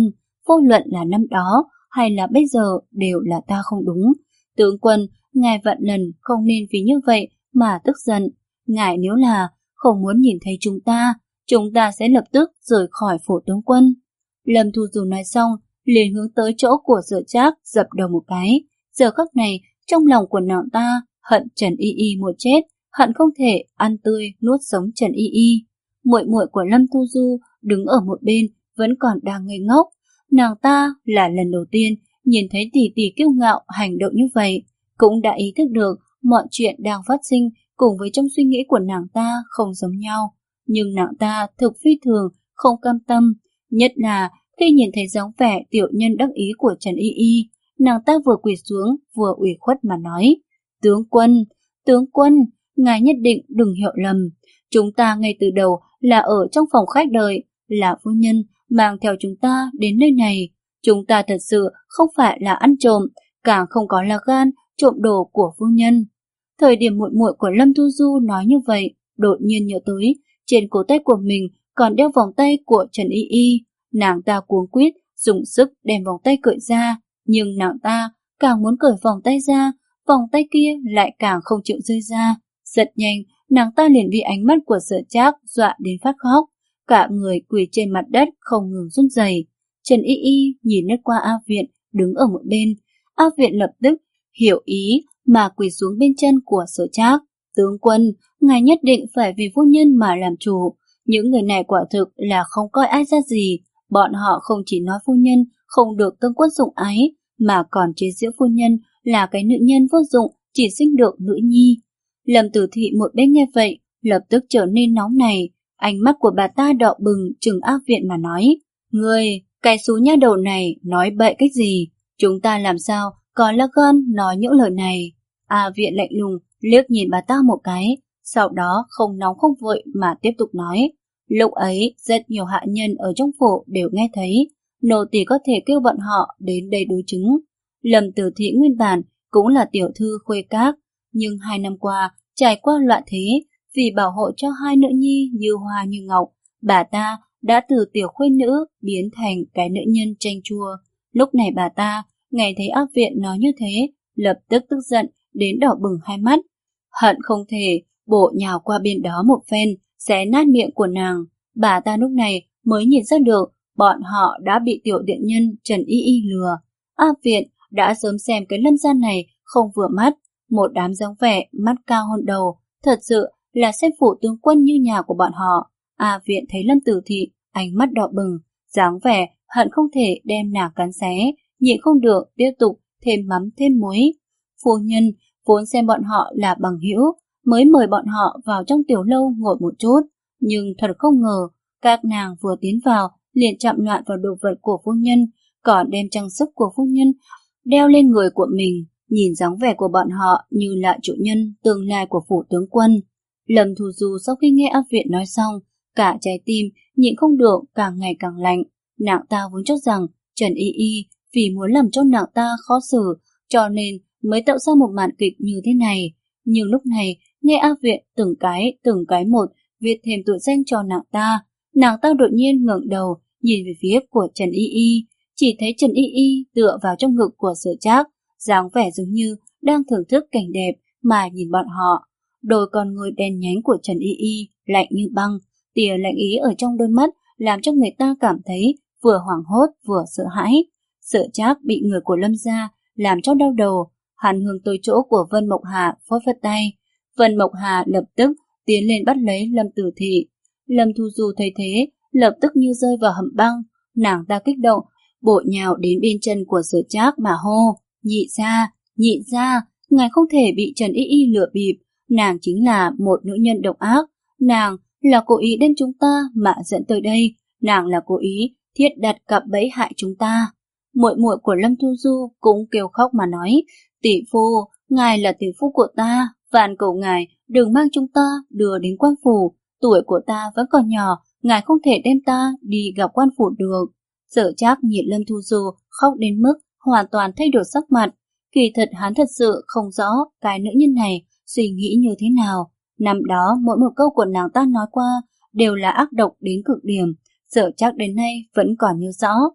vô luận là năm đó hay là bây giờ đều là ta không đúng. Tướng quân, ngài vạn lần không nên vì như vậy mà tức giận. Ngài nếu là không muốn nhìn thấy chúng ta, chúng ta sẽ lập tức rời khỏi phủ tướng quân. Lâm Thu Du nói xong, liền hướng tới chỗ của Sở Trác dập đầu một cái. Giờ khắc này, trong lòng của nàng ta hận Trần Y Y một chết, hận không thể ăn tươi nuốt sống Trần Y Y. Muội muội của Lâm Thu Du đứng ở một bên vẫn còn đang ngây ngốc. Nàng ta là lần đầu tiên nhìn thấy tỷ tỷ kiêu ngạo hành động như vậy, cũng đã ý thức được mọi chuyện đang phát sinh cùng với trong suy nghĩ của nàng ta không giống nhau. Nhưng nàng ta thực phi thường, không cam tâm, nhất là khi nhìn thấy dáng vẻ tiểu nhân đắc ý của Trần Y Y, nàng ta vừa quỳ xuống vừa ủy khuất mà nói: Tướng quân, tướng quân, ngài nhất định đừng hiểu lầm. Chúng ta ngay từ đầu là ở trong phòng khách đợi, là phu nhân mang theo chúng ta đến nơi này. Chúng ta thật sự không phải là ăn trộm, càng không có là gan trộm đồ của phu nhân. Thời điểm muội muội của Lâm Thu Du nói như vậy, đột nhiên nhớ tới trên cổ tay của mình còn đeo vòng tay của Trần Y Y. Nàng ta cuống quýt dùng sức đem vòng tay cởi ra, nhưng nàng ta càng muốn cởi vòng tay ra, vòng tay kia lại càng không chịu rơi ra. Rất nhanh, nàng ta liền bị ánh mắt của Sở Trác dọa đến phát khóc, cả người quỳ trên mặt đất không ngừng run rẩy. Trần Y Y nhìn lướt qua A Viện đứng ở một bên, A Viện lập tức hiểu ý mà quỳ xuống bên chân của Sở Trác. Tướng quân, ngài nhất định phải vì phu nhân mà làm chủ. Những người này quả thực là không coi ai ra gì. Bọn họ không chỉ nói phu nhân không được tướng quân sủng ái, mà còn chế giễu phu nhân là cái nữ nhân vô dụng chỉ sinh được nữ nhi. Lâm Tử Thị một bên nghe vậy, lập tức trở nên nóng này. Ánh mắt của bà ta đỏ bừng trừng A Viện mà nói: Ngươi, cái xú nha đầu này nói bậy cách gì? Chúng ta làm sao có lá gan nói những lời này? A Viện lạnh lùng liếc nhìn bà ta một cái, sau đó không nóng không vội mà tiếp tục nói: Lúc ấy rất nhiều hạ nhân ở trong phủ đều nghe thấy, nô tỳ có thể kêu bọn họ đến đây đối chứng. Lâm Tử Thị nguyên bản cũng là tiểu thư khuê các, nhưng hai năm qua trải qua loạn thế, vì bảo hộ cho hai nữ nhi như hoa như ngọc, bà ta đã từ tiểu khuê nữ biến thành cái nữ nhân chanh chua. Lúc này bà ta nghe thấy A Viện nói như thế, lập tức tức giận đến đỏ bừng hai mắt, hận không thể bổ nhào qua bên đó một phen xé nát miệng của nàng. Bà ta lúc này mới nhìn ra được bọn họ đã bị tiểu điện nhân Trần Y Y lừa. A Viện đã sớm xem cái Lâm gia này không vừa mắt, một đám dáng vẻ mắt cao hơn đầu, thật sự là xem phủ tướng quân như nhà của bọn họ. A Viện thấy Lâm Tử Thị ánh mắt đỏ bừng, dáng vẻ hận không thể đem nàng cắn xé, nhịn không được tiếp tục thêm mắm thêm muối. Phu nhân vốn xem bọn họ là bằng hữu, mới mời bọn họ vào trong tiểu lâu ngồi một chút, nhưng thật không ngờ các nàng vừa tiến vào liền chạm loạn vào đồ vật của phu nhân, còn đem trang sức của phu nhân đeo lên người của mình. Nhìn dáng vẻ của bọn họ như là chủ nhân tương lai của phủ tướng quân. Lâm Thu Du sau khi nghe A Viện nói xong, cả trái tim nhịn không được càng ngày càng lạnh. Nàng ta vốn cho rằng Trần Y Y vì muốn làm cho nàng ta khó xử, cho nên mới tạo ra một màn kịch như thế này. Nhưng lúc này nghe A Viện từng cái từng cái một viết thêm tội danh cho nàng ta, nàng ta đột nhiên ngẩng đầu nhìn về phía của Trần Y Y, chỉ thấy Trần Y Y tựa vào trong ngực của Sở Trác, dáng vẻ dường như đang thưởng thức cảnh đẹp mà nhìn bọn họ. Đôi con người đen nhánh của Trần Y Y lạnh như băng, tia lạnh ý ở trong đôi mắt làm cho người ta cảm thấy vừa hoảng hốt vừa sợ hãi. Sở Trác bị người của Lâm gia làm cho đau đầu, hắn hướng tới chỗ của Vân Mộc Hà phất phất tay. Vân Mộc Hà lập tức tiến lên bắt lấy Lâm Tử Thị. Lâm Thu Du thấy thế, lập tức như rơi vào hầm băng, nàng ta kích động bổ nhào đến bên chân của Sở Trác mà hô: Nhị gia, nhị gia, ngài không thể bị Trần Y Y lừa bịp, nàng chính là một nữ nhân độc ác, nàng là cố ý đem chúng ta mà dẫn tới đây, nàng là cố ý thiết đặt cạm bẫy hại chúng ta. Muội muội của Lâm Thu Du cũng kêu khóc mà nói: Tỷ phu, ngài là tỷ phu của ta, van cầu ngài đừng mang chúng ta đưa đến quan phủ, tuổi của ta vẫn còn nhỏ, ngài không thể đem ta đi gặp quan phủ được. Sở Trác nhìn Lâm Thu Du khóc đến mức hoàn toàn thay đổi sắc mặt. Kỳ thật hắn thật sự không rõ cái nữ nhân này suy nghĩ như thế nào. Năm đó mỗi một câu của nàng ta nói qua đều là ác độc đến cực điểm, Sở Trác đến nay vẫn còn nhớ rõ.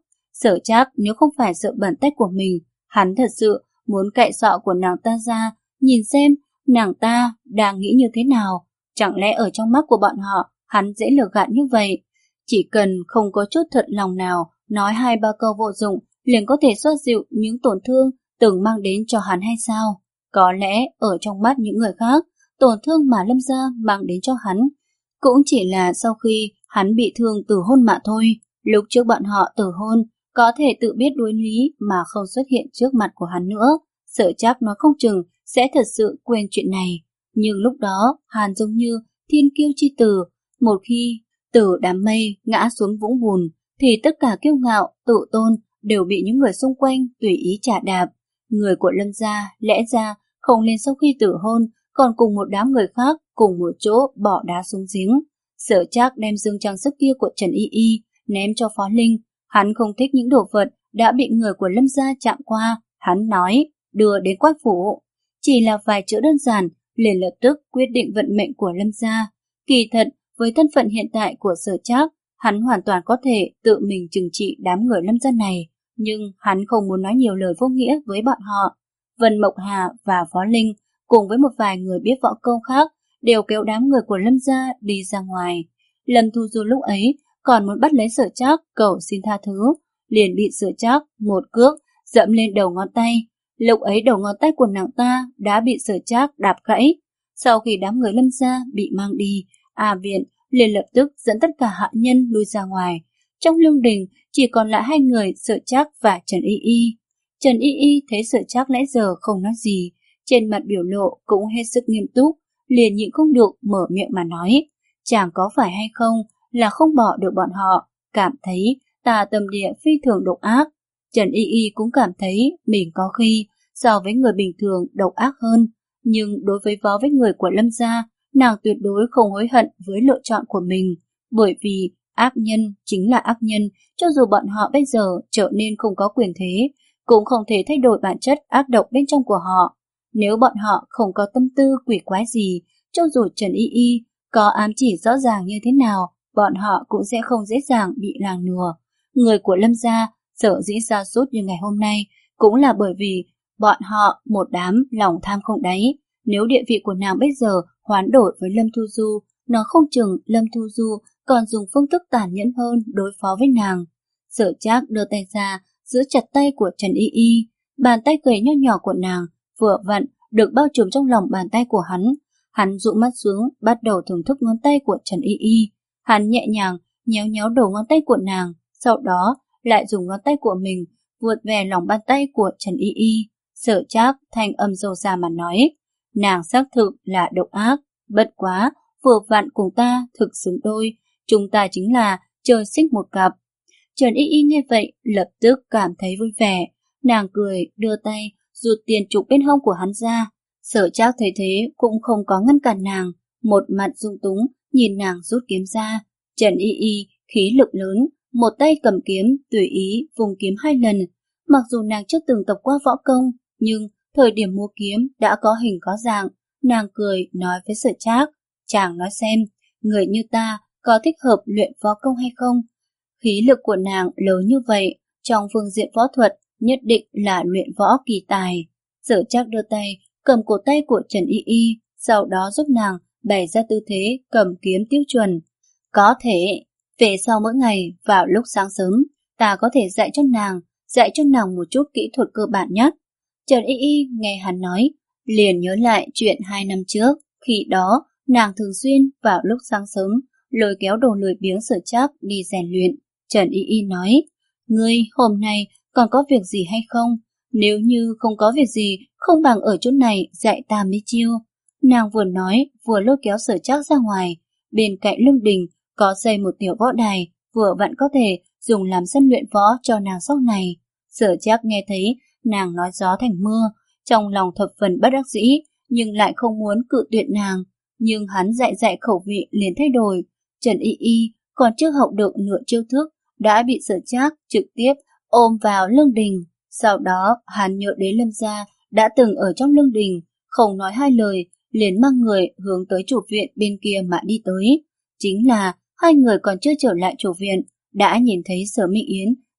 Sở Trác nếu không phải sợ bẩn tách của mình, hắn thật sự muốn cạy sọ của nàng ta ra, nhìn xem nàng ta đang nghĩ như thế nào. Chẳng lẽ ở trong mắt của bọn họ, hắn dễ lừa gạt như vậy? Chỉ cần không có chút thật lòng nào, nói hai ba câu vô dụng, liền có thể xoa dịu những tổn thương từng mang đến cho hắn hay sao? Có lẽ ở trong mắt những người khác, tổn thương mà Lâm gia mang đến cho hắn cũng chỉ là sau khi hắn bị thương từ hôn mà thôi. Lúc trước bọn họ từ hôn, có thể tự biết đối lý mà không xuất hiện trước mặt của hắn nữa. Sợ chắc nó không chừng sẽ thật sự quên chuyện này. Nhưng lúc đó, hắn giống như thiên kiêu chi tử. Một khi từ đám mây ngã xuống vũng bùn, thì tất cả kiêu ngạo, tự tôn đều bị những người xung quanh tùy ý chà đạp. Người của Lâm gia lẽ ra không nên sau khi tử hôn còn cùng một đám người khác cùng một chỗ bỏ đá xuống giếng. Sở Trác đem dương trang sức kia của Trần Y Y ném cho Phó Linh. Hắn không thích những đồ vật đã bị người của Lâm gia chạm qua. Hắn nói đưa đến Quách phủ. Chỉ là vài chữ đơn giản liền lập tức quyết định vận mệnh của Lâm gia. Kỳ thật, với thân phận hiện tại của Sở Trác, hắn hoàn toàn có thể tự mình trừng trị đám người Lâm gia này, nhưng hắn không muốn nói nhiều lời vô nghĩa với bọn họ. Vân Mộc Hà và Phó Linh cùng với một vài người biết võ công khác đều kéo đám người của Lâm gia đi ra ngoài. Lâm Thu Du lúc ấy còn muốn bắt lấy Sở Trác cầu xin tha thứ, liền bị Sở Trác một cước dẫm lên đầu ngón tay. Lúc ấy đầu ngón tay của nàng ta đã bị Sở Trác đạp gãy. Sau khi đám người Lâm gia bị mang đi, A Viện liền lập tức dẫn tất cả hạ nhân lui ra ngoài. Trong lương đình chỉ còn lại hai người, Sở Trác và Trần Y Y. Trần Y Y thấy Sở Trác nãy giờ không nói gì, trên mặt biểu lộ cũng hết sức nghiêm túc, liền nhịn không được mở miệng mà nói, chàng có phải hay không là không bỏ được bọn họ, cảm thấy tà tâm địa phi thường độc ác. Trần Y Y cũng cảm thấy mình có khi so với người bình thường độc ác hơn, nhưng đối với vó với người của Lâm gia, nàng tuyệt đối không hối hận với lựa chọn của mình, bởi vì ác nhân chính là ác nhân, cho dù bọn họ bây giờ trở nên không có quyền thế, cũng không thể thay đổi bản chất ác độc bên trong của họ. Nếu bọn họ không có tâm tư quỷ quái gì, cho dù Trần Y Y có ám chỉ rõ ràng như thế nào, bọn họ cũng sẽ không dễ dàng bị làng lừa. Người của Lâm gia sở dĩ sa sút như ngày hôm nay cũng là bởi vì bọn họ một đám lòng tham không đáy. Nếu địa vị của nàng bây giờ hoán đổi với Lâm Thu Du, nó không chừng Lâm Thu Du còn dùng phương thức tàn nhẫn hơn đối phó với nàng. Sở Trác đưa tay ra, giữ chặt tay của Trần Y Y. Bàn tay gầy nho nhỏ của nàng vừa vặn được bao trùm trong lòng bàn tay của hắn. Hắn dụ mắt xuống, bắt đầu thưởng thức ngón tay của Trần Y Y. Hắn nhẹ nhàng nhéo nhéo đầu ngón tay của nàng, sau đó lại dùng ngón tay của mình vuốt về lòng bàn tay của Trần Y Y. Sở Trác thanh âm dầu xa mà nói, nàng xác thực là độc ác, bất quá vừa vặn cùng ta thực xứng đôi, chúng ta chính là trời sinh một cặp. Trần Y Y nghe vậy lập tức cảm thấy vui vẻ, nàng cười đưa tay rút tiền trục bên hông của hắn ra. Sở Trác thấy thế cũng không có ngăn cản nàng, một mặt dung túng nhìn nàng rút kiếm ra. Trần Y Y khí lực lớn, một tay cầm kiếm tùy ý vùng kiếm hai lần. Mặc dù nàng chưa từng tập qua võ công, nhưng thời điểm mua kiếm đã có hình có dạng. Nàng cười nói với Sở Trác, chàng nói xem, người như ta có thích hợp luyện võ công hay không? Khí lực của nàng lớn như vậy, trong phương diện võ thuật nhất định là luyện võ kỳ tài. Sở Trác đưa tay cầm cổ tay của Trần Y Y, sau đó giúp nàng bày ra tư thế cầm kiếm tiêu chuẩn. Có thể, về sau mỗi ngày vào lúc sáng sớm, ta có thể dạy cho nàng, dạy cho nàng một chút kỹ thuật cơ bản nhất. Trần Y Y nghe hắn nói, liền nhớ lại chuyện hai năm trước, khi đó nàng thường xuyên vào lúc sáng sớm lôi kéo đồ lười biếng Sở Trác đi rèn luyện. Trần Y Y nói, ngươi hôm nay còn có việc gì hay không? Nếu như không có việc gì, không bằng ở chỗ này dạy ta mấy chiêu. Nàng vừa nói, vừa lôi kéo Sở Trác ra ngoài. Bên cạnh lưng đình có xây một tiểu võ đài, vừa vặn có thể dùng làm sân luyện võ cho nàng sau này. Sở Trác nghe thấy nàng nói gió thành mưa, trong lòng thập phần bất đắc dĩ, nhưng lại không muốn cự tuyệt nàng. Nhưng hắn dạy dạy khẩu vị liền thay đổi. Trần Y Y còn chưa hậu được nửa chiêu thức đã bị Sở Trác trực tiếp ôm vào lưng đình. Sau đó hắn nhớ đến Lâm gia đã từng ở trong lưng đình, không nói hai lời, liền mang người hướng tới chủ viện bên kia mà đi tới. Chính là hai người còn chưa trở lại chủ viện, đã nhìn thấy Sở Minh Yến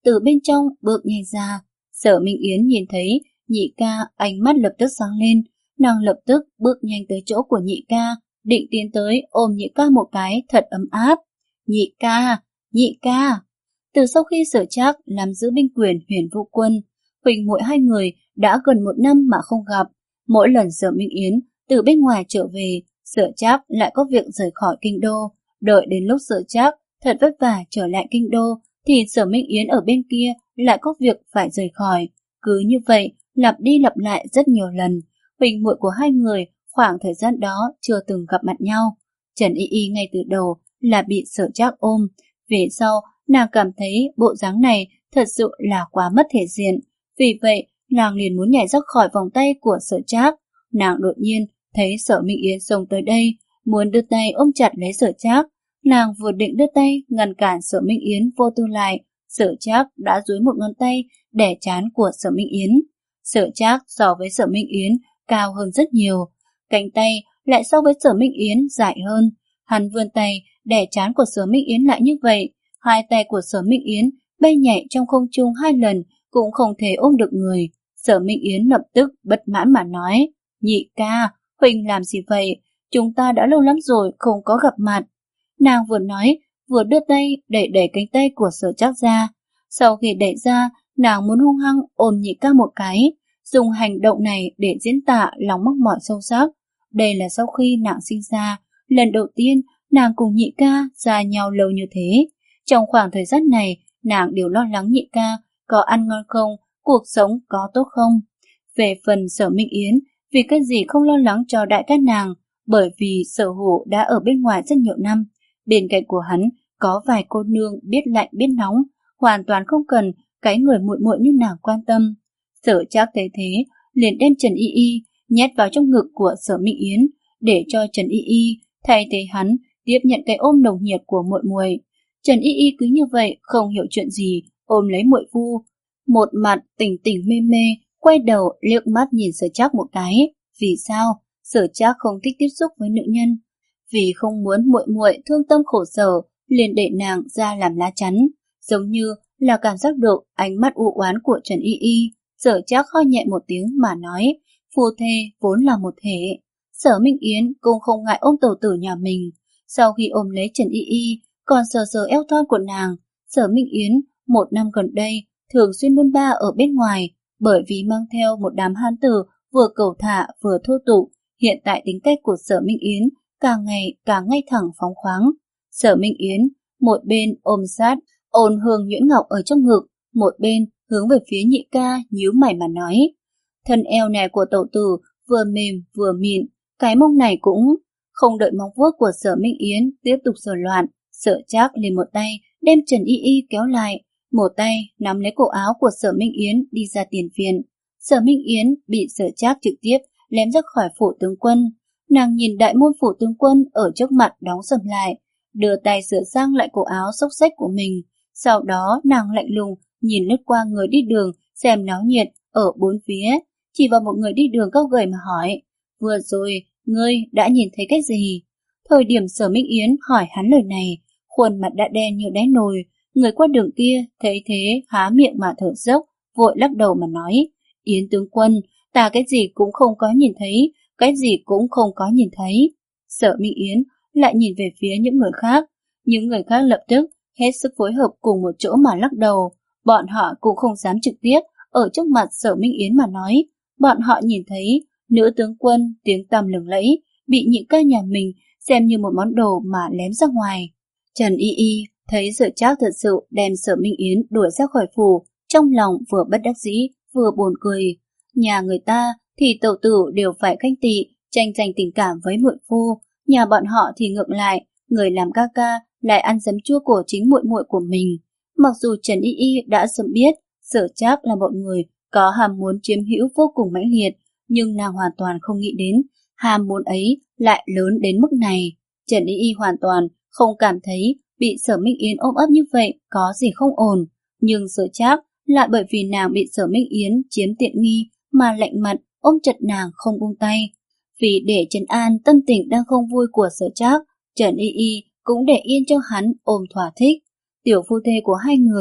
từ bên trong bước nhanh ra. Sở Minh Yến nhìn thấy nhị ca, ánh mắt lập tức sáng lên, nàng lập tức bước nhanh tới chỗ của nhị ca, định tiến tới ôm nhị ca một cái thật ấm áp. Nhị ca, nhị ca. Từ sau khi Sở Trác làm giữ binh quyền Huyền Vũ Quân, huynh muội hai người đã gần một năm mà không gặp. Mỗi lần Sở Minh Yến từ bên ngoài trở về, Sở Trác lại có việc rời khỏi kinh đô. Đợi đến lúc Sở Trác thật vất vả trở lại kinh đô, thì Sở Minh Yến ở bên kia lại có việc phải rời khỏi. Cứ như vậy, lặp đi lặp lại rất nhiều lần. Huynh muội của hai người khoảng thời gian đó chưa từng gặp mặt nhau. Trần Y Y ngay từ đầu là bị Sở Trác ôm. Về sau, nàng cảm thấy bộ dáng này thật sự là quá mất thể diện. Vì vậy, nàng liền muốn nhảy ra khỏi vòng tay của Sở Trác. Nàng đột nhiên thấy Sở Minh Yến xông tới đây, muốn đưa tay ôm chặt lấy Sở Trác. Nàng vừa định đưa tay ngăn cản Sở Minh Yến vô tư lại, Sở Trác đã duỗi một ngón tay đè trán của Sở Minh Yến. Sở Trác so với Sở Minh Yến cao hơn rất nhiều, cánh tay lại so với Sở Minh Yến dài hơn. Hắn vươn tay đè trán của Sở Minh Yến lại như vậy, hai tay của Sở Minh Yến bay nhảy trong không trung hai lần cũng không thể ôm được người. Sở Minh Yến lập tức bất mãn mà nói: Nhị ca, huynh làm gì vậy? Chúng ta đã lâu lắm rồi không có gặp mặt. Nàng vừa nói vừa đưa tay đẩy đẩy cánh tay của Sở Trác ra. Sau khi đẩy ra, nàng muốn hung hăng ôm nhị ca một cái, dùng hành động này để diễn tả lòng mong mỏi sâu sắc. Đây là sau khi nàng sinh ra, lần đầu tiên nàng cùng nhị ca ra nhau lâu như thế. Trong khoảng thời gian này, nàng đều lo lắng nhị ca có ăn ngon không, cuộc sống có tốt không. Về phần Sở Minh Yến, vì cái gì không lo lắng cho đại ca nàng, bởi vì Sở Hổ đã ở bên ngoài rất nhiều năm. Bên cạnh của hắn có vài cô nương biết lạnh biết nóng, hoàn toàn không cần cái người muội muội như nàng quan tâm. Sở Trác thấy thế, liền đem Trần Y Y nhét vào trong ngực của Sở Minh Yến, để cho Trần Y Y thay thế hắn tiếp nhận cái ôm nồng nhiệt của muội muội. Trần Y Y cứ như vậy không hiểu chuyện gì, ôm lấy muội phu, một mặt tỉnh tỉnh mê mê, quay đầu liếc mắt nhìn Sở Trác một cái. Vì sao? Sở Trác không thích tiếp xúc với nữ nhân. Vì không muốn muội muội thương tâm khổ sở, liền để nàng ra làm lá chắn, giống như là cảm giác được ánh mắt u oán của Trần Y Y. Sở Trác ho nhẹ một tiếng mà nói: Phu thê vốn là một thể. Sở Minh Yến cũng không ngại ôm tẩu tử nhà mình. Sau khi ôm lấy Trần Y Y, còn sờ sờ eo thon của nàng. Sở Minh Yến một năm gần đây thường xuyên bôn ba ở bên ngoài, bởi vì mang theo một đám hán tử vừa cẩu thả vừa thô tục. Hiện tại tính cách của Sở Minh Yến càng ngày càng ngay thẳng phóng khoáng. Sở Minh Yến một bên ôm sát ôn hương nhuyễn ngọc ở trong ngực, một bên hướng về phía nhị ca nhíu mày mà nói: Thân eo này của tẩu tử vừa mềm vừa mịn, cái mông này cũng... Không đợi móng vuốt của Sở Minh Yến tiếp tục sờ loạn, Sở Trác liền một tay đem Trần Y Y kéo lại, một tay nắm lấy cổ áo của Sở Minh Yến đi ra tiền viện. Sở Minh Yến bị Sở Trác trực tiếp lém ra khỏi phủ tướng quân. Nàng nhìn đại môn phủ tướng quân ở trước mặt đóng sầm lại, đưa tay sửa sang lại cổ áo xốc xếch của mình. Sau đó nàng lạnh lùng nhìn lướt qua người đi đường xem náo nhiệt ở bốn phía, chỉ vào một người đi đường cao gầy mà hỏi: Vừa rồi ngươi đã nhìn thấy cái gì? Thời điểm Sở Minh Yến hỏi hắn lời này, khuôn mặt đã đen như đáy nồi. Người qua đường kia thấy thế há miệng mà thở dốc, vội lắc đầu mà nói: Yến tướng quân, ta cái gì cũng không có nhìn thấy, cái gì cũng không có nhìn thấy. Sở Minh Yến lại nhìn về phía những người khác. Những người khác lập tức hết sức phối hợp cùng một chỗ mà lắc đầu. Bọn họ cũng không dám trực tiếp ở trước mặt Sở Minh Yến mà nói. Bọn họ nhìn thấy nữ tướng quân tiếng tăm lừng lẫy bị nhị ca nhà mình xem như một món đồ mà lém ra ngoài. Trần Y Y thấy Sở Trác thật sự đem Sở Minh Yến đuổi ra khỏi phủ, trong lòng vừa bất đắc dĩ vừa buồn cười. Nhà người ta thì tẩu tử đều phải ganh tị, tranh giành tình cảm với muội phu, nhà bọn họ thì ngược lại, người làm ca ca lại ăn giấm chua của chính muội muội của mình. Mặc dù Trần Y Y đã sớm biết Sở Trác là một người có ham muốn chiếm hữu vô cùng mãnh liệt, nhưng nàng hoàn toàn không nghĩ đến ham muốn ấy lại lớn đến mức này. Trần Y Y hoàn toàn không cảm thấy bị Sở Minh Yến ôm ấp như vậy có gì không ổn, nhưng Sở Trác lại bởi vì nàng bị Sở Minh Yến chiếm tiện nghi mà lạnh mặt ôm chặt nàng không buông tay. Vì để trấn an tâm tình đang không vui của Sở Trác, Trần Y Y cũng để yên cho hắn ôm thỏa thích. Tiểu phu thê của hai người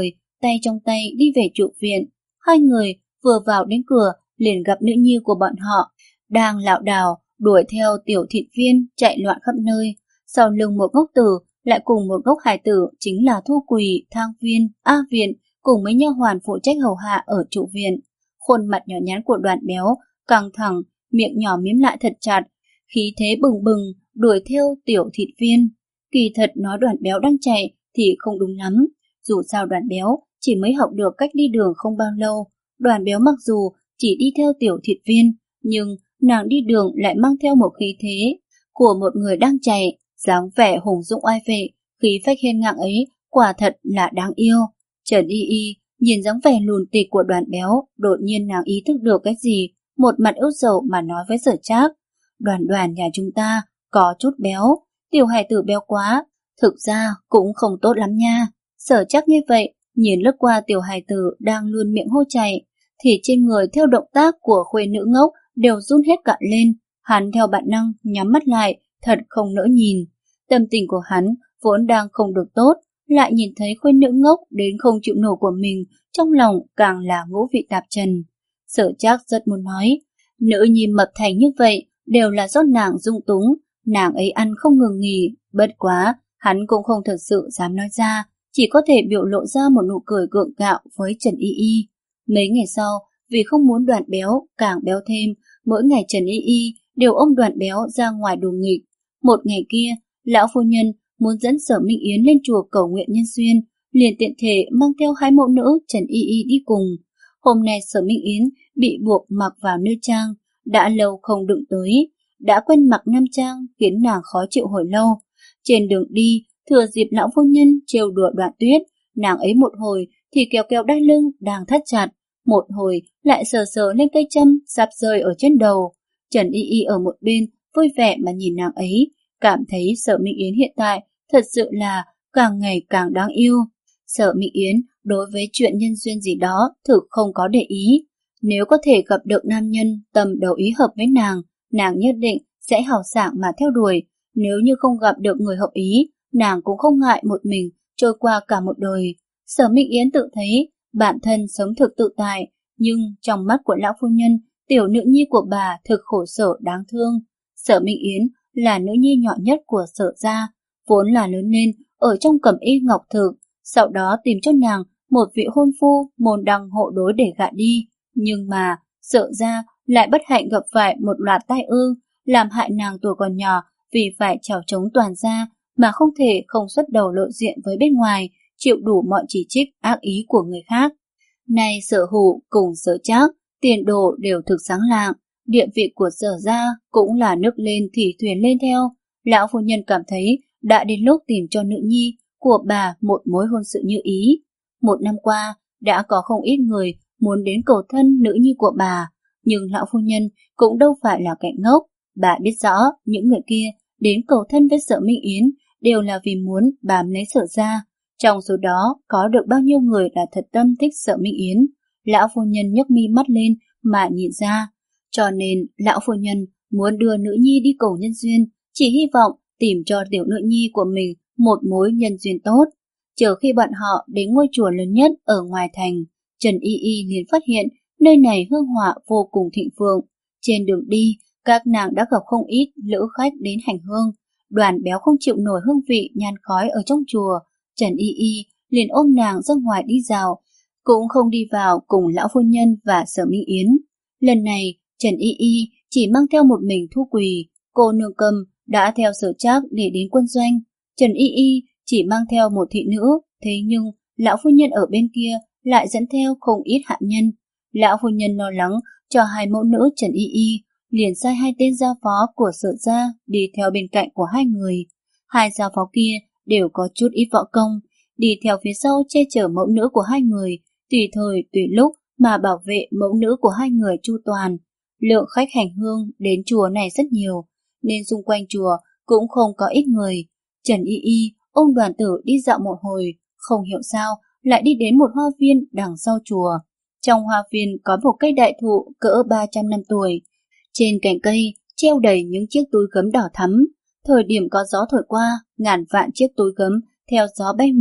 tay trong tay đi về trụ viện. Hai người vừa vào đến cửa liền gặp nữ nhi của bọn họ đang lảo đảo đuổi theo tiểu thị viên chạy loạn khắp nơi. Sau lưng một ngốc tử lại cùng một ngốc hài tử chính là Thu Quỳ, Thang Viên, A Viện cùng mấy nha hoàn phụ trách hầu hạ ở trụ viện. Khuôn mặt nhỏ nhắn của Đoàn Béo căng thẳng, miệng nhỏ mím lại thật chặt, khí thế bừng bừng đuổi theo tiểu thị viên. Kỳ thật nói Đoàn Béo đang chạy thì không đúng lắm, dù sao Đoàn Béo chỉ mới học được cách đi đường không bao lâu. Đoàn Béo mặc dù chỉ đi theo tiểu thị viên, nhưng nàng đi đường lại mang theo một khí thế của một người đang chạy, dáng vẻ hùng dũng oai vệ, khí phách hiên ngang ấy quả thật là đáng yêu. Trần Y Y nhìn dáng vẻ lùn tịt của Đoàn Béo, đột nhiên nàng ý thức được cái gì, một mặt ưu sầu mà nói với Sở Trác: Đoàn Đoàn nhà chúng ta có chút béo, tiểu hài tử béo quá, thực ra cũng không tốt lắm nha. Sở Trác nghe vậy, nhìn lướt qua tiểu hài tử đang luôn miệng hô chạy, thì trên người theo động tác của khuê nữ ngốc đều run hết cả lên. Hắn theo bản năng nhắm mắt lại, thật không nỡ nhìn. Tâm tình của hắn vốn đang không được tốt, lại nhìn thấy khuê nữ ngốc đến không chịu nổi của mình, trong lòng càng là ngũ vị tạp trần. Sở Trác rất muốn nói, nữ nhi mập thành như vậy đều là do nàng dung túng, nàng ấy ăn không ngừng nghỉ, bất quá hắn cũng không thật sự dám nói ra, chỉ có thể biểu lộ ra một nụ cười gượng gạo với Trần Y Y. Mấy ngày sau, vì không muốn Đoàn Béo càng béo thêm, mỗi ngày Trần Y Y đều ôm Đoàn Béo ra ngoài đùa nghịch. Một ngày kia, lão phu nhân muốn dẫn Sở Minh Yến lên chùa cầu nguyện nhân duyên, liền tiện thể mang theo hai mẫu nữ Trần Y Y đi cùng. Hôm nay Sở Minh Yến bị buộc mặc vào nữ trang, đã lâu không đụng tới, đã quen mặc nam trang khiến nàng khó chịu hồi lâu. Trên đường đi, thừa dịp lão phu nhân trêu đùa Đoạn Tuyết, nàng ấy một hồi thì kéo kéo đai lưng đang thắt chặt, một hồi lại sờ sờ lên cây châm sắp rơi ở trên đầu. Trần Y Y ở một bên vui vẻ mà nhìn nàng ấy, cảm thấy Sở Minh Yến hiện tại thật sự là càng ngày càng đáng yêu. Sở Minh Yến đối với chuyện nhân duyên gì đó thực không có để ý. Nếu có thể gặp được nam nhân tầm đầu ý hợp với nàng, nàng nhất định sẽ hào sảng mà theo đuổi. Nếu như không gặp được người hợp ý, nàng cũng không ngại một mình trôi qua cả một đời. Sở Minh Yến tự thấy bản thân sống thực tự tại, nhưng trong mắt của lão phu nhân, tiểu nữ nhi của bà thực khổ sở đáng thương. Sở Minh Yến là nữ nhi nhỏ nhất của Sở gia, vốn là lớn lên ở trong cẩm y ngọc thực, sau đó tìm cho nàng một vị hôn phu môn đăng hộ đối để gả đi. Nhưng mà Sở gia lại bất hạnh gặp phải một loạt tai ương, làm hại nàng tuổi còn nhỏ vì phải chèo chống toàn gia mà không thể không xuất đầu lộ diện với bên ngoài, chịu đủ mọi chỉ trích ác ý của người khác. Nay Sở Hủ cùng Sở Trác tiền đồ đều thực sáng lạng, địa vị của Sở gia cũng là nước lên thì thuyền lên theo. Lão phu nhân cảm thấy đã đến lúc tìm cho nữ nhi của bà một mối hôn sự như ý. Một năm qua đã có không ít người muốn đến cầu thân nữ nhi của bà, nhưng lão phu nhân cũng đâu phải là kẻ ngốc. Bà biết rõ những người kia đến cầu thân với Sở Minh Yến đều là vì muốn bám lấy Sở gia. Trong số đó có được bao nhiêu người là thật tâm thích Sở Minh Yến, lão phu nhân nhấc mi mắt lên mà nhìn ra. Cho nên lão phu nhân muốn đưa nữ nhi đi cầu nhân duyên, chỉ hy vọng tìm cho tiểu nữ nhi của mình một mối nhân duyên tốt. Chờ khi bọn họ đến ngôi chùa lớn nhất ở ngoài thành, Trần Y Y liền phát hiện nơi này hương hỏa vô cùng thịnh vượng. Trên đường đi, các nàng đã gặp không ít lữ khách đến hành hương. Đoàn Béo không chịu nổi hương vị nhan khói ở trong chùa, Trần Y Y liền ôm nàng ra ngoài đi dạo, cũng không đi vào cùng lão phu nhân và Sở Minh Yến. Lần này, Trần Y Y chỉ mang theo một mình Thu Quỳ, cô nương Cầm đã theo Sở Trác để đến quân doanh. Trần Y Y chỉ mang theo một thị nữ, thế nhưng lão phu nhân ở bên kia lại dẫn theo không ít hạ nhân. Lão phu nhân lo lắng cho hai mẫu nữ Trần Y Y, liền sai hai tên gia phó của Sở gia đi theo bên cạnh của hai người. Hai gia phó kia đều có chút ít võ công, đi theo phía sau che chở mẫu nữ của hai người, tùy thời tùy lúc mà bảo vệ mẫu nữ của hai người chu toàn. Lượng khách hành hương đến chùa này rất nhiều, nên xung quanh chùa cũng không có ít người. Trần Y Y ôm Đoàn Tử đi dạo một hồi, không hiểu sao lại đi đến một hoa viên đằng sau chùa. Trong hoa viên có một cây đại thụ cỡ ba trăm năm tuổi. Trên cành cây treo đầy những chiếc túi gấm đỏ thắm. Thời điểm có gió thổi qua, ngàn vạn chiếc túi gấm theo gió bay múa,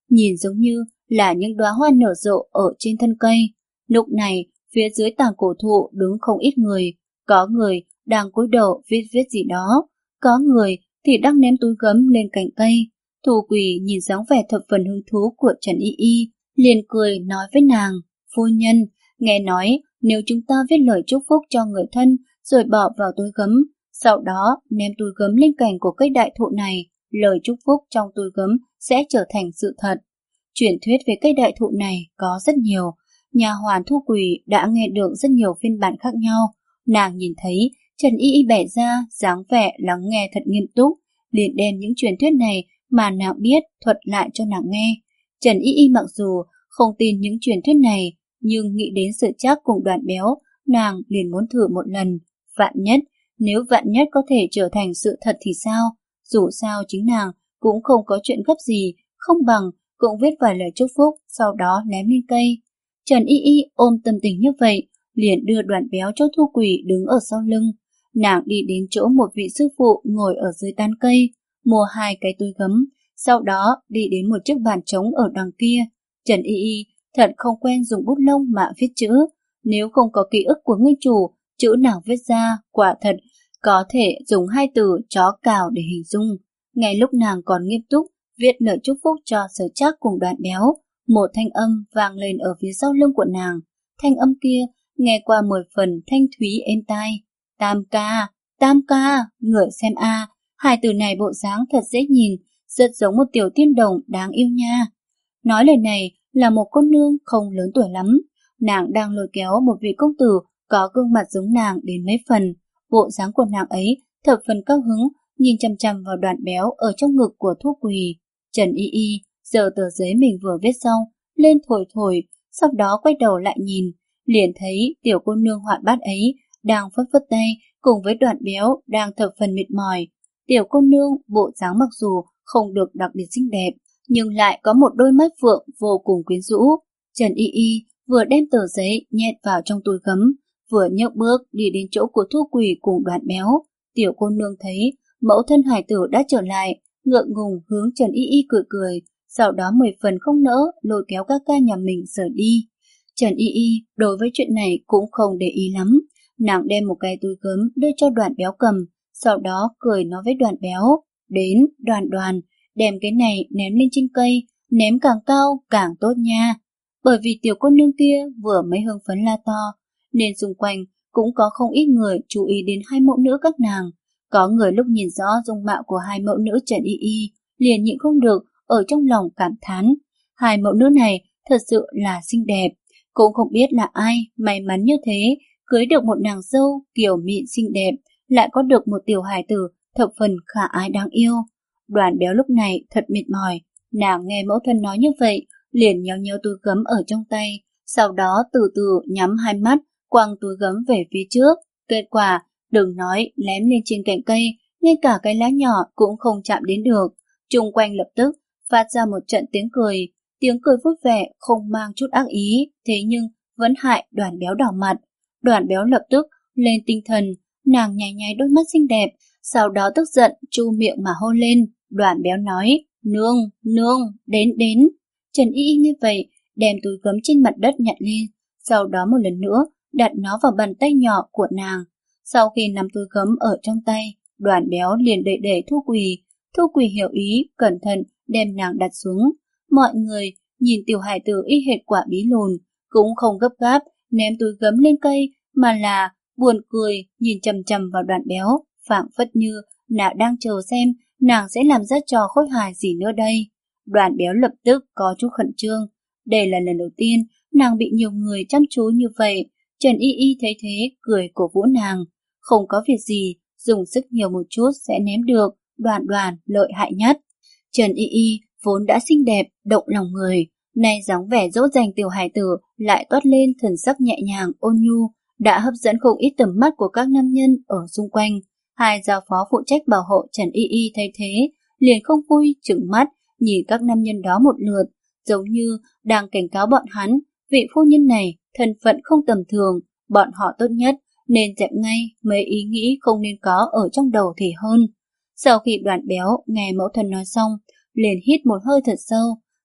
nhìn giống như là những đóa hoa nở rộ ở trên thân cây. Lúc này, phía dưới tàng cổ thụ đứng không ít người, có người đang cúi đầu viết viết gì đó, có người thì đang ném túi gấm lên cành cây. Thu Quỳ nhìn dáng vẻ thập phần hứng thú của Trần Y Y, liền cười nói với nàng, phu nhân, nghe nói nếu chúng ta viết lời chúc phúc cho người thân rồi bỏ vào túi gấm, sau đó ném túi gấm lên cành của cây đại thụ này, lời chúc phúc trong túi gấm sẽ trở thành sự thật. Truyền thuyết về cây đại thụ này có rất nhiều, nhà hoàn Thu Quỳ đã nghe được rất nhiều phiên bản khác nhau. Nàng nhìn thấy Trần Y Y bẻ ra dáng vẻ lắng nghe thật nghiêm túc, liền đem những truyền thuyết này mà nàng biết thuật lại cho nàng nghe. Trần Y Y mặc dù không tin những truyền thuyết này, nhưng nghĩ đến sự chắc cùng Đoàn Béo, nàng liền muốn thử một lần. Vạn nhất, nếu vạn nhất có thể trở thành sự thật thì sao? Dù sao chính nàng cũng không có chuyện gấp gì, không bằng cũng viết vài lời chúc phúc, sau đó ném lên cây. Trần Y Y ôm tâm tình như vậy, liền đưa Đoàn Béo cho Thu Quỳ đứng ở sau lưng. Nàng đi đến chỗ một vị sư phụ ngồi ở dưới tán cây, mua hai cái túi gấm, sau đó đi đến một chiếc bàn trống ở đằng kia. Trần Y Y thật không quen dùng bút lông mà viết chữ, nếu không có ký ức của nguyên chủ, chữ nàng viết ra quả thật có thể dùng hai từ chó cào để hình dung. Ngay lúc nàng còn nghiêm túc viết lời chúc phúc cho Sở Trác cùng Đoàn Béo, một thanh âm vang lên ở phía sau lưng của nàng. Thanh âm kia nghe qua mười phần thanh thúy êm tai. Tam ca, tam ca, ngửi xem a, hai từ này bộ dáng thật dễ nhìn, rất giống một tiểu tiên đồng đáng yêu nha. Nói lời này là một cô nương không lớn tuổi lắm, nàng đang lôi kéo một vị công tử có gương mặt giống nàng đến mấy phần. Bộ dáng của nàng ấy thập phần cao hứng, nhìn chăm chăm vào Đoàn Béo ở trong ngực của Thu Quỳ. Trần Y Y giơ tờ giấy mình vừa viết xong lên thổi thổi, sau đó quay đầu lại nhìn, liền thấy tiểu cô nương hoạt bát ấy đang phất phất tay cùng với Đoàn Béo đang thập phần mệt mỏi. Tiểu cô nương bộ dáng mặc dù không được đặc biệt xinh đẹp, nhưng lại có một đôi mắt phượng vô cùng quyến rũ. Trần Y Y vừa đem tờ giấy nhét vào trong túi gấm, vừa nhấc bước đi đến chỗ của Thu Quỳ cùng Đoàn Béo. Tiểu cô nương thấy mẫu thân hải tử đã trở lại, ngượng ngùng hướng Trần Y Y cười cười, sau đó mười phần không nỡ lôi kéo các ca nhà mình rời đi. Trần Y Y đối với chuyện này cũng không để ý lắm, nàng đem một cái túi gấm đưa cho Đoàn Béo cầm, sau đó cười nói với Đoàn Béo, đến Đoàn Đoàn, đem cái này ném lên trên cây, ném càng cao càng tốt nha. Bởi vì tiểu cô nương kia vừa mới hưng phấn la to, nên xung quanh cũng có không ít người chú ý đến hai mẫu nữ các nàng. Có người lúc nhìn rõ dung mạo của hai mẫu nữ Trần Y Y, liền nhịn không được ở trong lòng cảm thán. Hai mẫu nữ này thật sự là xinh đẹp, cũng không biết là ai may mắn như thế, cưới được một nàng dâu kiều mịn xinh đẹp, lại có được một tiểu hài tử thập phần khả ái đáng yêu. Đoàn Béo lúc này thật mệt mỏi, nàng nghe mẫu thân nói như vậy, liền nhéo nhéo túi gấm ở trong tay, sau đó từ từ nhắm hai mắt, quăng túi gấm về phía trước. Kết quả, đừng nói ném lên trên cành cây, ngay cả cái lá nhỏ cũng không chạm đến được. Chung quanh lập tức phát ra một trận tiếng cười, tiếng cười vui vẻ không mang chút ác ý, thế nhưng vẫn hại Đoàn Béo đỏ mặt. Đoàn Béo lập tức lên tinh thần, nàng nháy nháy đôi mắt xinh đẹp, sau đó tức giận chu miệng mà hôn lên. Đoàn Béo nói, nương, nương, đến đến. Trần Y Y như vậy, đem túi gấm trên mặt đất nhặt lên, sau đó một lần nữa đặt nó vào bàn tay nhỏ của nàng. Sau khi nắm túi gấm ở trong tay, Đoàn Béo liền đẩy đẩy Thu Quỳ. Thu Quỳ hiểu ý, cẩn thận đem nàng đặt xuống. Mọi người nhìn tiểu hài tử y hệt quả bí lùn, cũng không gấp gáp ném túi gấm lên cây, mà là buồn cười nhìn chằm chằm vào Đoàn Béo, phảng phất như nàng đang chờ xem nàng sẽ làm ra trò khôi hài gì nữa đây. Đoàn Béo lập tức có chút khẩn trương. Đây là lần đầu tiên nàng bị nhiều người chăm chú như vậy. Trần Y Y thấy thế cười cổ vũ nàng, không có việc gì, dùng sức nhiều một chút sẽ ném được, Đoàn Đoàn lợi hại nhất. Trần Y Y vốn đã xinh đẹp, động lòng người, nay dáng vẻ dỗ dành tiểu hài tử lại toát lên thần sắc nhẹ nhàng ôn nhu, đã hấp dẫn không ít tầm mắt của các nam nhân ở xung quanh. Hai giao phó phụ trách bảo hộ Trần Y Y thấy thế, liền không vui trừng mắt nhìn các nam nhân đó một lượt, giống như đang cảnh cáo bọn hắn, vị phu nhân này thân phận không tầm thường, bọn họ tốt nhất nên dẹp ngay mấy ý nghĩ không nên có ở trong đầu thì hơn. Sau khi Đoàn Béo nghe mẫu thân nói xong, liền hít một hơi thật sâu,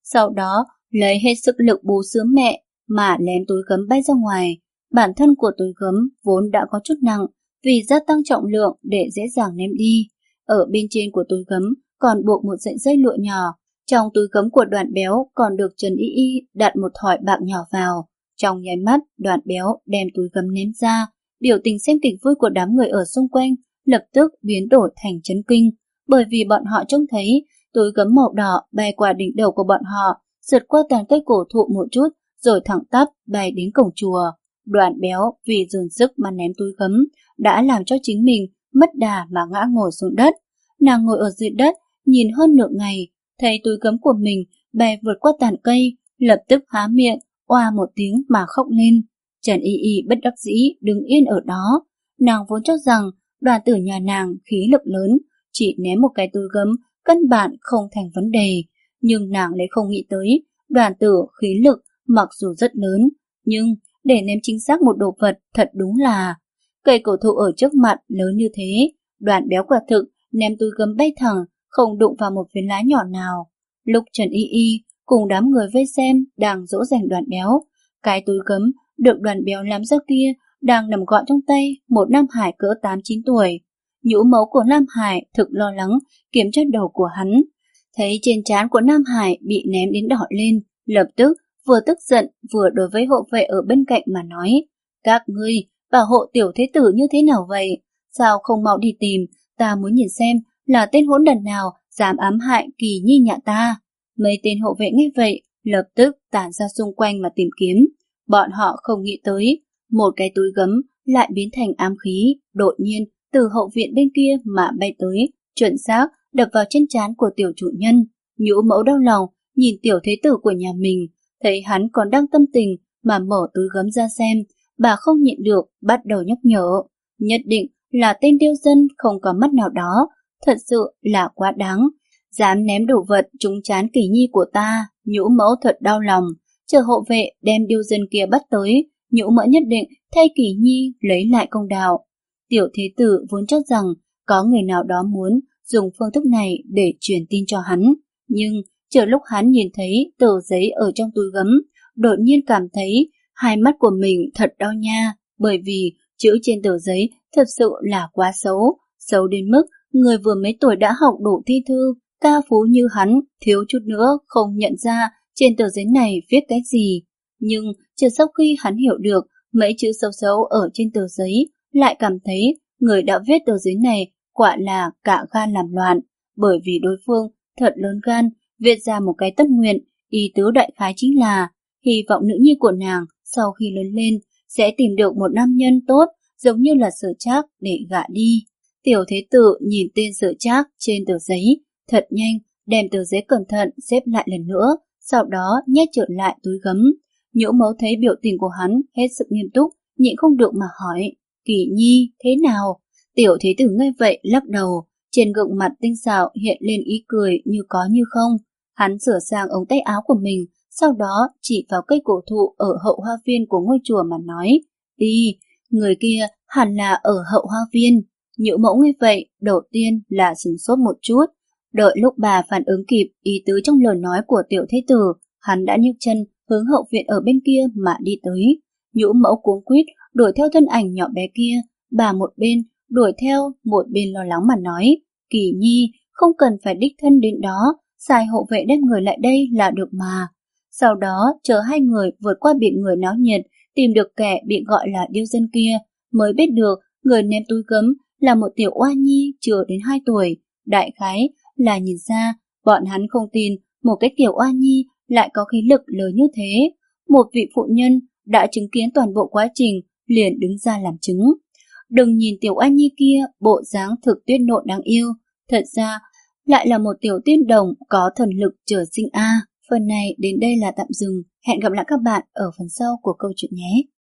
sau đó lấy hết sức lực bú sữa mẹ mà ném túi gấm bay ra ngoài. Bản thân của túi gấm vốn đã có chút nặng, vì gia tăng trọng lượng để dễ dàng ném đi. Ở bên trên của túi gấm còn buộc một sợi dây lụa nhỏ. Trong túi gấm của Đoàn Béo còn được Trần Y Y đặt một thỏi bạc nhỏ vào. Trong nháy mắt, Đoàn Béo đem túi gấm ném ra. Biểu tình xem kịch vui của đám người ở xung quanh lập tức biến đổi thành chấn kinh, bởi vì bọn họ trông thấy túi gấm màu đỏ bay qua đỉnh đầu của bọn họ, sượt qua tàn cây cổ thụ một chút, rồi thẳng tắp bay đến cổng chùa. Đoàn Béo vì dồn sức mà ném túi gấm đã làm cho chính mình mất đà mà ngã ngồi xuống đất. Nàng ngồi ở dưới đất nhìn hơn nửa ngày, thấy túi gấm của mình bay vượt qua tàn cây, lập tức há miệng oa một tiếng mà khóc lên. Trần Y Y bất đắc dĩ đứng yên ở đó. Nàng vốn cho rằng Đoàn tử nhà nàng khí lực lớn, chỉ ném một cái túi gấm căn bản không thành vấn đề, nhưng nàng lại không nghĩ tới Đoàn tử khí lực mặc dù rất lớn, nhưng để ném chính xác một đồ vật thật đúng là cây cổ thụ ở trước mặt lớn như thế. Đoàn Béo quả thực ném túi gấm bay thẳng, không đụng vào một phiến lá nhỏ nào. Lúc Trần Y Y cùng đám người vây xem đang dỗ dành Đoàn Béo, cái túi gấm được Đoàn Béo làm ra kia đang nằm gọn trong tay một Nam Hải cỡ tám chín tuổi. Nhũ mẫu của Nam Hải thực lo lắng kiếm chốt đầu của hắn. Thấy trên trán của Nam Hải bị ném đến đỏ lên, lập tức vừa tức giận vừa đối với hộ vệ ở bên cạnh mà nói: các ngươi bảo hộ tiểu thế tử như thế nào vậy? Sao không mau đi tìm, ta muốn nhìn xem là tên hỗn đản nào dám ám hại Kỳ Nhi nhà ta. Mấy tên hộ vệ nghe vậy lập tức tản ra xung quanh mà tìm kiếm. Bọn họ không nghĩ tới một cái túi gấm lại biến thành ám khí, đột nhiên từ hậu viện bên kia mà bay tới, chuẩn xác đập vào chân trán của tiểu chủ nhân. Nhũ mẫu đau lòng nhìn tiểu thế tử của nhà mình, thấy hắn còn đang tâm tình mà mở túi gấm ra xem, bà không nhịn được bắt đầu nhắc nhở: nhất định là tên điêu dân không có mắt nào đó, thật sự là quá đáng, dám ném đồ vật trúng trán Kỳ Nhi của ta. Nhũ mẫu thật đau lòng, chờ hộ vệ đem điêu dân kia bắt tới, nhũ mẫu nhất định thay Kỳ Nhi lấy lại công đạo. Tiểu thế tử vốn cho rằng có người nào đó muốn dùng phương thức này để truyền tin cho hắn, nhưng chờ lúc hắn nhìn thấy tờ giấy ở trong túi gấm, đột nhiên cảm thấy hai mắt của mình thật đau nha, bởi vì chữ trên tờ giấy thật sự là quá xấu, xấu đến mức người vừa mấy tuổi đã học đủ thi thư, ca phú như hắn thiếu chút nữa không nhận ra trên tờ giấy này viết cái gì. Nhưng chờ sau khi hắn hiểu được mấy chữ xấu xấu ở trên tờ giấy, lại cảm thấy người đã viết tờ giấy này quả là cả gan làm loạn, bởi vì đối phương thật lớn gan viết ra một cái tất nguyện, ý tứ đại khái chính là hy vọng nữ nhi của nàng sau khi lớn lên sẽ tìm được một nam nhân tốt giống như là Sở Trác để gả đi. Tiểu thế tử nhìn tên Sở Trác trên tờ giấy, thật nhanh đem tờ giấy cẩn thận xếp lại lần nữa, sau đó nhét trở lại túi gấm. Nhũ mẫu thấy biểu tình của hắn hết sức nghiêm túc, nhịn không được mà hỏi: Kỳ Nhi thế nào? Tiểu thế tử nghe vậy lắc đầu, trên gương mặt tinh xảo hiện lên ý cười như có như không. Hắn sửa sang ống tay áo của mình, sau đó chỉ vào cây cổ thụ ở hậu hoa viên của ngôi chùa mà nói: đi, người kia hẳn là ở hậu hoa viên. Nhũ mẫu nghe vậy đầu tiên là sửng sốt một chút, đợi lúc bà phản ứng kịp ý tứ trong lời nói của tiểu thế tử, hắn đã nhấc chân hướng hậu viện ở bên kia mà đi tới. Nhũ mẫu cuống quýt đuổi theo thân ảnh nhỏ bé kia, bà một bên đuổi theo một bên lo lắng mà nói: Kỳ Nhi không cần phải đích thân đến đó, sai hộ vệ đem người lại đây là được mà. Sau đó chờ hai người vượt qua biển người náo nhiệt, tìm được kẻ bị gọi là điêu dân kia, mới biết được người ném túi gấm là một tiểu oa nhi chưa đến hai tuổi. Đại khái là nhìn ra bọn hắn không tin một cái tiểu oa nhi lại có khí lực lớn như thế. Một vị phụ nhân đã chứng kiến toàn bộ quá trình liền đứng ra làm chứng. Đừng nhìn tiểu oa nhi kia bộ dáng thực tuyết nộn đáng yêu, thật ra lại là một tiểu tiên đồng có thần lực trời sinh a. Phần này đến đây là tạm dừng, hẹn gặp lại các bạn ở phần sau của câu chuyện nhé.